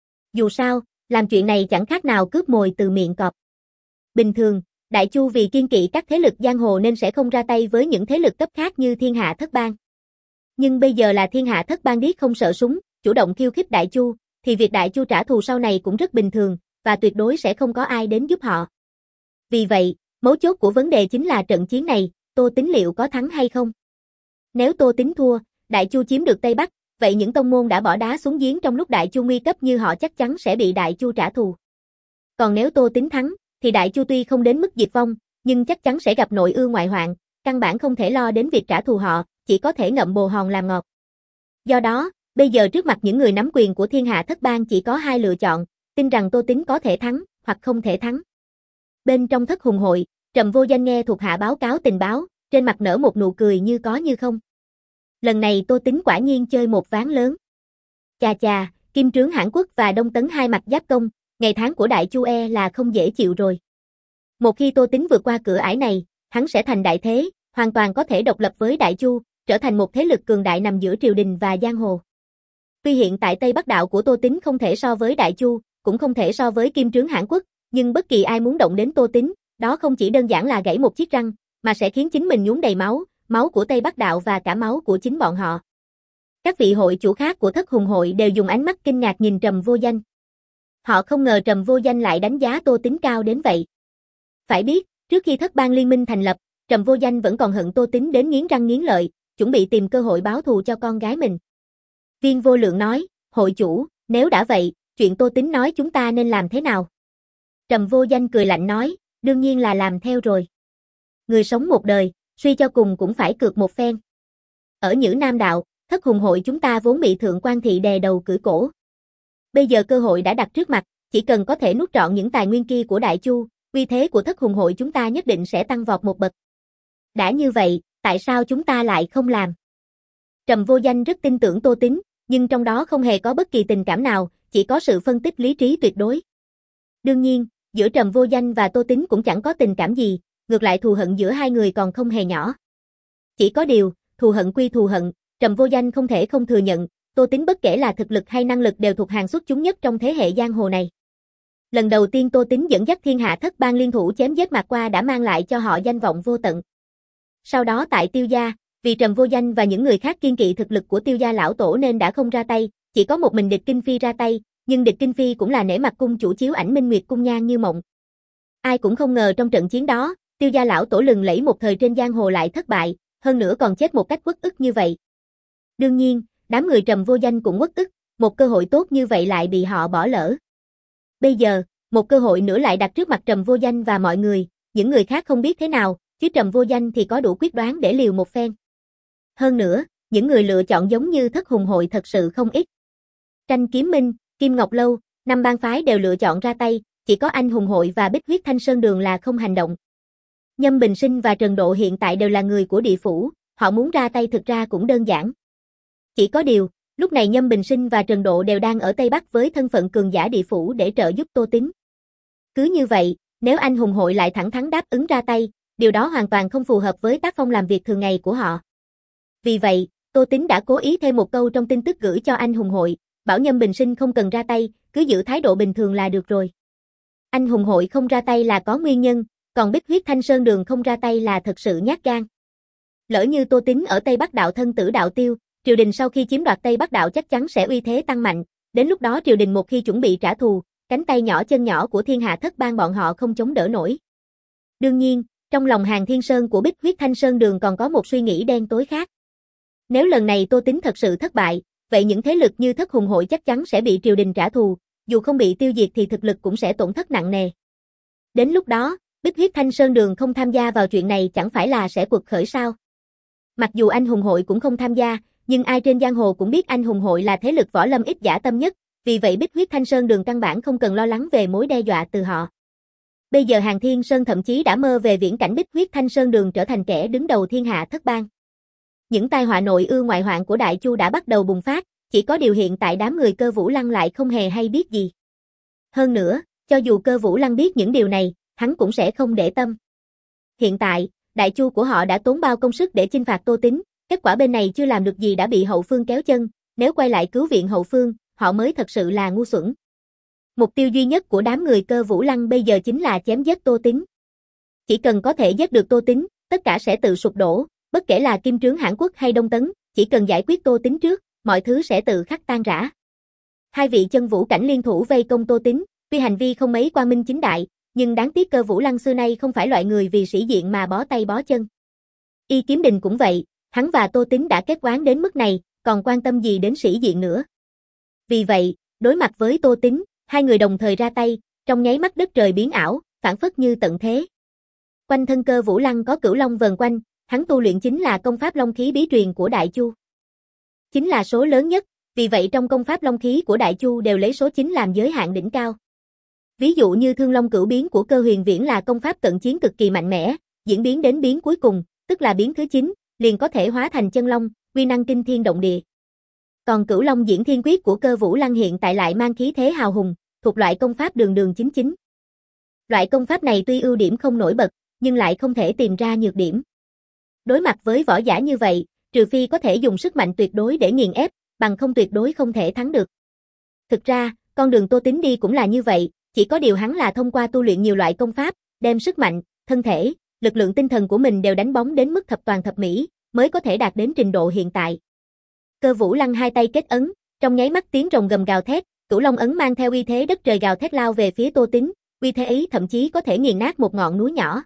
Dù sao, làm chuyện này chẳng khác nào cướp mồi từ miệng cọp. Bình thường, Đại Chu vì kiêng kỵ các thế lực giang hồ nên sẽ không ra tay với những thế lực cấp khác như thiên hạ Thất Bang. Nhưng bây giờ là thiên hạ Thất Bang điếc không sợ súng, chủ động khiêu khích Đại Chu, thì việc Đại Chu trả thù sau này cũng rất bình thường, và tuyệt đối sẽ không có ai đến giúp họ. Vì vậy, mấu chốt của vấn đề chính là trận chiến này, Tô Tín liệu có thắng hay không? Nếu Tô Tín thua, Đại Chu chiếm được Tây Bắc, vậy những tông môn đã bỏ đá xuống giếng trong lúc Đại Chu nguy cấp như họ chắc chắn sẽ bị Đại Chu trả thù. Còn nếu Tô Tín thắng, thì Đại Chu tuy không đến mức diệt vong, nhưng chắc chắn sẽ gặp nội ương ngoại hoạn, căn bản không thể lo đến việc trả thù họ, chỉ có thể ngậm bồ hòn làm ngọt. Do đó, bây giờ trước mặt những người nắm quyền của thiên hạ Thất Bang chỉ có hai lựa chọn, tin rằng Tô Tín có thể thắng, hoặc không thể thắng. Bên trong thất hùng hội, Trầm Vô Danh nghe thuộc hạ báo cáo tình báo, trên mặt nở một nụ cười như có như không. Lần này Tô Tín quả nhiên chơi một ván lớn. Chà chà, Kim Trướng Hãn Quốc và Đông Tấn hai mặt giáp công, ngày tháng của Đại Chu e là không dễ chịu rồi. Một khi Tô Tín vượt qua cửa ải này, hắn sẽ thành đại thế, hoàn toàn có thể độc lập với Đại Chu, trở thành một thế lực cường đại nằm giữa triều đình và giang hồ. Tuy hiện tại Tây Bắc đạo của Tô Tín không thể so với Đại Chu, cũng không thể so với Kim Trướng Hãn Quốc, nhưng bất kỳ ai muốn động đến Tô Tín, đó không chỉ đơn giản là gãy một chiếc răng, mà sẽ khiến chính mình nhuốm đầy máu, máu của Tây Bắc đạo và cả máu của chính bọn họ. Các vị hội chủ khác của thất hùng hội đều dùng ánh mắt kinh ngạc nhìn Trầm Vô Danh. Họ không ngờ Trầm Vô Danh lại đánh giá Tô Tín cao đến vậy. Phải biết, trước khi Thất Bang Liên minh thành lập, Trầm Vô Danh vẫn còn hận Tô Tín đến nghiến răng nghiến lợi, chuẩn bị tìm cơ hội báo thù cho con gái mình. Viên Vô Lượng nói, hội chủ, nếu đã vậy, chuyện Tô Tín nói chúng ta nên làm thế nào? Trầm Vô Danh cười lạnh nói, đương nhiên là làm theo rồi. Người sống một đời, suy cho cùng cũng phải cược một phen. Ở Nhữ Nam đạo, thất hùng hội chúng ta vốn bị thượng quan thị đè đầu cưỡi cổ. Bây giờ cơ hội đã đặt trước mặt, chỉ cần có thể nuốt trọn những tài nguyên kia của Đại Chu, uy thế của thất hùng hội chúng ta nhất định sẽ tăng vọt một bậc. Đã như vậy, tại sao chúng ta lại không làm? Trầm Vô Danh rất tin tưởng Tô Tín, nhưng trong đó không hề có bất kỳ tình cảm nào, chỉ có sự phân tích lý trí tuyệt đối. Đương nhiên, giữa Trầm Vô Danh và Tô Tín cũng chẳng có tình cảm gì, ngược lại thù hận giữa hai người còn không hề nhỏ. Chỉ có điều, thù hận quy thù hận, Trầm Vô Danh không thể không thừa nhận, Tô Tín bất kể là thực lực hay năng lực đều thuộc hàng xuất chúng nhất trong thế hệ giang hồ này. Lần đầu tiên Tô Tín dẫn dắt thiên hạ thất bang liên thủ chém giết Mạc Qua đã mang lại cho họ danh vọng vô tận. Sau đó tại Tiêu gia, vì Trầm Vô Danh và những người khác kiêng kỵ thực lực của Tiêu gia lão tổ nên đã không ra tay, chỉ có một mình Địch Kinh Phi ra tay, nhưng Địch Kinh Phi cũng là nể mặt cung chủ chiếu ảnh Minh Nguyệt cung nhan như mộng. Ai cũng không ngờ trong trận chiến đó, Tiêu gia lão tổ lừng lẫy một thời trên giang hồ lại thất bại, hơn nữa còn chết một cách uất ức như vậy. Đương nhiên, đám người Trầm Vô Danh cũng uất ức, một cơ hội tốt như vậy lại bị họ bỏ lỡ. Bây giờ, một cơ hội nữa lại đặt trước mặt Trầm Vô Danh và mọi người, những người khác không biết thế nào, chứ Trầm Vô Danh thì có đủ quyết đoán để liều một phen. Hơn nữa, những người lựa chọn giống như thất hùng hội thật sự không ít. Tranh Kiếm Minh, Kim Ngọc Lâu, năm bang phái đều lựa chọn ra tay, chỉ có Anh Hùng Hội và Bích Huyết Thanh Sơn Đường là không hành động. Nhâm Bình Sinh và Trần Độ hiện tại đều là người của địa phủ, họ muốn ra tay thực ra cũng đơn giản. Chỉ có điều, lúc này Nhâm Bình Sinh và Trần Độ đều đang ở Tây Bắc với thân phận cường giả địa phủ để trợ giúp Tô Tín. Cứ như vậy, nếu Anh Hùng Hội lại thẳng thắn đáp ứng ra tay, điều đó hoàn toàn không phù hợp với tác phong làm việc thường ngày của họ. Vì vậy, Tô Tín đã cố ý thêm một câu trong tin tức gửi cho Anh Hùng Hội, bảo Nhâm Bình Sinh không cần ra tay, cứ giữ thái độ bình thường là được rồi. Anh Hùng Hội không ra tay là có nguyên nhân, còn Bích Huyết Thanh Sơn Đường không ra tay là thật sự nhát gan. Lỡ như Tô Tín ở Tây Bắc đạo thân tử đạo tiêu, triều đình sau khi chiếm đoạt Tây Bắc đạo chắc chắn sẽ uy thế tăng mạnh, đến lúc đó triều đình một khi chuẩn bị trả thù, cánh tay nhỏ chân nhỏ của thiên hạ thất bang bọn họ không chống đỡ nổi. Đương nhiên, trong lòng Hàng Thiên Sơn của Bích Huyết Thanh Sơn Đường còn có một suy nghĩ đen tối khác. Nếu lần này Tô Tín thật sự thất bại, vậy những thế lực như Thất Hùng Hội chắc chắn sẽ bị triều đình trả thù, dù không bị tiêu diệt thì thực lực cũng sẽ tổn thất nặng nề. Đến lúc đó, Bích Huyết Thanh Sơn Đường không tham gia vào chuyện này chẳng phải là sẽ quật khởi sao? Mặc dù Anh Hùng Hội cũng không tham gia, nhưng ai trên giang hồ cũng biết Anh Hùng Hội là thế lực võ lâm ít dã tâm nhất, vì vậy Bích Huyết Thanh Sơn Đường căn bản không cần lo lắng về mối đe dọa từ họ. Bây giờ Hàng Thiên Sơn thậm chí đã mơ về viễn cảnh Bích Huyết Thanh Sơn Đường trở thành kẻ đứng đầu thiên hạ thất bang. Những tai họa nội ư ngoại hoạn của Đại Chu đã bắt đầu bùng phát, chỉ có điều hiện tại đám người Cơ Vũ Lăng lại không hề hay biết gì. Hơn nữa, cho dù Cơ Vũ Lăng biết những điều này, hắn cũng sẽ không để tâm. Hiện tại, Đại Chu của họ đã tốn bao công sức để chinh phạt Tô Tín, kết quả bên này chưa làm được gì đã bị hậu phương kéo chân, nếu quay lại cứu viện hậu phương, họ mới thật sự là ngu xuẩn. Mục tiêu duy nhất của đám người Cơ Vũ Lăng bây giờ chính là chém giết Tô Tín. Chỉ cần có thể giết được Tô Tín, tất cả sẽ tự sụp đổ, bất kể là Kim Trướng Hãn Quốc hay Đông Tấn, chỉ cần giải quyết Tô Tín trước, mọi thứ sẽ tự khắc tan rã. Hai vị chân vũ cảnh liên thủ vây công Tô Tín, tuy hành vi không mấy quang minh chính đại, nhưng đáng tiếc Cơ Vũ Lăng xưa nay không phải loại người vì sĩ diện mà bó tay bó chân. Y Kiếm Đình cũng vậy, hắn và Tô Tín đã kết oán đến mức này, còn quan tâm gì đến sĩ diện nữa. Vì vậy, đối mặt với Tô Tín, hai người đồng thời ra tay, trong nháy mắt đất trời biến ảo, phản phất như tận thế. Quanh thân Cơ Vũ Lăng có cửu long vần quanh, hắn tu luyện chính là công pháp long khí bí truyền của Đại Chu. Chính là số lớn nhất, vì vậy trong công pháp long khí của Đại Chu đều lấy số chín làm giới hạn đỉnh cao. Ví dụ như Thương Long Cửu Biến của Cơ Huyền Viễn là công pháp cận chiến cực kỳ mạnh mẽ, diễn biến đến biến cuối cùng, tức là biến thứ chín, liền có thể hóa thành chân long, uy năng kinh thiên động địa. Còn Cửu Long Diễn Thiên Quyết của Cơ Vũ Lăng hiện tại lại mang khí thế hào hùng, thuộc loại công pháp đường đường chính chính. Loại công pháp này tuy ưu điểm không nổi bật, nhưng lại không thể tìm ra nhược điểm. Đối mặt với võ giả như vậy, trừ phi có thể dùng sức mạnh tuyệt đối để nghiền ép, bằng không tuyệt đối không thể thắng được. Thực ra, con đường Tô Tín đi cũng là như vậy, chỉ có điều hắn là thông qua tu luyện nhiều loại công pháp, đem sức mạnh, thân thể, lực lượng tinh thần của mình đều đánh bóng đến mức thập toàn thập mỹ, mới có thể đạt đến trình độ hiện tại. Cơ Vũ Lăng hai tay kết ấn, trong nháy mắt tiếng rồng gầm gào thét, Cửu Long ấn mang theo uy thế đất trời gào thét lao về phía Tô Tín, uy thế ấy thậm chí có thể nghiền nát một ngọn núi nhỏ.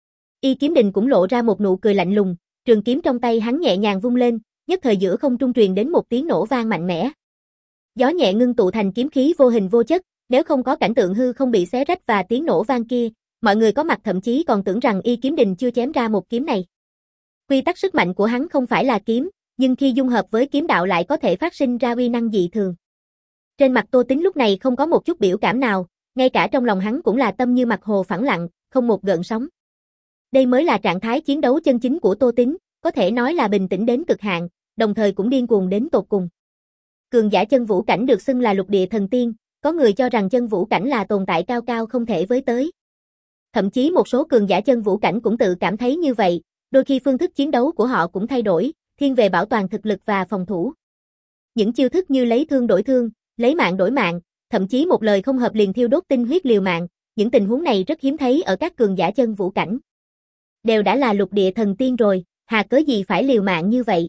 Y Kiếm Đình cũng lộ ra một nụ cười lạnh lùng, trường kiếm trong tay hắn nhẹ nhàng vung lên, nhất thời giữa không trung truyền đến một tiếng nổ vang mạnh mẽ. Gió nhẹ ngưng tụ thành kiếm khí vô hình vô chất, nếu không có cảnh tượng hư không bị xé rách và tiếng nổ vang kia, mọi người có mặt thậm chí còn tưởng rằng Y Kiếm Đình chưa chém ra một kiếm này. Quy tắc sức mạnh của hắn không phải là kiếm, nhưng khi dung hợp với kiếm đạo lại có thể phát sinh ra uy năng dị thường. Trên mặt Tô Tín lúc này không có một chút biểu cảm nào, ngay cả trong lòng hắn cũng là tâm như mặt hồ phẳng lặng, không một gợn sóng. Đây mới là trạng thái chiến đấu chân chính của Tô Tín, có thể nói là bình tĩnh đến cực hạn, đồng thời cũng điên cuồng đến tột cùng. Cường giả chân vũ cảnh được xưng là lục địa thần tiên, có người cho rằng chân vũ cảnh là tồn tại cao cao không thể với tới. Thậm chí một số cường giả chân vũ cảnh cũng tự cảm thấy như vậy, đôi khi phương thức chiến đấu của họ cũng thay đổi, thiên về bảo toàn thực lực và phòng thủ. Những chiêu thức như lấy thương đổi thương, lấy mạng đổi mạng, thậm chí một lời không hợp liền thiêu đốt tinh huyết liều mạng, những tình huống này rất hiếm thấy ở các cường giả chân vũ cảnh. Đều đã là lục địa thần tiên rồi, hà cớ gì phải liều mạng như vậy?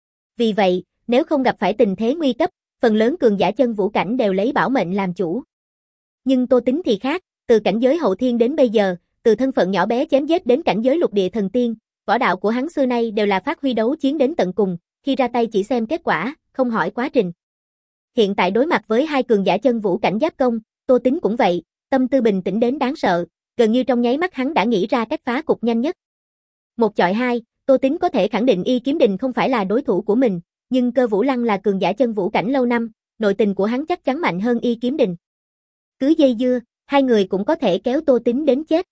Vì vậy, nếu không gặp phải tình thế nguy cấp, phần lớn cường giả chân vũ cảnh đều lấy bảo mệnh làm chủ. Nhưng Tô Tín thì khác, từ cảnh giới hậu thiên đến bây giờ, từ thân phận nhỏ bé chém giết đến cảnh giới lục địa thần tiên, võ đạo của hắn xưa nay đều là phát huy đấu chiến đến tận cùng, khi ra tay chỉ xem kết quả, không hỏi quá trình. Hiện tại đối mặt với hai cường giả chân vũ cảnh giáp công, Tô Tín cũng vậy, tâm tư bình tĩnh đến đáng sợ, gần như trong nháy mắt hắn đã nghĩ ra cách phá cục nhanh nhất. Một chọi hai, Tô Tín có thể khẳng định Y Kiếm Đình không phải là đối thủ của mình, nhưng Cơ Vũ Lăng là cường giả chân vũ cảnh lâu năm, nội tình của hắn chắc chắn mạnh hơn Y Kiếm Đình. Cứ dây dưa, hai người cũng có thể kéo Tô Tín đến chết.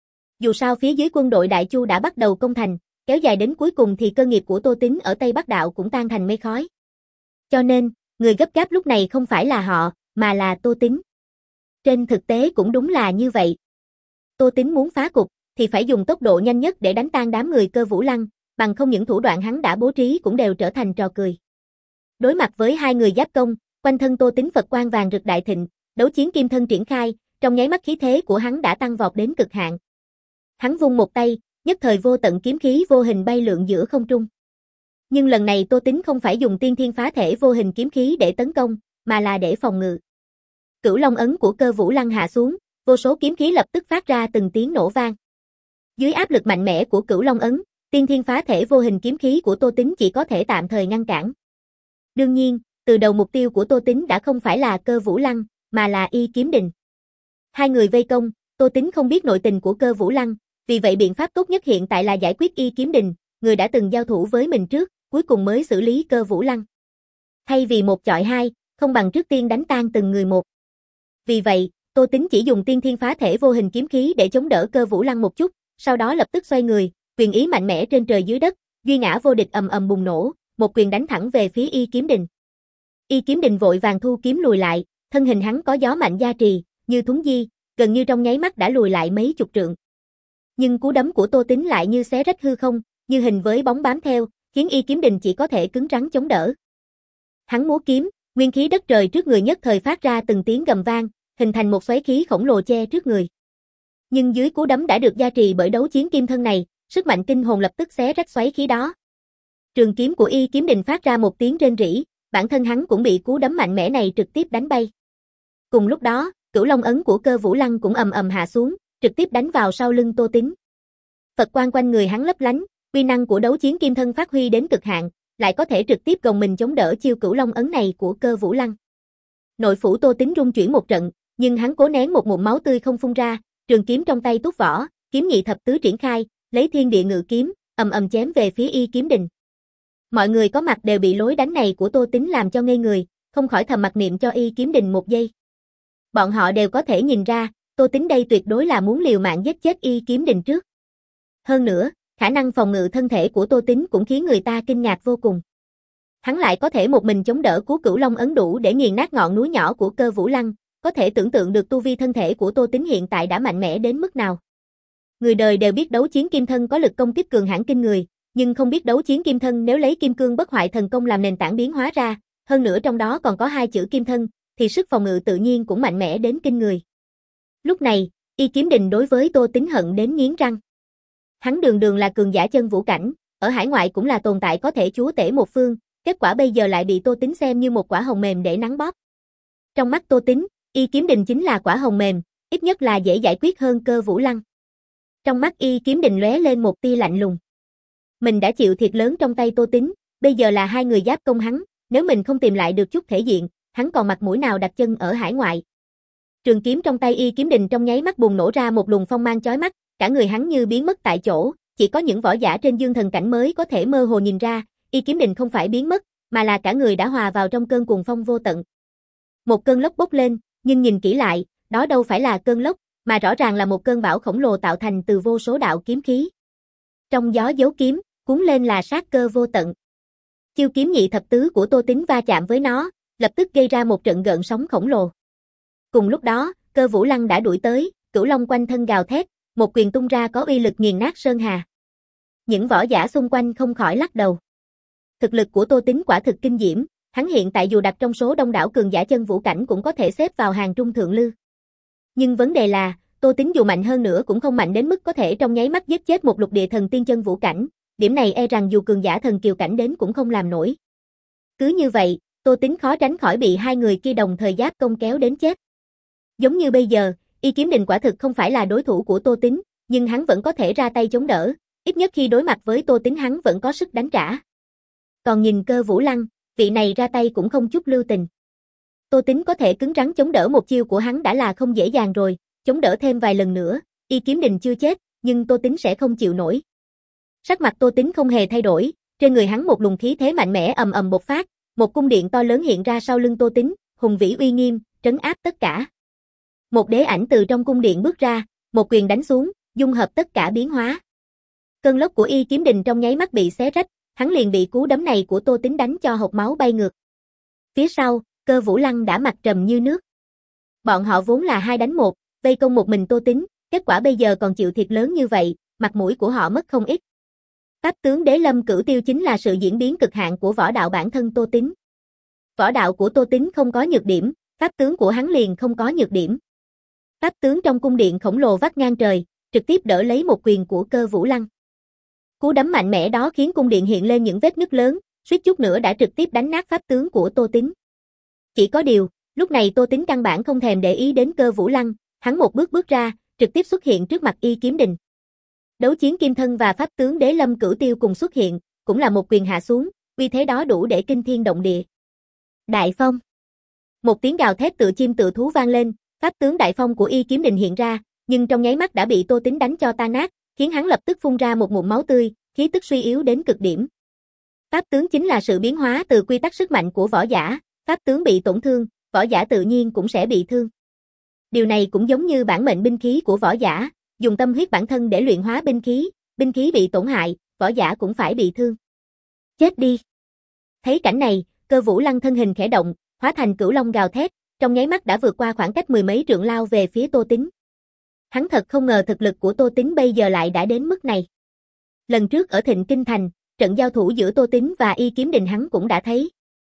Dù sao phía dưới quân đội Đại Chu đã bắt đầu công thành, kéo dài đến cuối cùng thì cơ nghiệp của Tô Tín ở Tây Bắc Đạo cũng tan thành mây khói. Cho nên, người gấp gáp lúc này không phải là họ, mà là Tô Tín. Trên thực tế cũng đúng là như vậy. Tô Tín muốn phá cục, thì phải dùng tốc độ nhanh nhất để đánh tan đám người Cơ Vũ Lăng, bằng không những thủ đoạn hắn đã bố trí cũng đều trở thành trò cười. Đối mặt với hai người giáp công, quanh thân Tô Tín Phật quang vàng rực đại thịnh, đấu chiến kim thân triển khai, trong nháy mắt khí thế của hắn đã tăng vọt đến cực hạn. Hắn vung một tay, nhất thời vô tận kiếm khí vô hình bay lượn giữa không trung. Nhưng lần này Tô Tín không phải dùng tiên thiên phá thể vô hình kiếm khí để tấn công, mà là để phòng ngự. Cửu Long ấn của Cơ Vũ Lăng hạ xuống, vô số kiếm khí lập tức phát ra từng tiếng nổ vang. Dưới áp lực mạnh mẽ của Cửu Long ấn, tiên thiên phá thể vô hình kiếm khí của Tô Tín chỉ có thể tạm thời ngăn cản. Đương nhiên, từ đầu mục tiêu của Tô Tín đã không phải là Cơ Vũ Lăng, mà là Y Kiếm Đình. Hai người vây công, Tô Tín không biết nội tình của Cơ Vũ Lăng, vì vậy biện pháp tốt nhất hiện tại là giải quyết Y Kiếm Đình, người đã từng giao thủ với mình trước, cuối cùng mới xử lý Cơ Vũ Lăng. Thay vì một chọi hai, không bằng trước tiên đánh tan từng người một. Vì vậy, Tô Tín chỉ dùng tiên thiên phá thể vô hình kiếm khí để chống đỡ Cơ Vũ Lăng một chút, sau đó lập tức xoay người, quyền ý mạnh mẽ trên trời dưới đất, duy ngã vô địch ầm ầm bùng nổ, một quyền đánh thẳng về phía Y Kiếm Đình. Y Kiếm Đình vội vàng thu kiếm lùi lại, thân hình hắn có gió mạnh gia trì, như thúng di, gần như trong nháy mắt đã lùi lại mấy chục trượng. Nhưng cú đấm của Tô Tín lại như xé rách hư không, như hình với bóng bám theo, khiến Y Kiếm Đình chỉ có thể cứng rắn chống đỡ. Hắn múa kiếm, nguyên khí đất trời trước người nhất thời phát ra từng tiếng gầm vang, hình thành một xoáy khí khổng lồ che trước người. Nhưng dưới cú đấm đã được gia trì bởi đấu chiến kim thân này, sức mạnh kinh hồn lập tức xé rách xoáy khí đó. Trường kiếm của Y Kiếm Đình phát ra một tiếng rên rỉ, bản thân hắn cũng bị cú đấm mạnh mẽ này trực tiếp đánh bay. Cùng lúc đó, Cửu Long ấn của Cơ Vũ Lăng cũng ầm ầm hạ xuống, trực tiếp đánh vào sau lưng Tô Tín. Phật quang quanh người hắn lấp lánh, uy năng của đấu chiến kim thân phát huy đến cực hạn, lại có thể trực tiếp gồng mình chống đỡ chiêu Cửu Long ấn này của Cơ Vũ Lăng. Nội phủ Tô Tín rung chuyển một trận, nhưng hắn cố nén một ngụm máu tươi không phun ra, trường kiếm trong tay túc vỏ, kiếm nhị thập tứ triển khai, lấy thiên địa ngự kiếm, ầm ầm chém về phía Y Kiếm Đình. Mọi người có mặt đều bị lối đánh này của Tô Tín làm cho ngây người, không khỏi thầm mặc niệm cho Y Kiếm Đình một giây. Bọn họ đều có thể nhìn ra, Tô Tín đây tuyệt đối là muốn liều mạng giết chết Y Kiếm Đình trước. Hơn nữa, khả năng phòng ngự thân thể của Tô Tín cũng khiến người ta kinh ngạc vô cùng. Hắn lại có thể một mình chống đỡ cú Cửu Long ấn đủ để nghiền nát ngọn núi nhỏ của Cơ Vũ Lăng, có thể tưởng tượng được tu vi thân thể của Tô Tín hiện tại đã mạnh mẽ đến mức nào. Người đời đều biết đấu chiến kim thân có lực công kích cường hãn kinh người, nhưng không biết đấu chiến kim thân nếu lấy kim cương bất hoại thần công làm nền tảng biến hóa ra, hơn nữa trong đó còn có hai chữ kim thân, thì sức phòng ngự tự nhiên cũng mạnh mẽ đến kinh người. Lúc này, Y Kiếm Đình đối với Tô Tín hận đến nghiến răng. Hắn đường đường là cường giả chân vũ cảnh, ở hải ngoại cũng là tồn tại có thể chúa tể một phương, kết quả bây giờ lại bị Tô Tín xem như một quả hồng mềm để nắn bóp. Trong mắt Tô Tín, Y Kiếm Đình chính là quả hồng mềm, ít nhất là dễ giải quyết hơn Cơ Vũ Lăng. Trong mắt Y Kiếm Đình lóe lên một tia lạnh lùng. Mình đã chịu thiệt lớn trong tay Tô Tín, bây giờ là hai người giáp công hắn, nếu mình không tìm lại được chút thể diện, hắn còn mặt mũi nào đặt chân ở hải ngoại. Trường kiếm trong tay Y Kiếm Đình trong nháy mắt bùng nổ ra một luồng phong mang chói mắt, cả người hắn như biến mất tại chỗ, chỉ có những võ giả trên dương thần cảnh mới có thể mơ hồ nhìn ra, Y Kiếm Đình không phải biến mất, mà là cả người đã hòa vào trong cơn cuồng phong vô tận. Một cơn lốc bốc lên, nhưng nhìn kỹ lại, đó đâu phải là cơn lốc, mà rõ ràng là một cơn bão khổng lồ tạo thành từ vô số đạo kiếm khí. Trong gió dấu kiếm, cuốn lên là sát cơ vô tận. Chiêu kiếm nhị thập tứ của Tô Tín va chạm với nó, lập tức gây ra một trận gợn sóng khổng lồ. Cùng lúc đó, Cơ Vũ Lăng đã đuổi tới, Cửu Long quanh thân gào thét, một quyền tung ra có uy lực nghiền nát sơn hà. Những võ giả xung quanh không khỏi lắc đầu. Thực lực của Tô Tín quả thực kinh diễm, hắn hiện tại dù đặt trong số đông đảo cường giả chân vũ cảnh cũng có thể xếp vào hàng trung thượng lưu. Nhưng vấn đề là, Tô Tín dù mạnh hơn nữa cũng không mạnh đến mức có thể trong nháy mắt giết chết một lục địa thần tiên chân vũ cảnh, điểm này e rằng dù cường giả thần kiều cảnh đến cũng không làm nổi. Cứ như vậy, Tô Tín khó tránh khỏi bị hai người kia đồng thời giáp công kéo đến chết. Giống như bây giờ, Y Kiếm Đình quả thực không phải là đối thủ của Tô Tín, nhưng hắn vẫn có thể ra tay chống đỡ, ít nhất khi đối mặt với Tô Tín hắn vẫn có sức đánh trả. Còn nhìn Cơ Vũ Lăng, vị này ra tay cũng không chút lưu tình. Tô Tín có thể cứng rắn chống đỡ một chiêu của hắn đã là không dễ dàng rồi, chống đỡ thêm vài lần nữa, Y Kiếm Đình chưa chết, nhưng Tô Tín sẽ không chịu nổi. Sắc mặt Tô Tín không hề thay đổi, trên người hắn một luồng khí thế mạnh mẽ ầm ầm bộc phát, một cung điện to lớn hiện ra sau lưng Tô Tín, hùng vĩ uy nghiêm, trấn áp tất cả. Một đế ảnh từ trong cung điện bước ra, một quyền đánh xuống, dung hợp tất cả biến hóa. Cơn lốc của Y Kiếm Đình trong nháy mắt bị xé rách, hắn liền bị cú đấm này của Tô Tính đánh cho hộc máu bay ngược. Phía sau, Cơ Vũ Lăng đã mặt trầm như nước. Bọn họ vốn là hai đánh một, vây công một mình Tô Tính, kết quả bây giờ còn chịu thiệt lớn như vậy, mặt mũi của họ mất không ít. Pháp tướng Đế Lâm Cửu Tiêu chính là sự diễn biến cực hạn của võ đạo bản thân Tô Tính. Võ đạo của Tô Tính không có nhược điểm, pháp tướng của hắn liền không có nhược điểm. Pháp tướng trong cung điện khổng lồ vắt ngang trời, trực tiếp đỡ lấy một quyền của Cơ Vũ Lăng. Cú đấm mạnh mẽ đó khiến cung điện hiện lên những vết nứt lớn, suýt chút nữa đã trực tiếp đánh nát pháp tướng của Tô Tính. Chỉ có điều, lúc này Tô Tính căn bản không thèm để ý đến Cơ Vũ Lăng, hắn một bước bước ra, trực tiếp xuất hiện trước mặt Y Kiếm Đình. Đấu chiến kim thân và pháp tướng Đế Lâm Cửu Tiêu cùng xuất hiện, cũng là một quyền hạ xuống, uy thế đó đủ để kinh thiên động địa. Đại Phong. Một tiếng gào thét tựa chim tựa thú vang lên, pháp tướng Đại Phong của Y Kiếm Đình hiện ra, nhưng trong nháy mắt đã bị Tô Tính đánh cho tan nát, khiến hắn lập tức phun ra một ngụm máu tươi, khí tức suy yếu đến cực điểm. Pháp tướng chính là sự biến hóa từ quy tắc sức mạnh của võ giả, pháp tướng bị tổn thương, võ giả tự nhiên cũng sẽ bị thương. Điều này cũng giống như bản mệnh binh khí của võ giả, dùng tâm huyết bản thân để luyện hóa binh khí, binh khí bị tổn hại, võ giả cũng phải bị thương. Chết đi. Thấy cảnh này, Cơ Vũ Lăng thân hình khẽ động, hóa thành cửu long gào thét, trong nháy mắt đã vượt qua khoảng cách mười mấy trượng lao về phía Tô Tính. Hắn thật không ngờ thực lực của Tô Tính bây giờ lại đã đến mức này. Lần trước ở Thịnh Kinh Thành, trận giao thủ giữa Tô Tính và Y Kiếm Đình hắn cũng đã thấy.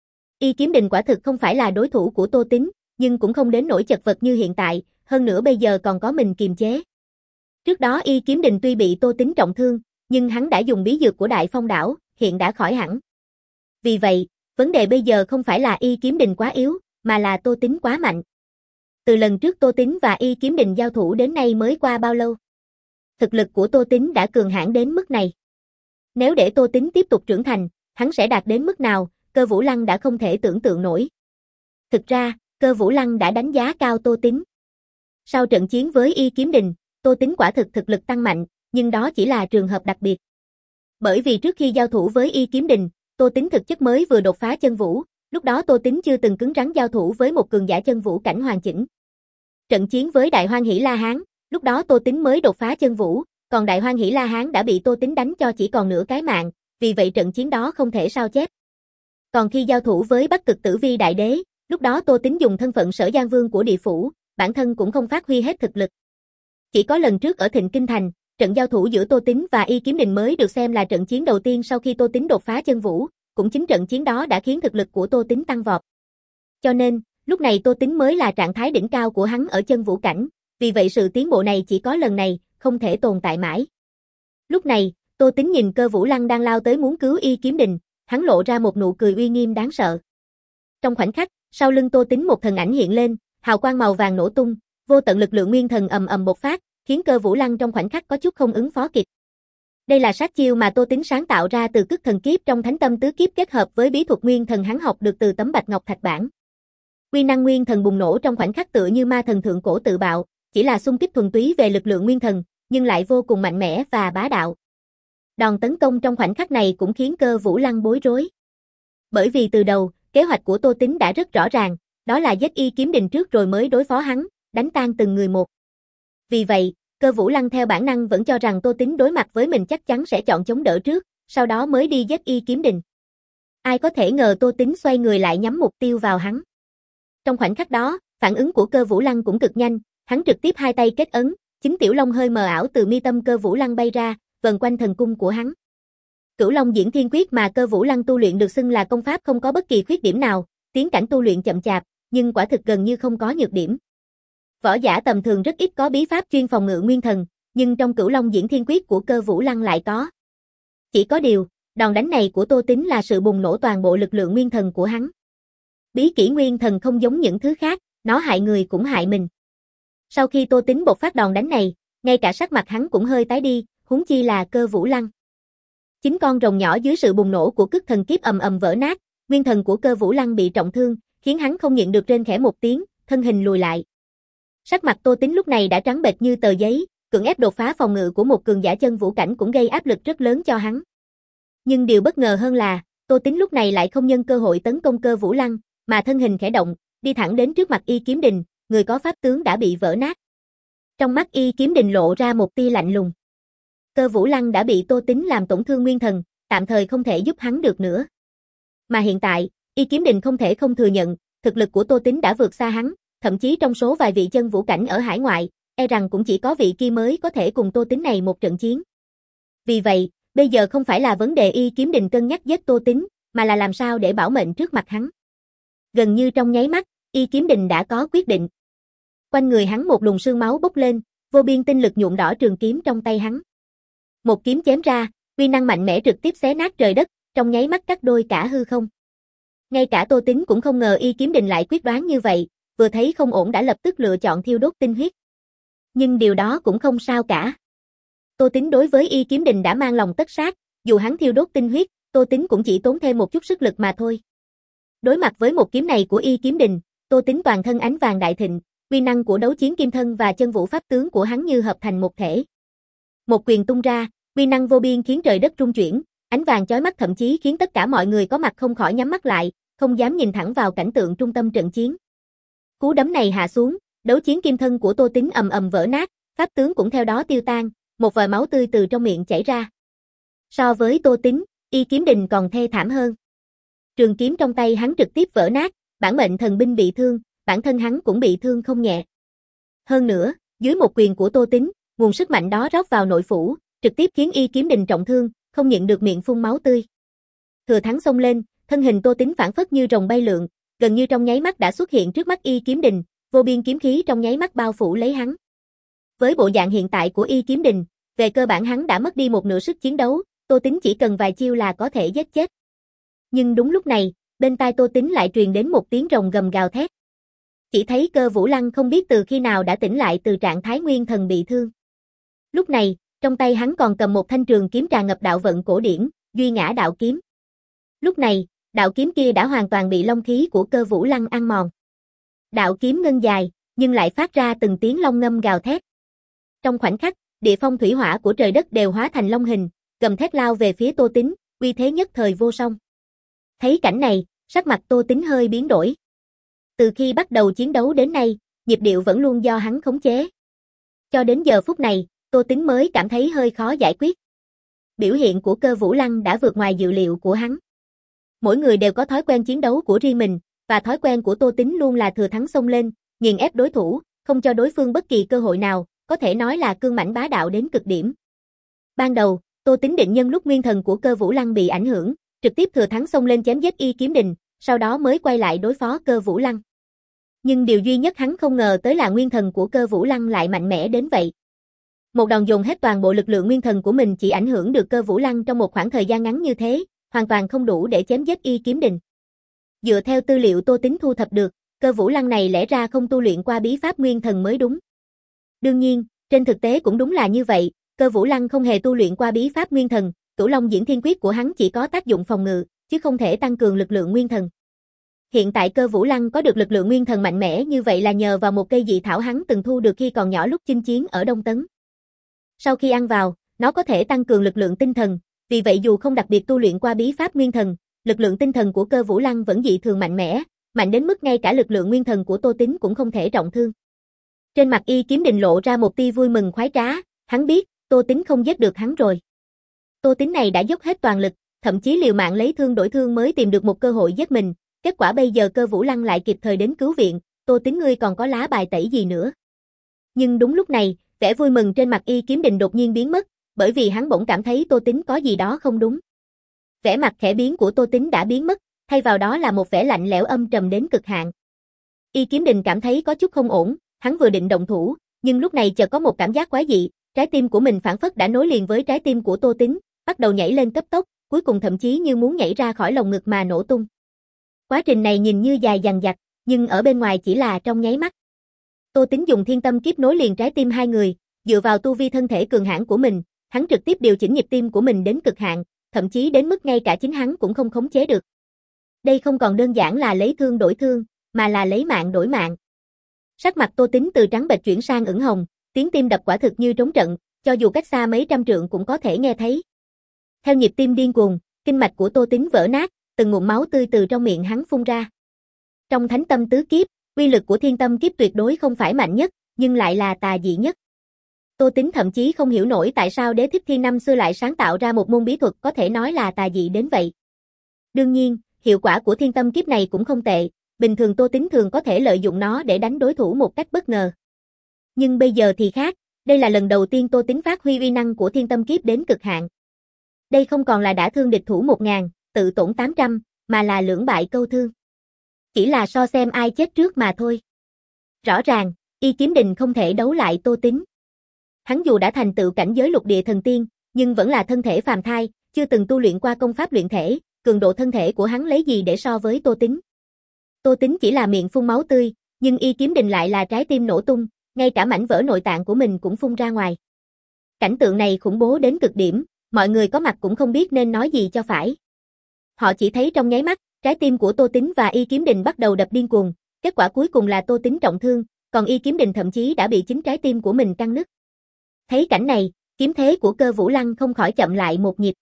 Y Kiếm Đình quả thực không phải là đối thủ của Tô Tính, nhưng cũng không đến nỗi chật vật như hiện tại, hơn nữa bây giờ còn có mình kiềm chế. Trước đó Y Kiếm Đình tuy bị Tô Tính trọng thương, nhưng hắn đã dùng bí dược của Đại Phong đảo, hiện đã khỏi hẳn. Vì vậy, vấn đề bây giờ không phải là Y Kiếm Đình quá yếu, mà là Tô Tính quá mạnh. Từ lần trước Tô Tính và Y Kiếm Đình giao thủ đến nay mới qua bao lâu? Thực lực của Tô Tính đã cường hãn đến mức này. Nếu để Tô Tính tiếp tục trưởng thành, hắn sẽ đạt đến mức nào, Cơ Vũ Lăng đã không thể tưởng tượng nổi. Thực ra, Cơ Vũ Lăng đã đánh giá cao Tô Tính. Sau trận chiến với Y Kiếm Đình, Tô Tính quả thực thực lực tăng mạnh, nhưng đó chỉ là trường hợp đặc biệt. Bởi vì trước khi giao thủ với Y Kiếm Đình, Tô Tính thực chất mới vừa đột phá chân vũ, lúc đó Tô Tính chưa từng cứng rắn giao thủ với một cường giả chân vũ cảnh hoàn chỉnh. Trận chiến với Đại Hoan Hỷ La Hán, lúc đó Tô Tính mới đột phá chân vũ, còn Đại Hoan Hỷ La Hán đã bị Tô Tính đánh cho chỉ còn nửa cái mạng, vì vậy trận chiến đó không thể sao chép. Còn khi giao thủ với Bắc Cực Tử Vi Đại Đế, lúc đó Tô Tính dùng thân phận Sở Giang Vương của địa phủ, bản thân cũng không phát huy hết thực lực. Chỉ có lần trước ở Thịnh Kinh Thành, trận giao thủ giữa Tô Tính và Y Kiếm Đình mới được xem là trận chiến đầu tiên sau khi Tô Tính đột phá chân vũ, cũng chính trận chiến đó đã khiến thực lực của Tô Tính tăng vọt. Cho nên, lúc này Tô Tính mới là trạng thái đỉnh cao của hắn ở chân vũ cảnh, vì vậy sự tiến bộ này chỉ có lần này, không thể tồn tại mãi. Lúc này, Tô Tính nhìn Cơ Vũ Lăng đang lao tới muốn cứu Y Kiếm Đình, hắn lộ ra một nụ cười uy nghiêm đáng sợ. Trong khoảnh khắc, sau lưng Tô Tính một thần ảnh hiện lên, hào quang màu vàng nổ tung, vô tận lực lượng nguyên thần ầm ầm bộc phát, khiến Cơ Vũ Lăng trong khoảnh khắc có chút không ứng phó kịp. Đây là sát chiêu mà Tô Tính sáng tạo ra từ Cức Thần Kiếp trong Thánh Tâm Tứ Kiếp kết hợp với bí thuật nguyên thần hắn học được từ tấm bạch ngọc thạch bản. Uy năng nguyên thần bùng nổ trong khoảnh khắc tựa như ma thần thượng cổ tự bạo, chỉ là xung kích thuần túy về lực lượng nguyên thần, nhưng lại vô cùng mạnh mẽ và bá đạo. Đòn tấn công trong khoảnh khắc này cũng khiến Cơ Vũ Lăng bối rối. Bởi vì từ đầu, kế hoạch của Tô Tính đã rất rõ ràng, đó là giết Y Kiếm Đình trước rồi mới đối phó hắn, đánh tan từng người một. Vì vậy, Cơ Vũ Lăng theo bản năng vẫn cho rằng Tô Tính đối mặt với mình chắc chắn sẽ chọn chống đỡ trước, sau đó mới đi giết Y Kiếm Đình. Ai có thể ngờ Tô Tính xoay người lại nhắm mục tiêu vào hắn. Trong khoảnh khắc đó, phản ứng của Cơ Vũ Lăng cũng cực nhanh, hắn trực tiếp hai tay kết ấn, chính tiểu long hơi mờ ảo từ mi tâm Cơ Vũ Lăng bay ra, vần quanh thần cung của hắn. Cửu Long Diễn Thiên Quyết mà Cơ Vũ Lăng tu luyện được xưng là công pháp không có bất kỳ khuyết điểm nào, tiến cảnh tu luyện chậm chạp, nhưng quả thực gần như không có nhược điểm. Võ giả tầm thường rất ít có bí pháp chuyên phòng ngự nguyên thần, nhưng trong Cửu Long Diễn Thiên Quyết của Cơ Vũ Lăng lại có. Chỉ có điều, đòn đánh này của Tô Tính là sự bùng nổ toàn bộ lực lượng nguyên thần của hắn. Bí kỹ nguyên thần không giống những thứ khác, nó hại người cũng hại mình. Sau khi Tô Tính bộc phát đòn đánh này, ngay cả sắc mặt hắn cũng hơi tái đi, huống chi là Cơ Vũ Lăng. Chính con rồng nhỏ dưới sự bùng nổ của Cức Thần Kiếp ầm ầm vỡ nát, nguyên thần của Cơ Vũ Lăng bị trọng thương, khiến hắn không nhịn được rên khẽ một tiếng, thân hình lùi lại. Sắc mặt Tô Tính lúc này đã trắng bệch như tờ giấy, cưỡng ép đột phá phòng ngự của một cường giả chân vũ cảnh cũng gây áp lực rất lớn cho hắn. Nhưng điều bất ngờ hơn là, Tô Tính lúc này lại không nhân cơ hội tấn công Cơ Vũ Lăng, mà thân hình khẽ động, đi thẳng đến trước mặt Y Kiếm Đình, người có pháp tướng đã bị vỡ nát. Trong mắt Y Kiếm Đình lộ ra một tia lạnh lùng. Cơ Vũ Lăng đã bị Tô Tín làm tổn thương nguyên thần, tạm thời không thể giúp hắn được nữa. Mà hiện tại, Y Kiếm Đình không thể không thừa nhận, thực lực của Tô Tín đã vượt xa hắn, thậm chí trong số vài vị chân vũ cảnh ở hải ngoại, e rằng cũng chỉ có vị kia mới có thể cùng Tô Tín này một trận chiến. Vì vậy, bây giờ không phải là vấn đề Y Kiếm Đình cân nhắc giết Tô Tín, mà là làm sao để bảo mệnh trước mặt hắn. Gần như trong nháy mắt, Y Kiếm Đình đã có quyết định. Quanh người hắn một luồng sương máu bốc lên, vô biên tinh lực nhuộm đỏ trường kiếm trong tay hắn. Một kiếm chém ra, uy năng mạnh mẽ trực tiếp xé nát trời đất, trong nháy mắt cắt đôi cả hư không. Ngay cả Tô Tín cũng không ngờ Y Kiếm Đình lại quyết đoán như vậy, vừa thấy không ổn đã lập tức lựa chọn thiêu đốt tinh huyết. Nhưng điều đó cũng không sao cả. Tô Tín đối với Y Kiếm Đình đã mang lòng tất sát, dù hắn thiêu đốt tinh huyết, Tô Tín cũng chỉ tốn thêm một chút sức lực mà thôi. Đối mặt với một kiếm này của Y Kiếm Đình, Tô Tín toàn thân ánh vàng đại thịnh, uy năng của đấu chiến kim thân và chân vũ pháp tướng của hắn như hợp thành một thể. Một quyền tung ra, uy năng vô biên khiến trời đất rung chuyển, ánh vàng chói mắt thậm chí khiến tất cả mọi người có mặt không khỏi nhắm mắt lại, không dám nhìn thẳng vào cảnh tượng trung tâm trận chiến. Cú đấm này hạ xuống, đấu chiến kim thân của Tô Tín ầm ầm vỡ nát, pháp tướng cũng theo đó tiêu tan, một vòi máu tươi từ trong miệng chảy ra. So với Tô Tín, Y Kiếm Đình còn thê thảm hơn. Trường kiếm trong tay hắn trực tiếp vỡ nát, bản mệnh thần binh bị thương, bản thân hắn cũng bị thương không nhẹ. Hơn nữa, dưới một quyền của Tô Tín, nguồn sức mạnh đó rót vào nội phủ, trực tiếp khiến Y Kiếm Đình trọng thương, không nhịn được miệng phun máu tươi. Thừa thắng xông lên, thân hình Tô Tín phảng phất như rồng bay lượn, gần như trong nháy mắt đã xuất hiện trước mắt Y Kiếm Đình, vô biên kiếm khí trong nháy mắt bao phủ lấy hắn. Với bộ dạng hiện tại của Y Kiếm Đình, về cơ bản hắn đã mất đi một nửa sức chiến đấu, Tô Tín chỉ cần vài chiêu là có thể giết chết. Nhưng đúng lúc này, bên tai Tô Tín lại truyền đến một tiếng rồng gầm gào thét. Chỉ thấy Cơ Vũ Lăng không biết từ khi nào đã tỉnh lại từ trạng thái nguyên thần bị thương. Lúc này, trong tay hắn còn cầm một thanh trường kiếm tràn ngập đạo vận cổ điển, Duy Ngã đạo kiếm. Lúc này, đạo kiếm kia đã hoàn toàn bị long khí của Cơ Vũ Lăng ăn mòn. Đạo kiếm ngân dài, nhưng lại phát ra từng tiếng long ngâm gào thét. Trong khoảnh khắc, địa phong thủy hỏa của trời đất đều hóa thành long hình, gầm thét lao về phía Tô Tín, uy thế nhất thời vô song. Thấy cảnh này, sắc mặt Tô Tín hơi biến đổi. Từ khi bắt đầu chiến đấu đến nay, nhịp điệu vẫn luôn do hắn khống chế. Cho đến giờ phút này, Tô Tín mới cảm thấy hơi khó giải quyết. Biểu hiện của Cơ Vũ Lăng đã vượt ngoài dự liệu của hắn. Mỗi người đều có thói quen chiến đấu của riêng mình, và thói quen của Tô Tín luôn là thừa thắng xông lên, nghiền ép đối thủ, không cho đối phương bất kỳ cơ hội nào, có thể nói là cương mãnh bá đạo đến cực điểm. Ban đầu, Tô Tín định nhân lúc nguyên thần của Cơ Vũ Lăng bị ảnh hưởng, trực tiếp thừa thắng xông lên chém giết Y Kiếm Đình, sau đó mới quay lại đối phó Cơ Vũ Lăng. Nhưng điều duy nhất hắn không ngờ tới là nguyên thần của Cơ Vũ Lăng lại mạnh mẽ đến vậy. Một đòn dồn hết toàn bộ lực lượng nguyên thần của mình chỉ ảnh hưởng được Cơ Vũ Lăng trong một khoảng thời gian ngắn như thế, hoàn toàn không đủ để chém giết Y Kiếm Đình. Dựa theo tư liệu Tô Tín thu thập được, Cơ Vũ Lăng này lẽ ra không tu luyện qua bí pháp nguyên thần mới đúng. Đương nhiên, trên thực tế cũng đúng là như vậy, Cơ Vũ Lăng không hề tu luyện qua bí pháp nguyên thần, Cửu Long Diễn Thiên Quyết của hắn chỉ có tác dụng phòng ngự, chứ không thể tăng cường lực lượng nguyên thần. Hiện tại Cơ Vũ Lăng có được lực lượng nguyên thần mạnh mẽ như vậy là nhờ vào một cây dị thảo hắn từng thu được khi còn nhỏ lúc chinh chiến ở Đông Tấn. Sau khi ăn vào, nó có thể tăng cường lực lượng tinh thần, vì vậy dù không đặc biệt tu luyện qua bí pháp nguyên thần, lực lượng tinh thần của Cơ Vũ Lăng vẫn dị thường mạnh mẽ, mạnh đến mức ngay cả lực lượng nguyên thần của Tô Tín cũng không thể trọng thương. Trên mặt Y Kiếm Đình lộ ra một tia vui mừng khoái trá, hắn biết, Tô Tín không giết được hắn rồi. Tô Tín này đã dốc hết toàn lực, thậm chí liều mạng lấy thương đổi thương mới tìm được một cơ hội giết mình, kết quả bây giờ Cơ Vũ Lăng lại kịp thời đến cứu viện, Tô Tín ngươi còn có lá bài tẩy gì nữa. Nhưng đúng lúc này, vẻ vui mừng trên mặt Y Kiếm Đình đột nhiên biến mất, bởi vì hắn bỗng cảm thấy Tô Tín có gì đó không đúng. Vẻ mặt khẽ biến của Tô Tín đã biến mất, thay vào đó là một vẻ lạnh lẽo âm trầm đến cực hạn. Y Kiếm Đình cảm thấy có chút không ổn, hắn vừa định động thủ, nhưng lúc này chợt có một cảm giác quái dị, trái tim của mình phảng phất đã nối liền với trái tim của Tô Tín, bắt đầu nhảy lên cấp tốc, cuối cùng thậm chí như muốn nhảy ra khỏi lồng ngực mà nổ tung. Quá trình này nhìn như dài dằng dặc, nhưng ở bên ngoài chỉ là trong nháy mắt. Tô Tín dùng thiên tâm kiếp nối liền trái tim hai người, dựa vào tu vi thân thể cường hãn của mình, hắn trực tiếp điều chỉnh nhịp tim của mình đến cực hạn, thậm chí đến mức ngay cả chính hắn cũng không khống chế được. Đây không còn đơn giản là lấy thương đổi thương, mà là lấy mạng đổi mạng. Sắc mặt Tô Tín từ trắng bệch chuyển sang ửng hồng, tiếng tim đập quả thực như trống trận, cho dù cách xa mấy trăm trượng cũng có thể nghe thấy. Theo nhịp tim điên cuồng, kinh mạch của Tô Tín vỡ nát, từng ngụm máu tươi từ trong miệng hắn phun ra. Trong Thánh Tâm Tứ Kiếp, uy lực của Thiên Tâm Kiếp tuyệt đối không phải mạnh nhất, nhưng lại là tà dị nhất. Tô Tính thậm chí không hiểu nổi tại sao Đế Thích Thiên năm xưa lại sáng tạo ra một môn bí thuật có thể nói là tà dị đến vậy. Đương nhiên, hiệu quả của Thiên Tâm Kiếp này cũng không tệ, bình thường Tô Tính thường có thể lợi dụng nó để đánh đối thủ một cách bất ngờ. Nhưng bây giờ thì khác, đây là lần đầu tiên Tô Tính phát huy uy năng của Thiên Tâm Kiếp đến cực hạn. Đây không còn là đã thương địch thủ một ngàn, tự tổn tám trăm, mà là lưỡng bại câu thương. Chỉ là so xem ai chết trước mà thôi. Rõ ràng, Y Kiếm Đình không thể đấu lại Tô Tính. Hắn dù đã thành tựu cảnh giới lục địa thần tiên, nhưng vẫn là thân thể phàm thai, chưa từng tu luyện qua công pháp luyện thể, cường độ thân thể của hắn lấy gì để so với Tô Tính. Tô Tính chỉ là miệng phun máu tươi, nhưng Y Kiếm Đình lại là trái tim nổ tung, ngay cả mảnh vỡ nội tạng của mình cũng phun ra ngoài. Cảnh tượng này khủng bố đến cực điểm, mọi người có mặt cũng không biết nên nói gì cho phải. Họ chỉ thấy trong nháy mắt, trái tim của Tô Tính và Y Kiếm Đình bắt đầu đập điên cuồng, kết quả cuối cùng là Tô Tính trọng thương, còn Y Kiếm Đình thậm chí đã bị chính trái tim của mình căng nứt. Thấy cảnh này, kiếm thế của Cơ Vũ Lăng không khỏi chậm lại một nhịp.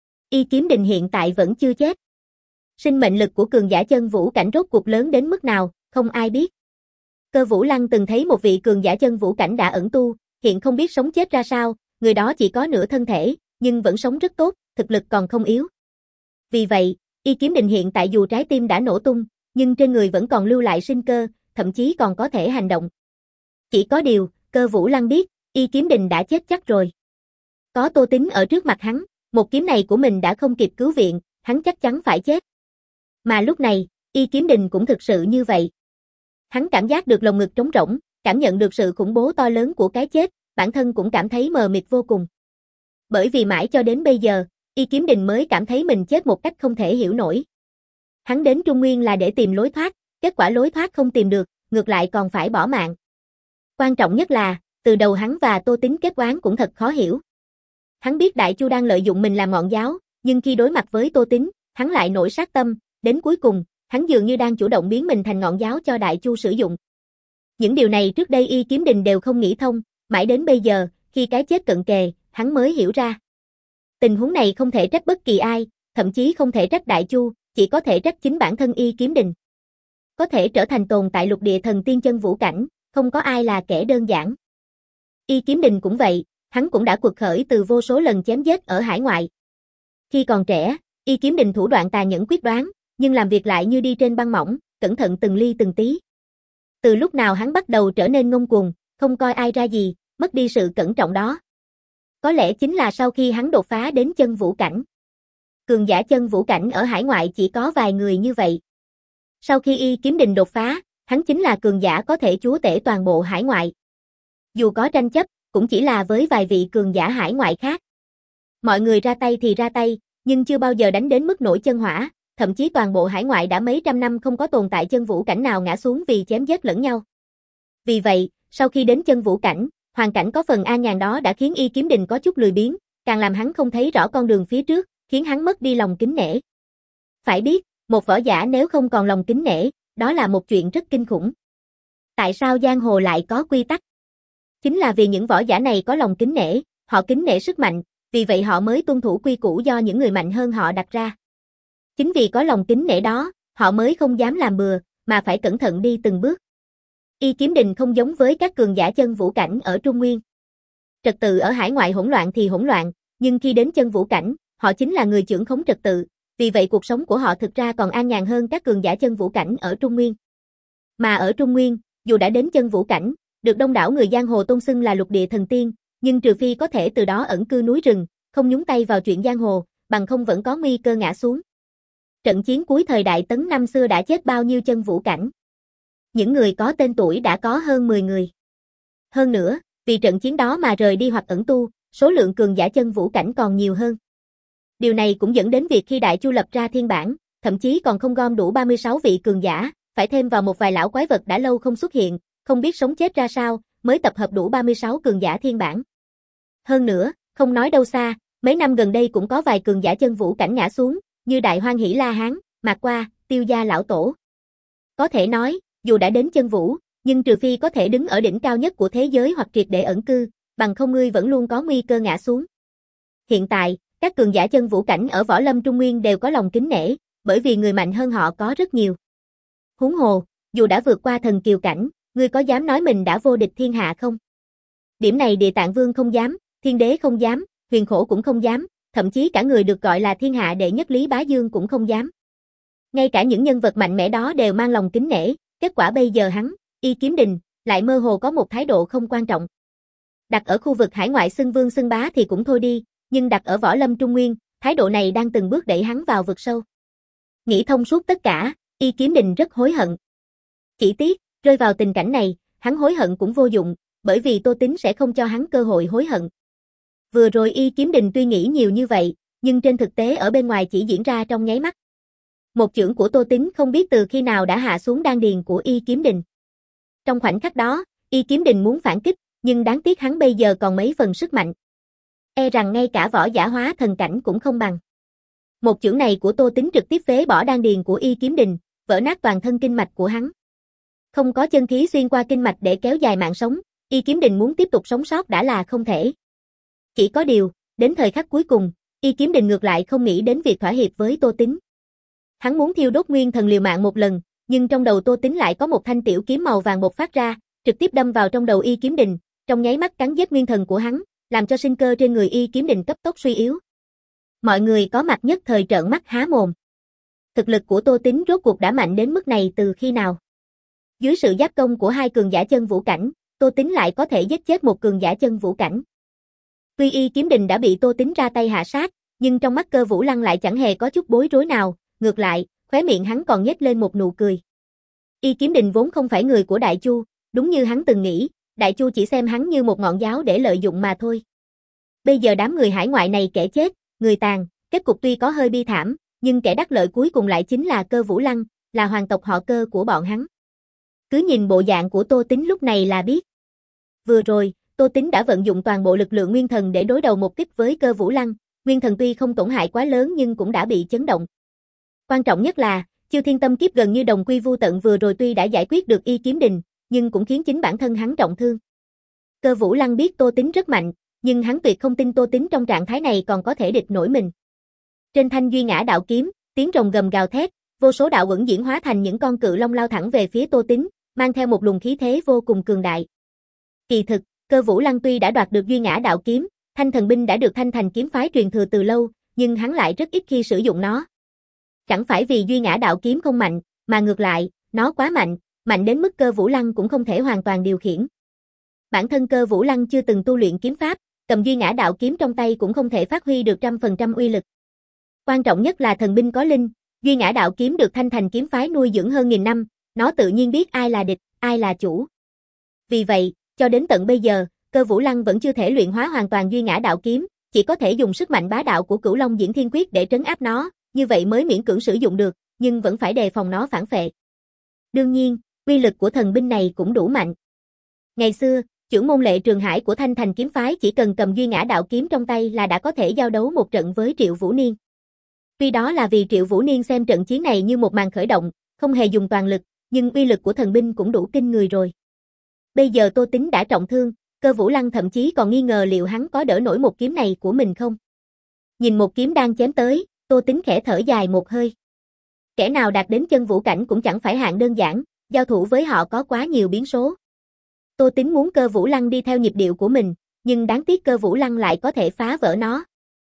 Y Kiếm Đình hiện tại vẫn chưa chết. Sinh mệnh lực của cường giả chân vũ cảnh rốt cuộc lớn đến mức nào, không ai biết. Cơ Vũ Lăng từng thấy một vị cường giả chân vũ cảnh đã ẩn tu, hiện không biết sống chết ra sao, người đó chỉ có nửa thân thể, nhưng vẫn sống rất tốt, thực lực còn không yếu. Vì vậy, Y Kiếm Đình hiện tại dù trái tim đã nổ tung, nhưng trên người vẫn còn lưu lại sinh cơ, thậm chí còn có thể hành động. Chỉ có điều, Cơ Vũ Lăng biết, Y Kiếm Đình đã chết chắc rồi. Có Tô Tính ở trước mặt hắn, một kiếm này của mình đã không kịp cứu viện, hắn chắc chắn phải chết. Mà lúc này, Y Kiếm Đình cũng thực sự như vậy. Hắn cảm giác được lồng ngực trống rỗng, cảm nhận được sự khủng bố to lớn của cái chết, bản thân cũng cảm thấy mờ mịt vô cùng. Bởi vì mãi cho đến bây giờ, Y Kiếm Đình mới cảm thấy mình chết một cách không thể hiểu nổi. Hắn đến Trung Nguyên là để tìm lối thoát, kết quả lối thoát không tìm được, ngược lại còn phải bỏ mạng. Quan trọng nhất là, từ đầu hắn và Tô Tính kết oán cũng thật khó hiểu. Hắn biết Đại Chu đang lợi dụng mình làm ngọn giáo, nhưng khi đối mặt với Tô Tính, hắn lại nổi sát tâm, đến cuối cùng, hắn dường như đang chủ động biến mình thành ngọn giáo cho Đại Chu sử dụng. Những điều này trước đây Y Kiếm Đình đều không nghĩ thông, mãi đến bây giờ, khi cái chết cận kề, hắn mới hiểu ra. Tình huống này không thể trách bất kỳ ai, thậm chí không thể trách Đại Chu, chỉ có thể trách chính bản thân Y Kiếm Đình. Có thể trở thành tồn tại lục địa thần tiên chân vũ cảnh, không có ai là kẻ đơn giản. Y Kiếm Đình cũng vậy, hắn cũng đã quật khởi từ vô số lần chém giết ở hải ngoại. Khi còn trẻ, Y Kiếm Đình thủ đoạn tà nhẫn quyết đoán, nhưng làm việc lại như đi trên băng mỏng, cẩn thận từng ly từng tí. Từ lúc nào hắn bắt đầu trở nên ngông cuồng, không coi ai ra gì, mất đi sự cẩn trọng đó. Có lẽ chính là sau khi hắn đột phá đến chân vũ cảnh. Cường giả chân vũ cảnh ở hải ngoại chỉ có vài người như vậy. Sau khi Y Kiếm Đình đột phá, hắn chính là cường giả có thể chúa tể toàn bộ hải ngoại. Dù có tranh chấp, cũng chỉ là với vài vị cường giả hải ngoại khác. Mọi người ra tay thì ra tay, nhưng chưa bao giờ đánh đến mức nổi chân hỏa, thậm chí toàn bộ hải ngoại đã mấy trăm năm không có tồn tại chân vũ cảnh nào ngã xuống vì chém giết lẫn nhau. Vì vậy, sau khi đến chân vũ cảnh, hoàn cảnh có phần an nhàn đó đã khiến Y Kiếm Đình có chút lười biếng, càng làm hắn không thấy rõ con đường phía trước, khiến hắn mất đi lòng kính nể. Phải biết, một võ giả nếu không còn lòng kính nể, đó là một chuyện rất kinh khủng. Tại sao giang hồ lại có quy tắc? Chính là vì những võ giả này có lòng kính nể, họ kính nể sức mạnh, vì vậy họ mới tuân thủ quy củ do những người mạnh hơn họ đặt ra. Chính vì có lòng kính nể đó, họ mới không dám làm bừa, mà phải cẩn thận đi từng bước. Y Kiếm Đình không giống với các cường giả chân vũ cảnh ở Trung Nguyên. Trật tự ở hải ngoại hỗn loạn thì hỗn loạn, nhưng khi đến chân vũ cảnh, họ chính là người trưởng khống trật tự, vì vậy cuộc sống của họ thực ra còn an nhàn hơn các cường giả chân vũ cảnh ở Trung Nguyên. Mà ở Trung Nguyên, dù đã đến chân vũ cảnh, được đông đảo người giang hồ tôn xưng là lục địa thần tiên, nhưng trừ phi có thể từ đó ẩn cư núi rừng, không nhúng tay vào chuyện giang hồ, bằng không vẫn có nguy cơ ngã xuống. Trận chiến cuối thời Đại Tấn năm xưa đã chết bao nhiêu chân vũ cảnh? Những người có tên tuổi đã có hơn mười người. Hơn nữa, vì trận chiến đó mà rời đi hoặc ẩn tu, số lượng cường giả chân vũ cảnh còn nhiều hơn. Điều này cũng dẫn đến việc khi Đại Chu lập ra thiên bản, thậm chí còn không gom đủ ba mươi sáu vị cường giả, phải thêm vào một vài lão quái vật đã lâu không xuất hiện, không biết sống chết ra sao, mới tập hợp đủ ba mươi sáu cường giả thiên bản. Hơn nữa, không nói đâu xa, mấy năm gần đây cũng có vài cường giả chân vũ cảnh ngã xuống, như Đại Hoan Hỷ La Hán, Mạc Qua, Tiêu Gia Lão Tổ. Có thể nói, dù đã đến chân vũ, nhưng trừ phi có thể đứng ở đỉnh cao nhất của thế giới hoặc triệt để ẩn cư, bằng không ngươi vẫn luôn có nguy cơ ngã xuống. Hiện tại, các cường giả chân vũ cảnh ở Võ Lâm Trung Nguyên đều có lòng kính nể, bởi vì người mạnh hơn họ có rất nhiều. Huống hồ, dù đã vượt qua thần kiều cảnh, ngươi có dám nói mình đã vô địch thiên hạ không? Điểm này Địa Tạng Vương không dám, Thiên Đế không dám, Huyền Khổ cũng không dám, thậm chí cả người được gọi là thiên hạ đệ nhất Lý Bá Dương cũng không dám. Ngay cả những nhân vật mạnh mẽ đó đều mang lòng kính nể, kết quả bây giờ hắn, Y Kiếm Đình, lại mơ hồ có một thái độ không quan trọng. Đặt ở khu vực hải ngoại xưng vương xưng bá thì cũng thôi đi, nhưng đặt ở võ lâm trung nguyên, thái độ này đang từng bước đẩy hắn vào vực sâu. Nghĩ thông suốt tất cả, Y Kiếm Đình rất hối hận. Chỉ tiếc, rơi vào tình cảnh này, hắn hối hận cũng vô dụng, bởi vì Tô Tín sẽ không cho hắn cơ hội hối hận. Vừa rồi Y Kiếm Đình tuy nghĩ nhiều như vậy, nhưng trên thực tế ở bên ngoài chỉ diễn ra trong nháy mắt. Một chưởng của Tô Tín không biết từ khi nào đã hạ xuống đan điền của Y Kiếm Đình. Trong khoảnh khắc đó, Y Kiếm Đình muốn phản kích, nhưng đáng tiếc hắn bây giờ còn mấy phần sức mạnh. E rằng ngay cả võ giả hóa thần cảnh cũng không bằng. Một chưởng này của Tô Tín trực tiếp phế bỏ đan điền của Y Kiếm Đình, vỡ nát toàn thân kinh mạch của hắn. Không có chân khí xuyên qua kinh mạch để kéo dài mạng sống, Y Kiếm Đình muốn tiếp tục sống sót đã là không thể. Chỉ có điều, đến thời khắc cuối cùng, Y Kiếm Đình ngược lại không nghĩ đến việc thỏa hiệp với Tô Tín. Hắn muốn thiêu đốt nguyên thần liều mạng một lần, nhưng trong đầu Tô Tín lại có một thanh tiểu kiếm màu vàng bộc phát ra, trực tiếp đâm vào trong đầu Y Kiếm Đình, trong nháy mắt cắn giết nguyên thần của hắn, làm cho sinh cơ trên người Y Kiếm Đình cấp tốc suy yếu. Mọi người có mặt nhất thời trợn mắt há mồm. Thực lực của Tô Tín rốt cuộc đã mạnh đến mức này từ khi nào? Dưới sự giáp công của hai cường giả chân vũ cảnh, Tô Tín lại có thể giết chết một cường giả chân vũ cảnh. Tuy Y Kiếm Đình đã bị Tô Tín ra tay hạ sát, nhưng trong mắt Cơ Vũ Lăng lại chẳng hề có chút bối rối nào, ngược lại, khóe miệng hắn còn nhếch lên một nụ cười. Y Kiếm Đình vốn không phải người của Đại Chu, đúng như hắn từng nghĩ, Đại Chu chỉ xem hắn như một ngọn giáo để lợi dụng mà thôi. Bây giờ đám người hải ngoại này kẻ chết, người tàn, kết cục tuy có hơi bi thảm, nhưng kẻ đắc lợi cuối cùng lại chính là Cơ Vũ Lăng, là hoàng tộc họ Cơ của bọn hắn. Cứ nhìn bộ dạng của Tô Tín lúc này là biết. Vừa rồi, Tô Tín đã vận dụng toàn bộ lực lượng nguyên thần để đối đầu một kích với Cơ Vũ Lăng, nguyên thần tuy không tổn hại quá lớn nhưng cũng đã bị chấn động. Quan trọng nhất là, chiêu thiên tâm kiếp gần như đồng quy vu tận vừa rồi tuy đã giải quyết được Y Kiếm Đình, nhưng cũng khiến chính bản thân hắn trọng thương. Cơ Vũ Lăng biết Tô Tín rất mạnh, nhưng hắn tuyệt không tin Tô Tín trong trạng thái này còn có thể địch nổi mình. Trên thanh duy ngã đạo kiếm, tiếng rồng gầm gào thét, vô số đạo uẩn diễn hóa thành những con cự long lao thẳng về phía Tô Tín, mang theo một luồng khí thế vô cùng cường đại. Kỳ thực, Cơ Vũ Lăng tuy đã đoạt được duy ngã đạo kiếm, thanh thần binh đã được Thanh Thành kiếm phái truyền thừa từ lâu, nhưng hắn lại rất ít khi sử dụng nó. Chẳng phải vì duy ngã đạo kiếm không mạnh, mà ngược lại, nó quá mạnh, mạnh đến mức Cơ Vũ Lăng cũng không thể hoàn toàn điều khiển. Bản thân Cơ Vũ Lăng chưa từng tu luyện kiếm pháp, cầm duy ngã đạo kiếm trong tay cũng không thể phát huy được trăm phần trăm uy lực. Quan trọng nhất là thần binh có linh, duy ngã đạo kiếm được Thanh Thành kiếm phái nuôi dưỡng hơn nghìn năm, nó tự nhiên biết ai là địch, ai là chủ. Vì vậy, cho đến tận bây giờ, Cơ Vũ Lăng vẫn chưa thể luyện hóa hoàn toàn duy ngã đạo kiếm, chỉ có thể dùng sức mạnh bá đạo của Cửu Long Diễn Thiên Quyết để trấn áp nó, như vậy mới miễn cưỡng sử dụng được, nhưng vẫn phải đề phòng nó phản phệ. Đương nhiên, uy lực của thần binh này cũng đủ mạnh. Ngày xưa, chưởng môn Lệ Trường Hải của Thanh Thành kiếm phái chỉ cần cầm duy ngã đạo kiếm trong tay là đã có thể giao đấu một trận với Triệu Vũ Niên. Tuy đó là vì Triệu Vũ Niên xem trận chiến này như một màn khởi động, không hề dùng toàn lực, nhưng uy lực của thần binh cũng đủ kinh người rồi. Bây giờ Tô Tín đã trọng thương, Cơ Vũ Lăng thậm chí còn nghi ngờ liệu hắn có đỡ nổi một kiếm này của mình không. Nhìn một kiếm đang chém tới, Tô Tín khẽ thở dài một hơi. Kẻ nào đạt đến chân vũ cảnh cũng chẳng phải hạng đơn giản, giao thủ với họ có quá nhiều biến số. Tô Tín muốn Cơ Vũ Lăng đi theo nhịp điệu của mình, nhưng đáng tiếc Cơ Vũ Lăng lại có thể phá vỡ nó.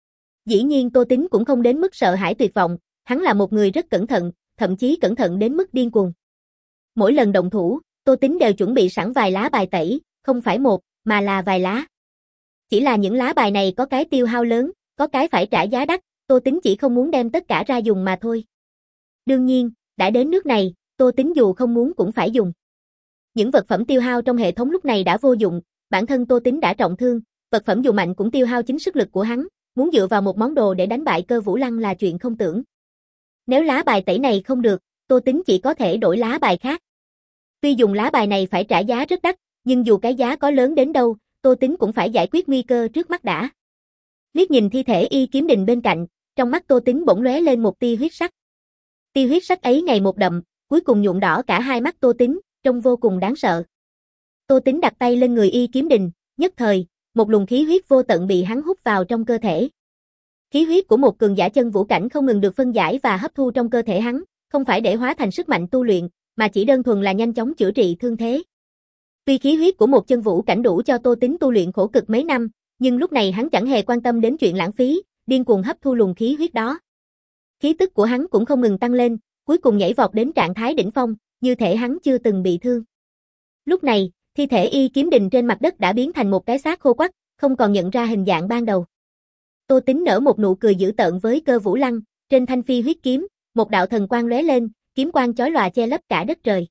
Dĩ nhiên Tô Tín cũng không đến mức sợ hãi tuyệt vọng, hắn là một người rất cẩn thận, thậm chí cẩn thận đến mức điên cuồng. Mỗi lần động thủ, Tô Tín đều chuẩn bị sẵn vài lá bài tẩy, không phải một, mà là vài lá. Chỉ là những lá bài này có cái tiêu hao lớn, có cái phải trả giá đắt, Tô Tín chỉ không muốn đem tất cả ra dùng mà thôi. Đương nhiên, đã đến nước này, Tô Tín dù không muốn cũng phải dùng. Những vật phẩm tiêu hao trong hệ thống lúc này đã vô dụng, bản thân Tô Tín đã trọng thương, vật phẩm dù mạnh cũng tiêu hao chính sức lực của hắn, muốn dựa vào một món đồ để đánh bại Cơ Vũ Lăng là chuyện không tưởng. Nếu lá bài tẩy này không được, Tô Tín chỉ có thể đổi lá bài khác. Tuy dùng lá bài này phải trả giá rất đắt, nhưng dù cái giá có lớn đến đâu, Tô Tín cũng phải giải quyết nguy cơ trước mắt đã. Liếc nhìn thi thể Y Kiếm Đình bên cạnh, trong mắt Tô Tín bỗng lóe lên một tia huyết sắc. Tia huyết sắc ấy ngày một đậm, cuối cùng nhuộm đỏ cả hai mắt Tô Tín, trông vô cùng đáng sợ. Tô Tín đặt tay lên người Y Kiếm Đình, nhất thời, một luồng khí huyết vô tận bị hắn hút vào trong cơ thể. Khí huyết của một cường giả chân vũ cảnh không ngừng được phân giải và hấp thu trong cơ thể hắn, không phải để hóa thành sức mạnh tu luyện, mà chỉ đơn thuần là nhanh chóng chữa trị thương thế. Tuy khí huyết của một chân vũ cảnh đủ cho Tô Tính tu luyện khổ cực mấy năm, nhưng lúc này hắn chẳng hề quan tâm đến chuyện lãng phí, điên cuồng hấp thu luồng khí huyết đó. Khí tức của hắn cũng không ngừng tăng lên, cuối cùng nhảy vọt đến trạng thái đỉnh phong, như thể hắn chưa từng bị thương. Lúc này, thi thể Y Kiếm Đình trên mặt đất đã biến thành một cái xác khô quắt, không còn nhận ra hình dạng ban đầu. Tô Tính nở một nụ cười dữ tợn với Cơ Vũ Lăng, trên thanh phi huyết kiếm, một đạo thần quang lóe lên, kiếm quang chói lòa che lấp cả đất trời.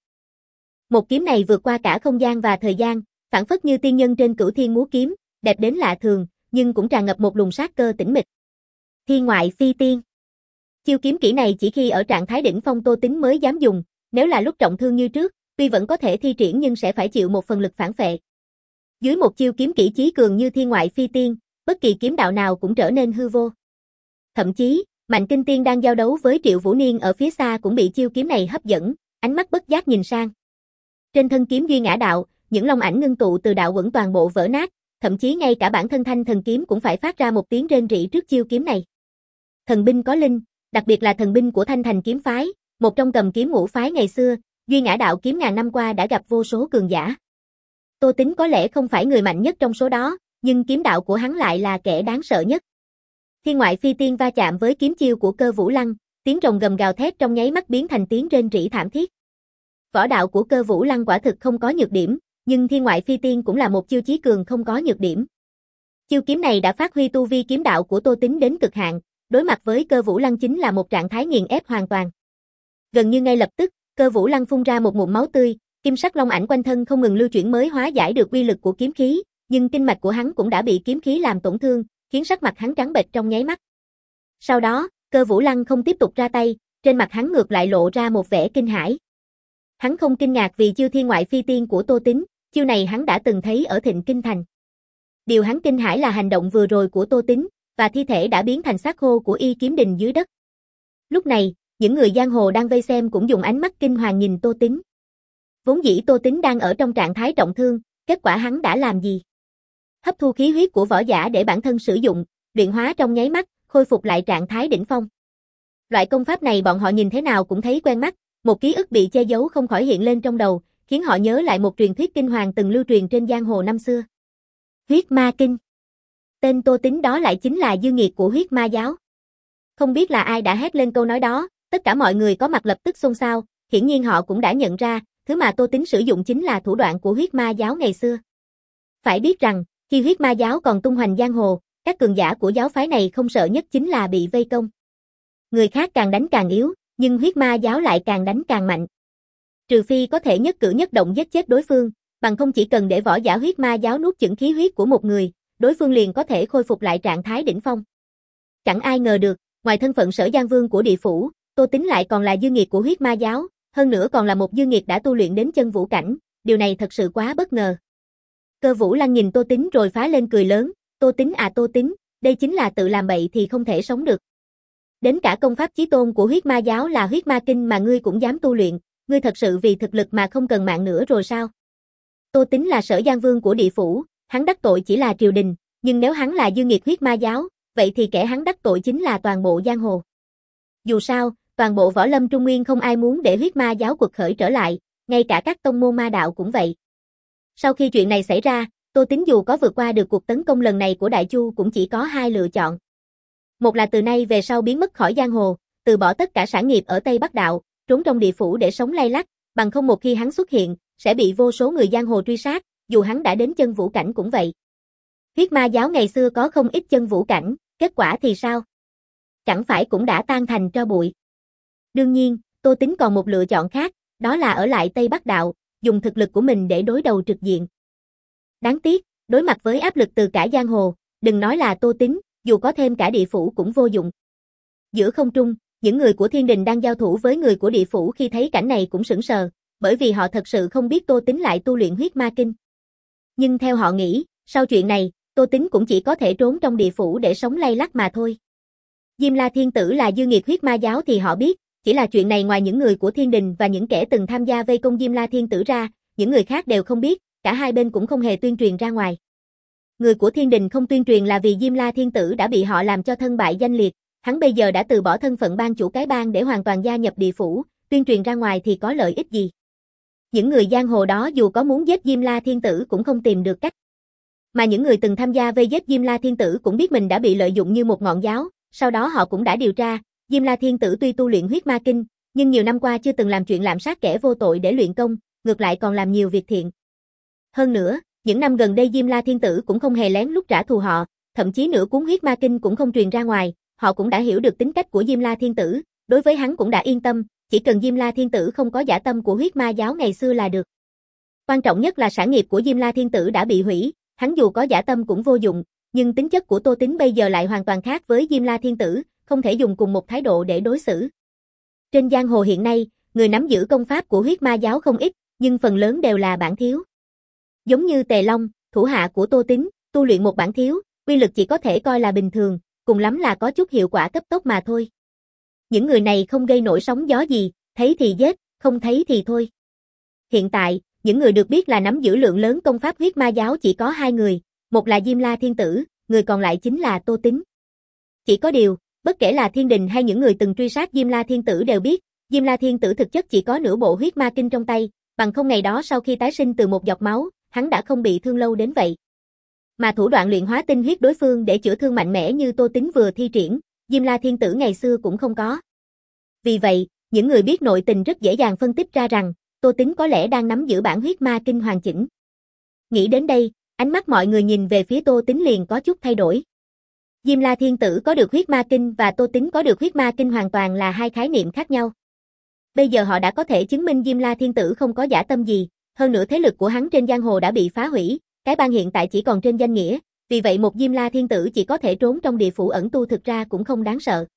Một kiếm này vượt qua cả không gian và thời gian, phảng phất như tiên nhân trên Cửu Thiên múa kiếm, đẹp đến lạ thường, nhưng cũng tràn ngập một luồng sát cơ tĩnh mịch. Thiên ngoại phi tiên. Chiêu kiếm kỹ này chỉ khi ở trạng thái đỉnh phong Tô Tính mới dám dùng, nếu là lúc trọng thương như trước, tuy vẫn có thể thi triển nhưng sẽ phải chịu một phần lực phản phệ. Dưới một chiêu kiếm kỹ chí cường như thiên ngoại phi tiên, bất kỳ kiếm đạo nào cũng trở nên hư vô. Thậm chí, Mạnh Kinh Tiên đang giao đấu với Triệu Vũ Niên ở phía xa cũng bị chiêu kiếm này hấp dẫn, ánh mắt bất giác nhìn sang. Trên thân kiếm Duy Ngã Đạo, những long ảnh ngưng tụ từ đạo quẩn toàn bộ vỡ nát, thậm chí ngay cả bản thân thanh thần kiếm cũng phải phát ra một tiếng rên rỉ trước chiêu kiếm này. Thần binh có linh, đặc biệt là thần binh của Thanh Thành kiếm phái, một trong cầm kiếm ngũ phái ngày xưa, Duy Ngã Đạo kiếm ngàn năm qua đã gặp vô số cường giả. Tô Tính có lẽ không phải người mạnh nhất trong số đó, nhưng kiếm đạo của hắn lại là kẻ đáng sợ nhất. Thiên ngoại phi tiên va chạm với kiếm chiêu của Cơ Vũ Lăng, tiếng rồng gầm gào thét trong nháy mắt biến thành tiếng rên rỉ thảm thiết. Võ đạo của Cơ Vũ Lăng quả thực không có nhược điểm, nhưng thiên ngoại phi tiên cũng là một chiêu chí cường không có nhược điểm. Chiêu kiếm này đã phát huy tu vi kiếm đạo của Tô Tính đến cực hạn, đối mặt với Cơ Vũ Lăng chính là một trạng thái nghiền ép hoàn toàn. Gần như ngay lập tức, Cơ Vũ Lăng phun ra một ngụm máu tươi, kim sắc long ảnh quanh thân không ngừng lưu chuyển mới hóa giải được uy lực của kiếm khí, nhưng kinh mạch của hắn cũng đã bị kiếm khí làm tổn thương, khiến sắc mặt hắn trắng bệch trong nháy mắt. Sau đó, Cơ Vũ Lăng không tiếp tục ra tay, trên mặt hắn ngược lại lộ ra một vẻ kinh hãi. Hắn không kinh ngạc vì chiêu thiên ngoại phi tiên của Tô Tính, chiêu này hắn đã từng thấy ở Thịnh Kinh Thành. Điều hắn kinh hãi là hành động vừa rồi của Tô Tính, và thi thể đã biến thành xác khô của Y Kiếm Đình dưới đất. Lúc này, những người giang hồ đang vây xem cũng dùng ánh mắt kinh hoàng nhìn Tô Tính. Vốn dĩ Tô Tính đang ở trong trạng thái trọng thương, kết quả hắn đã làm gì? Hấp thu khí huyết của võ giả để bản thân sử dụng, luyện hóa trong nháy mắt, khôi phục lại trạng thái đỉnh phong. Loại công pháp này bọn họ nhìn thế nào cũng thấy quen mắt, một ký ức bị che giấu không khỏi hiện lên trong đầu, khiến họ nhớ lại một truyền thuyết kinh hoàng từng lưu truyền trên giang hồ năm xưa. Huyết Ma Kinh. Tên Tô Tính đó lại chính là dư nghiệt của huyết ma giáo. Không biết là ai đã hét lên câu nói đó, tất cả mọi người có mặt lập tức xôn xao, hiển nhiên họ cũng đã nhận ra, thứ mà Tô Tính sử dụng chính là thủ đoạn của huyết ma giáo ngày xưa. Phải biết rằng, khi huyết ma giáo còn tung hoành giang hồ, các cường giả của giáo phái này không sợ nhất chính là bị vây công. Người khác càng đánh càng yếu, nhưng huyết ma giáo lại càng đánh càng mạnh. Trừ phi có thể nhất cử nhất động giết chết đối phương, bằng không chỉ cần để võ giả huyết ma giáo nuốt chửng khí huyết của một người, đối phương liền có thể khôi phục lại trạng thái đỉnh phong. Chẳng ai ngờ được, ngoài thân phận Sở Giang Vương của địa phủ, Tô Tính lại còn là dư nghiệt của huyết ma giáo, hơn nữa còn là một dư nghiệt đã tu luyện đến chân vũ cảnh, điều này thật sự quá bất ngờ. Cơ Vũ Lăng nhìn Tô Tính rồi phá lên cười lớn, Tô Tính à Tô Tính, đây chính là tự làm bậy thì không thể sống được. Đến cả công pháp chí tôn của huyết ma giáo là huyết ma kinh mà ngươi cũng dám tu luyện, ngươi thật sự vì thực lực mà không cần mạng nữa rồi sao? Tô Tính là Sở Giang Vương của địa phủ, hắn đắc tội chỉ là triều đình, nhưng nếu hắn là dư nghiệt huyết ma giáo, vậy thì kẻ hắn đắc tội chính là toàn bộ giang hồ. Dù sao, toàn bộ võ lâm Trung Nguyên không ai muốn để huyết ma giáo quật khởi trở lại, ngay cả các tông môn ma đạo cũng vậy. Sau khi chuyện này xảy ra, Tô Tính dù có vượt qua được cuộc tấn công lần này của Đại Chu cũng chỉ có hai lựa chọn. Một là từ nay về sau biến mất khỏi giang hồ, từ bỏ tất cả sản nghiệp ở Tây Bắc Đạo, trốn trong địa phủ để sống lay lắt, bằng không một khi hắn xuất hiện, sẽ bị vô số người giang hồ truy sát, dù hắn đã đến chân vũ cảnh cũng vậy. Huyết ma giáo ngày xưa có không ít chân vũ cảnh, kết quả thì sao? Chẳng phải cũng đã tan thành tro bụi. Đương nhiên, Tô Tính còn một lựa chọn khác, đó là ở lại Tây Bắc Đạo, dùng thực lực của mình để đối đầu trực diện. Đáng tiếc, đối mặt với áp lực từ cả giang hồ, đừng nói là Tô Tính, dù có thêm cả địa phủ cũng vô dụng. Giữa không trung, những người của Thiên Đình đang giao thủ với người của địa phủ khi thấy cảnh này cũng sững sờ, bởi vì họ thật sự không biết Tô Tính lại tu luyện huyết ma kinh. Nhưng theo họ nghĩ, sau chuyện này, Tô Tính cũng chỉ có thể trốn trong địa phủ để sống lay lắt mà thôi. Diêm La Thiên Tử là dư nghiệt huyết ma giáo thì họ biết, chỉ là chuyện này ngoài những người của Thiên Đình và những kẻ từng tham gia vây công Diêm La Thiên Tử ra, những người khác đều không biết, cả hai bên cũng không hề tuyên truyền ra ngoài. Người của Thiên Đình không tuyên truyền là vì Diêm La Thiên Tử đã bị họ làm cho thân bại danh liệt, hắn bây giờ đã từ bỏ thân phận ban chủ cái bang để hoàn toàn gia nhập địa phủ, tuyên truyền ra ngoài thì có lợi ích gì? Những người giang hồ đó dù có muốn giết Diêm La Thiên Tử cũng không tìm được cách. Mà những người từng tham gia vây giết Diêm La Thiên Tử cũng biết mình đã bị lợi dụng như một ngọn giáo, sau đó họ cũng đã điều tra, Diêm La Thiên Tử tuy tu luyện huyết ma kinh, nhưng nhiều năm qua chưa từng làm chuyện lạm sát kẻ vô tội để luyện công, ngược lại còn làm nhiều việc thiện. Hơn nữa, những năm gần đây Diêm La Thiên Tử cũng không hề lén lút trả thù họ, thậm chí nửa cuốn huyết ma kinh cũng không truyền ra ngoài, họ cũng đã hiểu được tính cách của Diêm La Thiên Tử, đối với hắn cũng đã yên tâm, chỉ cần Diêm La Thiên Tử không có dã tâm của huyết ma giáo ngày xưa là được. Quan trọng nhất là sản nghiệp của Diêm La Thiên Tử đã bị hủy, hắn dù có dã tâm cũng vô dụng, nhưng tính chất của Tô Tín bây giờ lại hoàn toàn khác với Diêm La Thiên Tử, không thể dùng cùng một thái độ để đối xử. Trên giang hồ hiện nay, người nắm giữ công pháp của huyết ma giáo không ít, nhưng phần lớn đều là bản thiếu. Giống như Tề Long, thủ hạ của Tô Tín, tu luyện một bản thiếu, uy lực chỉ có thể coi là bình thường, cùng lắm là có chút hiệu quả cấp tốc mà thôi. Những người này không gây nổi sóng gió gì, thấy thì giết, không thấy thì thôi. Hiện tại, những người được biết là nắm giữ lượng lớn công pháp huyết ma giáo chỉ có hai người, một là Diêm La Thiên Tử, người còn lại chính là Tô Tín. Chỉ có điều, bất kể là Thiên Đình hay những người từng truy sát Diêm La Thiên Tử đều biết, Diêm La Thiên Tử thực chất chỉ có nửa bộ huyết ma kinh trong tay, bằng không ngày đó sau khi tái sinh từ một giọt máu, hắn đã không bị thương lâu đến vậy. Mà thủ đoạn luyện hóa tinh huyết đối phương để chữa thương mạnh mẽ như Tô Tín vừa thi triển, Diêm La Thiên Tử ngày xưa cũng không có. Vì vậy, những người biết nội tình rất dễ dàng phân tích ra rằng, Tô Tín có lẽ đang nắm giữ bản huyết ma kinh hoàn chỉnh. Nghĩ đến đây, ánh mắt mọi người nhìn về phía Tô Tín liền có chút thay đổi. Diêm La Thiên Tử có được huyết ma kinh và Tô Tín có được huyết ma kinh hoàn toàn là hai khái niệm khác nhau. Bây giờ họ đã có thể chứng minh Diêm La Thiên Tử không có dã tâm gì, hơn nữa thế lực của hắn trên giang hồ đã bị phá hủy, cái bang hiện tại chỉ còn trên danh nghĩa, vì vậy một Diêm La Thiên Tử chỉ có thể trốn trong địa phủ ẩn tu thực ra cũng không đáng sợ.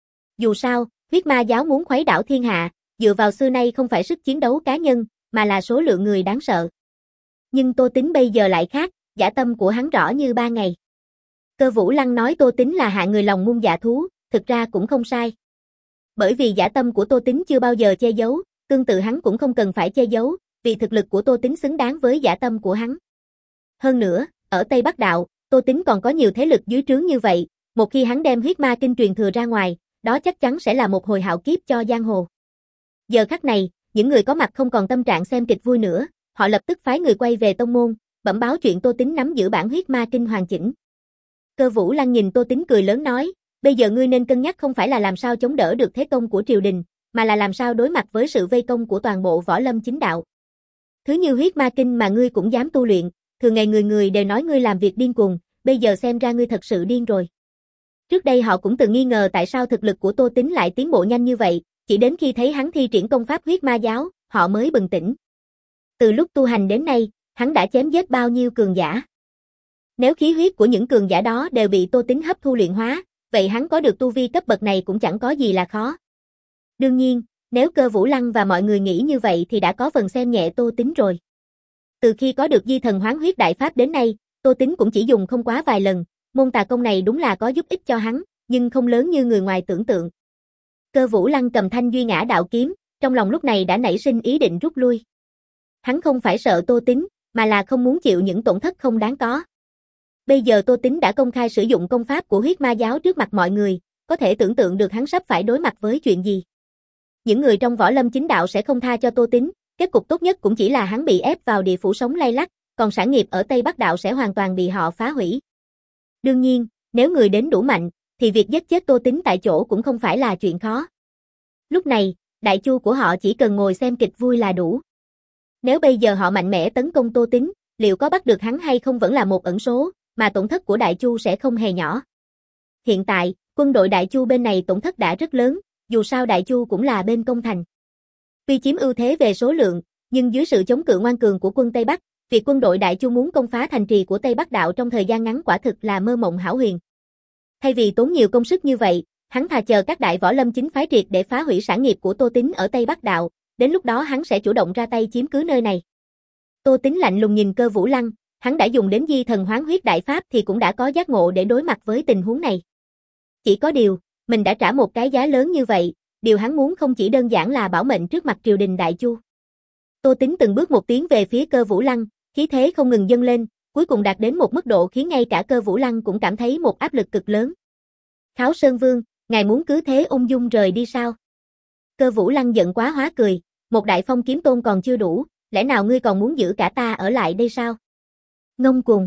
Dù sao, huyết ma giáo muốn khuấy đảo thiên hạ, dựa vào xưa nay không phải sức chiến đấu cá nhân, mà là số lượng người đáng sợ. Nhưng Tô Tín bây giờ lại khác, dã tâm của hắn rõ như ba ngày. Cơ Vũ Lăng nói Tô Tín là hạ người lòng muôn dạ thú, thực ra cũng không sai. Bởi vì dã tâm của Tô Tín chưa bao giờ che giấu, tương tự hắn cũng không cần phải che giấu, vì thực lực của Tô Tín xứng đáng với dã tâm của hắn. Hơn nữa, ở Tây Bắc Đạo, Tô Tín còn có nhiều thế lực dưới trướng như vậy, một khi hắn đem huyết ma kinh truyền thừa ra ngoài, đó chắc chắn sẽ là một hồi hạo kiếp cho giang hồ. Giờ khắc này, những người có mặt không còn tâm trạng xem kịch vui nữa, họ lập tức phái người quay về tông môn, bẩm báo chuyện Tô Tín nắm giữ bản huyết ma kinh hoàn chỉnh. Cơ Vũ Lăng nhìn Tô Tín cười lớn nói, bây giờ ngươi nên cân nhắc không phải là làm sao chống đỡ được thế công của triều đình, mà là làm sao đối mặt với sự vây công của toàn bộ võ lâm chính đạo. Thứ như huyết ma kinh mà ngươi cũng dám tu luyện, thường ngày người người đều nói ngươi làm việc điên cuồng, bây giờ xem ra ngươi thật sự điên rồi. Trước đây họ cũng từng nghi ngờ tại sao thực lực của Tô Tín lại tiến bộ nhanh như vậy, chỉ đến khi thấy hắn thi triển công pháp huyết ma giáo, họ mới bừng tỉnh. Từ lúc tu hành đến nay, hắn đã chém giết bao nhiêu cường giả. Nếu khí huyết của những cường giả đó đều bị Tô Tín hấp thu luyện hóa, vậy hắn có được tu vi cấp bậc này cũng chẳng có gì là khó. Đương nhiên, nếu Cơ Vũ Lăng và mọi người nghĩ như vậy thì đã có phần xem nhẹ Tô Tín rồi. Từ khi có được Di Thần Hoán Huyết Đại Pháp đến nay, Tô Tín cũng chỉ dùng không quá vài lần, môn tà công này đúng là có giúp ích cho hắn, nhưng không lớn như người ngoài tưởng tượng. Cơ Vũ Lăng cầm thanh Duy Ngã Đạo Kiếm, trong lòng lúc này đã nảy sinh ý định rút lui. Hắn không phải sợ Tô Tín, mà là không muốn chịu những tổn thất không đáng có. Bây giờ Tô Tín đã công khai sử dụng công pháp của huyết ma giáo trước mặt mọi người, có thể tưởng tượng được hắn sắp phải đối mặt với chuyện gì. Những người trong võ lâm chính đạo sẽ không tha cho Tô Tín, kết cục tốt nhất cũng chỉ là hắn bị ép vào địa phủ sống lay lắt, còn sản nghiệp ở Tây Bắc Đạo sẽ hoàn toàn bị họ phá hủy. Đương nhiên, nếu người đến đủ mạnh, thì việc giết chết Tô Tín tại chỗ cũng không phải là chuyện khó. Lúc này, đại chu của họ chỉ cần ngồi xem kịch vui là đủ. Nếu bây giờ họ mạnh mẽ tấn công Tô Tín, liệu có bắt được hắn hay không vẫn là một ẩn số, mà tổn thất của đại chu sẽ không hề nhỏ. Hiện tại, quân đội đại chu bên này tổn thất đã rất lớn, dù sao đại chu cũng là bên công thành. Tuy chiếm ưu thế về số lượng, nhưng dưới sự chống cự ngoan cường của quân Tây Bắc, việc quân đội đại chu muốn công phá thành trì của Tây Bắc Đạo trong thời gian ngắn quả thực là mơ mộng hão huyền. Thay vì tốn nhiều công sức như vậy, hắn thà chờ các đại võ lâm chính phái triệt để phá hủy sản nghiệp của Tô Tín ở Tây Bắc Đạo, đến lúc đó hắn sẽ chủ động ra tay chiếm cứ nơi này. Tô Tín lạnh lùng nhìn Cơ Vũ Lăng, hắn đã dùng đến Di Thần Hoán Huyết Đại Pháp thì cũng đã có giác ngộ để đối mặt với tình huống này. Chỉ có điều, mình đã trả một cái giá lớn như vậy, điều hắn muốn không chỉ đơn giản là bảo mệnh trước mặt triều đình đại chu. Tô Tín từng bước một tiến về phía Cơ Vũ Lăng, khí thế không ngừng dâng lên, cuối cùng đạt đến một mức độ khiến ngay cả Cơ Vũ Lăng cũng cảm thấy một áp lực cực lớn. Kháo Sơn Vương, ngài muốn cứ thế ung dung rời đi sao? Cơ Vũ Lăng giận quá hóa cười, một đại phong kiếm tôn còn chưa đủ, lẽ nào ngươi còn muốn giữ cả ta ở lại đây sao? Ngông cuồng.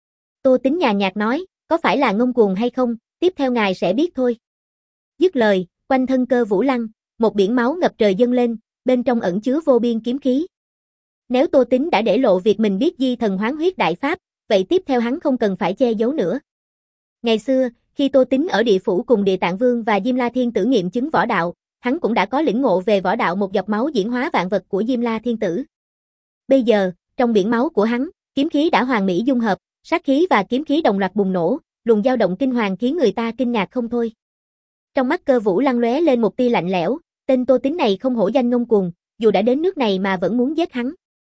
Tô Tính nhàn nhạt nói, có phải là ngông cuồng hay không, tiếp theo ngài sẽ biết thôi. Dứt lời, quanh thân Cơ Vũ Lăng, một biển máu ngập trời dâng lên, bên trong ẩn chứa vô biên kiếm khí. Nếu Tô Tính đã để lộ việc mình biết di thần hoán huyết đại pháp, vậy tiếp theo hắn không cần phải che giấu nữa. Ngày xưa, khi Tô Tính ở địa phủ cùng Địa Tạng Vương và Diêm La Thiên Tử nghiệm chứng võ đạo, hắn cũng đã có lĩnh ngộ về võ đạo một giọt máu diễn hóa vạn vật của Diêm La Thiên Tử. Bây giờ, trong biển máu của hắn, kiếm khí đã hoàn mỹ dung hợp, sát khí và kiếm khí đồng loạt bùng nổ, luồng dao động kinh hoàng khiến người ta kinh ngạc không thôi. Trong mắt Cơ Vũ Lăng lóe lên một tia lạnh lẽo, tên Tô Tính này không hổ danh ngông cuồng, dù đã đến nước này mà vẫn muốn giết hắn.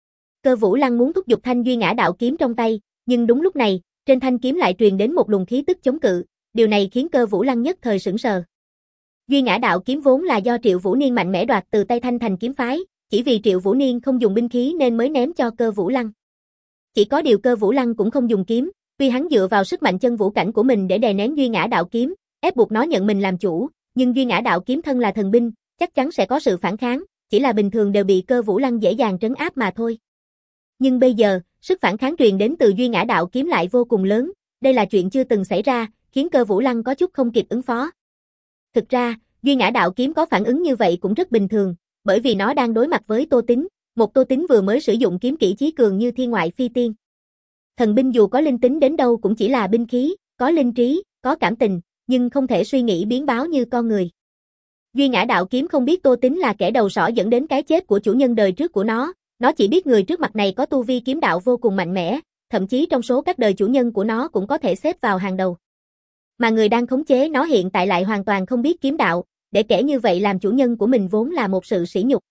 Cơ Vũ Lăng muốn thúc giục thanh Duy Ngã Đạo kiếm trong tay, nhưng đúng lúc này, trên thanh kiếm lại truyền đến một luồng khí tức chống cự, điều này khiến Cơ Vũ Lăng nhất thời sửng sờ. Duy Ngã Đạo kiếm vốn là do Triệu Vũ Niên mạnh mẽ đoạt từ tay Thanh Thành kiếm phái, chỉ vì Triệu Vũ Niên không dùng binh khí nên mới ném cho Cơ Vũ Lăng. Chỉ có điều Cơ Vũ Lăng cũng không dùng kiếm, tuy hắn dựa vào sức mạnh chân vũ cảnh của mình để đè nén Duy Ngã Đạo kiếm, ép buộc nó nhận mình làm chủ, nhưng Duy Ngã Đạo kiếm thân là thần binh, chắc chắn sẽ có sự phản kháng, chỉ là bình thường đều bị Cơ Vũ Lăng dễ dàng trấn áp mà thôi. Nhưng bây giờ, sức phản kháng truyền đến từ Duy Ngã Đạo kiếm lại vô cùng lớn, đây là chuyện chưa từng xảy ra, khiến Cơ Vũ Lăng có chút không kịp ứng phó. Thực ra, Duy Ngã Đạo kiếm có phản ứng như vậy cũng rất bình thường, bởi vì nó đang đối mặt với Tô Tính, một Tô Tính vừa mới sử dụng kiếm kỹ chí cường như thiên ngoại phi tiên. Thần binh dù có linh tính đến đâu cũng chỉ là binh khí, có linh trí, có cảm tình, nhưng không thể suy nghĩ biến báo như con người. Duy Ngã Đạo kiếm không biết Tô Tính là kẻ đầu sỏ dẫn đến cái chết của chủ nhân đời trước của nó, nó chỉ biết người trước mặt này có tu vi kiếm đạo vô cùng mạnh mẽ, thậm chí trong số các đời chủ nhân của nó cũng có thể xếp vào hàng đầu. Mà người đang khống chế nó hiện tại lại hoàn toàn không biết kiếm đạo, để kẻ như vậy làm chủ nhân của mình vốn là một sự sỉ nhục.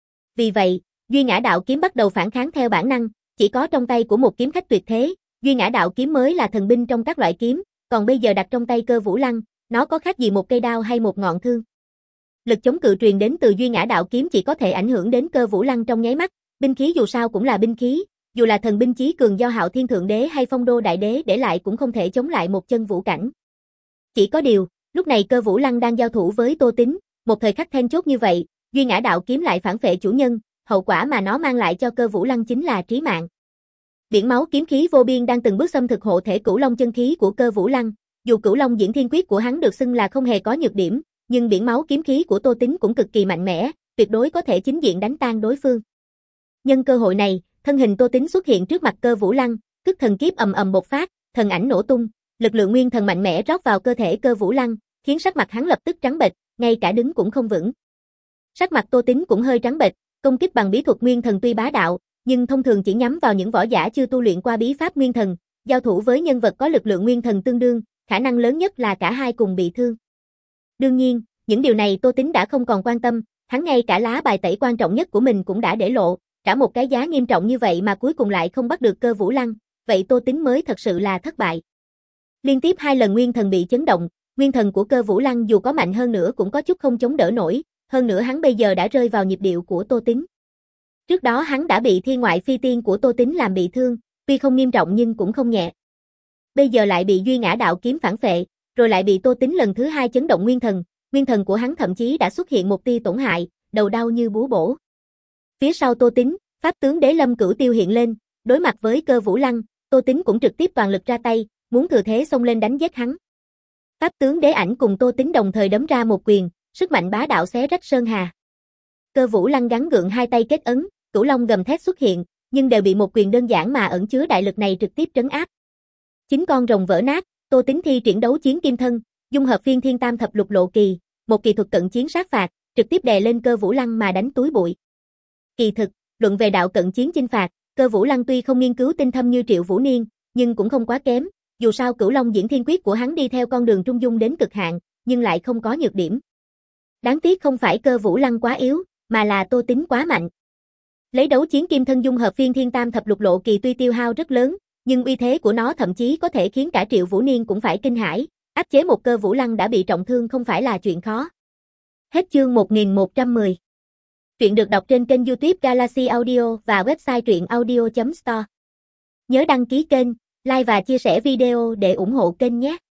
Vì vậy, Duy Ngã Đạo kiếm bắt đầu phản kháng theo bản năng, chỉ có trong tay của một kiếm khách tuyệt thế, Duy Ngã Đạo kiếm mới là thần binh trong các loại kiếm, còn bây giờ đặt trong tay Cơ Vũ Lăng, nó có khác gì một cây đao hay một ngọn thương. Lực chống cự truyền đến từ Duy Ngã Đạo kiếm chỉ có thể ảnh hưởng đến Cơ Vũ Lăng trong nháy mắt, binh khí dù sao cũng là binh khí, dù là thần binh chí cường do Hạo Thiên Thượng Đế hay Phong Đô Đại Đế để lại cũng không thể chống lại một chân vũ cảnh. Chỉ có điều, lúc này Cơ Vũ Lăng đang giao thủ với Tô Tính, một thời khắc then chốt như vậy, Duy Ngã Đạo kiếm lại phản phệ chủ nhân, hậu quả mà nó mang lại cho Cơ Vũ Lăng chính là trí mạng. Biển máu kiếm khí vô biên đang từng bước xâm thực hộ thể Cửu Long chân khí của Cơ Vũ Lăng, dù Cửu Long Diễn Thiên Quyết của hắn được xưng là không hề có nhược điểm, nhưng biển máu kiếm khí của Tô Tính cũng cực kỳ mạnh mẽ, tuyệt đối có thể chính diện đánh tan đối phương. Nhân cơ hội này, thân hình Tô Tính xuất hiện trước mặt Cơ Vũ Lăng, tức thần kiếp ầm ầm bộc phát, thần ảnh nổ tung, lực lượng nguyên thần mạnh mẽ rót vào cơ thể Cơ Vũ Lăng, khiến sắc mặt hắn lập tức trắng bệch, ngay cả đứng cũng không vững. Sắc mặt Tô Tính cũng hơi trắng bệch, công kích bằng bí thuật nguyên thần tuy bá đạo, nhưng thông thường chỉ nhắm vào những võ giả chưa tu luyện qua bí pháp nguyên thần, giao thủ với nhân vật có lực lượng nguyên thần tương đương, khả năng lớn nhất là cả hai cùng bị thương. Đương nhiên, những điều này Tô Tính đã không còn quan tâm, hắn ngay cả lá bài tẩy quan trọng nhất của mình cũng đã để lộ, trả một cái giá nghiêm trọng như vậy mà cuối cùng lại không bắt được Cơ Vũ Lăng, vậy Tô Tính mới thật sự là thất bại. Liên tiếp hai lần nguyên thần bị chấn động, nguyên thần của Cơ Vũ Lăng dù có mạnh hơn nữa cũng có chút không chống đỡ nổi, hơn nữa hắn bây giờ đã rơi vào nhịp điệu của Tô Tính. Trước đó hắn đã bị thiên ngoại phi tiên của Tô Tính làm bị thương, tuy không nghiêm trọng nhưng cũng không nhẹ. Bây giờ lại bị Duy Ngã Đạo kiếm phản phệ, rồi lại bị Tô Tính lần thứ hai chấn động nguyên thần, nguyên thần của hắn thậm chí đã xuất hiện một tia tổn hại, đầu đau như búa bổ. Phía sau Tô Tính, pháp tướng Đế Lâm Cửu Tiêu hiện lên, đối mặt với Cơ Vũ Lăng, Tô Tính cũng trực tiếp toàn lực ra tay, muốn thừa thế xông lên đánh giết hắn. Pháp tướng Đế Ảnh cùng Tô Tính đồng thời đấm ra một quyền, sức mạnh bá đạo xé rách sơn hà. Cơ Vũ Lăng gắng gượng hai tay kết ấn, Cửu Long gầm thét xuất hiện, nhưng đều bị một quyền đơn giản mà ẩn chứa đại lực này trực tiếp trấn áp. Chính con rồng vỡ nát, Tô Tính thi triển đấu chiến kim thân, dung hợp phiên thiên tam thập lục lộ kỳ, một kỳ thuật cận chiến sát phạt, trực tiếp đè lên Cơ Vũ Lăng mà đánh túi bụi. Kỳ thực, luận về đạo cận chiến chinh phạt, Cơ Vũ Lăng tuy không nghiên cứu tinh thâm như Triệu Vũ Niên, nhưng cũng không quá kém, dù sao Cửu Long Diễn Thiên Quyết của hắn đi theo con đường trung dung đến cực hạn, nhưng lại không có nhược điểm. Đáng tiếc không phải Cơ Vũ Lăng quá yếu, mà là Tô Tính quá mạnh. Lấy đấu chiến kim thân dung hợp phiên thiên tam thập lục lộ kỳ tuy tiêu hao rất lớn, nhưng uy thế của nó thậm chí có thể khiến cả Triệu Vũ Niên cũng phải kinh hãi, áp chế một Cơ Vũ Lăng đã bị trọng thương không phải là chuyện khó. Hết chương một nghìn một trăm mười. Truyện được đọc trên kênh YouTube Galaxy Audio và website truyện audio chấm store. Nhớ đăng ký kênh, like và chia sẻ video để ủng hộ kênh nhé.